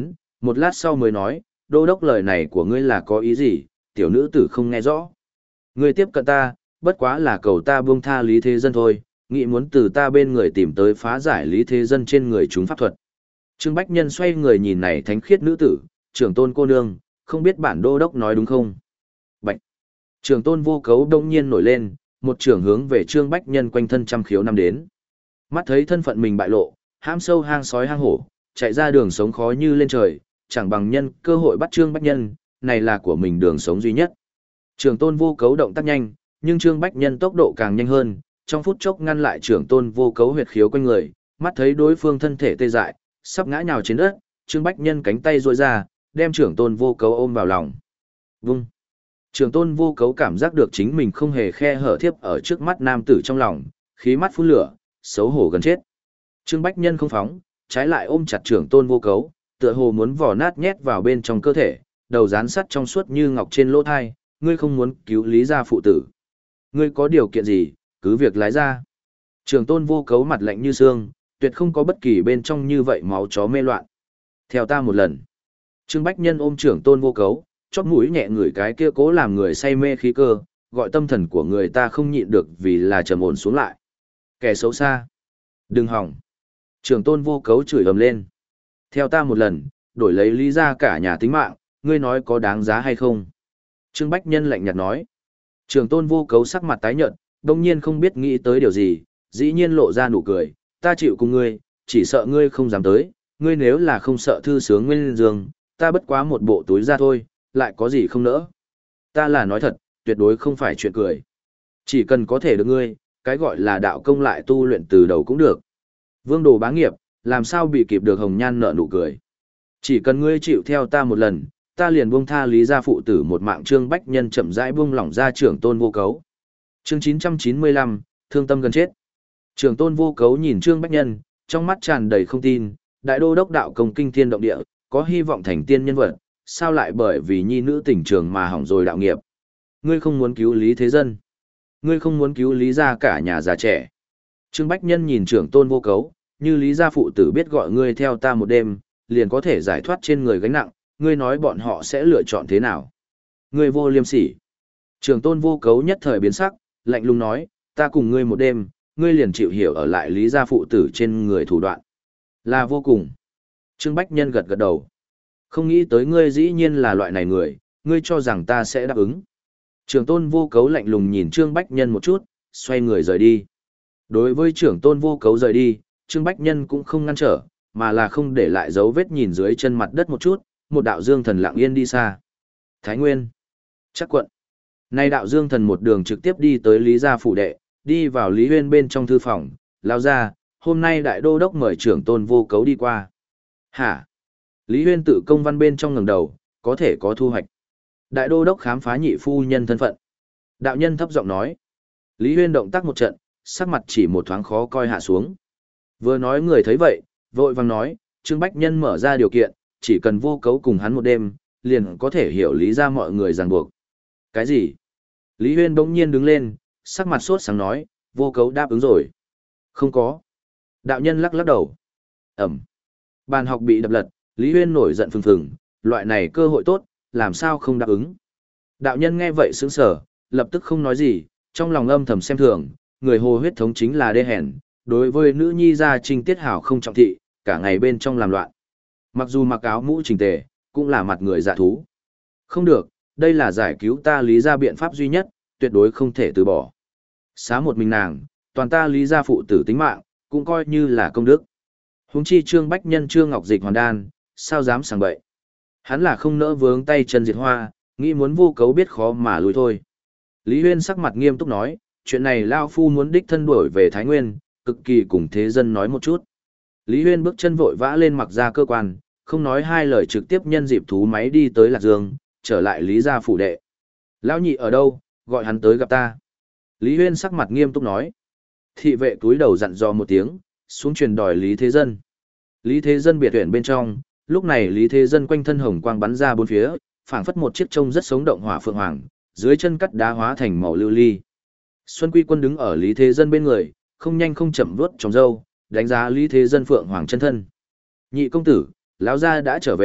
Speaker 1: Một lát sau mới nói, đô đốc lời này của ngươi là có ý gì, tiểu nữ tử không nghe rõ. Ngươi tiếp cận ta, bất quá là cầu ta buông tha Lý Thế Dân thôi, nghĩ muốn từ ta bên người tìm tới phá giải Lý Thế Dân trên người chúng pháp thuật. Trương Bách Nhân xoay người nhìn này thánh khiết nữ tử, trưởng tôn cô nương, không biết bản đô đốc nói đúng không? Bạch. Trưởng tôn vô cấu đông nhiên nổi lên, một trưởng hướng về Trương Bách Nhân quanh thân trăm khiếu năm đến. Mắt thấy thân phận mình bại lộ, hãm sâu hang sói hang hổ, chạy ra đường sống khó như lên trời, chẳng bằng nhân cơ hội bắt Trương Bách Nhân, này là của mình đường sống duy nhất. Trưởng tôn vô cấu động tác nhanh, nhưng Trương Bách Nhân tốc độ càng nhanh hơn, trong phút chốc ngăn lại trưởng tôn vô cấu huyệt khiếu quanh người, mắt thấy đối phương thân thể tê dại, sắp ngã nhào trên đất, Trương Bách Nhân cánh tay duỗi ra, đem trưởng tôn vô cấu ôm vào lòng. Vung. Trưởng tôn vô cấu cảm giác được chính mình không hề khe hở thiếp ở trước mắt nam tử trong lòng, khí mắt phun lửa, xấu hổ gần chết. Trương Bách Nhân không phóng, trái lại ôm chặt trưởng tôn vô cấu, tựa hồ muốn vò nát nhét vào bên trong cơ thể, đầu dán sắt trong suốt như ngọc trên lỗ thai, ngươi không muốn cứu Lý gia phụ tử. Ngươi có điều kiện gì, cứ việc lái ra. Trưởng tôn vô cấu mặt lạnh như xương, tuyệt không có bất kỳ bên trong như vậy máu chó mê loạn. Theo ta một lần. Trương Bách Nhân ôm trưởng tôn vô cấu, chóp mũi nhẹ ngửi cái kia cố làm người say mê khí cơ, gọi tâm thần của người ta không nhịn được vì là trầm ổn xuống lại. Kẻ xấu xa. Đừng hỏng. Trưởng tôn vô cấu chửi ầm lên. Theo ta một lần, đổi lấy Lý gia cả nhà tính mạng, ngươi nói có đáng giá hay không? Trương Bách Nhân lạnh nhạt nói. Trưởng tôn vô cấu sắc mặt tái nhợt, đông nhiên không biết nghĩ tới điều gì, dĩ nhiên lộ ra nụ cười, ta chịu cùng ngươi, chỉ sợ ngươi không dám tới, ngươi nếu là không sợ thư sướng nguyên dương, ta bất quá một bộ túi ra thôi, lại có gì không nỡ. Ta là nói thật, tuyệt đối không phải chuyện cười. Chỉ cần có thể được ngươi, cái gọi là đạo công lại tu luyện từ đầu cũng được. Vương đồ bá nghiệp, làm sao bị kịp được hồng nhan nở nụ cười. Chỉ cần ngươi chịu theo ta một lần, ta liền buông tha Lý gia phụ tử một mạng. Trương Bách Nhân chậm rãi buông lỏng ra trưởng tôn vô cấu. Chương chín trăm chín mươi lăm, thương tâm gần chết. Trưởng tôn vô cấu nhìn Trương Bách Nhân, trong mắt tràn đầy không tin, đại đô đốc đạo công kinh thiên động địa, có hy vọng thành tiên nhân vật, sao lại bởi vì nhi nữ tình trường mà hỏng rồi đạo nghiệp. Ngươi không muốn cứu Lý Thế Dân. Ngươi không muốn cứu Lý gia cả nhà già trẻ. Trương Bách Nhân nhìn trưởng tôn vô cấu, như Lý gia phụ tử biết gọi ngươi theo ta một đêm, liền có thể giải thoát trên người gánh nặng, ngươi nói bọn họ sẽ lựa chọn thế nào? Ngươi vô liêm sỉ. Trưởng tôn vô cấu nhất thời biến sắc, lạnh lùng nói, ta cùng ngươi một đêm, ngươi liền chịu hiểu ở lại Lý gia phụ tử trên người thủ đoạn. Là vô cùng. Trương Bách Nhân gật gật đầu. Không nghĩ tới ngươi dĩ nhiên là loại này người, ngươi cho rằng ta sẽ đáp ứng. Trưởng tôn vô cấu lạnh lùng nhìn Trương Bách Nhân một chút, xoay người rời đi. Đối với trưởng tôn vô cấu rời đi, Trương Bách Nhân cũng không ngăn trở, mà là không để lại dấu vết nhìn dưới chân mặt đất một chút, một đạo dương thần lặng yên đi xa. Thái Nguyên. Chắc quận. Nay đạo dương thần một đường trực tiếp đi tới Lý gia phủ đệ, đi vào Lý Huyên bên trong thư phòng, lao ra, hôm nay đại đô đốc mời trưởng tôn vô cấu đi qua. Hả? Lý Huyên tự công văn bên trong ngẩng đầu, có thể có thu hoạch. Đại đô đốc khám phá nhị phu nhân thân phận. Đạo nhân thấp giọng nói. Lý Huyên động tác một trận, sắc mặt chỉ một thoáng khó coi hạ xuống. Vừa nói người thấy vậy, vội vàng nói, Trương Bách Nhân mở ra điều kiện, chỉ cần vô cấu cùng hắn một đêm, liền có thể hiểu lý ra mọi người ràng buộc. Cái gì? Lý Huyên bỗng nhiên đứng lên, sắc mặt sốt sáng nói, vô cấu đáp ứng rồi. Không có. Đạo nhân lắc lắc đầu. Ẩm. Bàn học bị đập lật, Lý Huyên nổi giận phừng phừng, loại này cơ hội tốt, làm sao không đáp ứng. Đạo nhân nghe vậy sững sờ, lập tức không nói gì, trong lòng âm thầm xem thường, người hồ huyết thống chính là đê hèn, đối với nữ nhi gia trinh tiết hảo không trọng thị, cả ngày bên trong làm loạn. Mặc dù mặc áo mũ chỉnh tề, cũng là mặt người dạ thú. Không được, đây là giải cứu ta Lý gia biện pháp duy nhất, tuyệt đối không thể từ bỏ. Xá một mình nàng, toàn ta Lý gia phụ tử tính mạng, cũng coi như là công đức. Huống chi Trương Bách Nhân Trương Ngọc Dịch hoàn đan, sao dám sảng bậy. Hắn là không nỡ vướng tay chân diệt hoa, nghĩ muốn vô cấu biết khó mà lùi thôi. Lý Huyên sắc mặt nghiêm túc nói, chuyện này Lao Phu muốn đích thân đuổi về Thái Nguyên, cực kỳ cùng thế dân nói một chút. Lý Huyên bước chân vội vã lên mặc ra cơ quan, không nói hai lời trực tiếp nhân dịp thú máy đi tới Lạc Dương, trở lại Lý gia phủ đệ. Lão nhị ở đâu, gọi hắn tới gặp ta. Lý Huyên sắc mặt nghiêm túc nói. Thị vệ túi đầu dặn dò một tiếng, xuống truyền đòi Lý Thế Dân. Lý Thế Dân biệt tuyển bên trong, lúc này Lý Thế Dân quanh thân hồng quang bắn ra bốn phía, phảng phất một chiếc trông rất sống động hỏa phượng hoàng, dưới chân cắt đá hóa thành màu lưu ly. Xuân Quy Quân đứng ở Lý Thế Dân bên người, không nhanh không chậm vuốt tròng râu, đánh giá Lý Thế Dân phượng hoàng chân thân. Nhị công tử, lão gia đã trở về,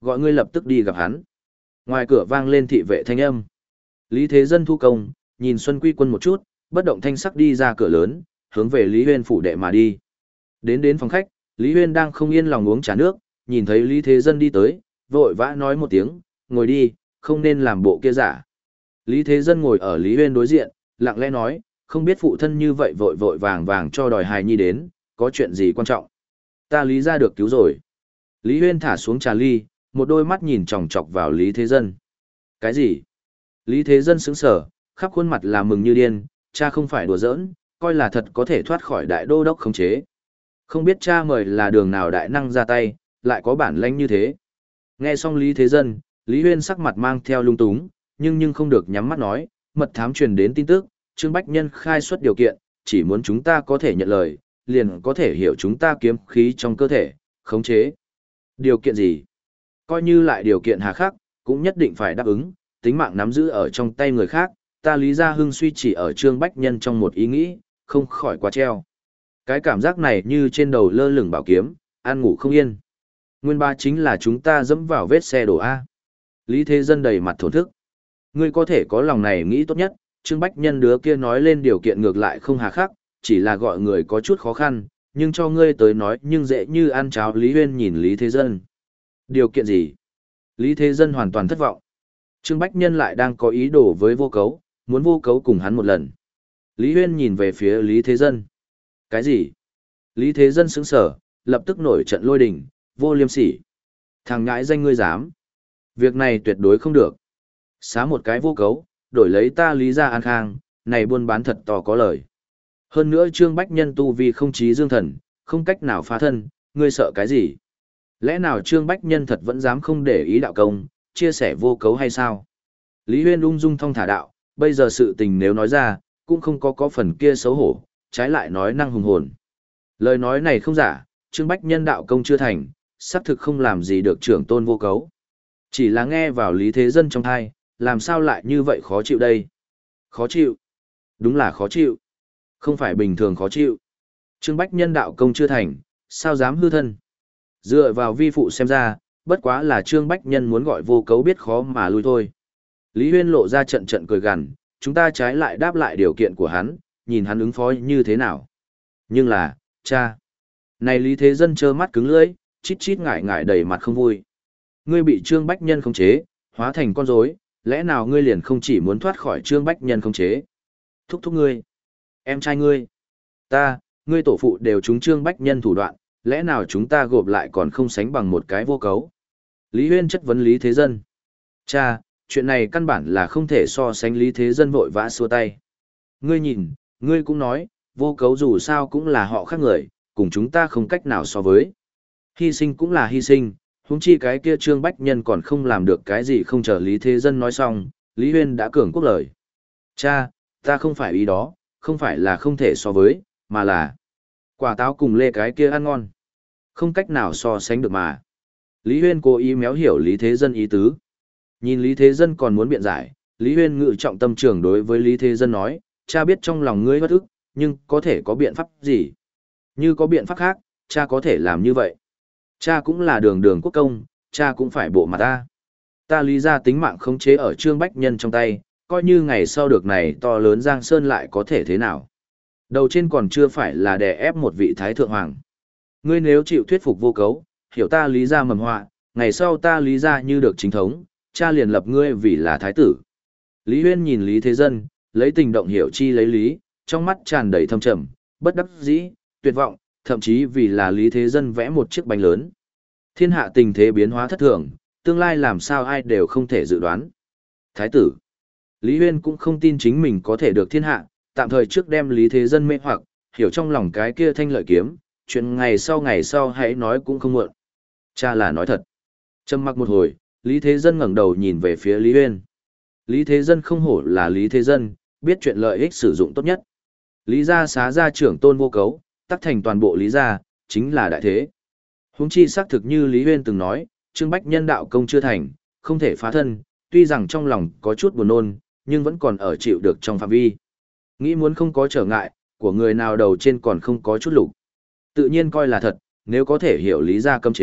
Speaker 1: gọi ngươi lập tức đi gặp hắn. Ngoài cửa vang lên thị vệ thanh âm. Lý Thế Dân thu công, nhìn Xuân Quy Quân một chút, bất động thanh sắc đi ra cửa lớn, hướng về Lý Huyên phủ đệ mà đi. Đến đến phòng khách, Lý Huyên đang không yên lòng uống trà nước, nhìn thấy Lý Thế Dân đi tới, vội vã nói một tiếng, ngồi đi, không nên làm bộ kia giả. Lý Thế Dân ngồi ở Lý Huyên đối diện, lặng lẽ nói, không biết phụ thân như vậy vội vội vàng vàng cho đòi hài nhi đến, có chuyện gì quan trọng. Ta Lý ra được cứu rồi. Lý Huyên thả xuống trà ly, một đôi mắt nhìn chòng chọc vào Lý Thế Dân. Cái gì? Lý Thế Dân sững sờ, khắp khuôn mặt là mừng như điên, cha không phải đùa giỡn, coi là thật có thể thoát khỏi đại đô đốc khống chế. Không biết cha mời là đường nào đại năng ra tay, lại có bản lãnh như thế. Nghe xong Lý Thế Dân, Lý Huyên sắc mặt mang theo lung túng, nhưng nhưng không được nhắm mắt nói, mật thám truyền đến tin tức, Trương Bách Nhân khai xuất điều kiện, chỉ muốn chúng ta có thể nhận lời, liền có thể hiểu chúng ta kiếm khí trong cơ thể, khống chế. Điều kiện gì? Coi như lại điều kiện hà khắc, cũng nhất định phải đáp ứng, tính mạng nắm giữ ở trong tay người khác, ta Lý Gia Hưng suy chỉ ở Trương Bách Nhân trong một ý nghĩ, không khỏi quá treo. Cái cảm giác này như trên đầu lơ lửng bảo kiếm, ăn ngủ không yên. Nguyên ba chính là chúng ta dẫm vào vết xe đổ A. Lý Thế Dân đầy mặt thổn thức. Ngươi có thể có lòng này nghĩ tốt nhất, Trương Bách Nhân đứa kia nói lên điều kiện ngược lại không hà khắc, chỉ là gọi người có chút khó khăn, nhưng cho ngươi tới nói nhưng dễ như ăn cháo. Lý Huyên nhìn Lý Thế Dân. Điều kiện gì? Lý Thế Dân hoàn toàn thất vọng. Trương Bách Nhân lại đang có ý đồ với vô cấu, muốn vô cấu cùng hắn một lần. Lý Huyên nhìn về phía Lý Thế Dân. Cái gì? Lý Thế Dân sững sở, lập tức nổi trận lôi đình, vô liêm sỉ. Thằng ngãi danh ngươi dám. Việc này tuyệt đối không được. Xá một cái vô cấu, đổi lấy ta Lý Gia an khang, này buôn bán thật to có lời. Hơn nữa Trương Bách Nhân tu vi không chí dương thần, không cách nào phá thân, ngươi sợ cái gì? Lẽ nào Trương Bách Nhân thật vẫn dám không để ý đạo công, chia sẻ vô cấu hay sao? Lý Huyên ung dung thong thả đạo, bây giờ sự tình nếu nói ra, cũng không có có phần kia xấu hổ, trái lại nói năng hùng hồn. Lời nói này không giả, Trương Bách Nhân đạo công chưa thành, xác thực không làm gì được trưởng tôn vô cấu. Chỉ là nghe vào Lý Thế Dân trong thai, làm sao lại như vậy khó chịu đây? Khó chịu? Đúng là khó chịu. Không phải bình thường khó chịu. Trương Bách Nhân đạo công chưa thành, sao dám hư thân? Dựa vào vi phụ xem ra, bất quá là Trương Bách Nhân muốn gọi vô cấu biết khó mà lui thôi. Lý Huyên lộ ra trận trận cười gằn, chúng ta trái lại đáp lại điều kiện của hắn, nhìn hắn ứng phó như thế nào. Nhưng là, cha. Này Lý Thế Dân trơ mắt cứng lưỡi, chít chít ngại ngại đầy mặt không vui. Ngươi bị Trương Bách Nhân khống chế, hóa thành con rối, lẽ nào ngươi liền không chỉ muốn thoát khỏi Trương Bách Nhân khống chế? Thúc thúc ngươi, em trai ngươi, ta, ngươi tổ phụ đều trúng Trương Bách Nhân thủ đoạn, lẽ nào chúng ta gộp lại còn không sánh bằng một cái vô cấu? Lý Huyên chất vấn Lý Thế Dân. Cha, chuyện này căn bản là không thể so sánh. Lý Thế Dân vội vã xua tay. Ngươi nhìn, ngươi cũng nói, vô cấu dù sao cũng là họ khác người, cùng chúng ta không cách nào so với. Hy sinh cũng là hy sinh, huống chi cái kia Trương Bách Nhân còn không làm được cái gì. Không chờ Lý Thế Dân nói xong, Lý Huyên đã cường quốc lời. Cha, ta không phải ý đó, không phải là không thể so với, mà là quả táo cùng lê cái kia ăn ngon. Không cách nào so sánh được mà. Lý Huyên cố ý méo hiểu Lý Thế Dân ý tứ. Nhìn Lý Thế Dân còn muốn biện giải, Lý Huyên ngự trọng tâm trường đối với Lý Thế Dân nói, cha biết trong lòng ngươi bất ức, nhưng có thể có biện pháp gì? Như có biện pháp khác, cha có thể làm như vậy. Cha cũng là đường đường quốc công, cha cũng phải bộ mặt ta. Ta Lý ra tính mạng khống chế ở Trương Bách Nhân trong tay, coi như ngày sau được này to lớn Giang Sơn lại có thể thế nào. Đầu trên còn chưa phải là đè ép một vị thái thượng hoàng. Ngươi nếu chịu thuyết phục vô cấu, hiểu ta Lý ra mầm họa, ngày sau ta Lý ra như được chính thống, cha liền lập ngươi vì là thái tử. Lý Huyên nhìn Lý Thế Dân, lấy tình động hiểu chi lấy lý, trong mắt tràn đầy thâm trầm, bất đắc dĩ, tuyệt vọng, thậm chí vì là Lý Thế Dân vẽ một chiếc bánh lớn. Thiên hạ tình thế biến hóa thất thường, tương lai làm sao ai đều không thể dự đoán. Thái tử. Lý Huyên cũng không tin chính mình có thể được thiên hạ, tạm thời trước đem Lý Thế Dân mê hoặc, hiểu trong lòng cái kia thanh lợi kiếm, chuyện ngày sau ngày sau hãy nói cũng không muộn. Cha là nói thật. Trầm mặc một hồi, Lý Thế Dân ngẩng đầu nhìn về phía Lý Huyên. Lý Thế Dân không hổ là Lý Thế Dân, biết chuyện lợi ích sử dụng tốt nhất. Lý gia xá gia trưởng tôn vô cấu, tắc thành toàn bộ Lý gia, chính là đại thế. Huống chi xác thực như Lý Huyên từng nói, Trương Bách Nhân đạo công chưa thành, không thể phá thân, tuy rằng trong lòng có chút buồn nôn, nhưng vẫn còn ở chịu được trong phạm vi. Nghĩ muốn không có trở ngại, của người nào đầu trên còn không có chút lục. Tự nhiên coi là thật, nếu có thể hiểu Lý gia cấm chế,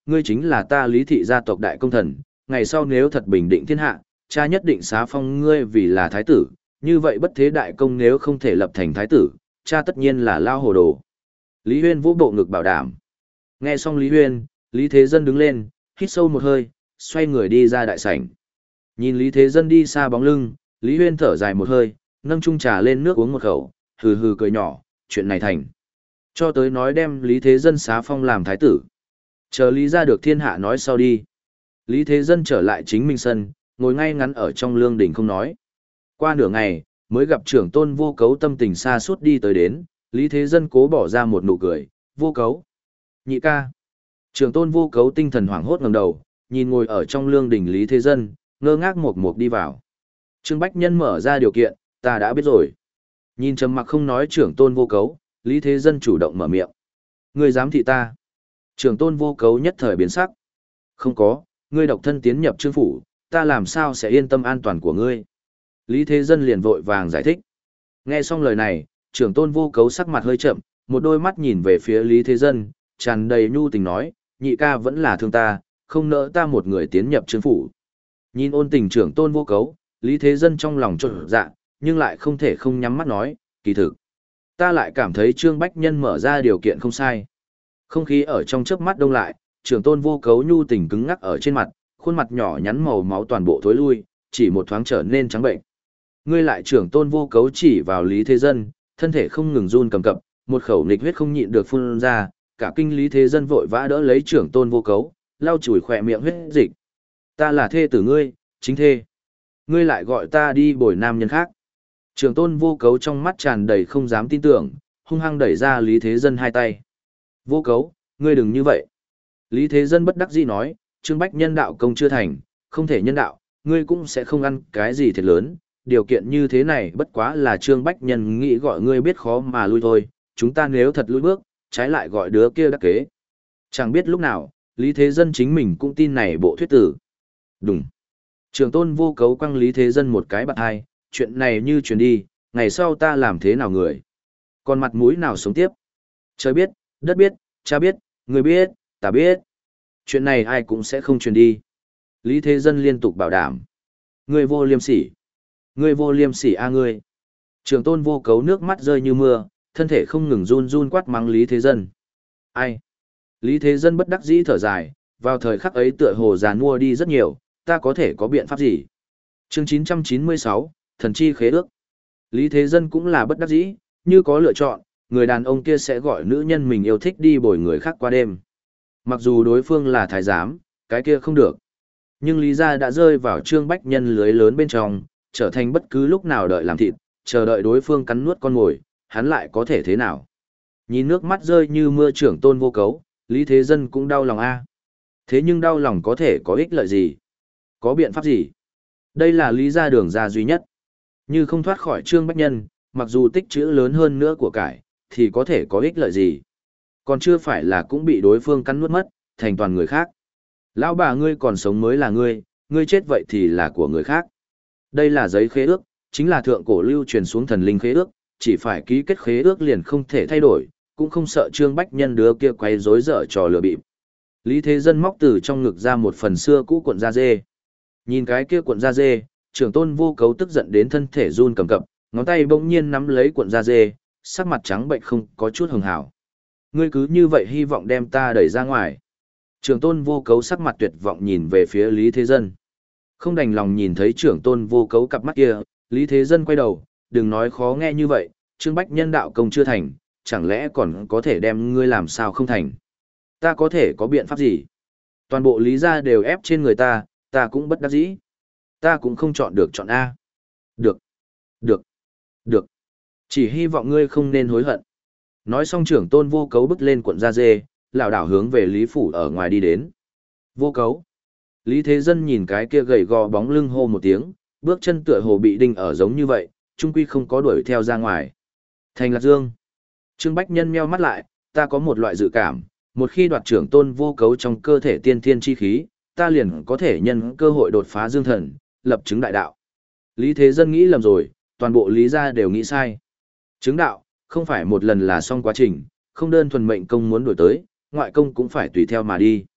Speaker 1: ngươi chính là ta Lý thị gia tộc đại công thần, ngày sau nếu thật bình định thiên hạ, cha nhất định xá phong ngươi vì là thái tử, như vậy bất thế đại công nếu không thể lập thành thái tử, cha tất nhiên là lao hồ đồ. Lý Huyên vũ bộ ngực bảo đảm. Nghe xong Lý Huyên, Lý Thế Dân đứng lên, hít sâu một hơi, xoay người đi ra đại sảnh. Nhìn Lý Thế Dân đi xa bóng lưng, Lý Huyên thở dài một hơi, nâng chung trà lên nước uống một khẩu, hừ hừ cười nhỏ, chuyện này thành. Cho tới nói đem Lý Thế Dân xá phong làm thái tử. Chờ Lý ra được thiên hạ nói sau đi. Lý Thế Dân trở lại chính mình sân, ngồi ngay ngắn ở trong lương đỉnh không nói. Qua nửa ngày, mới gặp trưởng tôn vô cấu tâm tình xa suốt đi tới đến, Lý Thế Dân cố bỏ ra một nụ cười, vô cấu. Nhị ca. Trưởng tôn vô cấu tinh thần hoảng hốt ngẩng đầu, nhìn ngồi ở trong lương đỉnh Lý Thế Dân, ngơ ngác một một đi vào. Trương Bách Nhân mở ra điều kiện, ta đã biết rồi. Nhìn trầm mặc không nói trưởng tôn vô cấu, Lý Thế Dân chủ động mở miệng. Ngươi dám thị ta. Trưởng tôn vô cấu nhất thời biến sắc. Không có, ngươi độc thân tiến nhập trương phủ, ta làm sao sẽ yên tâm an toàn của ngươi. Lý Thế Dân liền vội vàng giải thích. Nghe xong lời này, trưởng tôn vô cấu sắc mặt hơi chậm, một đôi mắt nhìn về phía Lý Thế Dân, tràn đầy nhu tình nói, nhị ca vẫn là thương ta, không nỡ ta một người tiến nhập trương phủ. Nhìn ôn tình trưởng tôn vô cấu, Lý Thế Dân trong lòng trộn dạ, nhưng lại không thể không nhắm mắt nói, kỳ thực. Ta lại cảm thấy Trương Bách Nhân mở ra điều kiện không sai. Không khí ở trong chớp mắt đông lại, trưởng tôn vô cấu nhu tình cứng ngắc ở trên mặt, khuôn mặt nhỏ nhắn màu máu toàn bộ thối lui, chỉ một thoáng trở nên trắng bệnh. Ngươi lại trưởng tôn vô cấu chỉ vào Lý Thế Dân, thân thể không ngừng run cầm cập, một khẩu nghịch huyết không nhịn được phun ra, cả kinh Lý Thế Dân vội vã đỡ lấy trưởng tôn vô cấu, lau chùi khỏe miệng huyết dịch. Ta là thê tử ngươi, chính thê. Ngươi lại gọi ta đi bồi nam nhân khác. Trưởng tôn vô cấu trong mắt tràn đầy không dám tin tưởng, hung hăng đẩy ra Lý Thế Dân hai tay. Vô cấu, ngươi đừng như vậy. Lý Thế Dân bất đắc dĩ nói, Trương Bách nhân đạo công chưa thành, không thể nhân đạo, ngươi cũng sẽ không ăn cái gì thiệt lớn. Điều kiện như thế này bất quá là Trương Bách nhân nghĩ gọi ngươi biết khó mà lui thôi, chúng ta nếu thật lui bước, trái lại gọi đứa kia đắc kế. Chẳng biết lúc nào, Lý Thế Dân chính mình cũng tin này bộ thuyết tử. Đúng. Trường tôn vô cấu quăng Lý Thế Dân một cái bạt hai, chuyện này như truyền đi, ngày sau ta làm thế nào người? Còn mặt mũi nào sống tiếp? Trời biết, đất biết, cha biết, người biết, ta biết. Chuyện này ai cũng sẽ không truyền đi. Lý Thế Dân liên tục bảo đảm. Người vô liêm sỉ. Người vô liêm sỉ a ngươi. Trường tôn vô cấu nước mắt rơi như mưa, thân thể không ngừng run run quát mắng Lý Thế Dân. Ai? Lý Thế Dân bất đắc dĩ thở dài, vào thời khắc ấy tựa hồ già nua đi rất nhiều, ta có thể có biện pháp gì? Chương chín trăm chín mươi sáu, Thần chi khế ước. Lý Thế Dân cũng là bất đắc dĩ, như có lựa chọn, người đàn ông kia sẽ gọi nữ nhân mình yêu thích đi bồi người khác qua đêm. Mặc dù đối phương là thái giám, cái kia không được. Nhưng Lý gia đã rơi vào Trương Bách Nhân lưới lớn bên trong, trở thành bất cứ lúc nào đợi làm thịt, chờ đợi đối phương cắn nuốt con mồi, hắn lại có thể thế nào? Nhìn nước mắt rơi như mưa trưởng tôn vô cấu, Lý Thế Dân cũng đau lòng a. Thế nhưng đau lòng có thể có ích lợi gì? Có biện pháp gì? Đây là lý ra đường ra duy nhất. Như không thoát khỏi Trương Bách Nhân, mặc dù tích trữ lớn hơn nữa của cải, thì có thể có ích lợi gì? Còn chưa phải là cũng bị đối phương cắn nuốt mất, thành toàn người khác. Lão bà ngươi còn sống mới là ngươi, ngươi chết vậy thì là của người khác. Đây là giấy khế ước, chính là thượng cổ lưu truyền xuống thần linh khế ước, chỉ phải ký kết khế ước liền không thể thay đổi, cũng không sợ Trương Bách Nhân đứa kia quay rối dở trò lừa bịp. Lý Thế Dân móc từ trong ngực ra một phần xưa cũ cuộn da dê. Nhìn cái kia cuộn da dê, trưởng tôn vô cấu tức giận đến thân thể run cầm cập, ngón tay bỗng nhiên nắm lấy cuộn da dê, sắc mặt trắng bệnh không có chút hường hảo. Ngươi cứ như vậy hy vọng đem ta đẩy ra ngoài. Trưởng tôn vô cấu sắc mặt tuyệt vọng nhìn về phía Lý Thế Dân. Không đành lòng nhìn thấy trưởng tôn vô cấu cặp mắt kia, Lý Thế Dân quay đầu, đừng nói khó nghe như vậy, Trương Bách Nhân đạo công chưa thành, chẳng lẽ còn có thể đem ngươi làm sao không thành. Ta có thể có biện pháp gì? Toàn bộ lý gia đều ép trên người ta, ta cũng bất đắc dĩ. Ta cũng không chọn được chọn A. Được. Được. Được. Chỉ hy vọng ngươi không nên hối hận. Nói xong trưởng tôn vô cấu bước lên cuộn da dê, lảo đảo hướng về Lý Phủ ở ngoài đi đến. Vô cấu. Lý Thế Dân nhìn cái kia gầy gò bóng lưng hô một tiếng, bước chân tựa hồ bị đinh ở giống như vậy, trung quy không có đuổi theo ra ngoài. Thành Lạc Dương. Trương Bách Nhân meo mắt lại, ta có một loại dự cảm, một khi đoạt trưởng tôn vô cấu trong cơ thể tiên thiên chi khí, ta liền có thể nhân cơ hội đột phá dương thần, lập chứng đại đạo. Lý Thế Dân nghĩ lầm rồi, toàn bộ lý gia đều nghĩ sai. Chứng đạo, không phải một lần là xong quá trình, không đơn thuần mệnh công muốn đổi tới, ngoại công cũng phải tùy theo mà đi.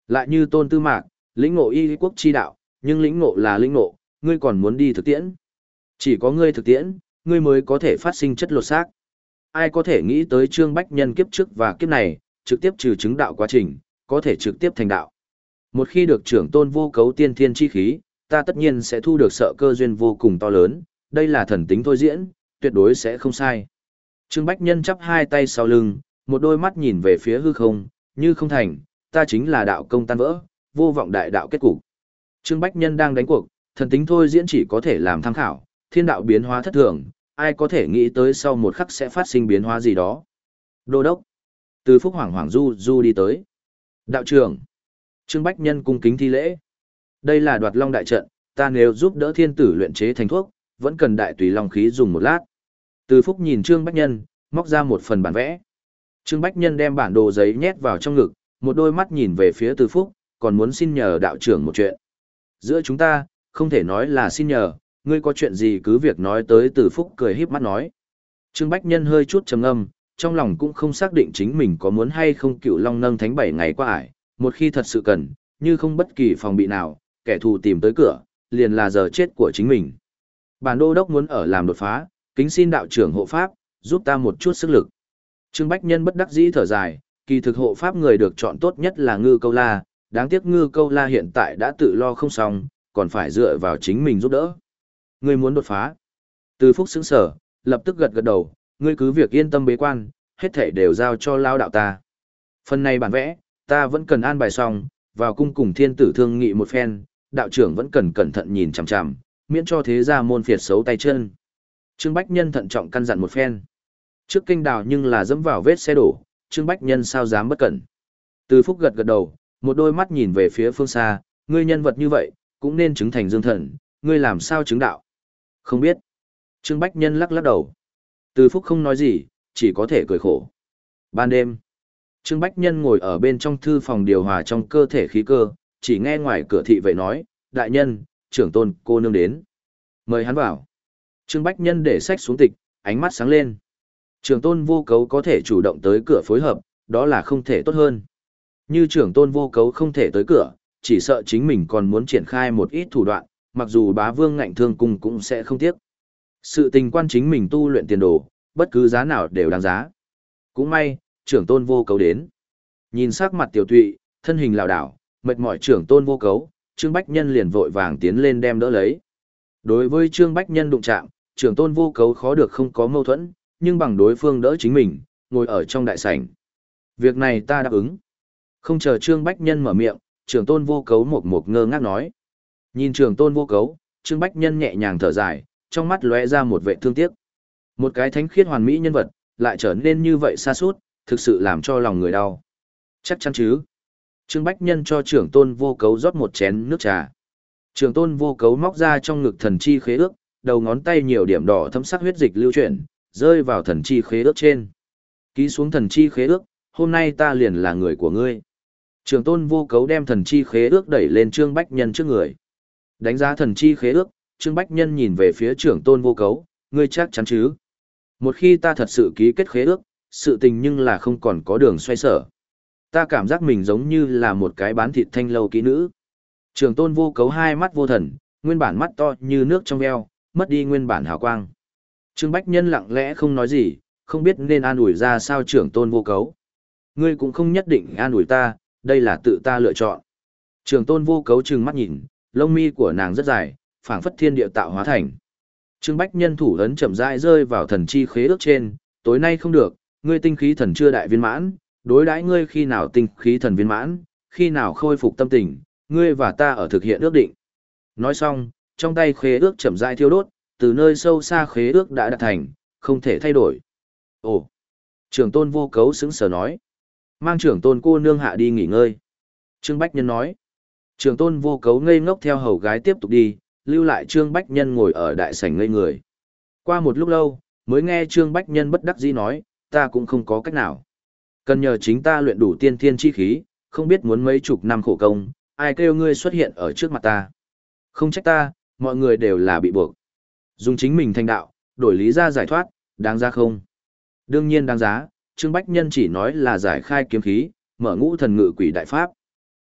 Speaker 1: Lại như Tôn Tư Mạc, lĩnh ngộ y quốc chi đạo, nhưng lĩnh ngộ là lĩnh ngộ, ngươi còn muốn đi thực tiễn. Chỉ có ngươi thực tiễn, ngươi mới có thể phát sinh chất lột xác. Ai có thể nghĩ tới Trương Bách Nhân kiếp trước và kiếp này, trực tiếp trừ chứng đạo quá trình, có thể trực tiếp thành đạo. Một khi được trưởng tôn vô cấu tiên thiên chi khí, ta tất nhiên sẽ thu được sợ cơ duyên vô cùng to lớn, đây là thần tính thôi diễn, tuyệt đối sẽ không sai. Trương Bách Nhân chắp hai tay sau lưng, một đôi mắt nhìn về phía hư không, như không thành, ta chính là đạo công tan vỡ, vô vọng đại đạo kết cục. Trương Bách Nhân đang đánh cuộc, thần tính thôi diễn chỉ có thể làm tham khảo, thiên đạo biến hóa thất thường, ai có thể nghĩ tới sau một khắc sẽ phát sinh biến hóa gì đó. Đô đốc. Từ Phúc hoảng hoảng du du đi tới. Đạo trưởng. Trương Bách Nhân cung kính thi lễ. Đây là Đoạt Long đại trận, ta nếu giúp đỡ thiên tử luyện chế thành thuốc, vẫn cần đại tùy long khí dùng một lát. Từ Phúc nhìn Trương Bách Nhân, móc ra một phần bản vẽ. Trương Bách Nhân đem bản đồ giấy nhét vào trong ngực, một đôi mắt nhìn về phía Từ Phúc, còn muốn xin nhờ đạo trưởng một chuyện. Giữa chúng ta, không thể nói là xin nhờ, ngươi có chuyện gì cứ việc nói tới. Từ Phúc cười híp mắt nói. Trương Bách Nhân hơi chút trầm ngâm, trong lòng cũng không xác định chính mình có muốn hay không Cựu Long nâng thánh bảy ngày qua ải, một khi thật sự cần, như không bất kỳ phòng bị nào, kẻ thù tìm tới cửa, liền là giờ chết của chính mình. Bản đô đốc muốn ở làm đột phá, kính xin đạo trưởng hộ pháp, giúp ta một chút sức lực. Trương Bách Nhân bất đắc dĩ thở dài, kỳ thực hộ pháp người được chọn tốt nhất là Ngư Câu La, đáng tiếc Ngư Câu La hiện tại đã tự lo không xong, còn phải dựa vào chính mình giúp đỡ. Ngươi muốn đột phá. Từ Phúc sững sở, lập tức gật gật đầu, ngươi cứ việc yên tâm bế quan, hết thảy đều giao cho lao đạo ta. Phần này bản vẽ, ta vẫn cần an bài xong, vào cung cùng thiên tử thương nghị một phen, đạo trưởng vẫn cần cẩn thận nhìn chằm chằm, miễn cho thế gia môn phiệt xấu tay chân. Trương Bách Nhân thận trọng căn dặn một phen. Trước kinh đào nhưng là dẫm vào vết xe đổ, Trương Bách Nhân sao dám bất cẩn. Từ Phúc gật gật đầu, một đôi mắt nhìn về phía phương xa, ngươi nhân vật như vậy, cũng nên chứng thành dương thần, ngươi làm sao chứng đạo? Không biết. Trương Bách Nhân lắc lắc đầu. Từ Phúc không nói gì, chỉ có thể cười khổ. Ban đêm, Trương Bách Nhân ngồi ở bên trong thư phòng điều hòa trong cơ thể khí cơ, chỉ nghe ngoài cửa thị vệ nói, đại nhân, trưởng tôn cô nương đến. Mời hắn vào. Trương Bách Nhân để sách xuống tịch, ánh mắt sáng lên. Trưởng tôn vô cấu có thể chủ động tới cửa phối hợp, đó là không thể tốt hơn. Như trưởng tôn vô cấu không thể tới cửa, chỉ sợ chính mình còn muốn triển khai một ít thủ đoạn, mặc dù bá vương ngạnh thương cung cũng sẽ không tiếc. Sự tình quan chính mình tu luyện tiền đồ, bất cứ giá nào đều đáng giá. Cũng may, trưởng tôn vô cấu đến. Nhìn sắc mặt tiểu tụy, thân hình lảo đảo, mệt mỏi trưởng tôn vô cấu, Trương Bách Nhân liền vội vàng tiến lên đem đỡ lấy. Đối với Trương Bách Nhân đụng chạm, trưởng tôn vô cấu khó được không có mâu thuẫn, nhưng bằng đối phương đỡ chính mình, ngồi ở trong đại sảnh. Việc này ta đáp ứng. Không chờ Trương Bách Nhân mở miệng, trưởng tôn vô cấu một một ngơ ngác nói. Nhìn trưởng tôn vô cấu, Trương Bách Nhân nhẹ nhàng thở dài, trong mắt lóe ra một vẻ thương tiếc. Một cái thánh khiết hoàn mỹ nhân vật, lại trở nên như vậy xa suốt, thực sự làm cho lòng người đau. Chắc chắn chứ. Trương Bách Nhân cho trưởng tôn vô cấu rót một chén nước trà. Trưởng tôn vô cấu móc ra trong ngực thần chi khế ước, đầu ngón tay nhiều điểm đỏ thấm sắc huyết dịch lưu chuyển, rơi vào thần chi khế ước trên. Ký xuống thần chi khế ước, hôm nay ta liền là người của ngươi. Trưởng tôn vô cấu đem thần chi khế ước đẩy lên Trương Bách Nhân trước người. Đánh giá thần chi khế ước, Trương Bách Nhân nhìn về phía trưởng tôn vô cấu, ngươi chắc chắn chứ? Một khi ta thật sự ký kết khế ước, sự tình nhưng là không còn có đường xoay sở. Ta cảm giác mình giống như là một cái bán thịt thanh lâu kỹ nữ. Trưởng tôn vô cấu hai mắt vô thần, nguyên bản mắt to như nước trong veo, mất đi nguyên bản hào quang. Trương Bách Nhân lặng lẽ không nói gì, không biết nên an ủi ra sao trưởng tôn vô cấu. Ngươi cũng không nhất định an ủi ta, đây là tự ta lựa chọn. Trưởng tôn vô cấu trừng mắt nhìn, lông mi của nàng rất dài, phảng phất thiên địa tạo hóa thành. Trương Bách Nhân thủ ấn chậm rãi rơi vào thần chi khế ước trên, tối nay không được, ngươi tinh khí thần chưa đại viên mãn, đối đãi ngươi khi nào tinh khí thần viên mãn, khi nào khôi phục tâm tình, ngươi và ta ở thực hiện ước định. Nói xong, trong tay khế ước chậm rãi thiêu đốt, từ nơi sâu xa khế ước đã đạt thành, không thể thay đổi. Ồ, trưởng tôn vô cấu sững sờ nói, mang trưởng tôn cô nương hạ đi nghỉ ngơi. Trương Bách Nhân nói, trưởng tôn vô cấu ngây ngốc theo hầu gái tiếp tục đi, lưu lại Trương Bách Nhân ngồi ở đại sảnh ngây người. Qua một lúc lâu, mới nghe Trương Bách Nhân bất đắc dĩ nói, ta cũng không có cách nào. Cần nhờ chính ta luyện đủ tiên thiên chi khí, không biết muốn mấy chục năm khổ công, ai kêu ngươi xuất hiện ở trước mặt ta. Không trách ta, mọi người đều là bị buộc. Dùng chính mình thành đạo, đổi lý ra giải thoát, đáng giá không? Đương nhiên đáng giá, Trương Bách Nhân chỉ nói là giải khai kiếm khí, mở ngũ thần ngự quỷ đại pháp.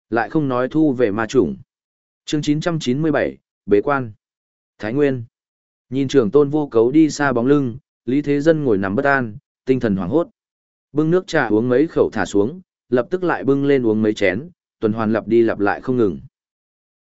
Speaker 1: Lại không nói thu về ma chủng. Chương chín trăm chín mươi bảy, Bế quan. Thái Nguyên. Nhìn trưởng tôn vô cấu đi xa bóng lưng, Lý Thế Dân ngồi nằm bất an, tinh thần hoảng hốt. Bưng nước trà uống mấy khẩu thả xuống, lập tức lại bưng lên uống mấy chén, tuần hoàn lặp đi lặp lại không ngừng.